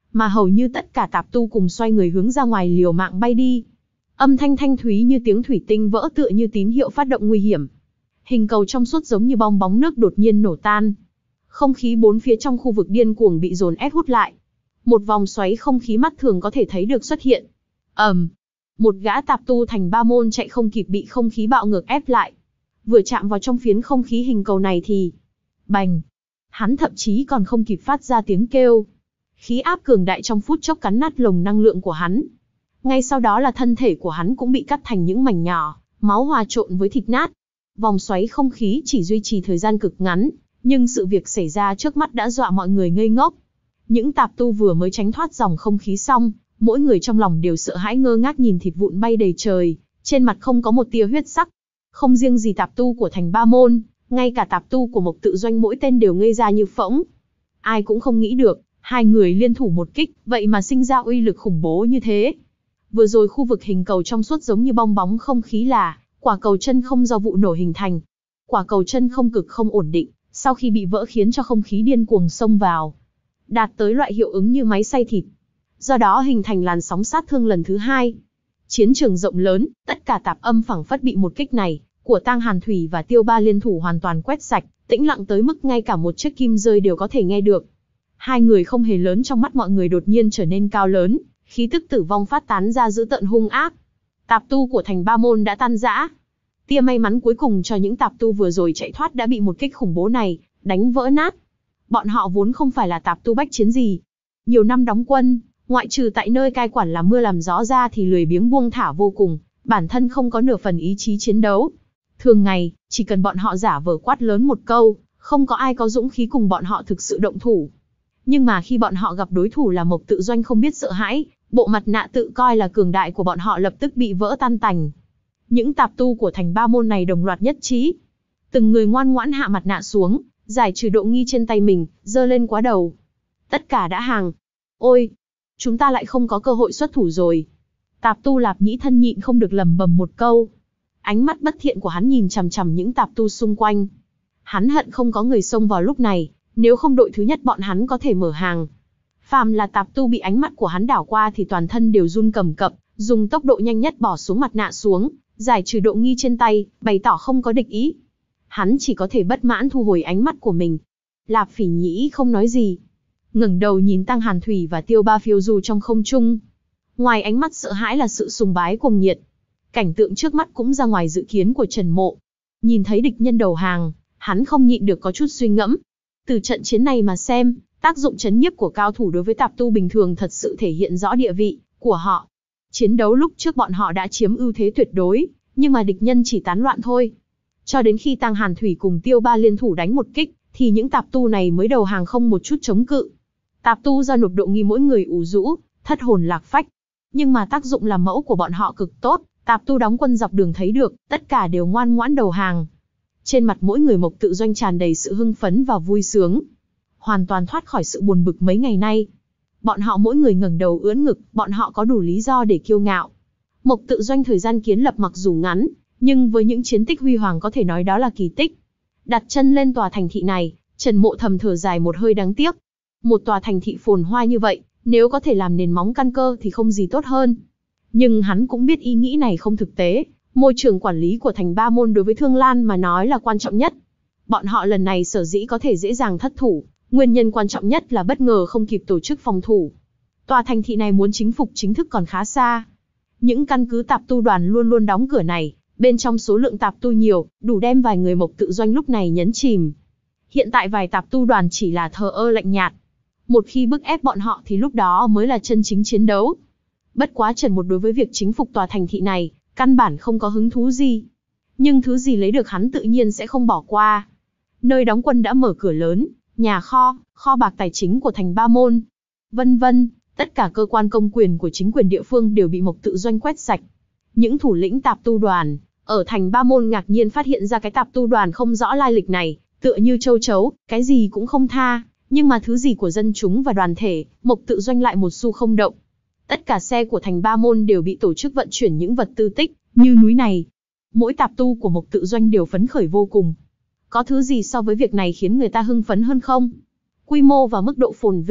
mà hầu như tất cả tạp tu cùng xoay người hướng ra ngoài liều mạng bay đi. Âm thanh thanh thúy như tiếng thủy tinh vỡ tựa như tín hiệu phát động nguy hiểm. Hình cầu trong suốt giống như bong bóng nước đột nhiên nổ tan. Không khí bốn phía trong khu vực điên cuồng bị dồn ép hút lại. Một vòng xoáy không khí mắt thường có thể thấy được xuất hiện. ầm, một gã tạp tu thành ba môn chạy không kịp bị không khí bạo ngược ép lại. Vừa chạm vào trong phiến không khí hình cầu này thì bành, hắn thậm chí còn không kịp phát ra tiếng kêu. Khí áp cường đại trong phút chốc cắn nát lồng năng lượng của hắn. Ngay sau đó là thân thể của hắn cũng bị cắt thành những mảnh nhỏ, máu hòa trộn với thịt nát. Vòng xoáy không khí chỉ duy trì thời gian cực ngắn, nhưng sự việc xảy ra trước mắt đã dọa mọi người ngây ngốc. Những tạp tu vừa mới tránh thoát dòng không khí xong, mỗi người trong lòng đều sợ hãi ngơ ngác nhìn thịt vụn bay đầy trời, trên mặt không có một tia huyết sắc. Không riêng gì tạp tu của thành Ba Môn, ngay cả tạp tu của Mộc Tự Doanh mỗi tên đều ngây ra như phỗng. Ai cũng không nghĩ được, hai người liên thủ một kích, vậy mà sinh ra uy lực khủng bố như thế. Vừa rồi khu vực hình cầu trong suốt giống như bong bóng không khí là quả cầu chân không do vụ nổ hình thành. Quả cầu chân không cực không ổn định, sau khi bị vỡ khiến cho không khí điên cuồng xông vào, đạt tới loại hiệu ứng như máy xay thịt. Do đó hình thành làn sóng sát thương lần thứ hai. Chiến trường rộng lớn, tất cả tạp âm phảng phất bị một kích này của Tang Hàn Thủy và Tiêu Ba liên thủ hoàn toàn quét sạch, tĩnh lặng tới mức ngay cả một chiếc kim rơi đều có thể nghe được. Hai người không hề lớn trong mắt mọi người đột nhiên trở nên cao lớn, khí tức tử vong phát tán ra dữ tợn hung ác. Tạp tu của thành Ba Môn đã tan rã. Tia may mắn cuối cùng cho những tạp tu vừa rồi chạy thoát đã bị một kích khủng bố này đánh vỡ nát. Bọn họ vốn không phải là tạp tu bách chiến gì. Nhiều năm đóng quân, ngoại trừ tại nơi cai quản làm mưa làm gió ra thì lười biếng buông thả vô cùng, bản thân không có nửa phần ý chí chiến đấu. Thường ngày, chỉ cần bọn họ giả vờ quát lớn một câu, không có ai có dũng khí cùng bọn họ thực sự động thủ. Nhưng mà khi bọn họ gặp đối thủ là Mộc Tự Doanh không biết sợ hãi, bộ mặt nạ tự coi là cường đại của bọn họ lập tức bị vỡ tan tành. Những tạp tu của thành Ba Môn này đồng loạt nhất trí. Từng người ngoan ngoãn hạ mặt nạ xuống, giải trừ độ nghi trên tay mình, giơ lên quá đầu. Tất cả đã hàng. Ôi, chúng ta lại không có cơ hội xuất thủ rồi. Tạp tu Lạp Nhĩ thân nhịn không được lẩm bẩm một câu. Ánh mắt bất thiện của hắn nhìn chằm chằm những tạp tu xung quanh. Hắn hận không có người xông vào lúc này, nếu không đội thứ nhất bọn hắn có thể mở hàng. Phàm là tạp tu bị ánh mắt của hắn đảo qua thì toàn thân đều run cầm cập, dùng tốc độ nhanh nhất bỏ xuống mặt nạ xuống, giải trừ độ nghi trên tay, bày tỏ không có địch ý. Hắn chỉ có thể bất mãn thu hồi ánh mắt của mình. Lạp Phỉ Nhĩ không nói gì, ngẩng đầu nhìn Tang Hàn Thủy và Tiêu Ba phiêu du trong không trung. Ngoài ánh mắt sợ hãi là sự sùng bái cuồng nhiệt. Cảnh tượng trước mắt cũng ra ngoài dự kiến của Trần Mộ. Nhìn thấy địch nhân đầu hàng, hắn không nhịn được có chút suy ngẫm. Từ trận chiến này mà xem, tác dụng chấn nhiếp của cao thủ đối với tạp tu bình thường thật sự thể hiện rõ địa vị của họ. Chiến đấu lúc trước bọn họ đã chiếm ưu thế tuyệt đối, nhưng mà địch nhân chỉ tán loạn thôi. Cho đến khi Tang Hàn Thủy cùng Tiêu Ba liên thủ đánh một kích, thì những tạp tu này mới đầu hàng không một chút chống cự. Tạp tu ra nộp độ nghi mỗi người ủ rũ, thất hồn lạc phách. Nhưng mà tác dụng làm mẫu của bọn họ cực tốt, tạp tu đóng quân dọc đường thấy được, tất cả đều ngoan ngoãn đầu hàng. Trên mặt mỗi người Mộc Tự Doanh tràn đầy sự hưng phấn và vui sướng. Hoàn toàn thoát khỏi sự buồn bực mấy ngày nay. Bọn họ mỗi người ngẩng đầu ưỡn ngực, bọn họ có đủ lý do để kiêu ngạo. Mộc Tự Doanh thời gian kiến lập mặc dù ngắn, nhưng với những chiến tích huy hoàng có thể nói đó là kỳ tích. Đặt chân lên tòa thành thị này, Trần Mộ thầm thở dài một hơi đáng tiếc. Một tòa thành thị phồn hoa như vậy, nếu có thể làm nền móng căn cơ thì không gì tốt hơn. Nhưng hắn cũng biết ý nghĩ này không thực tế, môi trường quản lý của thành Ba Môn đối với Thương Lan mà nói là quan trọng nhất. Bọn họ lần này sở dĩ có thể dễ dàng thất thủ, nguyên nhân quan trọng nhất là bất ngờ không kịp tổ chức phòng thủ. Tòa thành thị này muốn chính phục chính thức còn khá xa. Những căn cứ tạp tu đoàn luôn luôn đóng cửa này, bên trong số lượng tạp tu nhiều, đủ đem vài người Mộc Tự Doanh lúc này nhấn chìm. Hiện tại vài tạp tu đoàn chỉ là thờ ơ lạnh nhạt. Một khi bức ép bọn họ thì lúc đó mới là chân chính chiến đấu. Bất quá Trần Một đối với việc chính phục tòa thành thị này, căn bản không có hứng thú gì. Nhưng thứ gì lấy được hắn tự nhiên sẽ không bỏ qua. Nơi đóng quân đã mở cửa lớn, nhà kho, kho bạc tài chính của thành Ba Môn, vân vân, tất cả cơ quan công quyền của chính quyền địa phương đều bị Mộc Tự Doanh quét sạch. Những thủ lĩnh tạp tu đoàn ở thành Ba Môn ngạc nhiên phát hiện ra cái tạp tu đoàn không rõ lai lịch này, tựa như châu chấu, cái gì cũng không tha, nhưng mà thứ gì của dân chúng và đoàn thể, Mộc Tự Doanh lại một xu không động. Tất cả xe của thành Ba Môn đều bị tổ chức vận chuyển những vật tư tích như núi này. Mỗi tạp tu của Mộc Tự Doanh đều phấn khởi vô cùng. Có thứ gì so với việc này khiến người ta hưng phấn hơn không? Quy mô và mức độ phồn vinh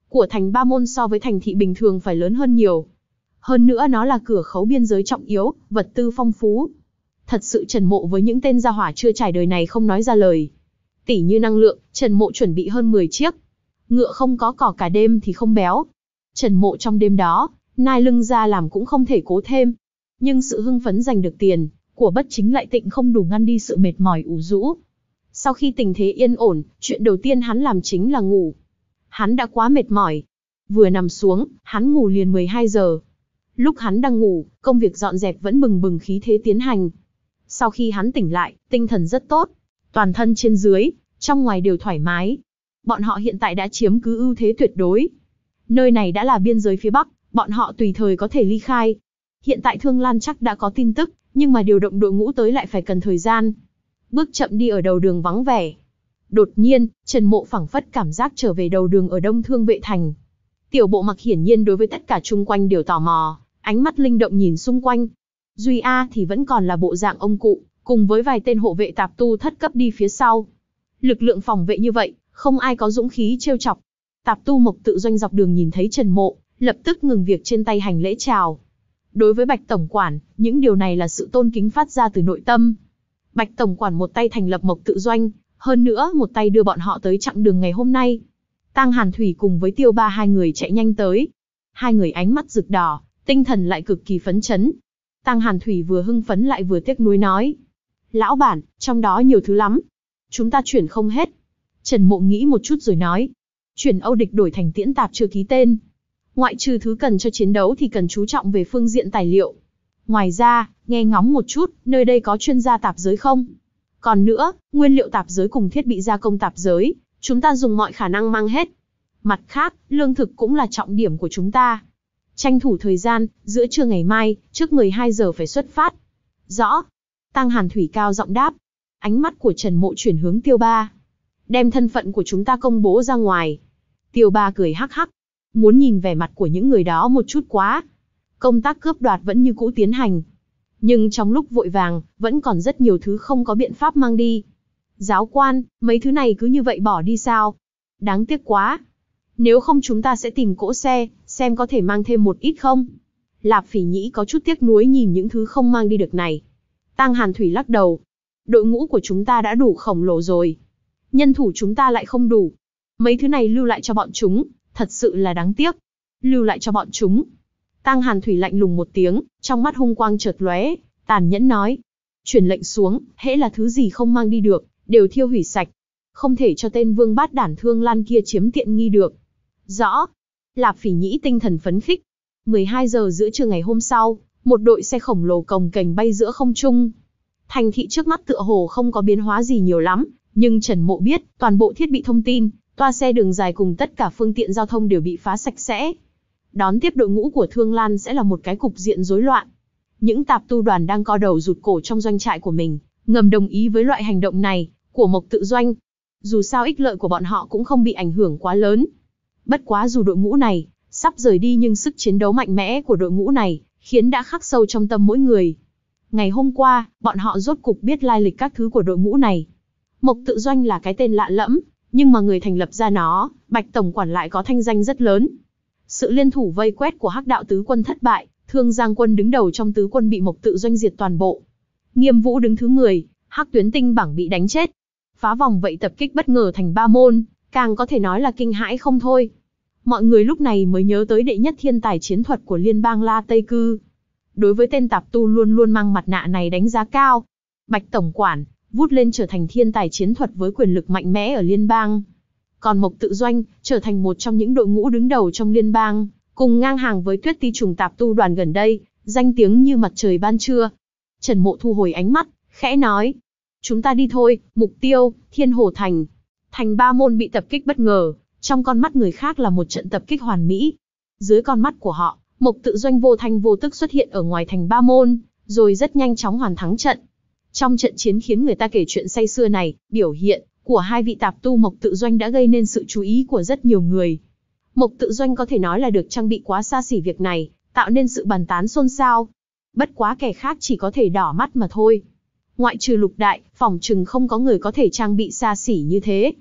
của thành Ba Môn so với thành thị bình thường phải lớn hơn nhiều. Hơn nữa nó là cửa khẩu biên giới trọng yếu, vật tư phong phú. Thật sự Trần Mộ với những tên gia hỏa chưa trải đời này không nói ra lời. Tỉ như năng lượng, Trần Mộ chuẩn bị hơn mười chiếc. Ngựa không có cỏ cả đêm thì không béo. Trần Mộ trong đêm đó, nai lưng ra làm cũng không thể cố thêm. Nhưng sự hưng phấn giành được tiền của Bất Chính lại tịnh không đủ ngăn đi sự mệt mỏi ủ rũ. Sau khi tình thế yên ổn, chuyện đầu tiên hắn làm chính là ngủ. Hắn đã quá mệt mỏi. Vừa nằm xuống, hắn ngủ liền mười hai giờ. Lúc hắn đang ngủ, công việc dọn dẹp vẫn bừng bừng khí thế tiến hành. Sau khi hắn tỉnh lại, tinh thần rất tốt. Toàn thân trên dưới, trong ngoài đều thoải mái. Bọn họ hiện tại đã chiếm cứ ưu thế tuyệt đối. Nơi này đã là biên giới phía Bắc, bọn họ tùy thời có thể ly khai. Hiện tại Thương Lan chắc đã có tin tức, nhưng mà điều động đội ngũ tới lại phải cần thời gian. Bước chậm đi ở đầu đường vắng vẻ. Đột nhiên, Trần Mộ phảng phất cảm giác trở về đầu đường ở Đông Thương Vệ Thành. Tiểu Bộ Mặc hiển nhiên đối với tất cả chung quanh đều tò mò, ánh mắt linh động nhìn xung quanh. Duy A thì vẫn còn là bộ dạng ông cụ, cùng với vài tên hộ vệ tạp tu thất cấp đi phía sau. Lực lượng phòng vệ như vậy, không ai có dũng khí trêu chọc. Tạp tu Mộc Tự Doanh dọc đường nhìn thấy Trần Mộ, lập tức ngừng việc trên tay hành lễ chào. Đối với Bạch Tổng Quản, những điều này là sự tôn kính phát ra từ nội tâm. Bạch Tổng Quản một tay thành lập Mộc Tự Doanh, hơn nữa một tay đưa bọn họ tới chặng đường ngày hôm nay. Tang Hàn Thủy cùng với Tiêu Ba hai người chạy nhanh tới. Hai người ánh mắt rực đỏ, tinh thần lại cực kỳ phấn chấn. Tang Hàn Thủy vừa hưng phấn lại vừa tiếc nuối nói. Lão bản, trong đó nhiều thứ lắm. Chúng ta chuyển không hết. Trần Mộ nghĩ một chút rồi nói. Chuyển Âu Địch đổi thành Tiễn Tạp chưa ký tên. Ngoại trừ thứ cần cho chiến đấu thì cần chú trọng về phương diện tài liệu. Ngoài ra, nghe ngóng một chút, nơi đây có chuyên gia tạp giới không? Còn nữa, nguyên liệu tạp giới cùng thiết bị gia công tạp giới, chúng ta dùng mọi khả năng mang hết. Mặt khác, lương thực cũng là trọng điểm của chúng ta. Tranh thủ thời gian, giữa trưa ngày mai, trước mười hai giờ phải xuất phát. Rõ. Tang Hàn Thủy cao giọng đáp. Ánh mắt của Trần Mộ chuyển hướng Tiêu Ba. Đem thân phận của chúng ta công bố ra ngoài. Tiêu Ba cười hắc hắc. Muốn nhìn vẻ mặt của những người đó một chút quá. Công tác cướp đoạt vẫn như cũ tiến hành. Nhưng trong lúc vội vàng, vẫn còn rất nhiều thứ không có biện pháp mang đi. Giáo quan, mấy thứ này cứ như vậy bỏ đi sao? Đáng tiếc quá. Nếu không chúng ta sẽ tìm cỗ xe, xem có thể mang thêm một ít không? Lạp Phỉ Nhĩ có chút tiếc nuối nhìn những thứ không mang đi được này. Tang Hàn Thủy lắc đầu. Đội ngũ của chúng ta đã đủ khổng lồ rồi. Nhân thủ chúng ta lại không đủ. Mấy thứ này lưu lại cho bọn chúng, thật sự là đáng tiếc. Lưu lại cho bọn chúng. Tang Hàn Thủy lạnh lùng một tiếng, trong mắt hung quang chợt lóe, tàn nhẫn nói. Truyền lệnh xuống, hễ là thứ gì không mang đi được, đều thiêu hủy sạch. Không thể cho tên vương bát đản Thương Lan kia chiếm tiện nghi được. Rõ. Lạp Phỉ Nhĩ tinh thần phấn khích. mười hai giờ giữa trưa ngày hôm sau, một đội xe khổng lồ cồng kềnh bay giữa không trung. Thành thị trước mắt tựa hồ không có biến hóa gì nhiều lắm, nhưng Trần Mộ biết, toàn bộ thiết bị thông tin, toa xe đường dài cùng tất cả phương tiện giao thông đều bị phá sạch sẽ. Đón tiếp đội ngũ của Thương Lan sẽ là một cái cục diện rối loạn. Những tạp tu đoàn đang co đầu rụt cổ trong doanh trại của mình, ngầm đồng ý với loại hành động này của Mộc Tự Doanh. Dù sao ích lợi của bọn họ cũng không bị ảnh hưởng quá lớn. Bất quá dù đội ngũ này sắp rời đi nhưng sức chiến đấu mạnh mẽ của đội ngũ này khiến đã khắc sâu trong tâm mỗi người. Ngày hôm qua, bọn họ rốt cục biết lai lịch các thứ của đội ngũ này. Mộc Tự Doanh là cái tên lạ lẫm, nhưng mà người thành lập ra nó, Bạch Tổng Quản lại có thanh danh rất lớn. Sự liên thủ vây quét của Hắc Đạo tứ quân thất bại, Thương Giang quân đứng đầu trong tứ quân bị Mộc Tự Doanh diệt toàn bộ. Nghiêm Vũ đứng thứ mười, Hắc Tuyến Tinh bảng bị đánh chết. Phá vòng vậy tập kích bất ngờ thành Ba Môn, càng có thể nói là kinh hãi không thôi. Mọi người lúc này mới nhớ tới đệ nhất thiên tài chiến thuật của liên bang La Tây Cư. Đối với tên tạp tu luôn luôn mang mặt nạ này đánh giá cao. Bạch Tổng Quản, vút lên trở thành thiên tài chiến thuật với quyền lực mạnh mẽ ở liên bang. Còn Mộc Tự Doanh, trở thành một trong những đội ngũ đứng đầu trong liên bang, cùng ngang hàng với Tuyết Ti trùng tạp tu đoàn gần đây, danh tiếng như mặt trời ban trưa. Trần Mộ thu hồi ánh mắt, khẽ nói. Chúng ta đi thôi, mục tiêu, Thiên Hồ Thành. Thành Ba Môn bị tập kích bất ngờ, trong con mắt người khác là một trận tập kích hoàn mỹ. Dưới con mắt của họ, Mộc Tự Doanh vô thanh vô tức xuất hiện ở ngoài thành Ba Môn, rồi rất nhanh chóng hoàn thắng trận. Trong trận chiến khiến người ta kể chuyện say sưa này, biểu hiện của hai vị tạp tu Mộc Tự Doanh đã gây nên sự chú ý của rất nhiều người. Mộc Tự Doanh có thể nói là được trang bị quá xa xỉ việc này, tạo nên sự bàn tán xôn xao. Bất quá kẻ khác chỉ có thể đỏ mắt mà thôi. Ngoại trừ Lục Đại, phỏng chừng không có người có thể trang bị xa xỉ như thế.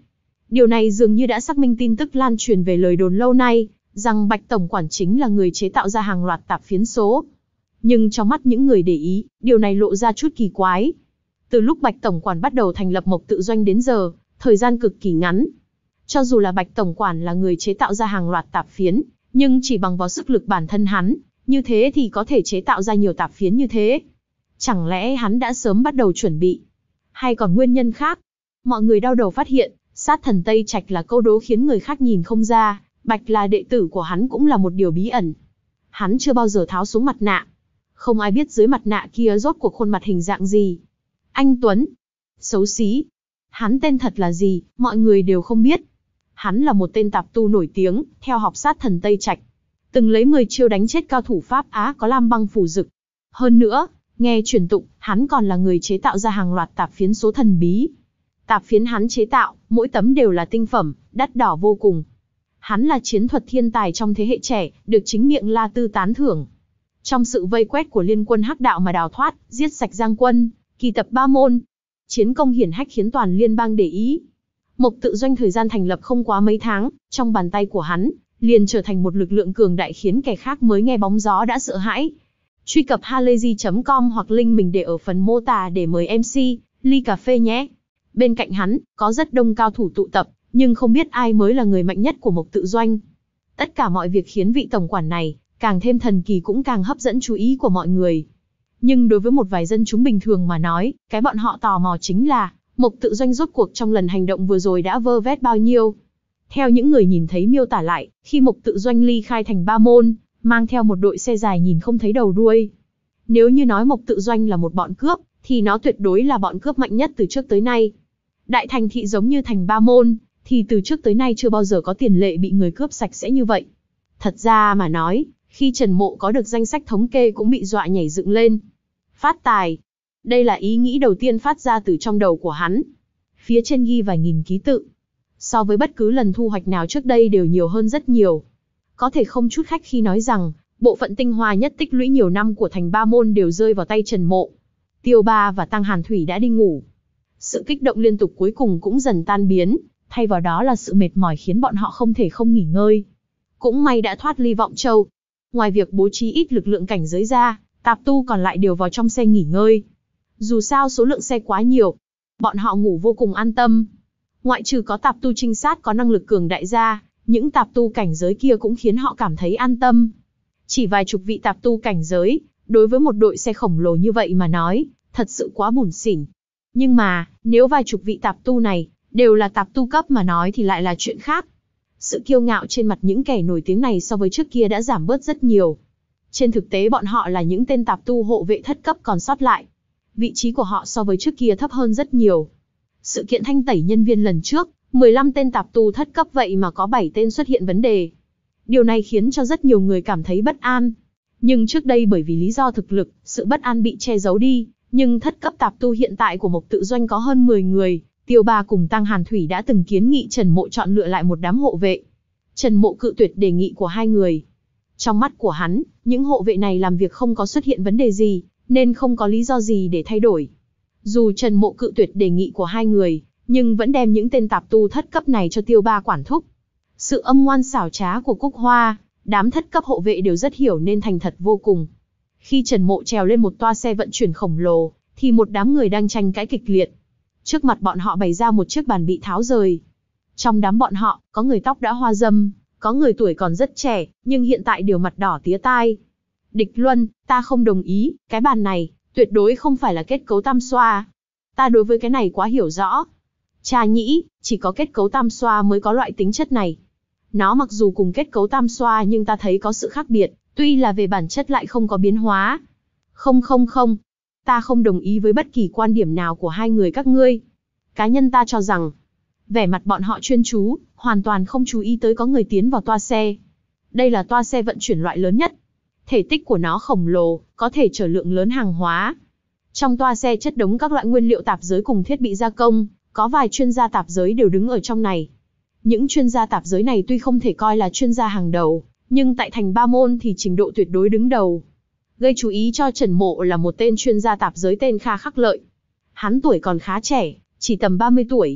Điều này dường như đã xác minh tin tức lan truyền về lời đồn lâu nay, rằng Bạch Tổng Quản chính là người chế tạo ra hàng loạt tạp phiến số. Nhưng trong mắt những người để ý, điều này lộ ra chút kỳ quái. Từ lúc Bạch Tổng Quản bắt đầu thành lập Mộc Tự Doanh đến giờ, thời gian cực kỳ ngắn. Cho dù là Bạch Tổng Quản là người chế tạo ra hàng loạt tạp phiến, nhưng chỉ bằng vào sức lực bản thân hắn, như thế thì có thể chế tạo ra nhiều tạp phiến như thế. Chẳng lẽ hắn đã sớm bắt đầu chuẩn bị? Hay còn nguyên nhân khác? Mọi người đau đầu phát hiện, sát thần Tây Trạch là câu đố khiến người khác nhìn không ra, Bạch là đệ tử của hắn cũng là một điều bí ẩn. Hắn chưa bao giờ tháo xuống mặt nạ. Không ai biết dưới mặt nạ kia rốt cuộc khuôn mặt hình dạng gì. Anh Tuấn, xấu xí. Hắn tên thật là gì, mọi người đều không biết. Hắn là một tên tạp tu nổi tiếng, theo học sát thần Tây Trạch. Từng lấy mười chiêu đánh chết cao thủ Pháp Á có Lam Băng Phủ Dực. Hơn nữa, nghe truyền tụng, hắn còn là người chế tạo ra hàng loạt tạp phiến số thần bí. Tạp phiến hắn chế tạo, mỗi tấm đều là tinh phẩm, đắt đỏ vô cùng. Hắn là chiến thuật thiên tài trong thế hệ trẻ, được chính miệng La Tư tán thưởng. Trong sự vây quét của liên quân Hắc Đạo mà đào thoát, giết sạch Giang Quân, kỳ tập Ba Môn. Chiến công hiển hách khiến toàn liên bang để ý. Mộc Tự Doanh thời gian thành lập không quá mấy tháng, trong bàn tay của hắn, liền trở thành một lực lượng cường đại khiến kẻ khác mới nghe bóng gió đã sợ hãi. Truy cập halayzi chấm com hoặc link mình để ở phần mô tả để mời em xê, ly cà phê nhé. Bên cạnh hắn, có rất đông cao thủ tụ tập, nhưng không biết ai mới là người mạnh nhất của Mộc Tự Doanh. Tất cả mọi việc khiến vị tổng quản này, càng thêm thần kỳ cũng càng hấp dẫn chú ý của mọi người. Nhưng đối với một vài dân chúng bình thường mà nói, cái bọn họ tò mò chính là, Mộc Tự Doanh rốt cuộc trong lần hành động vừa rồi đã vơ vét bao nhiêu. Theo những người nhìn thấy miêu tả lại, khi Mộc Tự Doanh ly khai thành Ba Môn, mang theo một đội xe dài nhìn không thấy đầu đuôi. Nếu như nói Mộc Tự Doanh là một bọn cướp, thì nó tuyệt đối là bọn cướp mạnh nhất từ trước tới nay. Đại thành thị giống như thành Ba Môn, thì từ trước tới nay chưa bao giờ có tiền lệ bị người cướp sạch sẽ như vậy. Thật ra mà nói, khi Trần Mộ có được danh sách thống kê cũng bị dọa nhảy dựng lên. Phát tài. Đây là ý nghĩ đầu tiên phát ra từ trong đầu của hắn. Phía trên ghi vài nghìn ký tự. So với bất cứ lần thu hoạch nào trước đây đều nhiều hơn rất nhiều. Có thể không chút khách khi nói rằng, bộ phận tinh hoa nhất tích lũy nhiều năm của thành Ba Môn đều rơi vào tay Trần Mộ. Tiêu Ba và Tăng Hàn Thủy đã đi ngủ. Sự kích động liên tục cuối cùng cũng dần tan biến, thay vào đó là sự mệt mỏi khiến bọn họ không thể không nghỉ ngơi. Cũng may đã thoát ly Vọng Châu. Ngoài việc bố trí ít lực lượng cảnh giới ra, tạp tu còn lại đều vào trong xe nghỉ ngơi. Dù sao số lượng xe quá nhiều, bọn họ ngủ vô cùng an tâm. Ngoại trừ có tạp tu trinh sát có năng lực cường đại ra, những tạp tu cảnh giới kia cũng khiến họ cảm thấy an tâm. Chỉ vài chục vị tạp tu cảnh giới, đối với một đội xe khổng lồ như vậy mà nói, thật sự quá bủn xỉn. Nhưng mà, nếu vài chục vị tạp tu này, đều là tạp tu cấp mà nói thì lại là chuyện khác. Sự kiêu ngạo trên mặt những kẻ nổi tiếng này so với trước kia đã giảm bớt rất nhiều. Trên thực tế bọn họ là những tên tạp tu hộ vệ thất cấp còn sót lại. Vị trí của họ so với trước kia thấp hơn rất nhiều. Sự kiện thanh tẩy nhân viên lần trước, mười lăm tên tạp tu thất cấp vậy mà có bảy tên xuất hiện vấn đề. Điều này khiến cho rất nhiều người cảm thấy bất an. Nhưng trước đây bởi vì lý do thực lực, sự bất an bị che giấu đi. Nhưng thất cấp tạp tu hiện tại của Mộc Tự Doanh có hơn mười người. Tiêu Ba cùng Tăng Hàn Thủy đã từng kiến nghị Trần Mộ chọn lựa lại một đám hộ vệ. Trần Mộ cự tuyệt đề nghị của hai người. Trong mắt của hắn, những hộ vệ này làm việc không có xuất hiện vấn đề gì, nên không có lý do gì để thay đổi. Dù Trần Mộ cự tuyệt đề nghị của hai người, nhưng vẫn đem những tên tạp tu thất cấp này cho Tiêu Ba quản thúc. Sự âm ngoan xảo trá của Cúc Hoa, đám thất cấp hộ vệ đều rất hiểu nên thành thật vô cùng. Khi Trần Mộ trèo lên một toa xe vận chuyển khổng lồ, thì một đám người đang tranh cãi kịch liệt. Trước mặt bọn họ bày ra một chiếc bàn bị tháo rời. Trong đám bọn họ, có người tóc đã hoa râm, có người tuổi còn rất trẻ, nhưng hiện tại đều mặt đỏ tía tai. Địch Luân, ta không đồng ý, cái bàn này, tuyệt đối không phải là kết cấu tam xoa. Ta đối với cái này quá hiểu rõ. Cha nhĩ, chỉ có kết cấu tam xoa mới có loại tính chất này. Nó mặc dù cùng kết cấu tam xoa nhưng ta thấy có sự khác biệt, tuy là về bản chất lại không có biến hóa. Không không không, ta không đồng ý với bất kỳ quan điểm nào của hai người các ngươi. Cá nhân ta cho rằng, vẻ mặt bọn họ chuyên chú, hoàn toàn không chú ý tới có người tiến vào toa xe. Đây là toa xe vận chuyển loại lớn nhất. Thể tích của nó khổng lồ, có thể chở lượng lớn hàng hóa. Trong toa xe chất đống các loại nguyên liệu tạp giới cùng thiết bị gia công, có vài chuyên gia tạp giới đều đứng ở trong này. Những chuyên gia tạp giới này tuy không thể coi là chuyên gia hàng đầu, nhưng tại thành Ba Môn thì trình độ tuyệt đối đứng đầu. Gây chú ý cho Trần Mộ là một tên chuyên gia tạp giới tên Kha Khắc Lợi. Hắn tuổi còn khá trẻ, chỉ tầm ba mươi tuổi.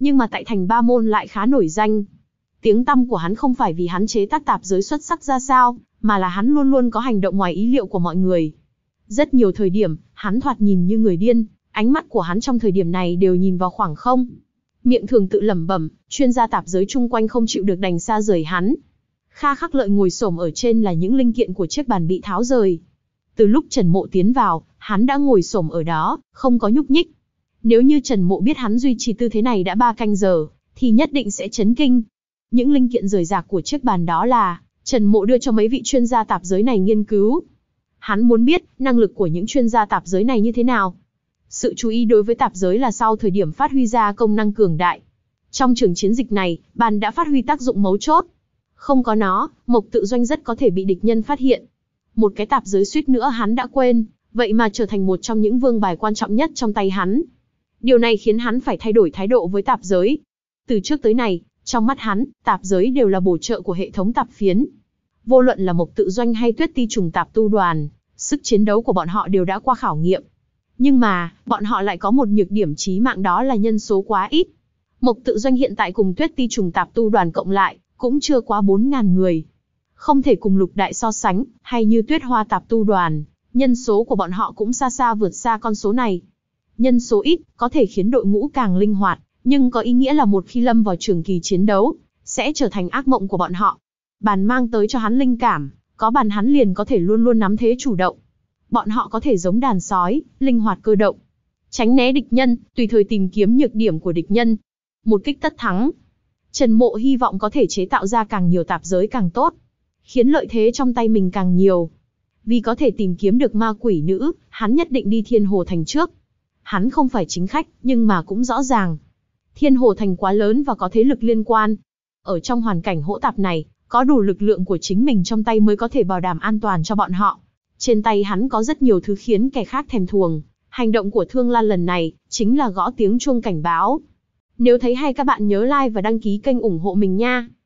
Nhưng mà tại thành Ba Môn lại khá nổi danh. Tiếng tăm của hắn không phải vì hắn chế tác tạp giới xuất sắc ra sao, mà là hắn luôn luôn có hành động ngoài ý liệu của mọi người. Rất nhiều thời điểm, hắn thoạt nhìn như người điên, ánh mắt của hắn trong thời điểm này đều nhìn vào khoảng không. Miệng thường tự lẩm bẩm, chuyên gia tạp giới chung quanh không chịu được đành xa rời hắn. Kha Khắc Lợi ngồi xổm ở trên là những linh kiện của chiếc bàn bị tháo rời. Từ lúc Trần Mộ tiến vào, hắn đã ngồi xổm ở đó, không có nhúc nhích. Nếu như Trần Mộ biết hắn duy trì tư thế này đã ba canh giờ, thì nhất định sẽ chấn kinh. Những linh kiện rời rạc của chiếc bàn đó là Trần Mộ đưa cho mấy vị chuyên gia tạp giới này nghiên cứu. Hắn muốn biết năng lực của những chuyên gia tạp giới này như thế nào. Sự chú ý đối với tạp giới là sau thời điểm phát huy ra công năng cường đại. Trong trường chiến dịch này, bàn đã phát huy tác dụng mấu chốt. Không có nó, Mộc Tự Doanh rất có thể bị địch nhân phát hiện. Một cái tạp giới suýt nữa hắn đã quên, vậy mà trở thành một trong những vương bài quan trọng nhất trong tay hắn. Điều này khiến hắn phải thay đổi thái độ với tạp giới. Từ trước tới nay, trong mắt hắn, tạp giới đều là bổ trợ của hệ thống tạp phiến. Vô luận là Mộc Tự Doanh hay Tuyết Ti Trùng Tạp Tu Đoàn, sức chiến đấu của bọn họ đều đã qua khảo nghiệm. Nhưng mà, bọn họ lại có một nhược điểm chí mạng, đó là nhân số quá ít. Mộc Tự Doanh hiện tại cùng Tuyết Ti Trùng Tạp Tu Đoàn cộng lại, cũng chưa quá bốn nghìn người. Không thể cùng Lục Đại so sánh, hay như Tuyết Hoa Tạp Tu Đoàn, nhân số của bọn họ cũng xa xa vượt xa con số này. Nhân số ít, có thể khiến đội ngũ càng linh hoạt, nhưng có ý nghĩa là một khi lâm vào trường kỳ chiến đấu, sẽ trở thành ác mộng của bọn họ. Bàn mang tới cho hắn linh cảm, có bàn hắn liền có thể luôn luôn nắm thế chủ động. Bọn họ có thể giống đàn sói, linh hoạt cơ động, tránh né địch nhân, tùy thời tìm kiếm nhược điểm của địch nhân. Một kích tất thắng. Trần Mộ hy vọng có thể chế tạo ra càng nhiều tạp giới càng tốt, khiến lợi thế trong tay mình càng nhiều. Vì có thể tìm kiếm được ma quỷ nữ, hắn nhất định đi Thiên Hồ Thành trước. Hắn không phải chính khách, nhưng mà cũng rõ ràng. Thiên Hồ Thành quá lớn và có thế lực liên quan. Ở trong hoàn cảnh hỗn tạp này, có đủ lực lượng của chính mình trong tay mới có thể bảo đảm an toàn cho bọn họ. Trên tay hắn có rất nhiều thứ khiến kẻ khác thèm thuồng. Hành động của Thương Lan lần này, chính là gõ tiếng chuông cảnh báo. Nếu thấy hay các bạn nhớ like và đăng ký kênh ủng hộ mình nha.